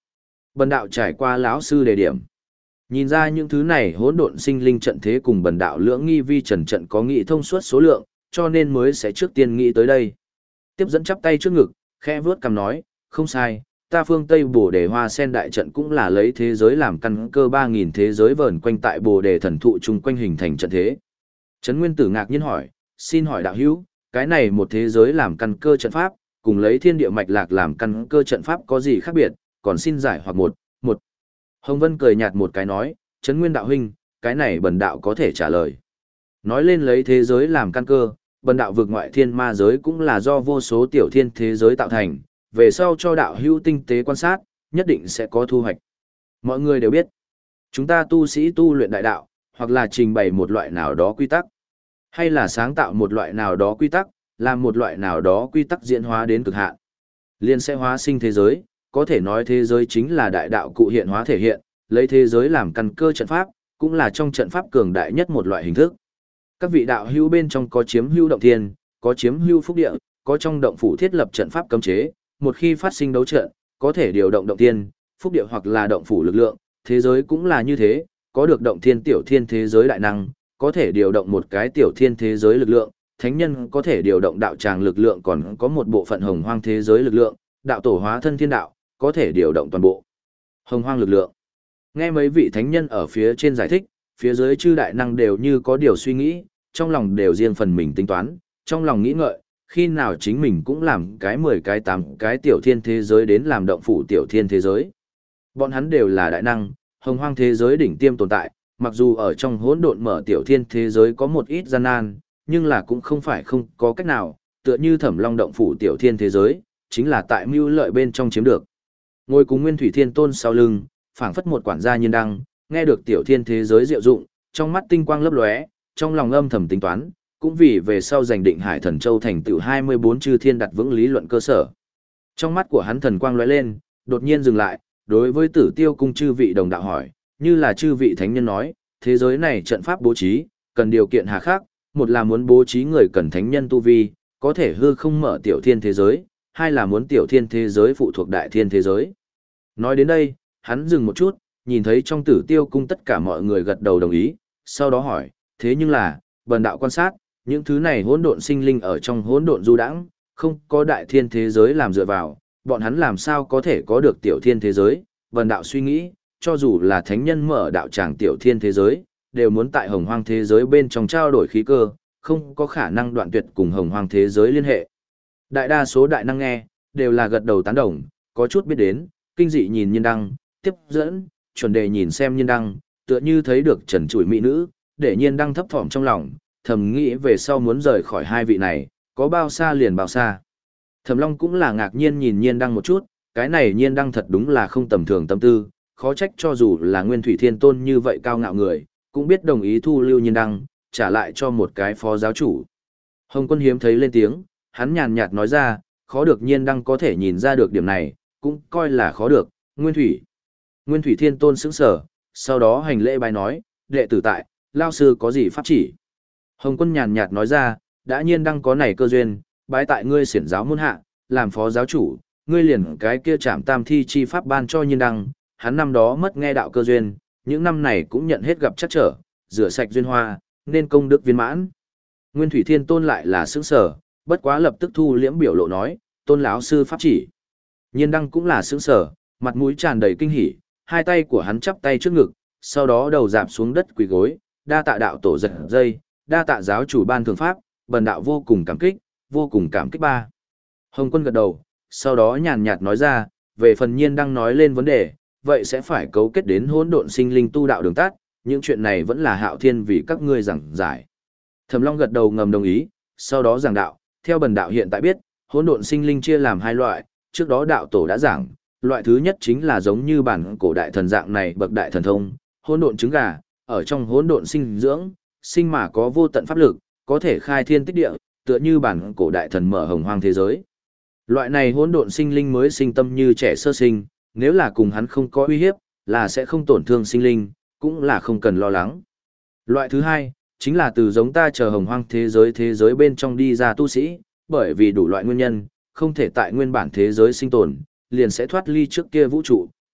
Bần đạo trải qua lão sư đề điểm. Nhìn ra những thứ này hỗn độn sinh linh trận thế cùng bần đạo lưỡng nghi vi trần trận có nghị thông suốt số lượng, cho nên mới sẽ trước tiên nghĩ tới đây. Tiếp dẫn chắp tay trước ngực, khẽ vướt cằm nói, không sai, ta phương Tây Bồ Đề Hoa Sen đại trận cũng là lấy thế giới làm căn cơ ba nghìn thế giới vờn quanh tại Bồ Đề thần thụ chung quanh hình thành trận thế. Trấn Nguyên Tử ngạc nhiên hỏi, xin hỏi đạo hữu, cái này một thế giới làm căn cơ trận pháp, cùng lấy thiên địa mạch lạc làm căn cơ trận pháp có gì khác biệt, còn xin giải hoặc một, một. Hồng Vân cười nhạt một cái nói, Trấn Nguyên đạo huynh, cái này bần đạo có thể trả lời. Nói lên lấy thế giới làm căn cơ, bần đạo vực ngoại thiên ma giới cũng là do vô số tiểu thiên thế giới tạo thành, về sau cho đạo hữu tinh tế quan sát, nhất định sẽ có thu hoạch. Mọi người đều biết, chúng ta tu sĩ tu luyện đại đạo, hoặc là trình bày một loại nào đó quy tắc, hay là sáng tạo một loại nào đó quy tắc, làm một loại nào đó quy tắc diễn hóa đến cực hạn, liền sẽ hóa sinh thế giới, có thể nói thế giới chính là đại đạo cụ hiện hóa thể hiện, lấy thế giới làm căn cơ trận pháp, cũng là trong trận pháp cường đại nhất một loại hình thức. Các vị đạo hữu bên trong có chiếm hữu động thiên, có chiếm hữu phúc địa, có trong động phủ thiết lập trận pháp cấm chế, một khi phát sinh đấu trận, có thể điều động động thiên, phúc địa hoặc là động phủ lực lượng, thế giới cũng là như thế, có được động thiên tiểu thiên thế giới đại năng, có thể điều động một cái tiểu thiên thế giới lực lượng, thánh nhân có thể điều động đạo tràng lực lượng, còn có một bộ phận hồng hoang thế giới lực lượng, đạo tổ hóa thân thiên đạo, có thể điều động toàn bộ hồng hoang lực lượng. Nghe mấy vị thánh nhân ở phía trên giải thích, phía dưới chư đại năng đều như có điều suy nghĩ, trong lòng đều riêng phần mình tính toán, trong lòng nghĩ ngợi, khi nào chính mình cũng làm cái mười cái tám cái tiểu thiên thế giới đến làm động phủ tiểu thiên thế giới. Bọn hắn đều là đại năng, hồng hoang thế giới đỉnh tiêm tồn tại, mặc dù ở trong hỗn độn mở tiểu thiên thế giới có một ít gian nan, nhưng là cũng không phải không có cách nào, tựa như Thẩm Long động phủ tiểu thiên thế giới, chính là tại mưu lợi bên trong chiếm được. Ngồi cùng Nguyên Thủy Thiên Tôn sau lưng, phảng phất một quản gia nhiên đăng, nghe được tiểu thiên thế giới diệu dụng, trong mắt tinh quang lấp lóe, trong lòng âm thầm tính toán, cũng vì về sau giành định Hải Thần Châu thành tựu hai mươi bốn chư thiên đặt vững lý luận cơ sở. Trong mắt của hắn thần quang lóe lên, đột nhiên dừng lại, đối với Tử Tiêu cung chư vị đồng đạo hỏi, như là chư vị thánh nhân nói, thế giới này trận pháp bố trí, cần điều kiện hà khắc, một là muốn bố trí người cần thánh nhân tu vi, có thể hư không mở tiểu thiên thế giới, hai là muốn tiểu thiên thế giới phụ thuộc đại thiên thế giới. Nói đến đây, hắn dừng một chút, nhìn thấy trong Tử Tiêu cung tất cả mọi người gật đầu đồng ý, sau đó hỏi, thế nhưng là, bần đạo quan sát, những thứ này hỗn độn sinh linh ở trong hỗn độn du đãng, không có đại thiên thế giới làm dựa vào, bọn hắn làm sao có thể có được tiểu thiên thế giới? Bần đạo suy nghĩ, cho dù là thánh nhân mở đạo tràng tiểu thiên thế giới, đều muốn tại hồng hoang thế giới bên trong trao đổi khí cơ, không có khả năng đoạn tuyệt cùng hồng hoang thế giới liên hệ. Đại đa số đại năng nghe, đều là gật đầu tán đồng, có chút biết đến, kinh dị nhìn Nhiên Đăng, tiếp dẫn, chuẩn đề nhìn xem Nhiên Đăng, tựa như thấy được trần trụi mỹ nữ, để Nhiên Đăng thấp thỏm trong lòng, thầm nghĩ về sau muốn rời khỏi hai vị này, có bao xa liền bao xa. Thẩm Long cũng là ngạc nhiên nhìn Nhiên Đăng một chút, cái này Nhiên Đăng thật đúng là không tầm thường tâm tư, khó trách cho dù là Nguyên Thủy Thiên Tôn như vậy cao ngạo người, cũng biết đồng ý thu lưu Nhiên Đăng, trả lại cho một cái phó giáo chủ. Hồng Quân hiếm thấy lên tiếng, hắn nhàn nhạt nói ra, khó được Nhiên Đăng có thể nhìn ra được điểm này, cũng coi là khó được, Nguyên Thủy. Nguyên Thủy Thiên Tôn sững sờ, sau đó hành lễ bái nói, đệ tử tại, lao sư có gì pháp chỉ. Hồng Quân nhàn nhạt nói ra, đã Nhiên Đăng có này cơ duyên, bái tại ngươi xiển giáo môn hạ, làm phó giáo chủ, ngươi liền cái kia trảm tam thi chi pháp ban cho Nhiên Đăng, hắn năm đó mất nghe đạo cơ duyên, những năm này cũng nhận hết gặp chắc trở, rửa sạch duyên hoa, nên công đức viên mãn. Nguyên Thủy Thiên Tôn lại là sững sờ, bất quá lập tức thu liễm biểu lộ nói, tôn lão sư pháp chỉ. Nhiên Đăng cũng là sững sờ, mặt mũi tràn đầy kinh hỉ, hai tay của hắn chắp tay trước ngực, sau đó đầu dạp xuống đất quỳ gối, đa tạ đạo tổ giật dây, đa tạ giáo chủ ban thường pháp, bần đạo vô cùng cảm kích, vô cùng cảm kích ba. Hồng Quân gật đầu, sau đó nhàn nhạt nói ra, về phần Nhiên Đăng nói lên vấn đề, vậy sẽ phải cấu kết đến hỗn độn sinh linh tu đạo đường tắt, những chuyện này vẫn là Hạo Thiên vì các ngươi giảng giải. Thẩm Long gật đầu ngầm đồng ý, sau đó giảng đạo, theo bần đạo hiện tại biết, hỗn độn sinh linh chia làm hai loại, trước đó đạo tổ đã giảng, loại thứ nhất chính là giống như bản cổ đại thần dạng này bậc đại thần thông, hỗn độn trứng gà, ở trong hỗn độn sinh dưỡng, sinh mà có vô tận pháp lực, có thể khai thiên tích địa, tựa như bản cổ đại thần mở hồng hoang thế giới. Loại này hỗn độn sinh linh mới sinh tâm như trẻ sơ sinh, nếu là cùng hắn không có uy hiếp, là sẽ không tổn thương sinh linh, cũng là không cần lo lắng. Loại thứ hai, chính là từ giống ta chờ hồng hoang thế giới thế giới bên trong đi ra tu sĩ, bởi vì đủ loại nguyên nhân, không thể tại nguyên bản thế giới sinh tồn, liền sẽ thoát ly trước kia vũ trụ,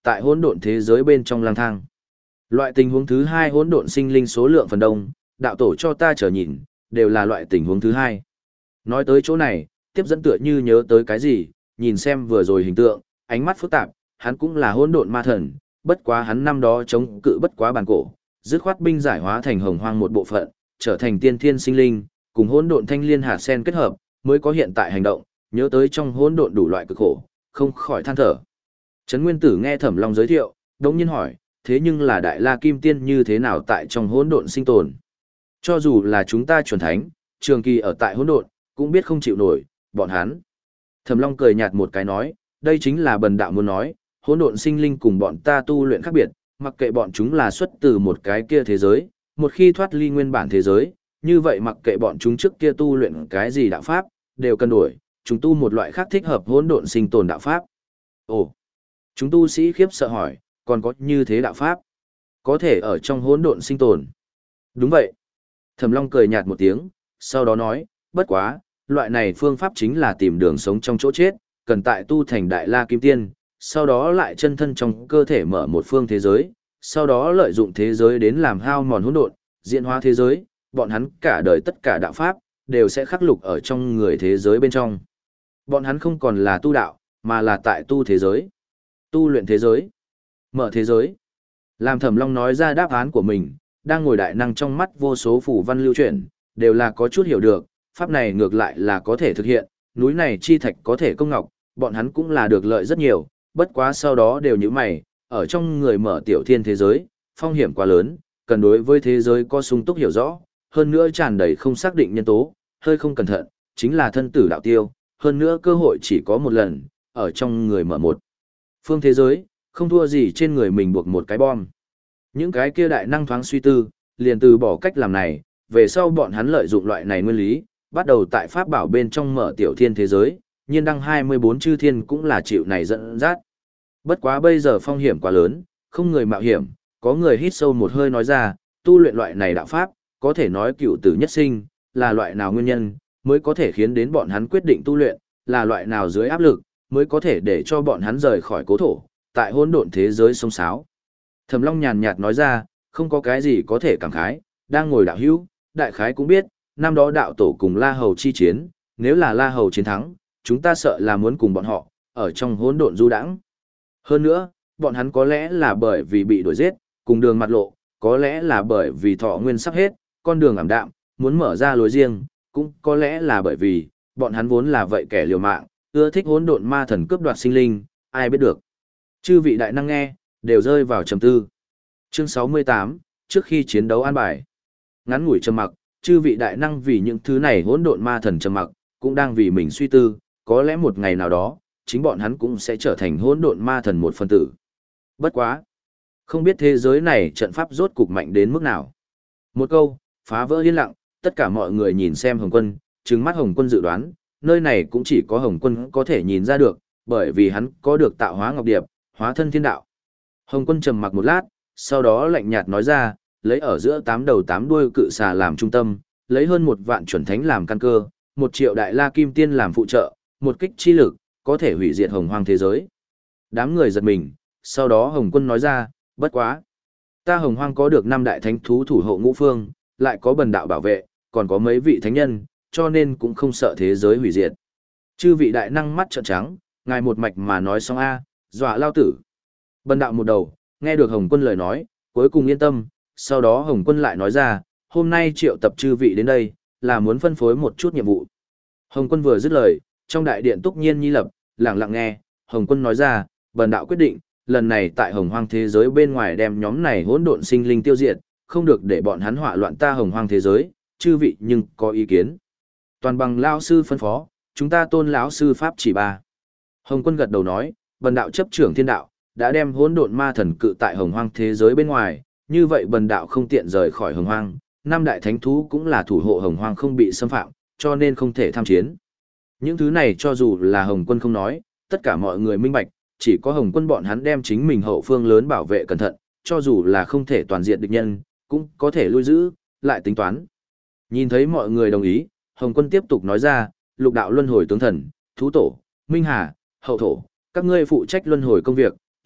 tại hỗn độn thế giới bên trong lang thang. Loại tình huống thứ hai hỗn độn sinh linh số lượng phần đông, đạo tổ cho ta chờ nhìn, đều là loại tình huống thứ hai. Nói tới chỗ này, tiếp dẫn tựa như nhớ tới cái gì, nhìn xem vừa rồi hình tượng, ánh mắt phức tạp, hắn cũng là hỗn độn ma thần, bất quá hắn năm đó chống cự bất quá bàn cổ, dứt khoát binh giải hóa thành hồng hoang một bộ phận, trở thành tiên thiên sinh linh, cùng hỗn độn thanh liên hạt sen kết hợp, mới có hiện tại hành động, nhớ tới trong hỗn độn đủ loại cực khổ, không khỏi than thở. Trấn Nguyên Tử nghe Thẩm Long giới thiệu, đống nhiên hỏi, thế nhưng là Đại La Kim Tiên như thế nào tại trong hỗn độn sinh tồn? Cho dù là chúng ta chuẩn thánh, trường kỳ ở tại hỗn độn, cũng biết không chịu nổi, bọn hắn. Thẩm Long cười nhạt một cái nói, đây chính là bần đạo muốn nói, hỗn độn sinh linh cùng bọn ta tu luyện khác biệt, mặc kệ bọn chúng là xuất từ một cái kia thế giới, một khi thoát ly nguyên bản thế giới, như vậy mặc kệ bọn chúng trước kia tu luyện cái gì đạo pháp, đều cần đổi, chúng tu một loại khác thích hợp hỗn độn sinh tồn đạo pháp. Ồ, chúng tu sĩ khiếp sợ hỏi, còn có như thế đạo pháp, có thể ở trong hỗn độn sinh tồn. Đúng vậy. Thẩm Long cười nhạt một tiếng, sau đó nói, bất quá, loại này phương pháp chính là tìm đường sống trong chỗ chết, cần tại tu thành Đại La Kim Tiên, sau đó lại chân thân trong cơ thể mở một phương thế giới, sau đó lợi dụng thế giới đến làm hao mòn hỗn độn, diễn hóa thế giới, bọn hắn cả đời tất cả đạo pháp, đều sẽ khắc lục ở trong người thế giới bên trong. Bọn hắn không còn là tu đạo, mà là tại tu thế giới, tu luyện thế giới, mở thế giới. Làm Thẩm Long nói ra đáp án của mình, đang ngồi đại năng trong mắt vô số phù văn lưu chuyển, đều là có chút hiểu được, pháp này ngược lại là có thể thực hiện, núi này chi thạch có thể công ngọc, bọn hắn cũng là được lợi rất nhiều, bất quá sau đó đều như mày, ở trong người mở tiểu thiên thế giới, phong hiểm quá lớn, cần đối với thế giới có sung túc hiểu rõ, hơn nữa tràn đầy không xác định nhân tố, hơi không cẩn thận, chính là thân tử đạo tiêu, hơn nữa cơ hội chỉ có một lần, ở trong người mở một phương thế giới, không thua gì trên người mình buộc một cái bom. Những cái kia đại năng thoáng suy tư, liền từ bỏ cách làm này, về sau bọn hắn lợi dụng loại này nguyên lý, bắt đầu tại pháp bảo bên trong mở tiểu thiên thế giới, nhiên đăng hai mươi bốn chư thiên cũng là chịu này dẫn dắt. Bất quá bây giờ phong hiểm quá lớn, không người mạo hiểm, có người hít sâu một hơi nói ra, tu luyện loại này đạo pháp, có thể nói cựu tử nhất sinh, là loại nào nguyên nhân, mới có thể khiến đến bọn hắn quyết định tu luyện, là loại nào dưới áp lực, mới có thể để cho bọn hắn rời khỏi cố thổ, tại hỗn độn thế giới sông sáo. Thẩm Long nhàn nhạt nói ra, không có cái gì có thể cảm khái, đang ngồi đạo hữu, đại khái cũng biết, năm đó đạo tổ cùng La Hầu chi chiến, nếu là La Hầu chiến thắng, chúng ta sợ là muốn cùng bọn họ, ở trong hỗn độn du đãng. Hơn nữa, bọn hắn có lẽ là bởi vì bị đuổi giết, cùng đường mặt lộ, có lẽ là bởi vì thọ nguyên sắp hết, con đường ảm đạm, muốn mở ra lối riêng, cũng có lẽ là bởi vì, bọn hắn vốn là vậy kẻ liều mạng, ưa thích hỗn độn ma thần cướp đoạt sinh linh, ai biết được. Chư vị đại năng nghe, đều rơi vào trầm tư. Chương sáu mươi tám, trước khi chiến đấu an bài. Ngắn ngủi trầm mặc, chư vị đại năng vì những thứ này hỗn độn ma thần trầm mặc, cũng đang vì mình suy tư, có lẽ một ngày nào đó, chính bọn hắn cũng sẽ trở thành hỗn độn ma thần một phân tử. Bất quá, không biết thế giới này trận pháp rốt cục mạnh đến mức nào. Một câu, phá vỡ yên lặng, tất cả mọi người nhìn xem Hồng Quân, trừng mắt Hồng Quân dự đoán, nơi này cũng chỉ có Hồng Quân có thể nhìn ra được, bởi vì hắn có được tạo hóa ngọc điệp, hóa thân thiên đạo. Hồng Quân trầm mặc một lát, sau đó lạnh nhạt nói ra, lấy ở giữa tám đầu tám đuôi cự xà làm trung tâm, lấy hơn một vạn chuẩn thánh làm căn cơ, một triệu đại la kim tiên làm phụ trợ, một kích chi lực, có thể hủy diệt hồng hoang thế giới. Đám người giật mình, sau đó Hồng Quân nói ra, bất quá. Ta hồng hoang có được năm đại thánh thú thủ hộ ngũ phương, lại có bần đạo bảo vệ, còn có mấy vị thánh nhân, cho nên cũng không sợ thế giới hủy diệt. Chư vị đại năng mắt trợn trắng, ngài một mạch mà nói xong a, dọa lao tử. Bần đạo một đầu, nghe được Hồng Quân lời nói, cuối cùng yên tâm, sau đó Hồng Quân lại nói ra, hôm nay triệu tập chư vị đến đây, là muốn phân phối một chút nhiệm vụ. Hồng Quân vừa dứt lời, trong đại điện túc nhiên nhi lập, lặng lặng nghe, Hồng Quân nói ra, bần đạo quyết định, lần này tại hồng hoang thế giới bên ngoài đem nhóm này hỗn độn sinh linh tiêu diệt, không được để bọn hắn họa loạn ta hồng hoang thế giới, chư vị nhưng có ý kiến. Toàn bằng lão sư phân phó, chúng ta tôn lão sư pháp chỉ ba. Hồng Quân gật đầu nói, bần đạo chấp trưởng thiên đạo, đã đem hỗn độn ma thần cự tại hồng hoang thế giới bên ngoài, như vậy bần đạo không tiện rời khỏi hồng hoang, năm đại thánh thú cũng là thủ hộ hồng hoang không bị xâm phạm, cho nên không thể tham chiến. Những thứ này cho dù là Hồng Quân không nói, tất cả mọi người minh bạch, chỉ có Hồng Quân bọn hắn đem chính mình hậu phương lớn bảo vệ cẩn thận, cho dù là không thể toàn diện địch nhân, cũng có thể lui giữ, lại tính toán. Nhìn thấy mọi người đồng ý, Hồng Quân tiếp tục nói ra, lục đạo luân hồi tướng thần, thú tổ, minh hà, hậu thổ, các ngươi phụ trách luân hồi công việc,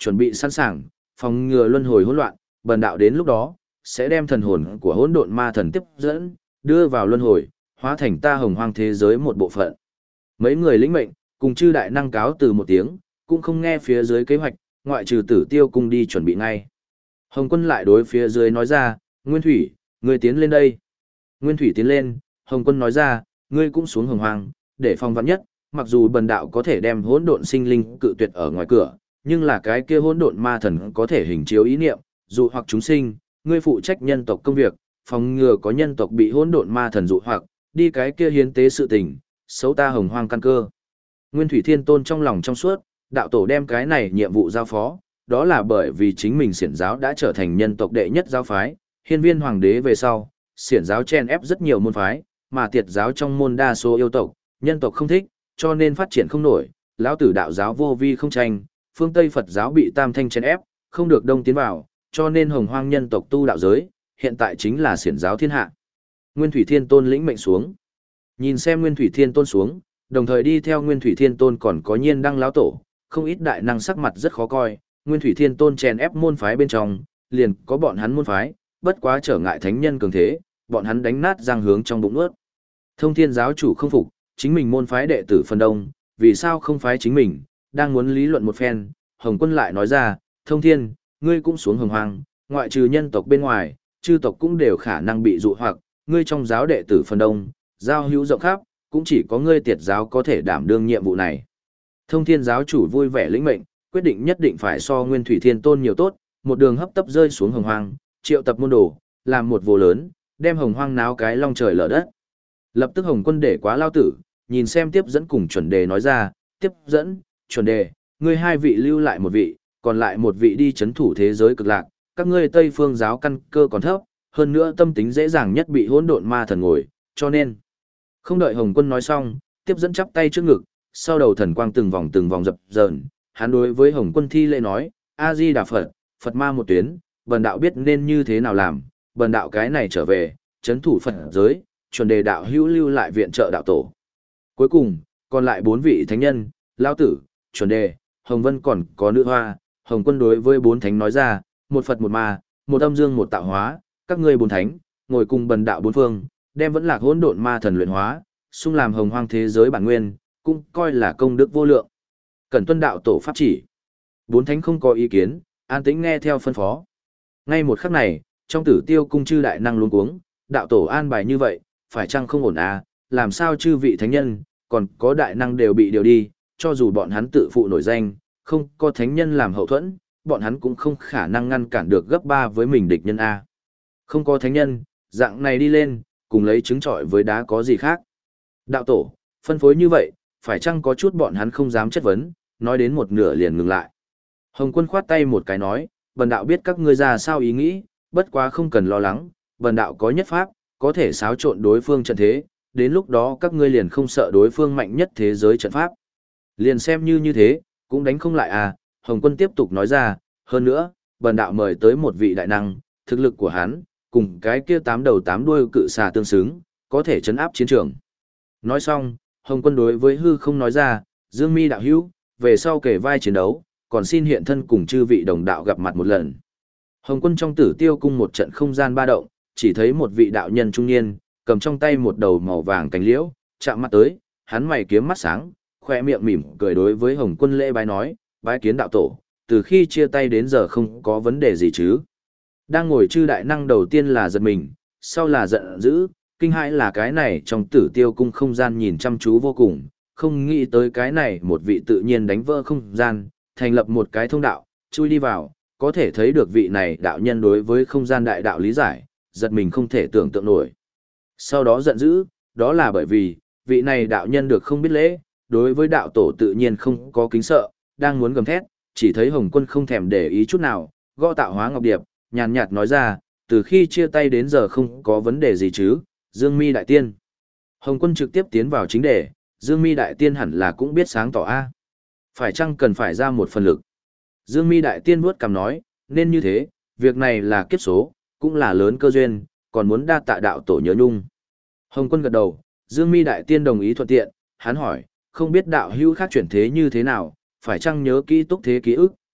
chuẩn bị sẵn sàng, phòng ngừa luân hồi hỗn loạn, bần đạo đến lúc đó sẽ đem thần hồn của hỗn độn ma thần tiếp dẫn, đưa vào luân hồi, hóa thành ta hồng hoang thế giới một bộ phận. Mấy người lĩnh mệnh, cùng chư đại năng cáo từ một tiếng, cũng không nghe phía dưới kế hoạch, ngoại trừ Tử Tiêu cung đi chuẩn bị ngay. Hồng Quân lại đối phía dưới nói ra, Nguyên Thủy, ngươi tiến lên đây. Nguyên Thủy tiến lên, Hồng Quân nói ra, ngươi cũng xuống hồng hoang, để phòng vạn nhất, mặc dù bần đạo có thể đem hỗn độn sinh linh cự tuyệt ở ngoài cửa, nhưng là cái kia hỗn độn ma thần có thể hình chiếu ý niệm, dụ hoặc chúng sinh, ngươi phụ trách nhân tộc công việc, phòng ngừa có nhân tộc bị hỗn độn ma thần dụ hoặc, đi cái kia hiến tế sự tình, xấu ta hồng hoang căn cơ. Nguyên Thủy Thiên Tôn trong lòng trong suốt, đạo tổ đem cái này nhiệm vụ giao phó, đó là bởi vì chính mình xiển giáo đã trở thành nhân tộc đệ nhất giáo phái, hiên viên hoàng đế về sau, xiển giáo chen ép rất nhiều môn phái, mà tiệt giáo trong môn đa số yêu tộc, nhân tộc không thích, cho nên phát triển không nổi, lão tử đạo giáo vô vi không tranh, phương Tây Phật giáo bị tam thanh chen ép, không được đông tiến vào, cho nên hồng hoang nhân tộc tu đạo giới, hiện tại chính là xiển giáo thiên hạ. Nguyên Thủy Thiên Tôn lĩnh mệnh xuống. Nhìn xem Nguyên Thủy Thiên Tôn xuống, đồng thời đi theo Nguyên Thủy Thiên Tôn còn có Nhiên Đăng lão tổ, không ít đại năng sắc mặt rất khó coi, Nguyên Thủy Thiên Tôn chèn ép môn phái bên trong, liền có bọn hắn môn phái, bất quá trở ngại thánh nhân cường thế, bọn hắn đánh nát răng hướng trong bụng nuốt. Thông Thiên giáo chủ không phục, chính mình môn phái đệ tử phần đông, vì sao không phái chính mình, đang muốn lý luận một phen, Hồng Quân lại nói ra, Thông Thiên, ngươi cũng xuống hồng hoang, ngoại trừ nhân tộc bên ngoài, chư tộc cũng đều khả năng bị dụ hoặc, ngươi trong giáo đệ tử phần đông, giao hữu rộng khắp, cũng chỉ có ngươi tiệt giáo có thể đảm đương nhiệm vụ này. Thông Thiên giáo chủ vui vẻ lĩnh mệnh, quyết định nhất định phải so Nguyên Thủy Thiên Tôn nhiều tốt, một đường hấp tấp rơi xuống hồng hoang, triệu tập môn đồ, làm một vô lớn, đem hồng hoang náo cái long trời lở đất. Lập tức Hồng Quân để quá lao tử, nhìn xem tiếp dẫn cùng chuẩn đề nói ra, tiếp dẫn, chuẩn đề, ngươi hai vị lưu lại một vị, còn lại một vị đi chấn thủ thế giới cực lạc, các ngươi Tây Phương giáo căn cơ còn thấp, hơn nữa tâm tính dễ dàng nhất bị hỗn độn ma thần ngồi, cho nên. Không đợi Hồng Quân nói xong, tiếp dẫn chắp tay trước ngực, sau đầu thần quang từng vòng từng vòng dập dờn, hắn đối với Hồng Quân thi lễ nói, A Di Đà Phật, Phật ma một tuyến, bần đạo biết nên như thế nào làm, bần đạo cái này trở về, chấn thủ Phật giới, chuẩn đề đạo hữu lưu lại viện trợ đạo tổ. Cuối cùng, còn lại bốn vị thánh nhân, Lão Tử, chuẩn đề, Hồng Vân còn có nữ hoa, Hồng Quân đối với bốn thánh nói ra, một Phật một ma, một âm dương một tạo hóa, các ngươi bốn thánh, ngồi cùng bần đạo bốn phương, đem vẫn lạc hỗn độn ma thần luyện hóa, xung làm hồng hoang thế giới bản nguyên, cũng coi là công đức vô lượng. Cẩn tuân đạo tổ pháp chỉ. Bốn thánh không có ý kiến, an tĩnh nghe theo phân phó. Ngay một khắc này, trong Tử Tiêu cung chư đại năng luống cuống, đạo tổ an bài như vậy, phải chăng không ổn à, làm sao chư vị thánh nhân, còn có đại năng đều bị điều đi, cho dù bọn hắn tự phụ nổi danh, không có thánh nhân làm hậu thuẫn, bọn hắn cũng không khả năng ngăn cản được gấp ba với mình địch nhân A. Không có thánh nhân, dạng này đi lên, cùng lấy trứng trọi với đá có gì khác. Đạo tổ, phân phối như vậy, phải chăng có chút bọn hắn không dám chất vấn, nói đến một nửa liền ngừng lại. Hồng Quân khoát tay một cái nói, bần đạo biết các ngươi ra sao ý nghĩ, bất quá không cần lo lắng, bần đạo có nhất pháp, có thể xáo trộn đối phương trận thế, đến lúc đó các ngươi liền không sợ đối phương mạnh nhất thế giới trận pháp. Liền xem như như thế, cũng đánh không lại à, Hồng Quân tiếp tục nói ra, hơn nữa, bần đạo mời tới một vị đại năng, thực lực của hắn, cùng cái kia tám đầu tám đuôi cự xà tương xứng, có thể chấn áp chiến trường. Nói xong, Hồng Quân đối với hư không nói ra, Dương Mi đạo hữu, về sau kể vai chiến đấu, còn xin hiện thân cùng chư vị đồng đạo gặp mặt một lần. Hồng Quân trong Tử Tiêu cung một trận không gian ba động, chỉ thấy một vị đạo nhân trung niên, cầm trong tay một đầu màu vàng cánh liễu, chạm mắt tới, hắn mày kiếm mắt sáng, khoe miệng mỉm cười đối với Hồng Quân lễ bái nói, bái kiến đạo tổ, từ khi chia tay đến giờ không có vấn đề gì chứ. Đang ngồi chư đại năng đầu tiên là giật mình, sau là giận dữ, kinh hãi là cái này trong Tử Tiêu cung không gian nhìn chăm chú vô cùng, không nghĩ tới cái này một vị tự nhiên đánh vỡ không gian, thành lập một cái thông đạo, chui đi vào, có thể thấy được vị này đạo nhân đối với không gian đại đạo lý giải, giật mình không thể tưởng tượng nổi. Sau đó giận dữ, đó là bởi vì, vị này đạo nhân được không biết lễ, đối với đạo tổ tự nhiên không có kính sợ, đang muốn gầm thét, chỉ thấy Hồng Quân không thèm để ý chút nào, gõ tạo hóa ngọc điệp, nhàn nhạt nói ra, từ khi chia tay đến giờ không có vấn đề gì chứ, Dương Mi đại tiên. Hồng Quân trực tiếp tiến vào chính đề, Dương Mi đại tiên hẳn là cũng biết sáng tỏ a. Phải chăng cần phải ra một phần lực. Dương Mi đại tiên vuốt cằm nói, nên như thế, việc này là kiếp số, cũng là lớn cơ duyên, còn muốn đa tạ đạo tổ nhớ nhung. Hồng Quân gật đầu, Dương Mi đại tiên đồng ý thuận tiện, hắn hỏi, không biết đạo hữu khác chuyển thế như thế nào, phải chăng nhớ kỹ túc thế ký ức,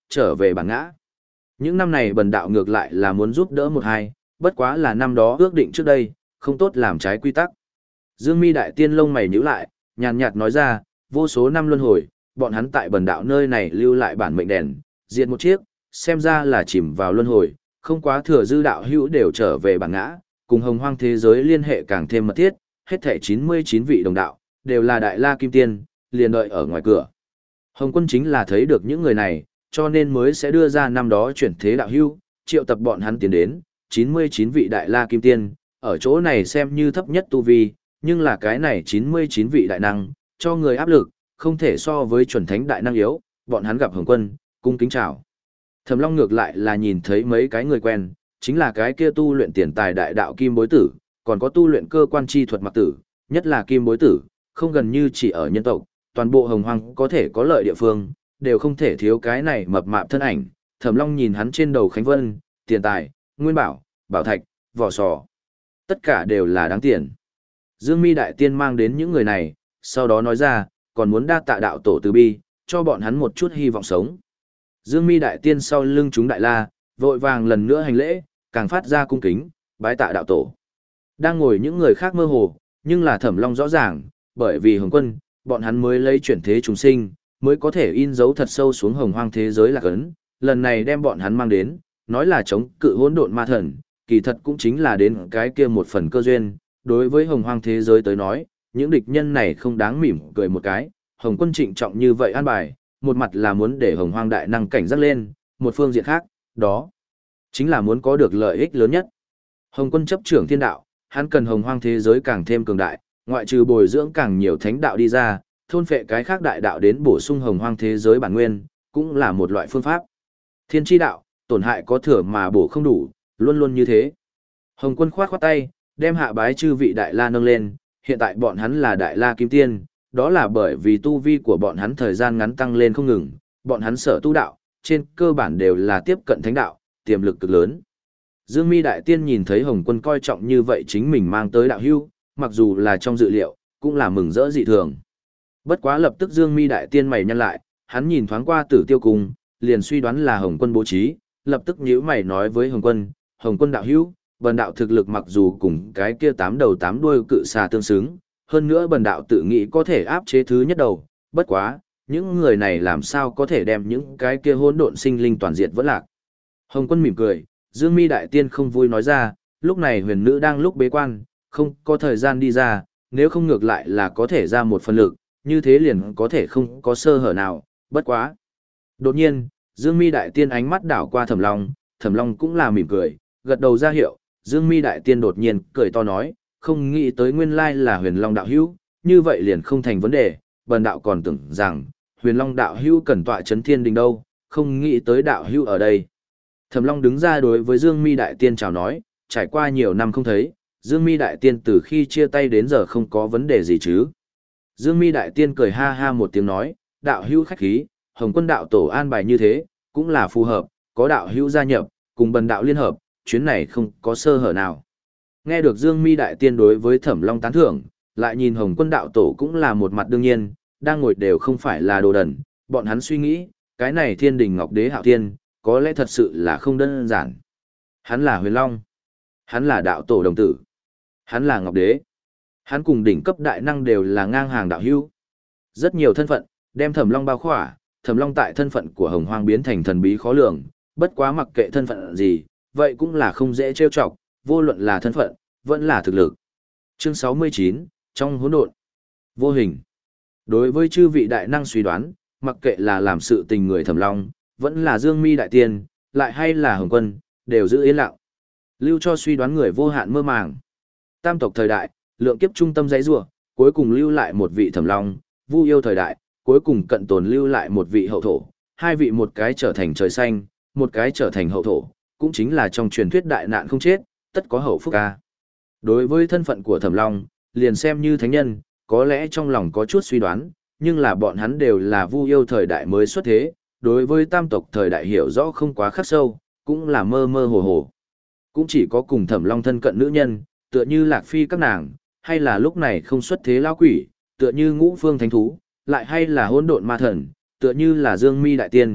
trở về bản ngã. Những năm này bần đạo ngược lại là muốn giúp đỡ một hai, bất quá là năm đó ước định trước đây, không tốt làm trái quy tắc. Dương Mi đại tiên lông mày nhíu lại, nhàn nhạt nói ra, vô số năm luân hồi, bọn hắn tại bần đạo nơi này lưu lại bản mệnh đèn, diệt một chiếc, xem ra là chìm vào luân hồi, không quá thừa dư đạo hữu đều trở về bản ngã, cùng hồng hoang thế giới liên hệ càng thêm mật thiết, hết thảy chín mươi chín vị đồng đạo, đều là đại la kim tiên, liền đợi ở ngoài cửa. Hồng quân chính là thấy được những người này, cho nên mới sẽ đưa ra năm đó chuyển thế đạo hữu, triệu tập bọn hắn tiến đến, chín mươi chín vị đại la kim tiên, ở chỗ này xem như thấp nhất tu vi, nhưng là cái này chín mươi chín vị đại năng, cho người áp lực, không thể so với chuẩn thánh đại năng yếu, bọn hắn gặp Hồng quân, cung kính chào. Thẩm Long ngược lại là nhìn thấy mấy cái người quen, chính là cái kia tu luyện tiền tài đại đạo kim bối tử, còn có tu luyện cơ quan chi thuật mặc tử, nhất là kim bối tử, không gần như chỉ ở nhân tộc, toàn bộ hồng hoang có thể có lợi địa phương, đều không thể thiếu cái này mập mạp thân ảnh. Thẩm Long nhìn hắn trên đầu khánh vân, tiền tài, nguyên bảo, bảo thạch, vỏ sò, tất cả đều là đáng tiền. Dương Mi đại tiên mang đến những người này, sau đó nói ra, còn muốn đa tạ đạo tổ từ bi, cho bọn hắn một chút hy vọng sống. Dương Mi đại tiên sau lưng chúng đại la, vội vàng lần nữa hành lễ, càng phát ra cung kính, bái tạ đạo tổ. Đang ngồi những người khác mơ hồ, nhưng là Thẩm Long rõ ràng, bởi vì Hồng quân, bọn hắn mới lấy chuyển thế chúng sinh, mới có thể in dấu thật sâu xuống hồng hoang thế giới lạc ấn, lần này đem bọn hắn mang đến, nói là chống cự hỗn độn ma thần, kỳ thật cũng chính là đến cái kia một phần cơ duyên, đối với hồng hoang thế giới tới nói, những địch nhân này không đáng mỉm cười một cái, Hồng quân trịnh trọng như vậy an bài, một mặt là muốn để hồng hoang đại năng cảnh giác lên, một phương diện khác, đó chính là muốn có được lợi ích lớn nhất. Hồng quân chấp trưởng thiên đạo, hắn cần hồng hoang thế giới càng thêm cường đại, ngoại trừ bồi dưỡng càng nhiều thánh đạo đi ra, thôn phệ cái khác đại đạo đến bổ sung hồng hoang thế giới bản nguyên, cũng là một loại phương pháp. Thiên tri đạo, tổn hại có thừa mà bổ không đủ, luôn luôn như thế. Hồng quân khoát khoát tay, đem hạ bái chư vị đại la nâng lên, hiện tại bọn hắn là đại la kim tiên, đó là bởi vì tu vi của bọn hắn thời gian ngắn tăng lên không ngừng, bọn hắn sở tu đạo, trên cơ bản đều là tiếp cận thánh đạo, tiềm lực cực lớn. Dương Mi đại tiên nhìn thấy Hồng quân coi trọng như vậy chính mình mang tới đạo hưu, mặc dù là trong dự liệu, cũng là mừng rỡ dị thường. Bất quá lập tức Dương Mi đại tiên mày nhăn lại, hắn nhìn thoáng qua Tử Tiêu Cung, liền suy đoán là Hồng quân bố trí, lập tức nhíu mày nói với Hồng quân, Hồng quân đạo hữu, bần đạo thực lực mặc dù cùng cái kia tám đầu tám đuôi cự xà tương xứng, hơn nữa bần đạo tự nghĩ có thể áp chế thứ nhất đầu, bất quá, những người này làm sao có thể đem những cái kia hỗn độn sinh linh toàn diệt vẫn lạc. Hồng quân mỉm cười, Dương Mi đại tiên không vui nói ra, lúc này huyền nữ đang lúc bế quan, không có thời gian đi ra, nếu không ngược lại là có thể ra một phần lực, như thế liền có thể không có sơ hở nào, bất quá. Đột nhiên, Dương Mi đại tiên ánh mắt đảo qua Thẩm Long, Thẩm Long cũng là mỉm cười, gật đầu ra hiệu, Dương Mi đại tiên đột nhiên cười to nói, không nghĩ tới nguyên lai là Huyền Long đạo hữu, như vậy liền không thành vấn đề, bần đạo còn tưởng rằng Huyền Long đạo hữu cần tọa chấn thiên đình đâu, không nghĩ tới đạo hữu ở đây. Thẩm Long đứng ra đối với Dương Mi đại tiên chào nói, trải qua nhiều năm không thấy, Dương Mi đại tiên từ khi chia tay đến giờ không có vấn đề gì chứ. Dương Mi đại tiên cười ha ha một tiếng nói, đạo hữu khách khí, Hồng quân đạo tổ an bài như thế, cũng là phù hợp, có đạo hữu gia nhập, cùng bần đạo liên hợp, chuyến này không có sơ hở nào. Nghe được Dương Mi đại tiên đối với Thẩm Long tán thưởng, lại nhìn Hồng quân đạo tổ cũng là một mặt đương nhiên, đang ngồi đều không phải là đồ đần, bọn hắn suy nghĩ, cái này Thiên Đình Ngọc Đế Hạo Thiên, có lẽ thật sự là không đơn giản. Hắn là Huyền Long, hắn là đạo tổ đồng tử, hắn là Ngọc Đế, hắn cùng đỉnh cấp đại năng đều là ngang hàng đạo hữu. Rất nhiều thân phận, đem Thẩm Long bao khỏa, Thẩm Long tại thân phận của Hồng Hoang biến thành thần bí khó lường, bất quá mặc kệ thân phận gì, vậy cũng là không dễ trêu chọc, vô luận là thân phận, vẫn là thực lực. Chương sáu mươi chín, trong hỗn độn, vô hình. Đối với chư vị đại năng suy đoán, mặc kệ là làm sự tình người Thẩm Long, vẫn là Dương Mi đại tiên, lại hay là Hồng quân, đều giữ yên lặng. Lưu cho suy đoán người vô hạn mơ màng. Tam tộc thời đại, lượng kiếp trung tâm dãy rủa, cuối cùng lưu lại một vị Thẩm Long, Vu yêu thời đại, cuối cùng cận tồn lưu lại một vị hậu thổ, hai vị một cái trở thành trời xanh, một cái trở thành hậu thổ, cũng chính là trong truyền thuyết đại nạn không chết, tất có hậu phúc ca. Đối với thân phận của Thẩm Long, liền xem như thánh nhân, có lẽ trong lòng có chút suy đoán, nhưng là bọn hắn đều là Vu yêu thời đại mới xuất thế, đối với tam tộc thời đại hiểu rõ không quá khắc sâu, cũng là mơ mơ hồ hồ. Cũng chỉ có cùng Thẩm Long thân cận nữ nhân, tựa như Lạc Phi các nàng, hay là lúc này không xuất thế lão quỷ, tựa như Ngũ Phương Thánh Thú, lại hay là hỗn độn ma thần, tựa như là Dương Mi đại tiên,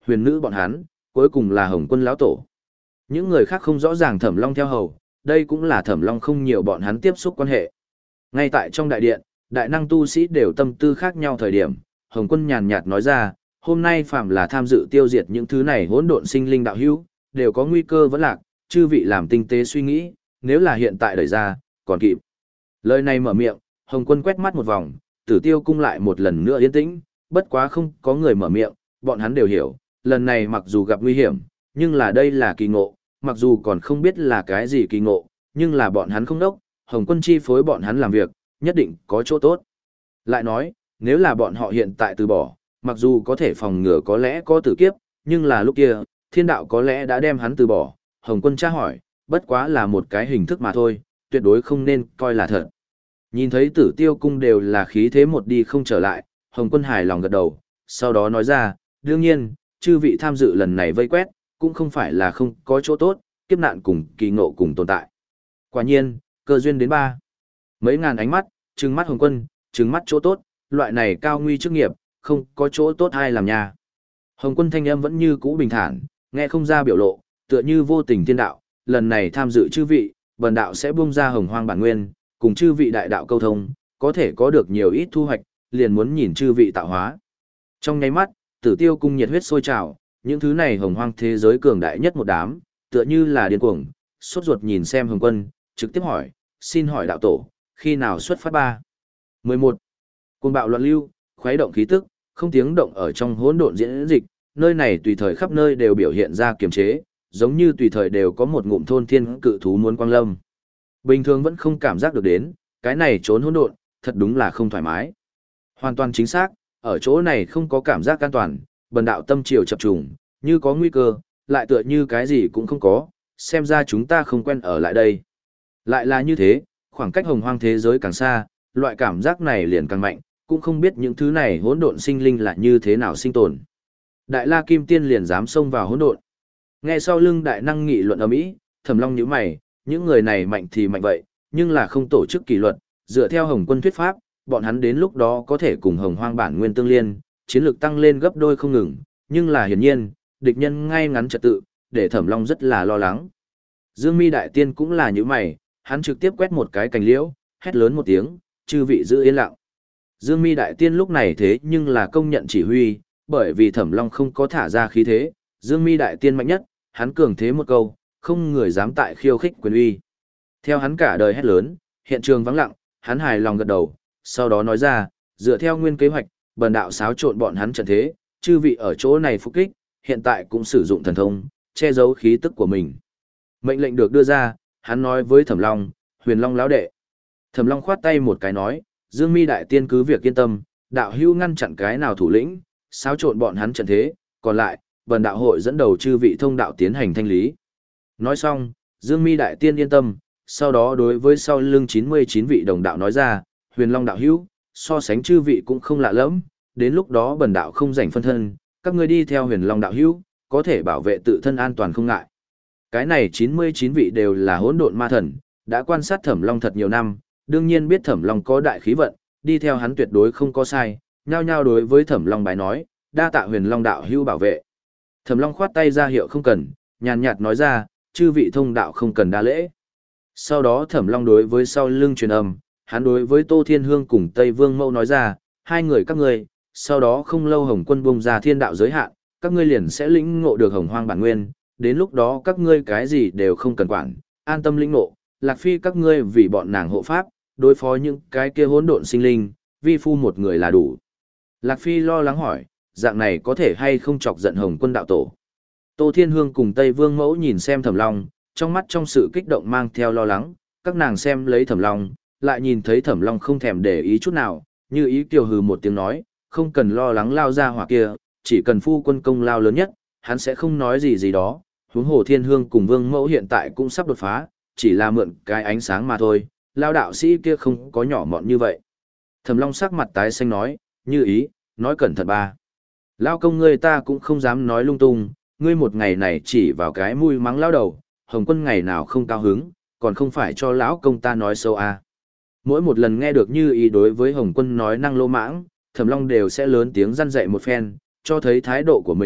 huyền nữ bọn hắn, cuối cùng là Hồng Quân lão tổ. Những người khác không rõ ràng Thẩm Long theo hầu, đây cũng là Thẩm Long không nhiều bọn hắn tiếp xúc quan hệ. Ngay tại trong đại điện, đại năng tu sĩ đều tâm tư khác nhau thời điểm, Hồng Quân nhàn nhạt nói ra, hôm nay phạm là tham dự tiêu diệt những thứ này hỗn độn sinh linh đạo hữu, đều có nguy cơ vẫn lạc, chư vị làm tinh tế suy nghĩ, nếu là hiện tại đẩy ra, còn kịp. Lời này mở miệng, Hồng Quân quét mắt một vòng, Tử Tiêu cung lại một lần nữa yên tĩnh, bất quá không có người mở miệng, bọn hắn đều hiểu, lần này mặc dù gặp nguy hiểm, nhưng là đây là kỳ ngộ, mặc dù còn không biết là cái gì kỳ ngộ, nhưng là bọn hắn không đốc, Hồng Quân chi phối bọn hắn làm việc, nhất định có chỗ tốt. Lại nói, nếu là bọn họ hiện tại từ bỏ, mặc dù có thể phòng ngừa có lẽ có tử kiếp, nhưng là lúc kia, thiên đạo có lẽ đã đem hắn từ bỏ. Hồng Quân tra hỏi, bất quá là một cái hình thức mà thôi, tuyệt đối không nên coi là thật. Nhìn thấy Tử Tiêu cung đều là khí thế một đi không trở lại, Hồng Quân hài lòng gật đầu, sau đó nói ra, đương nhiên, chư vị tham dự lần này vây quét, cũng không phải là không có chỗ tốt, kiếp nạn cùng kỳ ngộ cùng tồn tại. Quả nhiên, cơ duyên đến ba. Mấy ngàn ánh mắt, trừng mắt Hồng Quân, trừng mắt chỗ tốt, loại này cao nguy chức nghiệp, không có chỗ tốt ai làm nhà. Hồng Quân thanh âm vẫn như cũ bình thản, nghe không ra biểu lộ, tựa như vô tình thiên đạo, lần này tham dự chư vị, bần đạo sẽ buông ra hồng hoang bản nguyên, cùng chư vị đại đạo câu thông, có thể có được nhiều ít thu hoạch, liền muốn nhìn chư vị tạo hóa. Trong nháy mắt, Tử Tiêu cung nhiệt huyết sôi trào, những thứ này hồng hoang thế giới cường đại nhất một đám, tựa như là điên cuồng, sốt ruột nhìn xem Hồng Quân, trực tiếp hỏi, xin hỏi đạo tổ, khi nào xuất phát ba? mười một. Cuồng bạo loạn lưu, khuấy động khí tức, không tiếng động ở trong hỗn độn diễn dịch, nơi này tùy thời khắp nơi đều biểu hiện ra kiềm chế, giống như tùy thời đều có một ngụm thôn thiên cự thú muốn quang lâm. Bình thường vẫn không cảm giác được đến, cái này trốn hỗn độn, thật đúng là không thoải mái. Hoàn toàn chính xác, ở chỗ này không có cảm giác an toàn, bần đạo tâm triều chập trùng, như có nguy cơ, lại tựa như cái gì cũng không có, xem ra chúng ta không quen ở lại đây. Lại là như thế, khoảng cách hồng hoang thế giới càng xa, loại cảm giác này liền càng mạnh, cũng không biết những thứ này hỗn độn sinh linh là như thế nào sinh tồn. Đại La Kim Tiên liền dám xông vào hỗn độn. Nghe sau lưng đại năng nghị luận ầm ĩ, Thẩm Long nhíu mày, những người này mạnh thì mạnh vậy, nhưng là không tổ chức kỷ luật, dựa theo Hồng Quân thuyết pháp, bọn hắn đến lúc đó có thể cùng Hồng Hoang bản nguyên tương liên, chiến lược tăng lên gấp đôi không ngừng, nhưng là hiển nhiên, địch nhân ngay ngắn trật tự, để Thẩm Long rất là lo lắng. Dương Mi đại tiên cũng là như mày, hắn trực tiếp quét một cái cành liễu, hét lớn một tiếng, chư vị giữ yên lặng. Dương Mi đại tiên lúc này thế nhưng là công nhận chỉ huy, bởi vì Thẩm Long không có thả ra khí thế, Dương Mi đại tiên mạnh nhất, hắn cường thế một câu, không người dám tại khiêu khích quyền uy. Theo hắn cả đời hét lớn, hiện trường vắng lặng, hắn hài lòng gật đầu, sau đó nói ra, dựa theo nguyên kế hoạch, bần đạo xáo trộn bọn hắn trận thế, chư vị ở chỗ này phục kích, hiện tại cũng sử dụng thần thông, che giấu khí tức của mình. Mệnh lệnh được đưa ra, hắn nói với Thẩm Long, Huyền Long lão đệ. Thẩm Long khoát tay một cái nói, Dương Mi đại tiên cứ việc yên tâm, đạo hữu ngăn chặn cái nào thủ lĩnh, xáo trộn bọn hắn trận thế, còn lại, bần đạo hội dẫn đầu chư vị thông đạo tiến hành thanh lý. Nói xong, Dương Mi đại tiên yên tâm, sau đó đối với sau lưng chín mươi chín vị đồng đạo nói ra, Huyền Long đạo hữu, so sánh chư vị cũng không lạ lẫm, đến lúc đó bần đạo không rảnh phân thân, các ngươi đi theo Huyền Long đạo hữu, có thể bảo vệ tự thân an toàn không ngại. Cái này chín mươi chín vị đều là hỗn độn ma thần, đã quan sát Thẩm Long thật nhiều năm, đương nhiên biết Thẩm Long có đại khí vận, đi theo hắn tuyệt đối không có sai, nhao nhao đối với Thẩm Long bái nói, đa tạ Huyền Long đạo hữu bảo vệ. Thẩm Long khoát tay ra hiệu không cần, nhàn nhạt nói ra, chư vị thông đạo không cần đa lễ. Sau đó Thẩm Long đối với sau lưng truyền âm, hắn đối với Tô Thiên Hương cùng Tây Vương Mẫu nói ra, hai người các ngươi, sau đó không lâu Hồng Quân bung ra thiên đạo giới hạn, các ngươi liền sẽ lĩnh ngộ được hồng hoang bản nguyên, đến lúc đó các ngươi cái gì đều không cần quản, an tâm lĩnh ngộ, Lạc Phi các ngươi vì bọn nàng hộ pháp, đối phó những cái kia hỗn độn sinh linh, vi phu một người là đủ. Lạc Phi lo lắng hỏi, dạng này có thể hay không chọc giận Hồng Quân đạo tổ. Tô Thiên Hương cùng Tây Vương Mẫu nhìn xem Thẩm Long, trong mắt trong sự kích động mang theo lo lắng, các nàng xem lấy Thẩm Long, lại nhìn thấy Thẩm Long không thèm để ý chút nào, như ý kiều hừ một tiếng nói, không cần lo lắng lao ra hỏa kia, chỉ cần phu quân công lao lớn nhất, hắn sẽ không nói gì gì đó, huống hồ Thiên Hương cùng Vương Mẫu hiện tại cũng sắp đột phá, chỉ là mượn cái ánh sáng mà thôi, lao đạo sĩ kia không có nhỏ mọn như vậy. Thẩm Long sắc mặt tái xanh nói, như ý, nói cẩn thận ba. Lao công ngươi ta cũng không dám nói lung tung, ngươi một ngày này chỉ vào cái mũi mắng lao đầu, Hồng Quân ngày nào không cao hứng, còn không phải cho lão công ta nói xấu à. Mỗi một lần nghe được như ý đối với Hồng Quân nói năng lô mãng, Thẩm Long đều sẽ lớn tiếng răn dạy một phen, cho thấy thái độ của mình,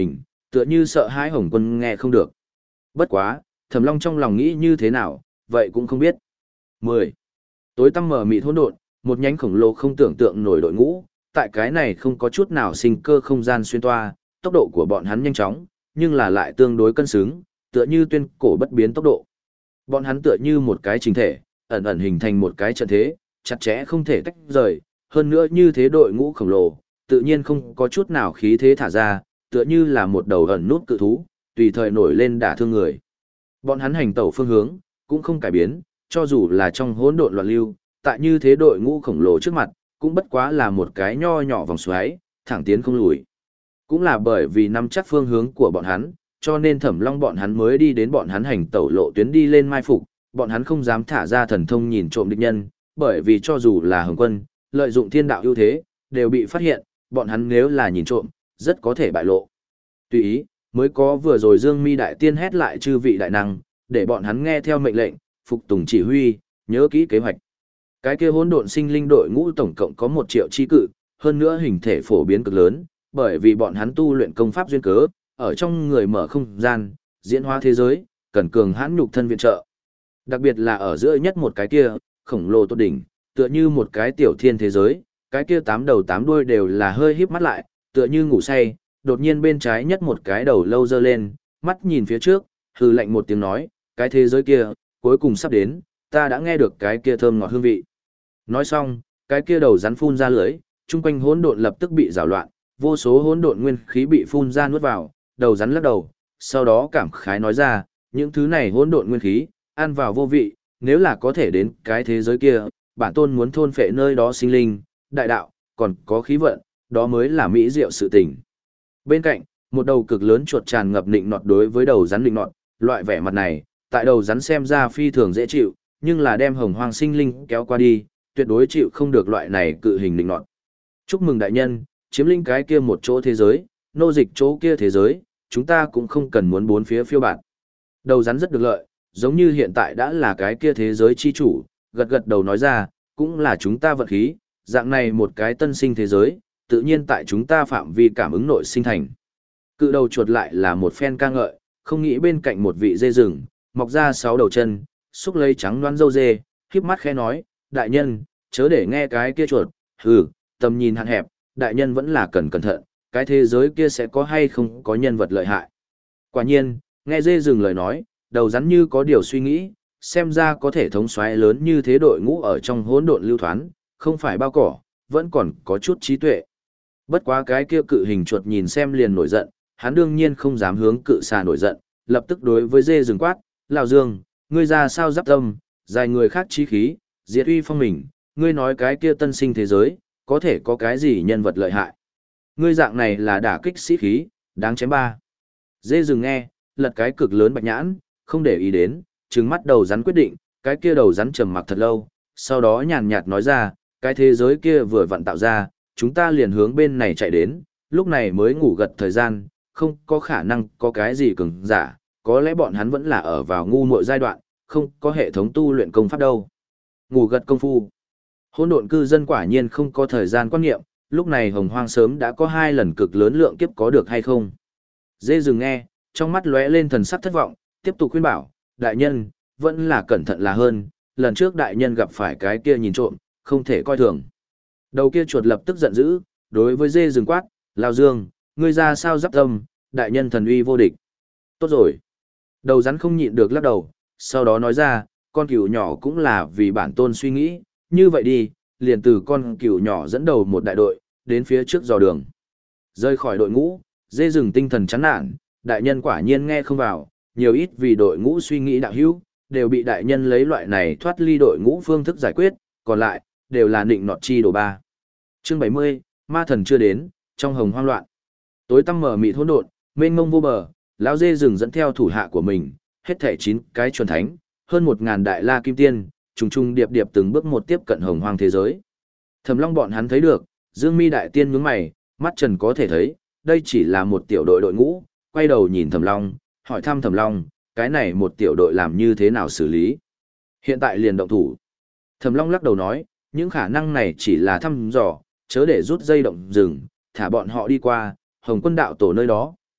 Tựa như sợ hãi Hồng Quân nghe không được. Bất quá, Thẩm Long trong lòng nghĩ như thế nào, vậy cũng không biết. mười. Tối tăm mờ mịt hỗn độn, một nhánh khổng lồ không tưởng tượng nổi đội ngũ, tại cái này không có chút nào sinh cơ không gian xuyên toa, tốc độ của bọn hắn nhanh chóng, nhưng là lại tương đối cân xứng, tựa như tuyên cổ bất biến tốc độ. Bọn hắn tựa như một cái trình thể, ẩn ẩn hình thành một cái trận thế, chặt chẽ không thể tách rời, hơn nữa như thế đội ngũ khổng lồ, tự nhiên không có chút nào khí thế thả ra, tựa như là một đầu ẩn nút cự thú, tùy thời nổi lên đả thương người. Bọn hắn hành tẩu phương hướng, cũng không cải biến, cho dù là trong hỗn độn loạn lưu, tại như thế đội ngũ khổng lồ trước mặt, cũng bất quá là một cái nho nhỏ vòng xoáy, thẳng tiến không lùi. Cũng là bởi vì nắm chắc phương hướng của bọn hắn, cho nên Thẩm Long bọn hắn mới đi đến bọn hắn hành tẩu lộ tuyến đi lên mai phục, bọn hắn không dám thả ra thần thông nhìn trộm địch nhân, bởi vì cho dù là Hồng Quân, lợi dụng thiên đạo ưu thế, đều bị phát hiện, bọn hắn nếu là nhìn trộm, rất có thể bại lộ. Tùy ý, mới có vừa rồi Dương Mi đại tiên hét lại chư vị đại năng, để bọn hắn nghe theo mệnh lệnh, phục tùng chỉ huy, nhớ kỹ kế hoạch. Cái kia hỗn độn sinh linh đội ngũ tổng cộng có một triệu chi cự, hơn nữa hình thể phổ biến cực lớn, bởi vì bọn hắn tu luyện công pháp duyên cớ, ở trong người mở không gian, diễn hóa thế giới, cần cường hãn nhục thân viện trợ. Đặc biệt là ở giữa nhất một cái kia, khổng lồ tốt đỉnh, tựa như một cái tiểu thiên thế giới, cái kia tám đầu tám đuôi đều là hơi híp mắt lại, tựa như ngủ say, đột nhiên bên trái nhất một cái đầu lâu dơ lên, mắt nhìn phía trước, hừ lạnh một tiếng nói, cái thế giới kia, cuối cùng sắp đến, ta đã nghe được cái kia thơm ngọt hương vị. Nói xong, cái kia đầu rắn phun ra lưới, chung quanh hỗn độn lập tức bị rào loạn, vô số hỗn độn nguyên khí bị phun ra nuốt vào, đầu rắn lắc đầu, sau đó cảm khái nói ra, những thứ này hỗn độn nguyên khí, ăn vào vô vị, nếu là có thể đến cái thế giới kia, bản tôn muốn thôn phệ nơi đó sinh linh, đại đạo, còn có khí vận, đó mới là mỹ diệu sự tình. Bên cạnh, một đầu cực lớn chuột tràn ngập nịnh nọt đối với đầu rắn nịnh nọt, loại vẻ mặt này, tại đầu rắn xem ra phi thường dễ chịu, nhưng là đem hồng hoang sinh linh kéo qua đi, tuyệt đối chịu không được loại này cự hình nịnh nọt. Chúc mừng đại nhân, chiếm lĩnh cái kia một chỗ thế giới, nô dịch chỗ kia thế giới, chúng ta cũng không cần muốn bốn phía phiêu bạt. Đầu rắn rất được lợi, giống như hiện tại đã là cái kia thế giới chi chủ, gật gật đầu nói ra, cũng là chúng ta vận khí, dạng này một cái tân sinh thế giới, tự nhiên tại chúng ta phạm vi cảm ứng nội sinh thành. Cự đầu chuột lại là một phen ca ngợi, không nghĩ bên cạnh một vị dê rừng, mọc ra sáu đầu chân, xúc lấy trắng đoán dâu dê, khiếp mắt khẽ nói, đại nhân, chớ để nghe cái kia chuột, hừ, tầm nhìn hạn hẹp, đại nhân vẫn là cần cẩn thận, cái thế giới kia sẽ có hay không có nhân vật lợi hại. Quả nhiên, nghe dê rừng lời nói, đầu rắn như có điều suy nghĩ, xem ra có thể thống soái lớn như thế đội ngũ ở trong hỗn độn lưu thoán, không phải bao cỏ, vẫn còn có chút trí tuệ. Bất quá cái kia cự hình chuột nhìn xem liền nổi giận, hắn đương nhiên không dám hướng cự xà nổi giận, lập tức đối với dê rừng quát, Lão Dương, ngươi ra sao giáp tâm, dài người khác chí khí, diệt uy phong mình, ngươi nói cái kia tân sinh thế giới, có thể có cái gì nhân vật lợi hại. Ngươi dạng này là đả kích sĩ khí, đáng chém ba. Dê rừng nghe, lật cái cực lớn bạch nhãn, không để ý đến, trừng mắt đầu rắn quyết định, cái kia đầu rắn trầm mặc thật lâu, sau đó nhàn nhạt nói ra, cái thế giới kia vừa vặn tạo ra, chúng ta liền hướng bên này chạy đến, lúc này mới ngủ gật thời gian, không có khả năng có cái gì cường giả, có lẽ bọn hắn vẫn là ở vào ngu muội giai đoạn, không có hệ thống tu luyện công pháp đâu. Ngủ gật công phu. Hỗn độn cư dân quả nhiên không có thời gian quan niệm, lúc này hồng hoang sớm đã có hai lần cực lớn lượng kiếp có được hay không. Dê dừng nghe, trong mắt lóe lên thần sắc thất vọng, tiếp tục khuyên bảo, đại nhân, vẫn là cẩn thận là hơn, lần trước đại nhân gặp phải cái kia nhìn trộm, không thể coi thường. Đầu kia chuột lập tức giận dữ, đối với dê rừng quát, Lão Dương, ngươi ra sao giáp tâm, đại nhân thần uy vô địch. Tốt rồi. Đầu rắn không nhịn được lắc đầu, sau đó nói ra, con cừu nhỏ cũng là vì bản tôn suy nghĩ, như vậy đi, liền từ con cừu nhỏ dẫn đầu một đại đội, đến phía trước dò đường. Rơi khỏi đội ngũ, dê rừng tinh thần chán nản, đại nhân quả nhiên nghe không vào, nhiều ít vì đội ngũ suy nghĩ đạo hữu, đều bị đại nhân lấy loại này thoát ly đội ngũ phương thức giải quyết, còn lại, đều là nịnh nọt chi đồ ba. Chương bảy mươi, ma thần chưa đến, trong hồng hoang loạn. Tối tăm mở mịt hỗn độn, mênh mông vô bờ, lão dê rừng dẫn theo thủ hạ của mình, hết thảy chín cái chuẩn thánh, hơn một ngàn đại la kim tiên, trùng trùng điệp điệp từng bước một tiếp cận hồng hoang thế giới. Thẩm Long bọn hắn thấy được, Dương Mi đại tiên nhướng mày, mắt trần có thể thấy, đây chỉ là một tiểu đội đội ngũ, quay đầu nhìn Thẩm Long, hỏi thăm Thẩm Long, cái này một tiểu đội làm như thế nào xử lý? Hiện tại liền động thủ. Thẩm Long lắc đầu nói, những khả năng này chỉ là thăm dò, chớ để rút dây động rừng, thả bọn họ đi qua, Hồng Quân đạo tổ nơi đó,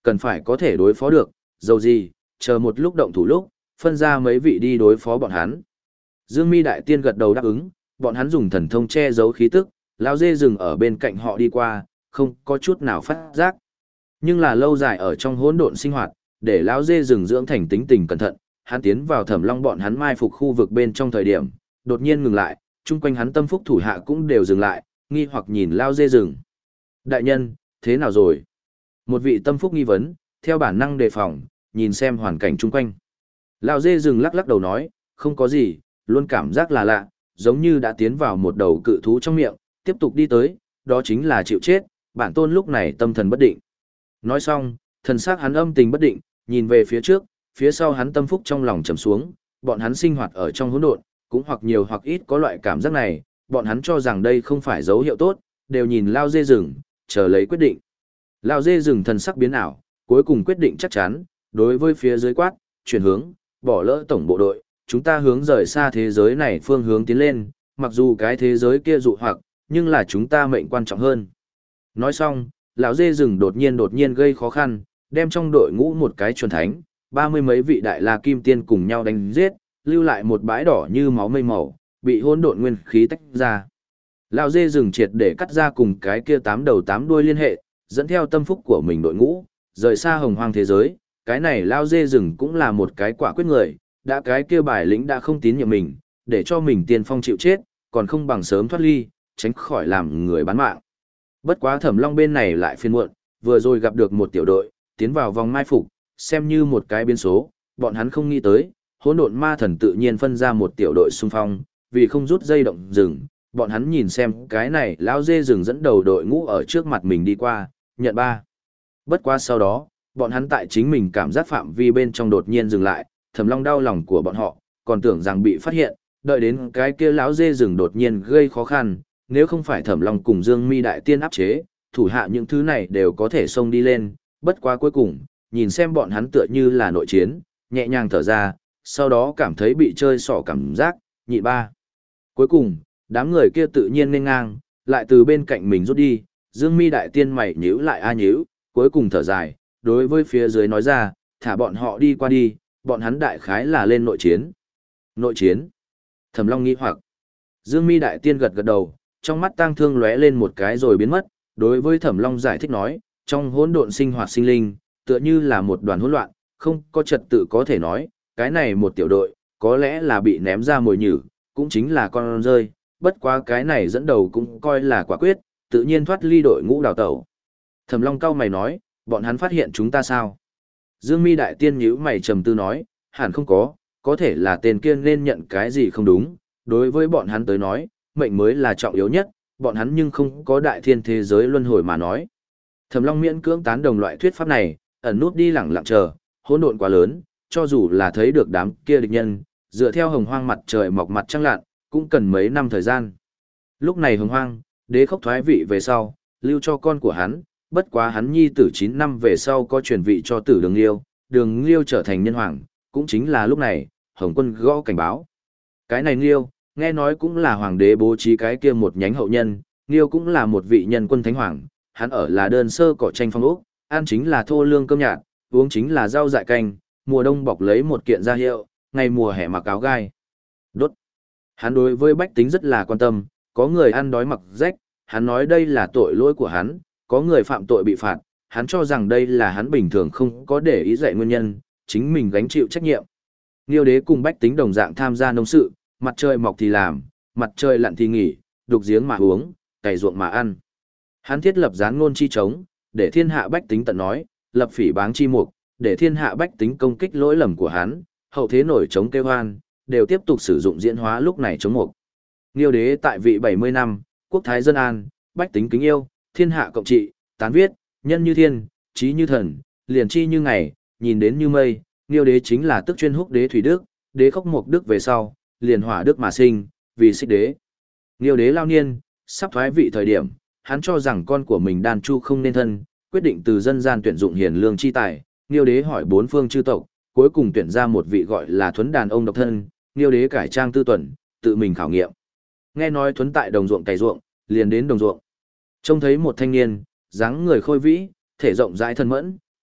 cần phải có thể đối phó được, dầu gì, chờ một lúc động thủ lúc, phân ra mấy vị đi đối phó bọn hắn. Dương Mi đại tiên gật đầu đáp ứng, bọn hắn dùng thần thông che giấu khí tức, lão dê rừng ở bên cạnh họ đi qua, không có chút nào phát giác. Nhưng là lâu dài ở trong hỗn độn sinh hoạt, để lão dê rừng dưỡng thành tính tình cẩn thận, hắn tiến vào Thẩm Long bọn hắn mai phục khu vực bên trong thời điểm, đột nhiên ngừng lại, chung quanh hắn tâm phúc thủ hạ cũng đều dừng lại, nghi hoặc nhìn lão dê rừng. Đại nhân, thế nào rồi? Một vị tâm phúc nghi vấn, theo bản năng đề phòng, nhìn xem hoàn cảnh chung quanh. Lão dê rừng lắc lắc đầu nói, không có gì, luôn cảm giác là lạ, giống như đã tiến vào một đầu cự thú trong miệng, tiếp tục đi tới, đó chính là chịu chết, bản tôn lúc này tâm thần bất định. Nói xong, thần sắc hắn âm tình bất định, nhìn về phía trước, phía sau hắn tâm phúc trong lòng trầm xuống, bọn hắn sinh hoạt ở trong hỗn độn, cũng hoặc nhiều hoặc ít có loại cảm giác này, bọn hắn cho rằng đây không phải dấu hiệu tốt, đều nhìn Lao dê rừng, chờ lấy quyết định. Lao dê rừng thần sắc biến ảo, cuối cùng quyết định chắc chắn, đối với phía dưới quát, chuyển hướng, bỏ lỡ tổng bộ đội, chúng ta hướng rời xa thế giới này phương hướng tiến lên, mặc dù cái thế giới kia dụ hoặc, nhưng là chúng ta mệnh quan trọng hơn. Nói xong, lão dê rừng đột nhiên đột nhiên gây khó khăn, đem trong đội ngũ một cái chuẩn thánh, ba mươi mấy vị đại la kim tiên cùng nhau đánh giết, lưu lại một bãi đỏ như máu mây màu, bị hỗn độn nguyên khí tách ra. Lão dê rừng triệt để cắt ra cùng cái kia tám đầu tám đuôi liên hệ, dẫn theo tâm phúc của mình đội ngũ, rời xa hồng hoang thế giới, cái này lão dê rừng cũng là một cái quả quyết người, đã cái kia bài lĩnh đã không tín nhiệm mình, để cho mình tiên phong chịu chết, còn không bằng sớm thoát ly, tránh khỏi làm người bán mạng. Bất quá Thẩm Long bên này lại phiền muộn, vừa rồi gặp được một tiểu đội, tiến vào vòng mai phục, xem như một cái biến số, bọn hắn không nghĩ tới, hỗn độn ma thần tự nhiên phân ra một tiểu đội xung phong, vì không rút dây động rừng, bọn hắn nhìn xem cái này lão dê rừng dẫn đầu đội ngũ ở trước mặt mình đi qua, nhận ba. Bất quá sau đó, bọn hắn tại chính mình cảm giác phạm vi bên trong đột nhiên dừng lại, Thẩm Long đau lòng của bọn họ, còn tưởng rằng bị phát hiện, đợi đến cái kia lão dê rừng đột nhiên gây khó khăn, nếu không phải Thẩm Long cùng Dương Mi đại tiên áp chế, thủ hạ những thứ này đều có thể xông đi lên, bất quá cuối cùng, nhìn xem bọn hắn tựa như là nội chiến, nhẹ nhàng thở ra, sau đó cảm thấy bị chơi xỏ cảm giác, nhị ba. Cuối cùng, đám người kia tự nhiên nên ngang, lại từ bên cạnh mình rút đi, Dương Mi đại tiên mày nhíu lại a nhíu, cuối cùng thở dài, đối với phía dưới nói ra, thả bọn họ đi qua đi, bọn hắn đại khái là lên nội chiến. Nội chiến? Thẩm Long nghi hoặc. Dương Mi đại tiên gật gật đầu, trong mắt tang thương lóe lên một cái rồi biến mất, đối với Thẩm Long giải thích nói, trong hỗn độn sinh hoạt sinh linh, tựa như là một đoàn hỗn loạn, không có trật tự có thể nói, cái này một tiểu đội, có lẽ là bị ném ra mồi nhử, cũng chính là con rơi, bất quá cái này dẫn đầu cũng coi là quả quyết, tự nhiên thoát ly đội ngũ đào tẩu. Thẩm Long cau mày nói, bọn hắn phát hiện chúng ta sao? Dương Mi đại tiên nhíu mày trầm tư nói, hẳn không có, có thể là tên kia nên nhận cái gì không đúng, đối với bọn hắn tới nói, mệnh mới là trọng yếu nhất, bọn hắn nhưng không có đại thiên thế giới luân hồi mà nói. Thẩm Long miễn cưỡng tán đồng loại thuyết pháp này, ẩn nút đi lẳng lặng chờ, hỗn độn quá lớn, cho dù là thấy được đám kia địch nhân, dựa theo hồng hoang mặt trời mọc mặt trăng lặn, cũng cần mấy năm thời gian. Lúc này hồng hoang, đế khốc thoái vị về sau, lưu cho con của hắn, bất quá hắn nhi tử chín năm về sau có truyền vị cho tử Đường Liêu, Đường Liêu trở thành nhân hoàng, cũng chính là lúc này, Hồng Quân gõ cảnh báo. Cái này Liêu, nghe nói cũng là hoàng đế bố trí cái kia một nhánh hậu nhân, Liêu cũng là một vị nhân quân thánh hoàng, hắn ở là đơn sơ cỏ tranh phong ốc, ăn chính là thô lương cơm nhạt, uống chính là rau dại canh, mùa đông bọc lấy một kiện da hiệu, ngày mùa hè mặc áo gai. Đốt. Hắn đối với bách tính rất là quan tâm, có người ăn đói mặc rách, hắn nói đây là tội lỗi của hắn, có người phạm tội bị phạt, hắn cho rằng đây là hắn bình thường không có để ý dạy nguyên nhân, chính mình gánh chịu trách nhiệm. Nghiêu đế cùng bách tính đồng dạng tham gia nông sự, mặt trời mọc thì làm, mặt trời lặn thì nghỉ, đục giếng mà uống, cày ruộng mà ăn. Hắn thiết lập gián ngôn chi chống, để thiên hạ bách tính tận nói, lập phỉ báng chi mục, để thiên hạ bách tính công kích lỗi lầm của hắn, hậu thế nổi chống kêu hoan, đều tiếp tục sử dụng diễn hóa lúc này chống mục. Nghiêu đế tại vị bảy mươi năm, quốc thái dân an, bách tính kính yêu, thiên hạ cộng trị, tán viết, nhân như thiên, trí như thần, liền chi như ngày, nhìn đến như mây. Nghiêu đế chính là tức chuyên húc đế thủy đức, đế khốc mục đức về sau, liền hỏa đức mà sinh, vì xích đế. Nghiêu đế lao niên, sắp thoái vị thời điểm, hắn cho rằng con của mình đan chu không nên thân, quyết định từ dân gian tuyển dụng hiền lương chi tài. Nghiêu đế hỏi bốn phương chư tộc, cuối cùng tuyển ra một vị gọi là thuấn đàn ông độc thân. Nghiêu đế cải trang tư tuần, tự mình khảo nghiệm. Nghe nói thuấn tại đồng ruộng cày ruộng, liền đến đồng ruộng. Trông thấy một thanh niên, dáng người khôi vĩ, thể rộng rãi thân mẫn, tụ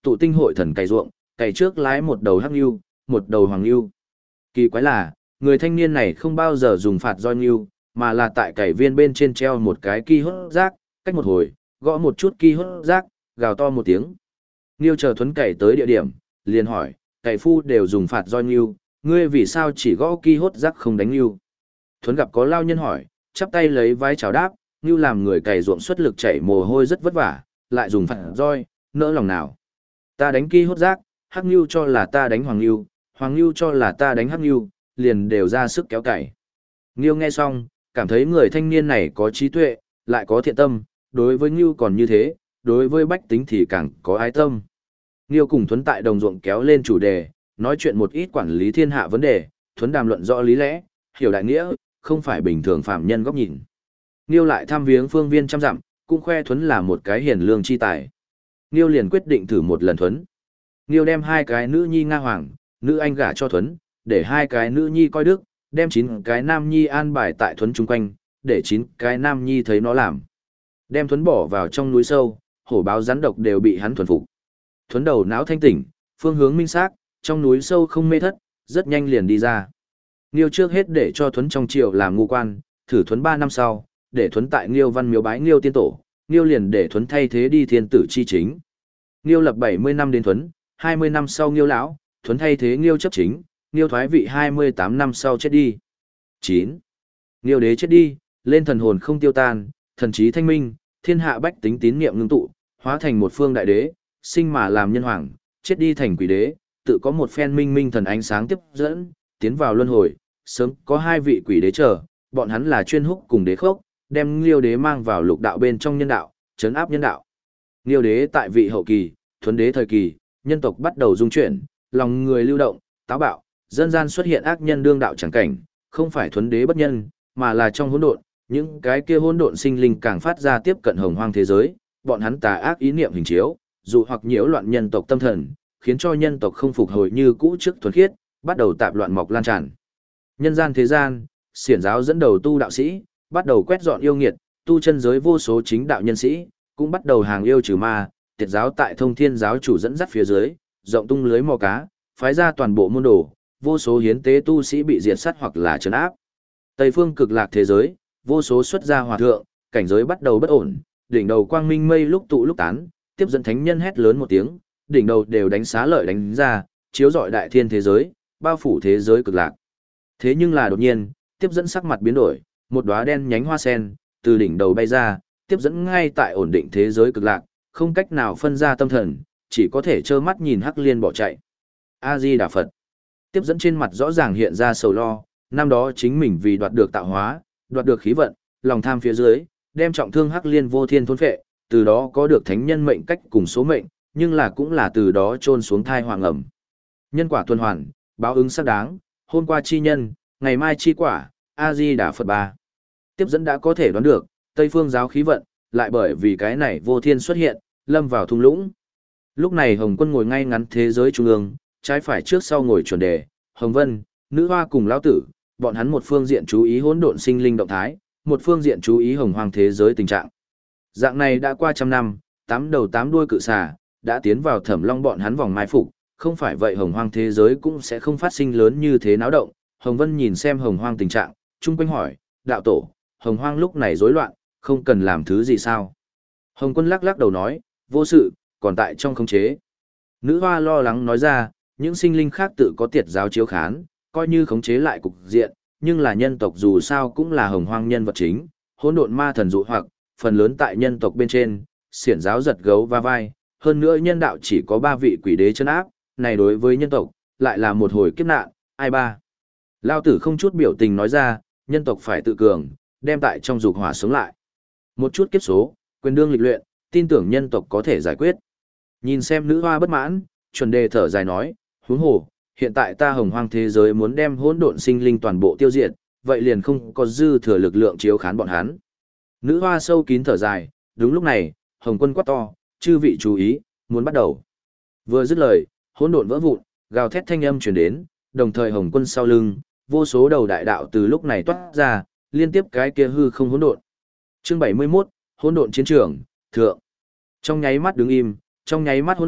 tụ tinh hội thần cày ruộng, cày trước lái một đầu hắc nhu, một đầu hoàng nhu. Kỳ quái là, người thanh niên này không bao giờ dùng phạt roi nhu, mà là tại cày viên bên trên treo một cái ki hốt rác, cách một hồi, gõ một chút ki hốt rác, gào to một tiếng. Nhu chờ Thuấn cày tới địa điểm, liền hỏi, cày phu đều dùng phạt roi nhu, ngươi vì sao chỉ gõ ki hốt rác không đánh nhu? Thuấn gặp có lao nhân hỏi, chắp tay lấy vai chào đáp, nhu làm người cày ruộng xuất lực chảy mồ hôi rất vất vả, lại dùng phạt roi, nỡ lòng nào. Ta đánh ki hốt rác, hắc nhu cho là ta đánh hoàng nhu, hoàng nhu cho là ta đánh hắc nhu, liền đều ra sức kéo cày. Nhu nghe xong, cảm thấy người thanh niên này có trí tuệ, lại có thiện tâm, đối với nhu còn như thế, đối với bách tính thì càng có ái tâm. Nhu cùng Thuấn tại đồng ruộng kéo lên chủ đề, nói chuyện một ít quản lý thiên hạ vấn đề, Thuấn đàm luận rõ lý lẽ, hiểu đại nghĩa, không phải bình thường phạm nhân góc nhìn. Nhu lại thăm viếng phương viên trăm dặm, cũng khoe Thuấn là một cái hiền lương chi tài. Nhu liền quyết định thử một lần Thuấn. Nhu đem hai cái nữ nhi Nga Hoàng, nữ anh gả cho Thuấn, để hai cái nữ nhi coi đức, đem chín cái nam nhi an bài tại Thuấn chung quanh, để chín cái nam nhi thấy nó làm. Đem Thuấn bỏ vào trong núi sâu, hổ báo rắn độc đều bị hắn thuần phục. Thuấn đầu não thanh tỉnh, phương hướng minh xác, trong núi sâu không mê thất, rất nhanh liền đi ra. Nghiêu trước hết để cho Thuấn trong triều làm ngu quan, thử Thuấn ba năm sau, để Thuấn tại Nghiêu văn miếu bái Nghiêu tiên tổ, Nghiêu liền để Thuấn thay thế đi thiên tử chi chính. Nghiêu lập bảy mươi năm đến Thuấn, hai mươi năm sau Nghiêu lão, Thuấn thay thế Nghiêu chấp chính, Nghiêu thoái vị hai mươi tám năm sau chết đi. chín. Nghiêu đế chết đi, lên thần hồn không tiêu tan, thần trí thanh minh, thiên hạ bách tính tín niệm ngưng tụ, hóa thành một phương đại đế, sinh mà làm nhân hoàng, chết đi thành quỷ đế, tự có một phen minh minh thần ánh sáng tiếp dẫn, tiến vào luân hồi, sớm có hai vị quỷ đế chờ, bọn hắn là chuyên húc cùng đế khốc, đem Nghiêu đế mang vào lục đạo bên trong nhân đạo, chấn áp nhân đạo. Nghiêu đế tại vị hậu kỳ, Thuấn đế thời kỳ, nhân tộc bắt đầu dung chuyển, lòng người lưu động, táo bạo, dân gian xuất hiện ác nhân đương đạo chẳng cảnh, không phải Thuấn đế bất nhân, mà là trong hỗn độn, những cái kia hỗn độn sinh linh càng phát ra tiếp cận hồng hoang thế giới, bọn hắn tà ác ý niệm hình chiếu, dụ hoặc nhiễu loạn nhân tộc tâm thần, khiến cho nhân tộc không phục hồi như cũ trước thuần khiết, bắt đầu tạp loạn mọc lan tràn. Nhân gian thế gian, xiển giáo dẫn đầu tu đạo sĩ, bắt đầu quét dọn yêu nghiệt, tu chân giới vô số chính đạo nhân sĩ, cũng bắt đầu hàng yêu trừ ma, tiệt giáo tại Thông Thiên giáo chủ dẫn dắt phía dưới, rộng tung lưới mò cá, phái ra toàn bộ môn đồ, vô số hiến tế tu sĩ bị diệt sát hoặc là trấn áp. Tây phương cực lạc thế giới, vô số xuất gia hòa thượng, cảnh giới bắt đầu bất ổn, đỉnh đầu quang minh mây lúc tụ lúc tán, tiếp dẫn thánh nhân hét lớn một tiếng, đỉnh đầu đều đánh xá lợi đánh ra, chiếu rọi đại thiên thế giới, bao phủ thế giới cực lạc. Thế nhưng là đột nhiên, tiếp dẫn sắc mặt biến đổi, một đóa đen nhánh hoa sen từ đỉnh đầu bay ra, tiếp dẫn ngay tại ổn định thế giới cực lạc, không cách nào phân ra tâm thần, chỉ có thể trơ mắt nhìn Hắc Liên bỏ chạy. A Di Đà Phật. Tiếp dẫn trên mặt rõ ràng hiện ra sầu lo, năm đó chính mình vì đoạt được tạo hóa, đoạt được khí vận, lòng tham phía dưới, đem trọng thương Hắc Liên vô thiên thôn phệ, từ đó có được thánh nhân mệnh cách cùng số mệnh, nhưng là cũng là từ đó trôn xuống thai hoàng ẩm. Nhân quả tuần hoàn, báo ứng xác đáng, hôm qua chi nhân, ngày mai chi quả, A Di Đà Phật ba. Tiếp dẫn đã có thể đoán được, Tây phương giáo khí vận, lại bởi vì cái này vô thiên xuất hiện, lâm vào thung lũng. Lúc này Hồng Quân ngồi ngay ngắn thế giới trung ương, trái phải trước sau ngồi chuẩn đề, Hồng Vân, Nữ Hoa cùng lão tử, bọn hắn một phương diện chú ý hỗn độn sinh linh động thái, một phương diện chú ý hồng hoang thế giới tình trạng. Dạng này đã qua trăm năm, tám đầu tám đuôi cự xà, đã tiến vào Thẩm Long bọn hắn vòng mai phục, không phải vậy hồng hoang thế giới cũng sẽ không phát sinh lớn như thế náo động. Hồng Vân nhìn xem hồng hoang tình trạng, chung quanh hỏi, đạo tổ, hồng hoang lúc này rối loạn, không cần làm thứ gì sao? Hồng Quân lắc lắc đầu nói, vô sự, còn tại trong khống chế. Nữ Hoa lo lắng nói ra, những sinh linh khác tự có tiệt giáo chiếu khán, coi như khống chế lại cục diện, nhưng là nhân tộc dù sao cũng là hồng hoang nhân vật chính, hỗn độn ma thần dụ hoặc, phần lớn tại nhân tộc bên trên, xiển giáo giật gấu va vai, hơn nữa nhân đạo chỉ có ba vị quỷ đế chân áp, này đối với nhân tộc, lại là một hồi kiếp nạn, ai ba. Lao tử không chút biểu tình nói ra, nhân tộc phải tự cường, đem tại trong dục hỏa sống lại. Một chút kiếp số, quyền đương lịch luyện, tin tưởng nhân tộc có thể giải quyết. Nhìn xem Nữ Hoa bất mãn, chuẩn đề thở dài nói, huống hồ, hiện tại ta hồng hoang thế giới muốn đem hỗn độn sinh linh toàn bộ tiêu diệt, vậy liền không có dư thừa lực lượng chiếu khán bọn hắn. Nữ Hoa sâu kín thở dài, đúng lúc này, Hồng Quân quát to, chư vị chú ý, muốn bắt đầu. Vừa dứt lời, hỗn độn vỡ vụn, gào thét thanh âm truyền đến, đồng thời Hồng Quân sau lưng, vô số đầu đại đạo từ lúc này toát ra, liên tiếp cái kia hư không hỗn độn. Chương bảy mươi mốt, hỗn độn chiến trường, thượng. Trong nháy mắt đứng im, trong nháy mắt hỗn loạn,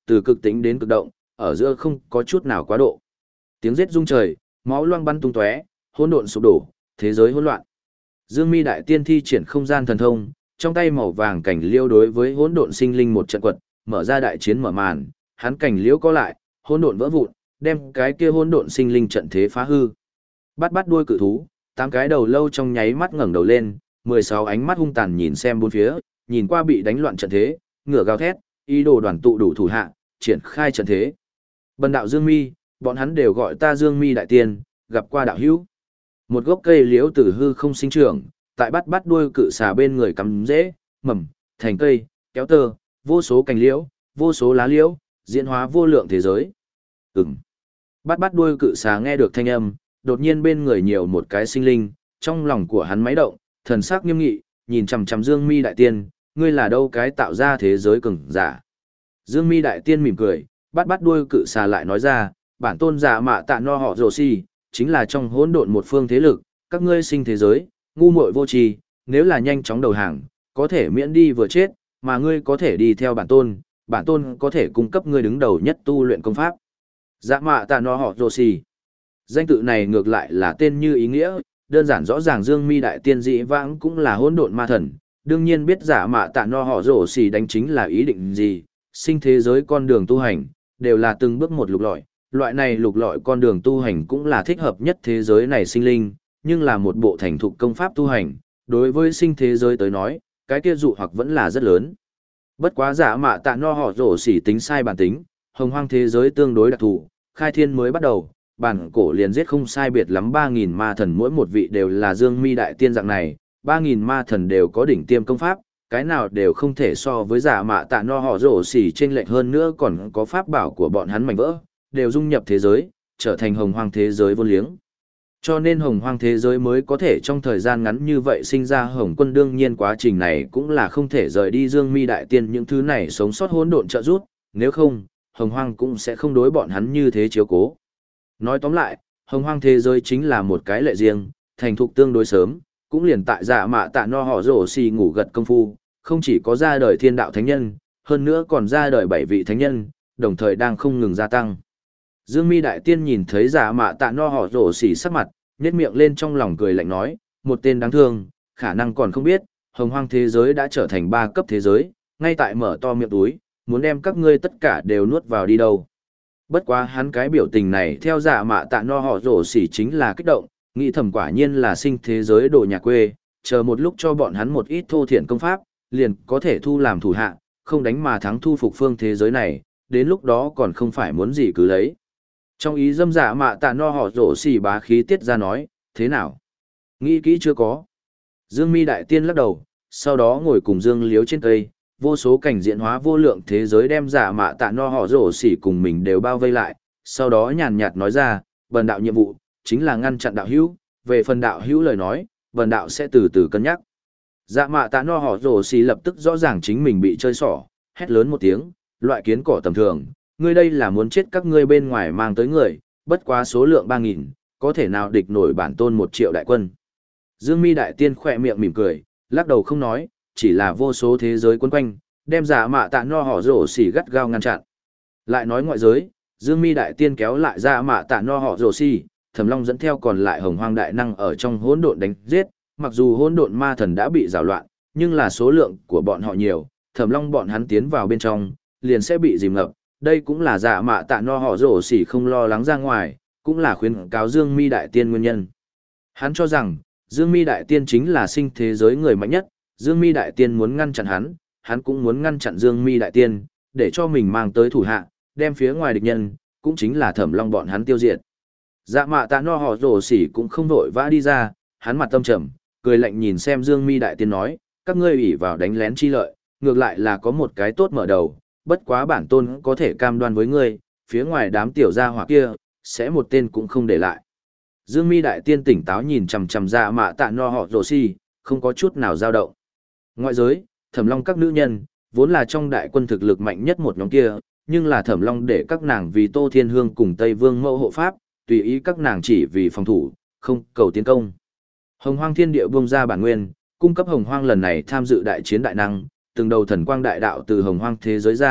từ cực tĩnh đến cực động, ở giữa không có chút nào quá độ. Tiếng giết rung trời, máu loang bắn tung tóe, hỗn độn sụp đổ, thế giới hỗn loạn. Dương Mi đại tiên thi triển không gian thần thông, trong tay màu vàng cảnh liêu đối với hỗn độn sinh linh một trận quật, mở ra đại chiến mở màn, hắn cảnh liễu có lại, hỗn độn vỡ vụn, đem cái kia hỗn độn sinh linh trận thế phá hư. Bắt bắt đuôi cự thú, tám cái đầu lâu trong nháy mắt ngẩng đầu lên, mười sáu ánh mắt hung tàn nhìn xem bốn phía, nhìn qua bị đánh loạn trận thế, ngửa gào thét, ý đồ đoàn tụ đủ thủ hạ, triển khai trận thế. Bần đạo Dương Mi, bọn hắn đều gọi ta Dương Mi đại tiên, gặp qua đạo hữu. Một gốc cây liễu từ hư không sinh trưởng, tại bắt bắt đuôi cự xà bên người cắm rễ, mầm, thành cây, kéo tơ, vô số cành liễu, vô số lá liễu, diễn hóa vô lượng thế giới. Ừm. Bắt bắt đuôi cự xà nghe được thanh âm, đột nhiên bên người nhiều một cái sinh linh, trong lòng của hắn máy động, thần sắc nghiêm nghị, nhìn chằm chằm Dương Mi đại tiên, ngươi là đâu cái tạo ra thế giới cường giả. Dương Mi đại tiên mỉm cười, bắt bắt đuôi cự xà lại nói ra, bản tôn giả mạ tạ no họ rồ si, chính là trong hỗn độn một phương thế lực, các ngươi sinh thế giới, ngu muội vô tri, nếu là nhanh chóng đầu hàng, có thể miễn đi vừa chết, mà ngươi có thể đi theo bản tôn, bản tôn có thể cung cấp ngươi đứng đầu nhất tu luyện công pháp. Dạ mạ tạ no họ rồ si. Danh tự này ngược lại là tên như ý nghĩa, đơn giản rõ ràng Dương Mi đại tiên dị vãng cũng là hỗn độn ma thần, đương nhiên biết giả mạ tạ no họ rồ si đánh chính là ý định gì, sinh thế giới con đường tu hành, đều là từng bước một lục lọi, loại này lục lọi con đường tu hành cũng là thích hợp nhất thế giới này sinh linh, nhưng là một bộ thành thục công pháp tu hành, đối với sinh thế giới tới nói, cái kia dụ hoặc vẫn là rất lớn. Bất quá giả mạ tạ no họ rổ xỉ tính sai bản tính, hồng hoang thế giới tương đối đặc thù, khai thiên mới bắt đầu, bản cổ liền giết không sai biệt lắm ba nghìn ma thần mỗi một vị đều là Dương Mi đại tiên dạng này, ba nghìn ma thần đều có đỉnh tiêm công pháp, cái nào đều không thể so với giả mạ tạ no họ rổ xỉ chênh lệch hơn nữa còn có pháp bảo của bọn hắn mảnh vỡ, đều dung nhập thế giới, trở thành hồng hoang thế giới vô liếng. Cho nên hồng hoang thế giới mới có thể trong thời gian ngắn như vậy sinh ra hồng quân, đương nhiên quá trình này cũng là không thể rời đi Dương Mi đại tiên những thứ này sống sót hỗn độn trợ giúp, nếu không, hồng hoang cũng sẽ không đối bọn hắn như thế chiếu cố. Nói tóm lại, hồng hoang thế giới chính là một cái lệ riêng, thành thục tương đối sớm, cũng liền tại dạ mạ tạ no họ rổ xì ngủ gật công phu, không chỉ có ra đời thiên đạo thánh nhân, hơn nữa còn ra đời bảy vị thánh nhân, đồng thời đang không ngừng gia tăng. Dương Mi đại tiên nhìn thấy giả mạ tạ no họ rổ xỉ sắc mặt, nhếch miệng lên trong lòng cười lạnh nói, một tên đáng thương, khả năng còn không biết, hồng hoang thế giới đã trở thành ba cấp thế giới, ngay tại mở to miệng túi, muốn đem các ngươi tất cả đều nuốt vào đi đâu. Bất quá hắn cái biểu tình này theo giả mạ tạ no họ rổ xỉ chính là kích động, nghĩ thầm quả nhiên là sinh thế giới đồ nhà quê, chờ một lúc cho bọn hắn một ít thô thiển công pháp, liền có thể thu làm thủ hạ, không đánh mà thắng thu phục phương thế giới này, đến lúc đó còn không phải muốn gì cứ lấy. Trong ý dâm dạ mạ tạ no họ rổ xỉ bá khí tiết ra nói, thế nào? Nghĩ kỹ chưa có? Dương Mi đại tiên lắc đầu, sau đó ngồi cùng Dương Liếu trên cây, vô số cảnh diễn hóa vô lượng thế giới đem dạ mạ tạ no họ rổ xỉ cùng mình đều bao vây lại, sau đó nhàn nhạt nói ra, bần đạo nhiệm vụ, chính là ngăn chặn đạo hữu, về phần đạo hữu lời nói, bần đạo sẽ từ từ cân nhắc. Dạ mạ tạ no họ rổ xỉ lập tức rõ ràng chính mình bị chơi xỏ, hét lớn một tiếng, loại kiến cỏ tầm thường, ngươi đây là muốn chết các ngươi bên ngoài mang tới người, bất quá số lượng ba nghìn, có thể nào địch nổi bản tôn một triệu đại quân. Dương Mi đại tiên khỏe miệng mỉm cười, lắc đầu không nói, chỉ là vô số thế giới quấn quanh, đem giả mạ tạ no họ rổ xỉ gắt gao ngăn chặn. Lại nói ngoại giới, Dương Mi đại tiên kéo lại giả mạ tạ no họ rổ xỉ, Thẩm Long dẫn theo còn lại hồng hoang đại năng ở trong hỗn độn đánh giết, mặc dù hỗn độn ma thần đã bị giảo loạn, nhưng là số lượng của bọn họ nhiều, Thẩm Long bọn hắn tiến vào bên trong, liền sẽ bị dìm ngập. Đây cũng là giả mạ tạ no họ rổ xỉ không lo lắng ra ngoài, cũng là khuyến cáo Dương Mi đại tiên nguyên nhân. Hắn cho rằng, Dương Mi đại tiên chính là sinh thế giới người mạnh nhất, Dương Mi đại tiên muốn ngăn chặn hắn, hắn cũng muốn ngăn chặn Dương Mi đại tiên, để cho mình mang tới thủ hạ, đem phía ngoài địch nhân, cũng chính là Thẩm Long bọn hắn tiêu diệt. Dạ mạ tạ no họ rổ xỉ cũng không vội vã đi ra, hắn mặt tâm trầm, cười lạnh nhìn xem Dương Mi đại tiên nói, các ngươi ủy vào đánh lén chi lợi, ngược lại là có một cái tốt mở đầu. Bất quá bản tôn có thể cam đoan với ngươi, phía ngoài đám tiểu gia hỏa kia, sẽ một tên cũng không để lại. Dương Mi đại tiên tỉnh táo nhìn chằm chằm ra mạ tạ no họ rồ si, không có chút nào dao động. Ngoại giới, Thẩm Long các nữ nhân, vốn là trong đại quân thực lực mạnh nhất một nhóm kia, nhưng là Thẩm Long để các nàng vì Tô Thiên Hương cùng Tây Vương Mẫu hộ pháp, tùy ý các nàng chỉ vì phòng thủ, không cầu tiến công. Hồng Hoang Thiên Địa buông ra bản nguyên, cung cấp Hồng Hoang lần này tham dự đại chiến đại năng, từng đầu thần quang đại đạo từ hồng hoang thế giới ra,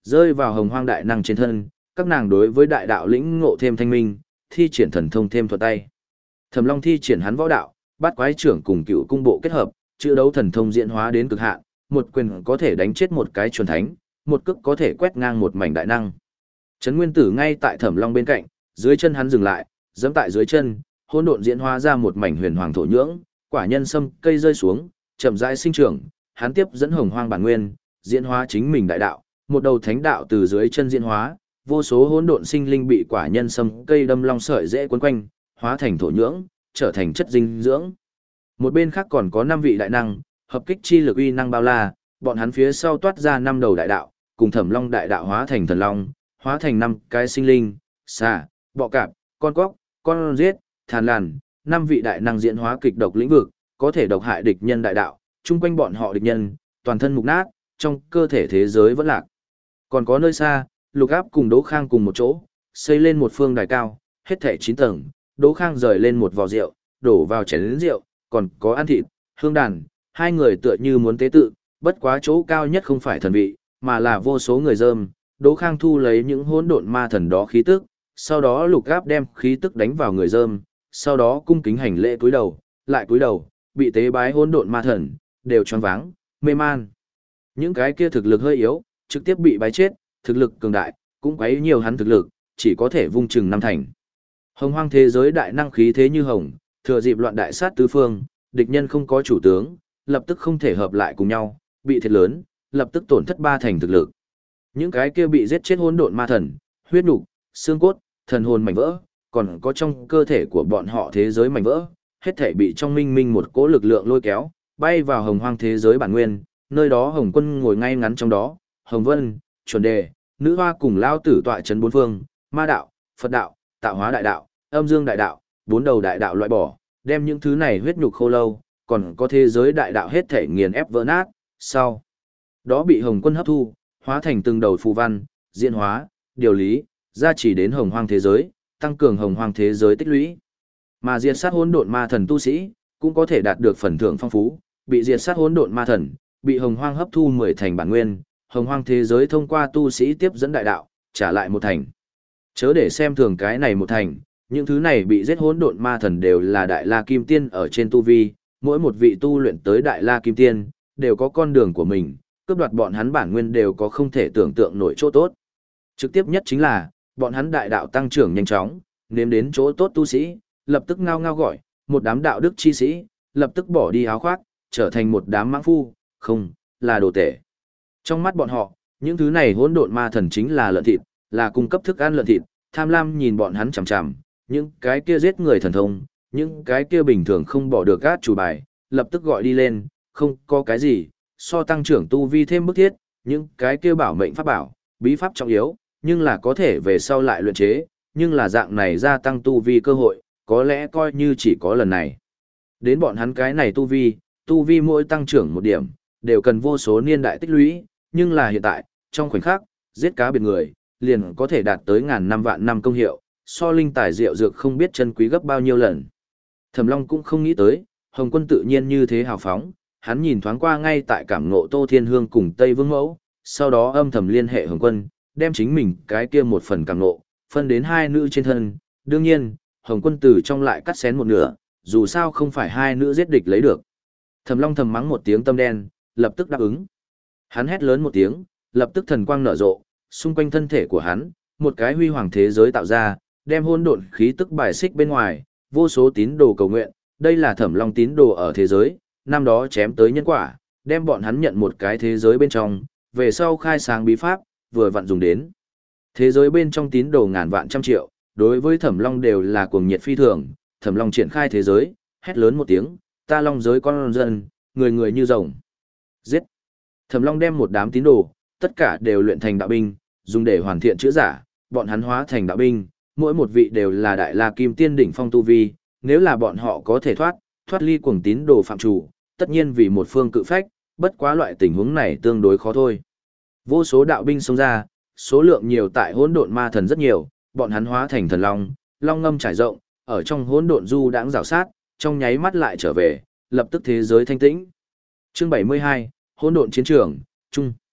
Rơi vào hồng hoang đại năng trên thân, các nàng đối với đại đạo lĩnh ngộ thêm thanh minh, thi triển thần thông thêm thuật tay. Thẩm Long thi triển hắn võ đạo, bát quái trưởng cùng cựu cung bộ kết hợp, chữ đấu thần thông diễn hóa đến cực hạn, một quyền có thể đánh chết một cái chuẩn thánh, một cước có thể quét ngang một mảnh đại năng. Trấn Nguyên Tử ngay tại Thẩm Long bên cạnh, dưới chân hắn dừng lại, giẫm tại dưới chân, hỗn độn diễn hóa ra một mảnh huyền hoàng thổ nhưỡng, quả nhân sâm cây rơi xuống, chậm rãi sinh trưởng, hắn tiếp dẫn hồng hoang bản nguyên, diễn hóa chính mình đại đạo, một đầu thánh đạo từ dưới chân diễn hóa, vô số hỗn độn sinh linh bị quả nhân sâm cây đâm long sợi dễ quấn quanh, hóa thành thổ nhưỡng, trở thành chất dinh dưỡng. Một bên khác còn có năm vị đại năng, hợp kích chi lực uy năng bao la, bọn hắn phía sau toát ra năm đầu đại đạo, cùng Thẩm Long đại đạo hóa thành thần long, hóa thành năm cái sinh linh, xà, bọ cạp, con quốc, con giết, thàn lằn, năm vị đại năng diễn hóa kịch độc lĩnh vực, có thể độc hại địch nhân đại đạo, chung quanh bọn họ địch nhân, toàn thân mục nát, trong cơ thể thế giới vẫn lạc. Còn có nơi xa, Lục Áp cùng Đỗ Khang cùng một chỗ, xây lên một phương đài cao, hết thảy chín tầng, Đỗ Khang rời lên một vò rượu, đổ vào chén lớn rượu, còn có ăn thịt, hương đàn, hai người tựa như muốn tế tự, bất quá chỗ cao nhất không phải thần vị, mà là vô số người dơm. Đỗ Khang thu lấy những hỗn độn ma thần đó khí tức, sau đó Lục Áp đem khí tức đánh vào người dơm, sau đó cung kính hành lễ cúi đầu, lại cúi đầu, bị tế bái hỗn độn ma thần, đều choáng váng, mê man. Những cái kia thực lực hơi yếu, trực tiếp bị bái chết, thực lực cường đại, cũng quấy nhiều hắn thực lực, chỉ có thể vung chừng năm thành. Hồng hoang thế giới đại năng khí thế như hồng, thừa dịp loạn đại sát tứ phương, địch nhân không có chủ tướng, lập tức không thể hợp lại cùng nhau, bị thiệt lớn, lập tức tổn thất ba thành thực lực. Những cái kia bị giết chết hỗn độn ma thần, huyết nục, xương cốt, thần hồn mảnh vỡ, còn có trong cơ thể của bọn họ thế giới mảnh vỡ, hết thảy bị trong minh minh một cỗ lực lượng lôi kéo, bay vào hồng hoang thế giới bản nguyên, nơi đó Hồng Quân ngồi ngay ngắn trong đó, Hồng Vân, Chuẩn Đề, Nữ Hoa cùng lao tử tọa trấn bốn phương, ma đạo, Phật đạo, tạo hóa đại đạo, âm dương đại đạo, bốn đầu đại đạo loại bỏ, đem những thứ này huyết nhục khô lâu, còn có thế giới đại đạo hết thể nghiền ép vỡ nát, sau đó bị Hồng Quân hấp thu, hóa thành từng đầu phù văn, diễn hóa, điều lý, gia chỉ đến hồng hoang thế giới, tăng cường hồng hoang thế giới tích lũy. Mà diệt sát hỗn độn ma thần tu sĩ, cũng có thể đạt được phần thưởng phong phú, bị diệt sát hỗn độn ma thần, bị hồng hoang hấp thu mười thành bản nguyên, hồng hoang thế giới thông qua tu sĩ tiếp dẫn đại đạo, trả lại một thành. Chớ để xem thường cái này một thành, những thứ này bị giết hỗn độn ma thần đều là đại la kim tiên ở trên tu vi, mỗi một vị tu luyện tới đại la kim tiên, đều có con đường của mình, cướp đoạt bọn hắn bản nguyên đều có không thể tưởng tượng nổi chỗ tốt. Trực tiếp nhất chính là, bọn hắn đại đạo tăng trưởng nhanh chóng, nếm đến chỗ tốt tu sĩ, lập tức ngao ngao gọi, một đám đạo đức chi sĩ, lập tức bỏ đi áo khoác, trở thành một đám mãng phu, không, là đồ tể. Trong mắt bọn họ, những thứ này hỗn độn ma thần chính là lợn thịt, là cung cấp thức ăn lợn thịt, tham lam nhìn bọn hắn chằm chằm, những cái kia giết người thần thông, những cái kia bình thường không bỏ được gát chủ bài, lập tức gọi đi lên, không có cái gì, so tăng trưởng tu vi thêm bức thiết, những cái kia bảo mệnh pháp bảo, bí pháp trọng yếu, nhưng là có thể về sau lại luyện chế, nhưng là dạng này gia tăng tu vi cơ hội, có lẽ coi như chỉ có lần này. Đến bọn hắn cái này tu vi, tu vi mỗi tăng trưởng một điểm, đều cần vô số niên đại tích lũy, nhưng là hiện tại, trong khoảnh khắc, giết cá biệt người, liền có thể đạt tới ngàn năm vạn năm công hiệu, so linh tài diệu dược không biết chân quý gấp bao nhiêu lần. Thẩm Long cũng không nghĩ tới, Hồng Quân tự nhiên như thế hào phóng, hắn nhìn thoáng qua ngay tại cảm ngộ Tô Thiên Hương cùng Tây Vương Mẫu, sau đó âm thầm liên hệ Hồng Quân, đem chính mình cái kia một phần cảm ngộ, phân đến hai nữ trên thân. Đương nhiên, Hồng Quân từ trong lại cắt xén một nửa, dù sao không phải hai nữ giết địch lấy được. Thẩm Long thầm mắng một tiếng tâm đen, lập tức đáp ứng. Hắn hét lớn một tiếng, lập tức thần quang nở rộ, xung quanh thân thể của hắn, một cái huy hoàng thế giới tạo ra, đem hỗn độn khí tức bài xích bên ngoài, vô số tín đồ cầu nguyện, đây là Thẩm Long tín đồ ở thế giới, năm đó chém tới nhân quả, đem bọn hắn nhận một cái thế giới bên trong, về sau khai sáng bí pháp, vừa vặn dùng đến. Thế giới bên trong tín đồ ngàn vạn trăm triệu, đối với Thẩm Long đều là cuồng nhiệt phi thường, Thẩm Long triển khai thế giới, hét lớn một tiếng, ta long giới con dân, người người như rồng. Giết! Thẩm Long đem một đám tín đồ, tất cả đều luyện thành đạo binh, dùng để hoàn thiện chữa giả, bọn hắn hóa thành đạo binh, mỗi một vị đều là đại la kim tiên đỉnh phong tu vi, nếu là bọn họ có thể thoát, thoát ly cuồng tín đồ phạm chủ, tất nhiên vì một phương cự phách, bất quá loại tình huống này tương đối khó thôi. Vô số đạo binh xông ra, số lượng nhiều tại hỗn độn ma thần rất nhiều, bọn hắn hóa thành thần long, long ngâm trải rộng, ở trong hỗn độn du đãng rào sát, trong nháy mắt lại trở về, lập tức thế giới thanh tĩnh. Chương bảy mươi hai, hỗn độn chiến trường, trung.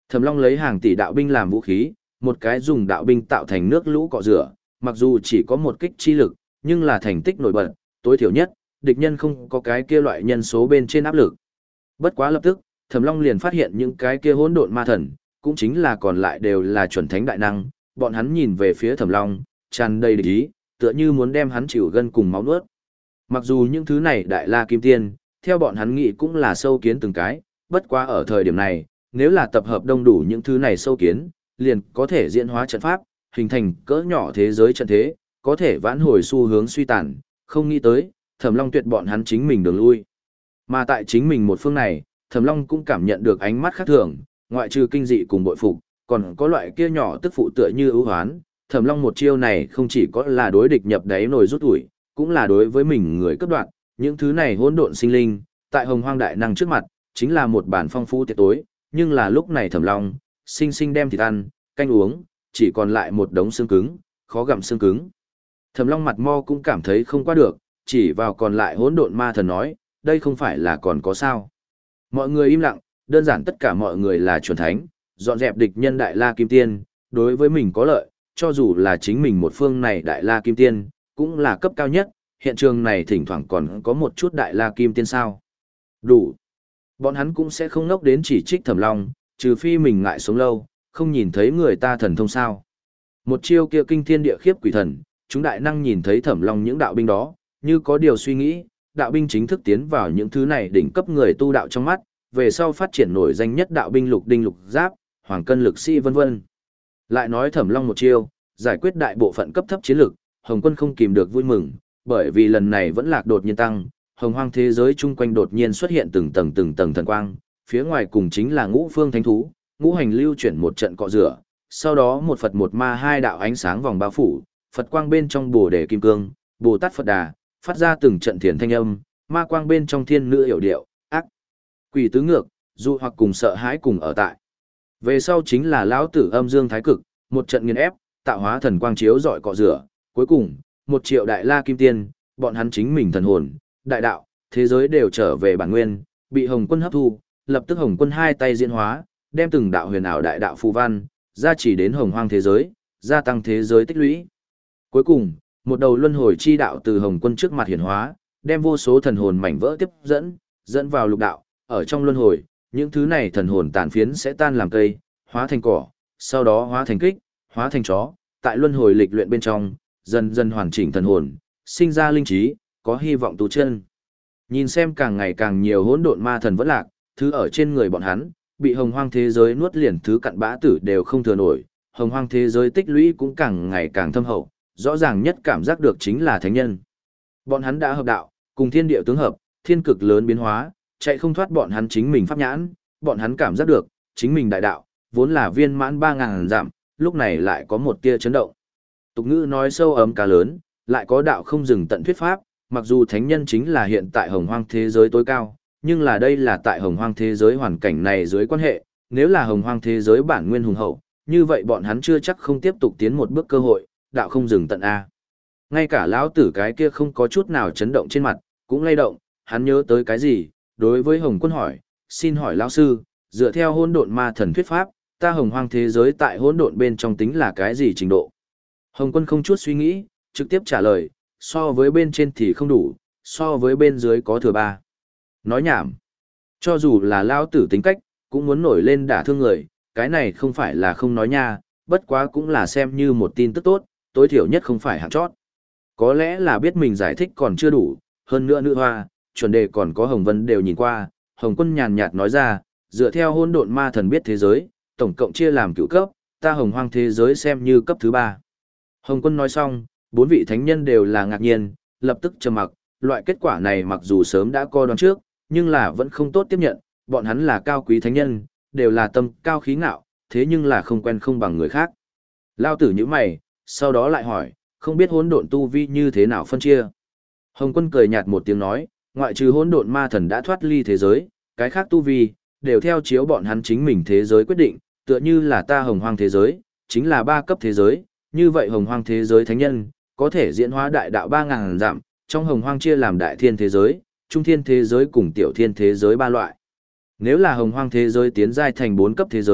Thẩm Long lấy hàng tỷ đạo binh làm vũ khí, một cái dùng đạo binh tạo thành nước lũ cọ rửa, mặc dù chỉ có một kích chi lực, nhưng là thành tích nổi bật, tối thiểu nhất, địch nhân không có cái kia loại nhân số bên trên áp lực. Bất quá lập tức, Thẩm Long liền phát hiện những cái kia hỗn độn ma thần, cũng chính là còn lại đều là chuẩn thánh đại năng, bọn hắn nhìn về phía Thẩm Long, tràn đầy địch ý, tựa như muốn đem hắn chịu gân cùng máu nuốt. Mặc dù những thứ này đại la kim tiên, theo bọn hắn nghĩ cũng là sâu kiến từng cái, bất quá ở thời điểm này, nếu là tập hợp đông đủ những thứ này sâu kiến, liền có thể diễn hóa trận pháp, hình thành cỡ nhỏ thế giới trận thế, có thể vãn hồi xu hướng suy tàn, không nghĩ tới, Thẩm Long tuyệt bọn hắn chính mình đường lui. Mà tại chính mình một phương này, Thẩm Long cũng cảm nhận được ánh mắt khác thường, ngoại trừ kinh dị cùng bội phục, còn có loại kia nhỏ tức phụ tựa như ưu hoán. Thẩm Long một chiêu này không chỉ có là đối địch nhập đáy nồi rút ủi, cũng là đối với mình người cấp đoạn, những thứ này hỗn độn sinh linh, tại Hồng Hoang đại năng trước mặt, chính là một bản phong phú tiệc tối, nhưng là lúc này Thẩm Long, sinh sinh đem thịt ăn, canh uống, chỉ còn lại một đống xương cứng, khó gặm xương cứng. Thẩm Long mặt mo cũng cảm thấy không qua được, chỉ vào còn lại hỗn độn ma thần nói, đây không phải là còn có sao. Mọi người im lặng, đơn giản tất cả mọi người là chuẩn thánh, dọn dẹp địch nhân đại la kim tiên, đối với mình có lợi, cho dù là chính mình một phương này đại la kim tiên, cũng là cấp cao nhất, hiện trường này thỉnh thoảng còn có một chút đại la kim tiên sao. Đủ. Bọn hắn cũng sẽ không ngốc đến chỉ trích Thẩm Long, trừ phi mình ngại sống lâu, không nhìn thấy người ta thần thông sao. Một chiêu kia kinh thiên địa khiếp quỷ thần, chúng đại năng nhìn thấy Thẩm Long những đạo binh đó, như có điều suy nghĩ, đạo binh chính thức tiến vào những thứ này đỉnh cấp người tu đạo trong mắt, về sau phát triển nổi danh nhất đạo binh lục đinh lục giáp, hoàng cân lực sĩ vân vân. Lại nói Thẩm Long một chiêu, giải quyết đại bộ phận cấp thấp chiến lực, Hồng Quân không kìm được vui mừng, bởi vì lần này vẫn lạc đột nhiên tăng, hồng hoang thế giới chung quanh đột nhiên xuất hiện từng tầng từng tầng thần quang, phía ngoài cùng chính là ngũ phương thánh thú, ngũ hành lưu chuyển một trận cọ rửa, sau đó một Phật một ma hai đạo ánh sáng vòng bao phủ, Phật quang bên trong Bồ Đề Kim Cương, Bồ Tát Phật Đà, phát ra từng trận thiền thanh âm, ma quang bên trong thiên nữ hiểu điệu, ác, quỷ tứ ngược, dụ hoặc cùng sợ hãi cùng ở tại. Về sau chính là lão tử âm dương thái cực, một trận nghiền ép, tạo hóa thần quang chiếu rọi cọ rửa, cuối cùng, một triệu đại la kim tiên, bọn hắn chính mình thần hồn, đại đạo, thế giới đều trở về bản nguyên, bị Hồng Quân hấp thu, lập tức Hồng Quân hai tay diễn hóa, đem từng đạo huyền ảo đại đạo phù văn, gia chỉ đến hồng hoang thế giới, gia tăng thế giới tích lũy. Cuối cùng, một đầu luân hồi chi đạo từ Hồng Quân trước mặt hiển hóa, đem vô số thần hồn mảnh vỡ tiếp dẫn, dẫn vào lục đạo, ở trong luân hồi, những thứ này thần hồn tàn phiến sẽ tan làm cây, hóa thành cỏ, sau đó hóa thành kích, hóa thành chó, tại luân hồi lịch luyện bên trong, dần dần hoàn chỉnh thần hồn, sinh ra linh trí, có hy vọng tu chân. Nhìn xem càng ngày càng nhiều hỗn độn ma thần vẫn lạc, thứ ở trên người bọn hắn, bị hồng hoang thế giới nuốt liền thứ cặn bã tử đều không thừa nổi, hồng hoang thế giới tích lũy cũng càng ngày càng thâm hậu, rõ ràng nhất cảm giác được chính là thánh nhân. Bọn hắn đã hợp đạo, cùng thiên địa tướng hợp, thiên cực lớn biến hóa, chạy không thoát bọn hắn chính mình pháp nhãn, bọn hắn cảm giác được, chính mình đại đạo, vốn là viên mãn ba ngàn giảm, lúc này lại có một tia chấn động. Tục ngữ nói sâu ấm cá lớn, lại có đạo không dừng tận thuyết pháp, mặc dù thánh nhân chính là hiện tại hồng hoang thế giới tối cao, nhưng là đây là tại hồng hoang thế giới hoàn cảnh này dưới quan hệ, nếu là hồng hoang thế giới bản nguyên hùng hậu, như vậy bọn hắn chưa chắc không tiếp tục tiến một bước cơ hội, đạo không dừng tận A. Ngay cả lão tử cái kia không có chút nào chấn động trên mặt, cũng lay động, hắn nhớ tới cái gì, đối với Hồng Quân hỏi, xin hỏi lão sư, dựa theo hỗn độn ma thần thuyết pháp, ta hồng hoang thế giới tại hỗn độn bên trong tính là cái gì trình độ? Hồng Quân không chút suy nghĩ, trực tiếp trả lời, so với bên trên thì không đủ, so với bên dưới có thừa ba. Nói nhảm. Cho dù là lão tử tính cách, cũng muốn nổi lên đả thương người, cái này không phải là không nói nha, bất quá cũng là xem như một tin tức tốt, tối thiểu nhất không phải hạng chót. Có lẽ là biết mình giải thích còn chưa đủ, hơn nữa nữ hoa, chuẩn đề còn có Hồng Vân đều nhìn qua, Hồng Quân nhàn nhạt nói ra, dựa theo hỗn độn ma thần biết thế giới, tổng cộng chia làm cửu cấp, ta hồng hoang thế giới xem như cấp thứ ba. Hồng Quân nói xong, bốn vị thánh nhân đều là ngạc nhiên, lập tức trầm mặc, loại kết quả này mặc dù sớm đã coi đoán trước, nhưng là vẫn không tốt tiếp nhận, bọn hắn là cao quý thánh nhân, đều là tâm cao khí ngạo, thế nhưng là không quen không bằng người khác. Lao tử như mày, sau đó lại hỏi, không biết hỗn độn tu vi như thế nào phân chia. Hồng Quân cười nhạt một tiếng nói, ngoại trừ hỗn độn ma thần đã thoát ly thế giới, cái khác tu vi, đều theo chiếu bọn hắn chính mình thế giới quyết định, tựa như là ta hồng hoang thế giới, chính là ba cấp thế giới, như vậy hồng hoang thế giới thánh nhân, có thể diễn hóa đại đạo ba ngàn giảm, trong hồng hoang chia làm đại thiên thế giới, trung thiên thế giới cùng tiểu thiên thế giới ba loại. Nếu là hồng hoang thế giới tiến giai thành bốn cấp thế giới,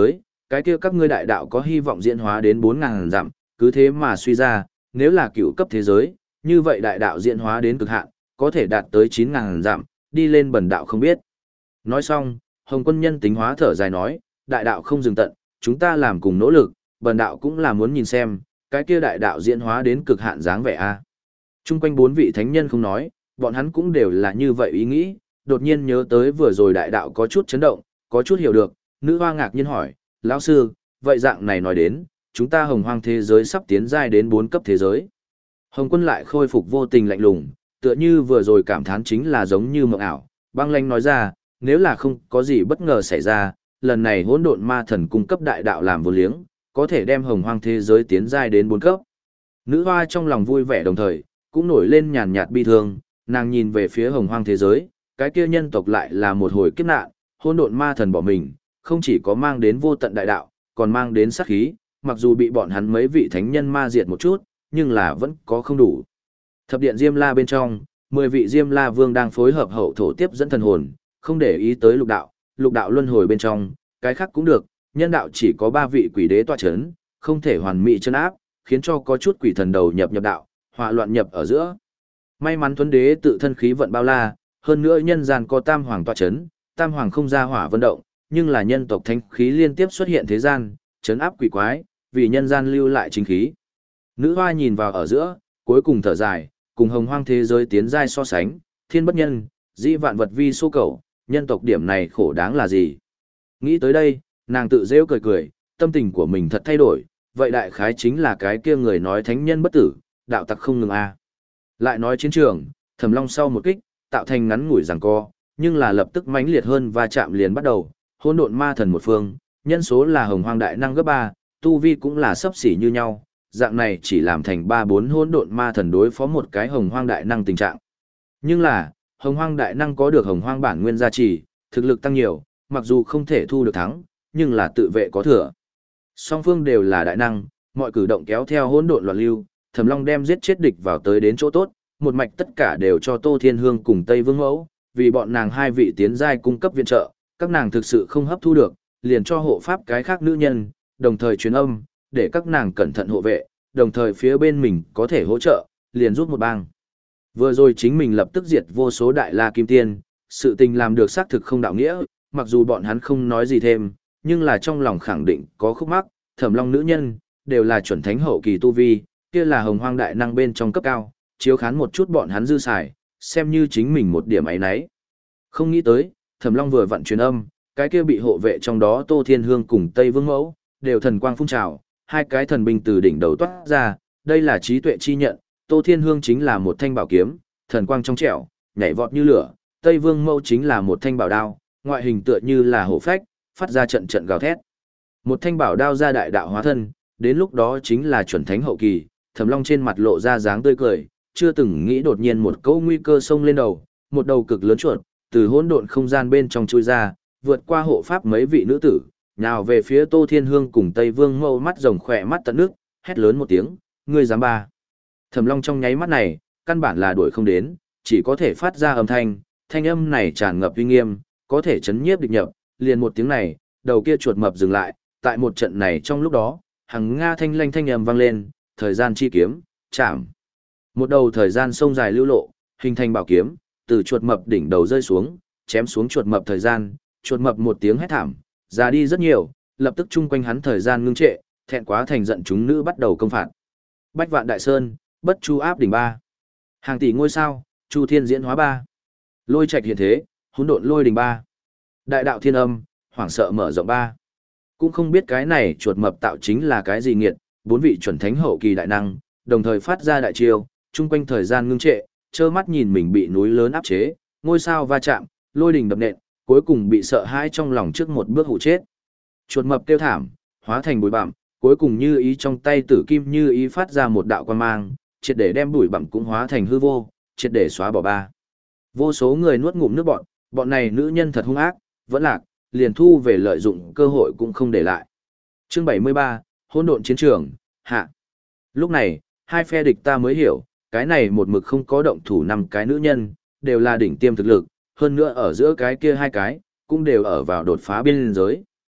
cái kia các ngươi đại đạo có hy vọng diễn hóa đến bốn ngàn dặm, cứ thế mà suy ra, nếu là cựu cấp thế giới, như vậy đại đạo diễn hóa đến cực hạn, có thể đạt tới chín ngàn dặm, đi lên bần đạo không biết. Nói xong, Hồng Quân nhân tính hóa thở dài nói, đại đạo không dừng tận, chúng ta làm cùng nỗ lực, bần đạo cũng là muốn nhìn xem, cái kia đại đạo diễn hóa đến cực hạn dáng vẻ a. Trung quanh bốn vị thánh nhân không nói, bọn hắn cũng đều là như vậy ý nghĩ, đột nhiên nhớ tới vừa rồi đại đạo có chút chấn động, có chút hiểu được, nữ hoa ngạc nhiên hỏi, lão sư, vậy dạng này nói đến, chúng ta hồng hoang thế giới sắp tiến giai đến bốn cấp thế giới. Hồng Quân lại khôi phục vô tình lạnh lùng, tựa như vừa rồi cảm thán chính là giống như mộng ảo, băng lãnh nói ra, nếu là không có gì bất ngờ xảy ra, lần này hỗn độn ma thần cung cấp đại đạo làm vô liếng, có thể đem hồng hoang thế giới tiến giai đến bốn cấp. Nữ hoa trong lòng vui vẻ đồng thời, cũng nổi lên nhàn nhạt bi thương, nàng nhìn về phía hồng hoang thế giới, cái kia nhân tộc lại là một hồi kiếp nạn, hỗn độn ma thần bỏ mình, không chỉ có mang đến vô tận đại đạo, còn mang đến sát khí, mặc dù bị bọn hắn mấy vị thánh nhân ma diệt một chút, nhưng là vẫn có không đủ. Thập điện Diêm La bên trong, mười vị Diêm La Vương đang phối hợp hậu thổ tiếp dẫn thần hồn, không để ý tới lục đạo, lục đạo luân hồi bên trong, cái khác cũng được, nhân đạo chỉ có ba vị quỷ đế tọa chấn, không thể hoàn mỹ chân áp, khiến cho có chút quỷ thần đầu nhập nhập đạo, họa loạn nhập ở giữa. May mắn Tuấn Đế tự thân khí vận bao la, hơn nữa nhân gian có Tam Hoàng tọa chấn, Tam Hoàng không ra hỏa vận động, nhưng là nhân tộc thánh khí liên tiếp xuất hiện thế gian, chấn áp quỷ quái, vì nhân gian lưu lại chính khí. Nữ hoa nhìn vào ở giữa, cuối cùng thở dài, cùng hồng hoang thế giới tiến giai so sánh, thiên bất nhân, dĩ vạn vật vi số cầu, nhân tộc điểm này khổ đáng là gì? Nghĩ tới đây, nàng tự rêu cười cười, tâm tình của mình thật thay đổi, vậy đại khái chính là cái kia người nói thánh nhân bất tử, đạo tặc không ngừng a. Lại nói chiến trường, Thẩm Long sau một kích, tạo thành ngắn ngủi giằng co, nhưng là lập tức mãnh liệt hơn và chạm liền bắt đầu, hỗn độn ma thần một phương, nhân số là hồng hoang đại năng gấp ba, tu vi cũng là sấp xỉ như nhau, dạng này chỉ làm thành ba bốn hỗn độn ma thần đối phó một cái hồng hoang đại năng tình trạng. Nhưng là, hồng hoang đại năng có được hồng hoang bản nguyên gia trì, thực lực tăng nhiều, mặc dù không thể thu được thắng, nhưng là tự vệ có thừa. Song phương đều là đại năng, mọi cử động kéo theo hỗn độn loạn lưu, Thẩm Long đem giết chết địch vào tới đến chỗ tốt, một mạch tất cả đều cho Tô Thiên Hương cùng Tây Vương Mẫu, vì bọn nàng hai vị tiến giai cung cấp viện trợ, các nàng thực sự không hấp thu được, liền cho hộ pháp cái khác nữ nhân, đồng thời truyền âm, để các nàng cẩn thận hộ vệ, đồng thời phía bên mình có thể hỗ trợ, liền rút một bang. Vừa rồi chính mình lập tức diệt vô số đại la kim tiên, sự tình làm được xác thực không đạo nghĩa, mặc dù bọn hắn không nói gì thêm, nhưng là trong lòng khẳng định có khúc mắc, Thẩm Long nữ nhân, đều là chuẩn thánh hậu kỳ tu vi, kia là hồng hoang đại năng bên trong cấp cao, chiếu khán một chút bọn hắn dư xài, xem như chính mình một điểm ấy nấy. Không nghĩ tới, Thẩm Long vừa vặn truyền âm, cái kia bị hộ vệ trong đó Tô Thiên Hương cùng Tây Vương Mẫu, đều thần quang phun trào, hai cái thần binh từ đỉnh đầu toát ra, đây là trí tuệ chi nhận, Tô Thiên Hương chính là một thanh bảo kiếm, thần quang trong trẻo, nhảy vọt như lửa, Tây Vương Mẫu chính là một thanh bảo đao, ngoại hình tựa như là hổ phách, phát ra trận trận gào thét. Một thanh bảo đao ra đại đạo hóa thân, đến lúc đó chính là chuẩn thánh hậu kỳ, Thẩm Long trên mặt lộ ra dáng tươi cười, chưa từng nghĩ đột nhiên một câu nguy cơ xông lên đầu, một đầu cực lớn chuột, từ hỗn độn không gian bên trong chui ra, vượt qua hộ pháp mấy vị nữ tử, nhào về phía Tô Thiên Hương cùng Tây Vương Mẫu, mắt rồng khỏe mắt tận nước, hét lớn một tiếng, ngươi dám ba. Thẩm Long trong nháy mắt này, căn bản là đuổi không đến, chỉ có thể phát ra âm thanh, thanh âm này tràn ngập uy nghiêm, có thể chấn nhiếp địch nhập, liền một tiếng này, đầu kia chuột mập dừng lại, tại một trận này trong lúc đó, hằng nga thanh lanh thanh âm vang lên, thời gian chi kiếm, chạm. Một đầu thời gian sông dài lưu lộ, hình thành bảo kiếm, từ chuột mập đỉnh đầu rơi xuống, chém xuống chuột mập thời gian, chuột mập một tiếng hét thảm, già đi rất nhiều, lập tức chung quanh hắn thời gian ngưng trệ, thẹn quá thành giận chúng nữ bắt đầu công phạt. Bách vạn đại sơn, bất chu áp đỉnh ba. Hàng tỷ ngôi sao, chu thiên diễn hóa ba. Lôi trạch hiện thế, hỗn độn lôi đỉnh ba. Đại đạo thiên âm, hoảng sợ mở rộng ba. Cũng không biết cái này chuột mập tạo chính là cái gì nghiệt, bốn vị chuẩn thánh hậu kỳ đại năng, đồng thời phát ra đại chiêu, chung quanh thời gian ngưng trệ, trơ mắt nhìn mình bị núi lớn áp chế, ngôi sao va chạm, lôi đỉnh đập nện, cuối cùng bị sợ hãi trong lòng trước một bước hụ chết. Chuột mập kêu thảm, hóa thành bụi bặm, cuối cùng như ý trong tay tử kim như ý phát ra một đạo quan mang, triệt để đem bụi bặm cũng hóa thành hư vô, triệt để xóa bỏ ba. Vô số người nuốt ngụm nước bọn, bọn này nữ nhân thật hung ác, vẫn lạc, liền thu về lợi dụng cơ hội cũng không để lại. Chương bảy mươi ba, hỗn độn chiến trường, hạ. Lúc này, hai phe địch ta mới hiểu, cái này một mực không có động thủ năm cái nữ nhân, đều là đỉnh tiêm thực lực, hơn nữa ở giữa cái kia hai cái, cũng đều ở vào đột phá biên giới.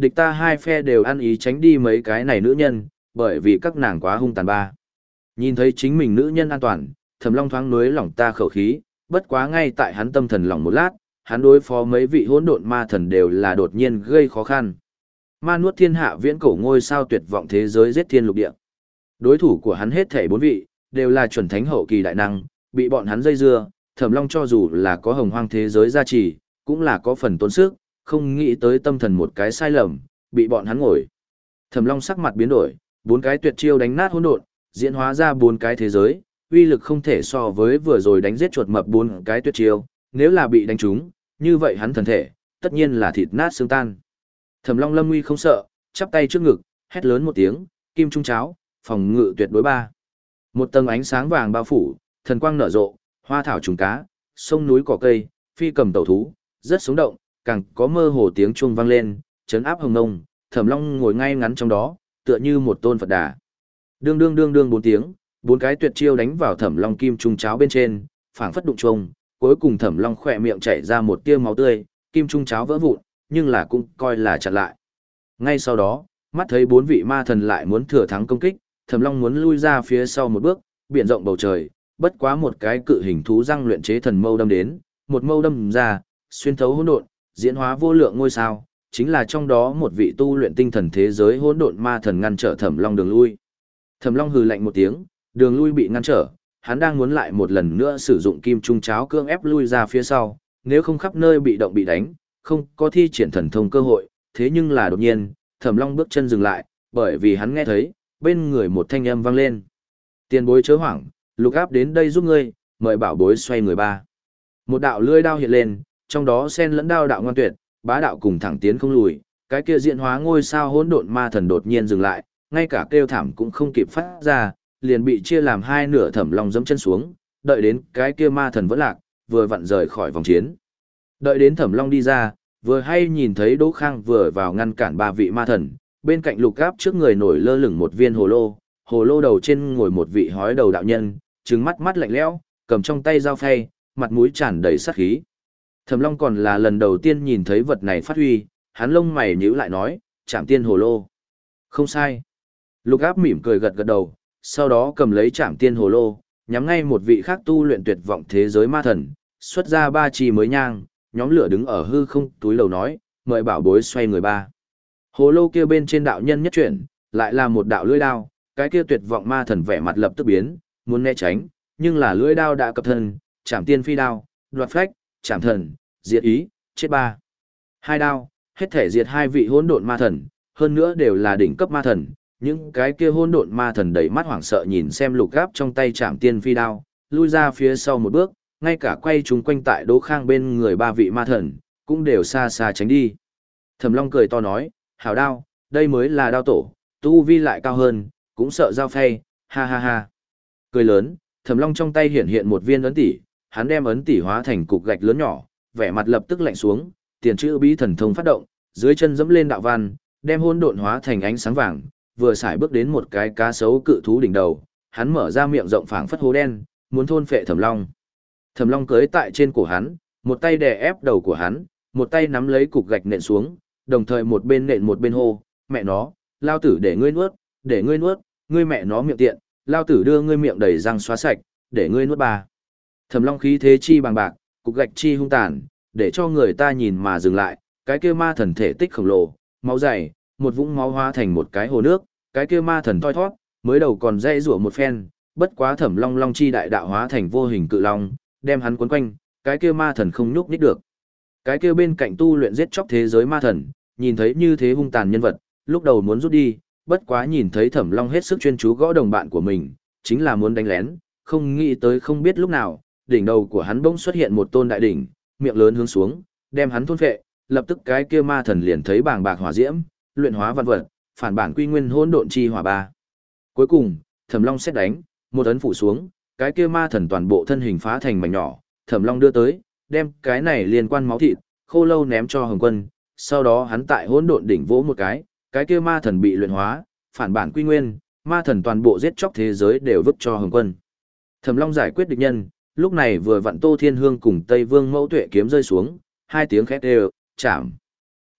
Địch ta hai phe đều ăn ý tránh đi mấy cái này nữ nhân, bởi vì các nàng quá hung tàn ba. Nhìn thấy chính mình nữ nhân an toàn, Thẩm Long thoáng nuối lỏng ta khẩu khí, bất quá ngay tại hắn tâm thần lỏng một lát, hắn đối phó mấy vị hỗn độn ma thần đều là đột nhiên gây khó khăn. Ma nuốt thiên hạ viễn cổ ngôi sao tuyệt vọng thế giới giết thiên lục địa. Đối thủ của hắn hết thảy bốn vị, đều là chuẩn thánh hậu kỳ đại năng, bị bọn hắn dây dưa, Thẩm Long cho dù là có hồng hoang thế giới gia trì, cũng là có phần tốn sức, không nghĩ tới tâm thần một cái sai lầm, bị bọn hắn ngồi. Thẩm Long sắc mặt biến đổi, bốn cái tuyệt chiêu đánh nát hỗn độn, diễn hóa ra bốn cái thế giới, uy lực không thể so với vừa rồi đánh giết chuột mập bốn cái tuyệt chiêu, nếu là bị đánh trúng, như vậy hắn thần thể, tất nhiên là thịt nát xương tan. Thẩm Long lâm nguy không sợ, chắp tay trước ngực, hét lớn một tiếng, kim trung cháo, phòng ngự tuyệt đối ba. Một tầng ánh sáng vàng bao phủ, thần quang nở rộ, hoa thảo trùng cá, sông núi cỏ cây, phi cầm tẩu thú, rất sống động, càng có mơ hồ tiếng chuông vang lên, chấn áp hồng nông, Thẩm Long ngồi ngay ngắn trong đó, tựa như một tôn Phật Đà. Đương đương đương đương bốn tiếng, bốn cái tuyệt chiêu đánh vào Thẩm Long kim trung cháo bên trên, phảng phất đụng chuông, cuối cùng Thẩm Long khỏe miệng chảy ra một tia máu tươi, kim trung cháo vỡ vụn, nhưng là cũng coi là chặn lại. Ngay sau đó, mắt thấy bốn vị ma thần lại muốn thừa thắng công kích, Thẩm Long muốn lui ra phía sau một bước, biển rộng bầu trời, bất quá một cái cự hình thú răng luyện chế thần mâu đâm đến, một mâu đâm ra, xuyên thấu hỗn độn, diễn hóa vô lượng ngôi sao, chính là trong đó một vị tu luyện tinh thần thế giới hỗn độn ma thần ngăn trở Thẩm Long đường lui. Thẩm Long hừ lạnh một tiếng, đường lui bị ngăn trở, hắn đang muốn lại một lần nữa sử dụng kim trung cháo cưỡng ép lui ra phía sau, nếu không khắp nơi bị động bị đánh, không có thi triển thần thông cơ hội, thế nhưng là đột nhiên, Thẩm Long bước chân dừng lại, bởi vì hắn nghe thấy, bên người một thanh âm vang lên. Tiền bối chớ hoảng, Lục Áp đến đây giúp ngươi, mời bảo bối xoay người ba. Một đạo lưỡi đao hiện lên, trong đó xen lẫn đao đạo ngoan tuyệt, bá đạo cùng thẳng tiến không lùi, cái kia diễn hóa ngôi sao hỗn độn ma thần đột nhiên dừng lại, ngay cả kêu thảm cũng không kịp phát ra, liền bị chia làm hai nửa. Thẩm Long giẫm chân xuống, đợi đến cái kia ma thần vẫn lạc, vừa vặn rời khỏi vòng chiến. Đợi đến Thẩm Long đi ra, vừa hay nhìn thấy Đỗ Khang vừa vào ngăn cản ba vị ma thần, bên cạnh Lục Áp trước người nổi lơ lửng một viên hồ lô, hồ lô đầu trên ngồi một vị hói đầu đạo nhân, trừng mắt mắt lạnh lẽo, cầm trong tay dao phay, mặt mũi tràn đầy sát khí. Thẩm Long còn là lần đầu tiên nhìn thấy vật này phát huy, hắn lông mày nhíu lại nói, Trảm Tiên Hồ Lô. Không sai. Lục Áp mỉm cười gật gật đầu, sau đó cầm lấy Trảm Tiên Hồ Lô, nhắm ngay một vị khác tu luyện tuyệt vọng thế giới ma thần, xuất ra ba chi mới nhang, nhóm lửa đứng ở hư không túi lầu nói, mời bảo bối xoay người ba. Hồ lô kia bên trên đạo nhân nhất chuyển, lại là một đạo lưỡi đao, cái kia tuyệt vọng ma thần vẻ mặt lập tức biến, muốn né tránh, nhưng là lưỡi đao đã cập thân, Trảm Tiên phi đao, đoạt phách, chạm thần, diệt ý, chết ba. Hai đao, hết thể diệt hai vị hỗn độn ma thần, hơn nữa đều là đỉnh cấp ma thần, những cái kia hỗn độn ma thần đầy mắt hoảng sợ nhìn xem Lục Áp trong tay Trảm Tiên phi đao, lui ra phía sau một bước, ngay cả quay chúng quanh tại Đỗ Khang bên người ba vị ma thần, cũng đều xa xa tránh đi. Thẩm Long cười to nói, hảo đao, đây mới là đao tổ, tu vi lại cao hơn, cũng sợ giao phay, ha ha ha. Cười lớn, Thẩm Long trong tay hiện hiện một viên ấn tỷ, hắn đem ấn tỷ hóa thành cục gạch lớn nhỏ, vẻ mặt lập tức lạnh xuống, tiền chữ bí thần thông phát động, dưới chân dẫm lên đạo văn, đem hỗn độn hóa thành ánh sáng vàng, vừa xài bước đến một cái cá sấu cự thú đỉnh đầu, hắn mở ra miệng rộng phảng phất hố đen, muốn thôn phệ Thẩm Long. Thẩm Long cưỡi tại trên cổ hắn, một tay đè ép đầu của hắn, một tay nắm lấy cục gạch nện xuống, đồng thời một bên nện một bên hô, mẹ nó, lao tử để ngươi nuốt, để ngươi nuốt, ngươi mẹ nó miệng tiện, lao tử đưa ngươi miệng đầy răng xóa sạch, để ngươi nuốt bà. Thẩm Long khí thế chi bằng bạc, cục gạch chi hung tàn, để cho người ta nhìn mà dừng lại, cái kia ma thần thể tích khổng lồ, máu dày, một vũng máu hóa thành một cái hồ nước, cái kia ma thần thoi thoát, mới đầu còn dây rủa một phen, bất quá Thẩm Long long chi đại đạo hóa thành vô hình cự long, đem hắn quấn quanh, cái kia ma thần không nhúc nhích được. Cái kia bên cạnh tu luyện giết chóc thế giới ma thần, nhìn thấy như thế hung tàn nhân vật, lúc đầu muốn rút đi, bất quá nhìn thấy Thẩm Long hết sức chuyên chú gõ đồng bạn của mình, chính là muốn đánh lén, không nghĩ tới không biết lúc nào, đỉnh đầu của hắn bỗng xuất hiện một tôn đại đỉnh, miệng lớn hướng xuống, đem hắn thôn phệ, lập tức cái kia ma thần liền thấy bàng bạc hỏa diễm, luyện hóa văn vật, phản bản quy nguyên hỗn độn chi hỏa ba. Cuối cùng, Thẩm Long xét đánh, một ấn phủ xuống, cái kia ma thần toàn bộ thân hình phá thành mảnh nhỏ, Thẩm Long đưa tới, đem cái này liên quan máu thịt, khô lâu ném cho Hồng Quân, sau đó hắn tại hỗn độn đỉnh vỗ một cái, cái kia ma thần bị luyện hóa, phản bản quy nguyên, ma thần toàn bộ giết chóc thế giới đều vứt cho Hồng Quân. Thẩm Long giải quyết địch nhân, lúc này vừa vặn Tô Thiên Hương cùng Tây Vương Mẫu Tuệ kiếm rơi xuống, hai tiếng khét đều, chạm.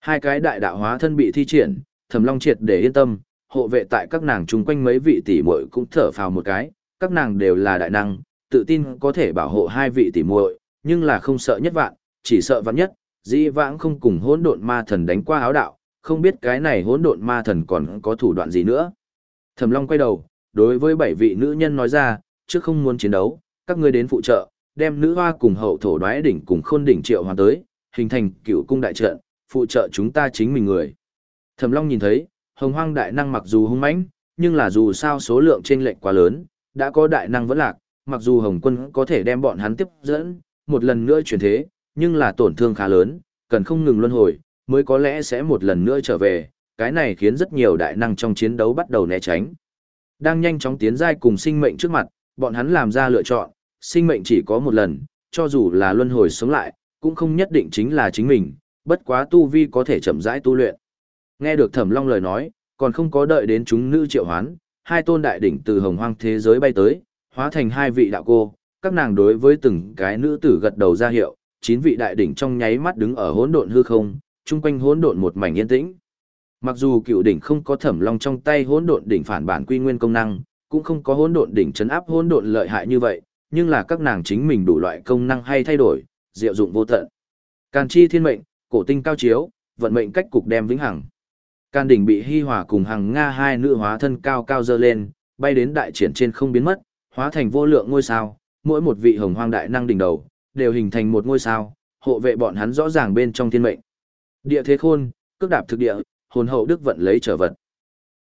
Hai cái đại đạo hóa thân bị thi triển, Thẩm Long triệt để yên tâm, hộ vệ tại các nàng chung quanh mấy vị tỷ muội cũng thở phào một cái, các nàng đều là đại năng, tự tin có thể bảo hộ hai vị tỷ muội, nhưng là không sợ nhất vạn, chỉ sợ vạn nhất, dĩ vãng không cùng hỗn độn ma thần đánh qua áo đạo, không biết cái này hỗn độn ma thần còn có thủ đoạn gì nữa. Thẩm Long quay đầu, đối với bảy vị nữ nhân nói ra, trước không muốn chiến đấu, các ngươi đến phụ trợ, đem nữ hoa cùng hậu thổ đoái đỉnh cùng khôn đỉnh triệu hoàn tới, hình thành cựu cung đại trận, phụ trợ chúng ta chính mình người. Thẩm Long nhìn thấy, Hồng Hoang đại năng mặc dù hung mãnh, nhưng là dù sao số lượng chênh lệch quá lớn, đã có đại năng vẫn lạc, mặc dù Hồng Quân có thể đem bọn hắn tiếp dẫn, một lần nữa chuyển thế, nhưng là tổn thương khá lớn, cần không ngừng luân hồi, mới có lẽ sẽ một lần nữa trở về, cái này khiến rất nhiều đại năng trong chiến đấu bắt đầu né tránh. Đang nhanh chóng tiến giai cùng sinh mệnh trước mặt, bọn hắn làm ra lựa chọn, sinh mệnh chỉ có một lần, cho dù là luân hồi sống lại, cũng không nhất định chính là chính mình, bất quá tu vi có thể chậm rãi tu luyện. Nghe được Thẩm Long lời nói, còn không có đợi đến chúng nữ triệu hoán, hai tôn đại đỉnh từ hồng hoang thế giới bay tới, hóa thành hai vị đạo cô, các nàng đối với từng cái nữ tử gật đầu ra hiệu, chín vị đại đỉnh trong nháy mắt đứng ở hỗn độn hư không, chung quanh hỗn độn một mảnh yên tĩnh. Mặc dù cựu đỉnh không có Thẩm Long trong tay hỗn độn đỉnh phản bản quy nguyên công năng, cũng không có hỗn độn đỉnh chấn áp hỗn độn lợi hại như vậy, nhưng là các nàng chính mình đủ loại công năng hay thay đổi, diệu dụng vô tận. Càn chi thiên mệnh, cổ tinh cao chiếu, vận mệnh cách cục đem vĩnh hằng. Càn đỉnh bị Hi Hòa cùng Hằng Nga hai nữ hóa thân cao cao dơ lên, bay đến đại triển trên không biến mất, hóa thành vô lượng ngôi sao, mỗi một vị hồng hoang đại năng đỉnh đầu, đều hình thành một ngôi sao, hộ vệ bọn hắn rõ ràng bên trong thiên mệnh. Địa thế khôn, cước đạp thực địa, hồn hậu đức vận lấy trở vật.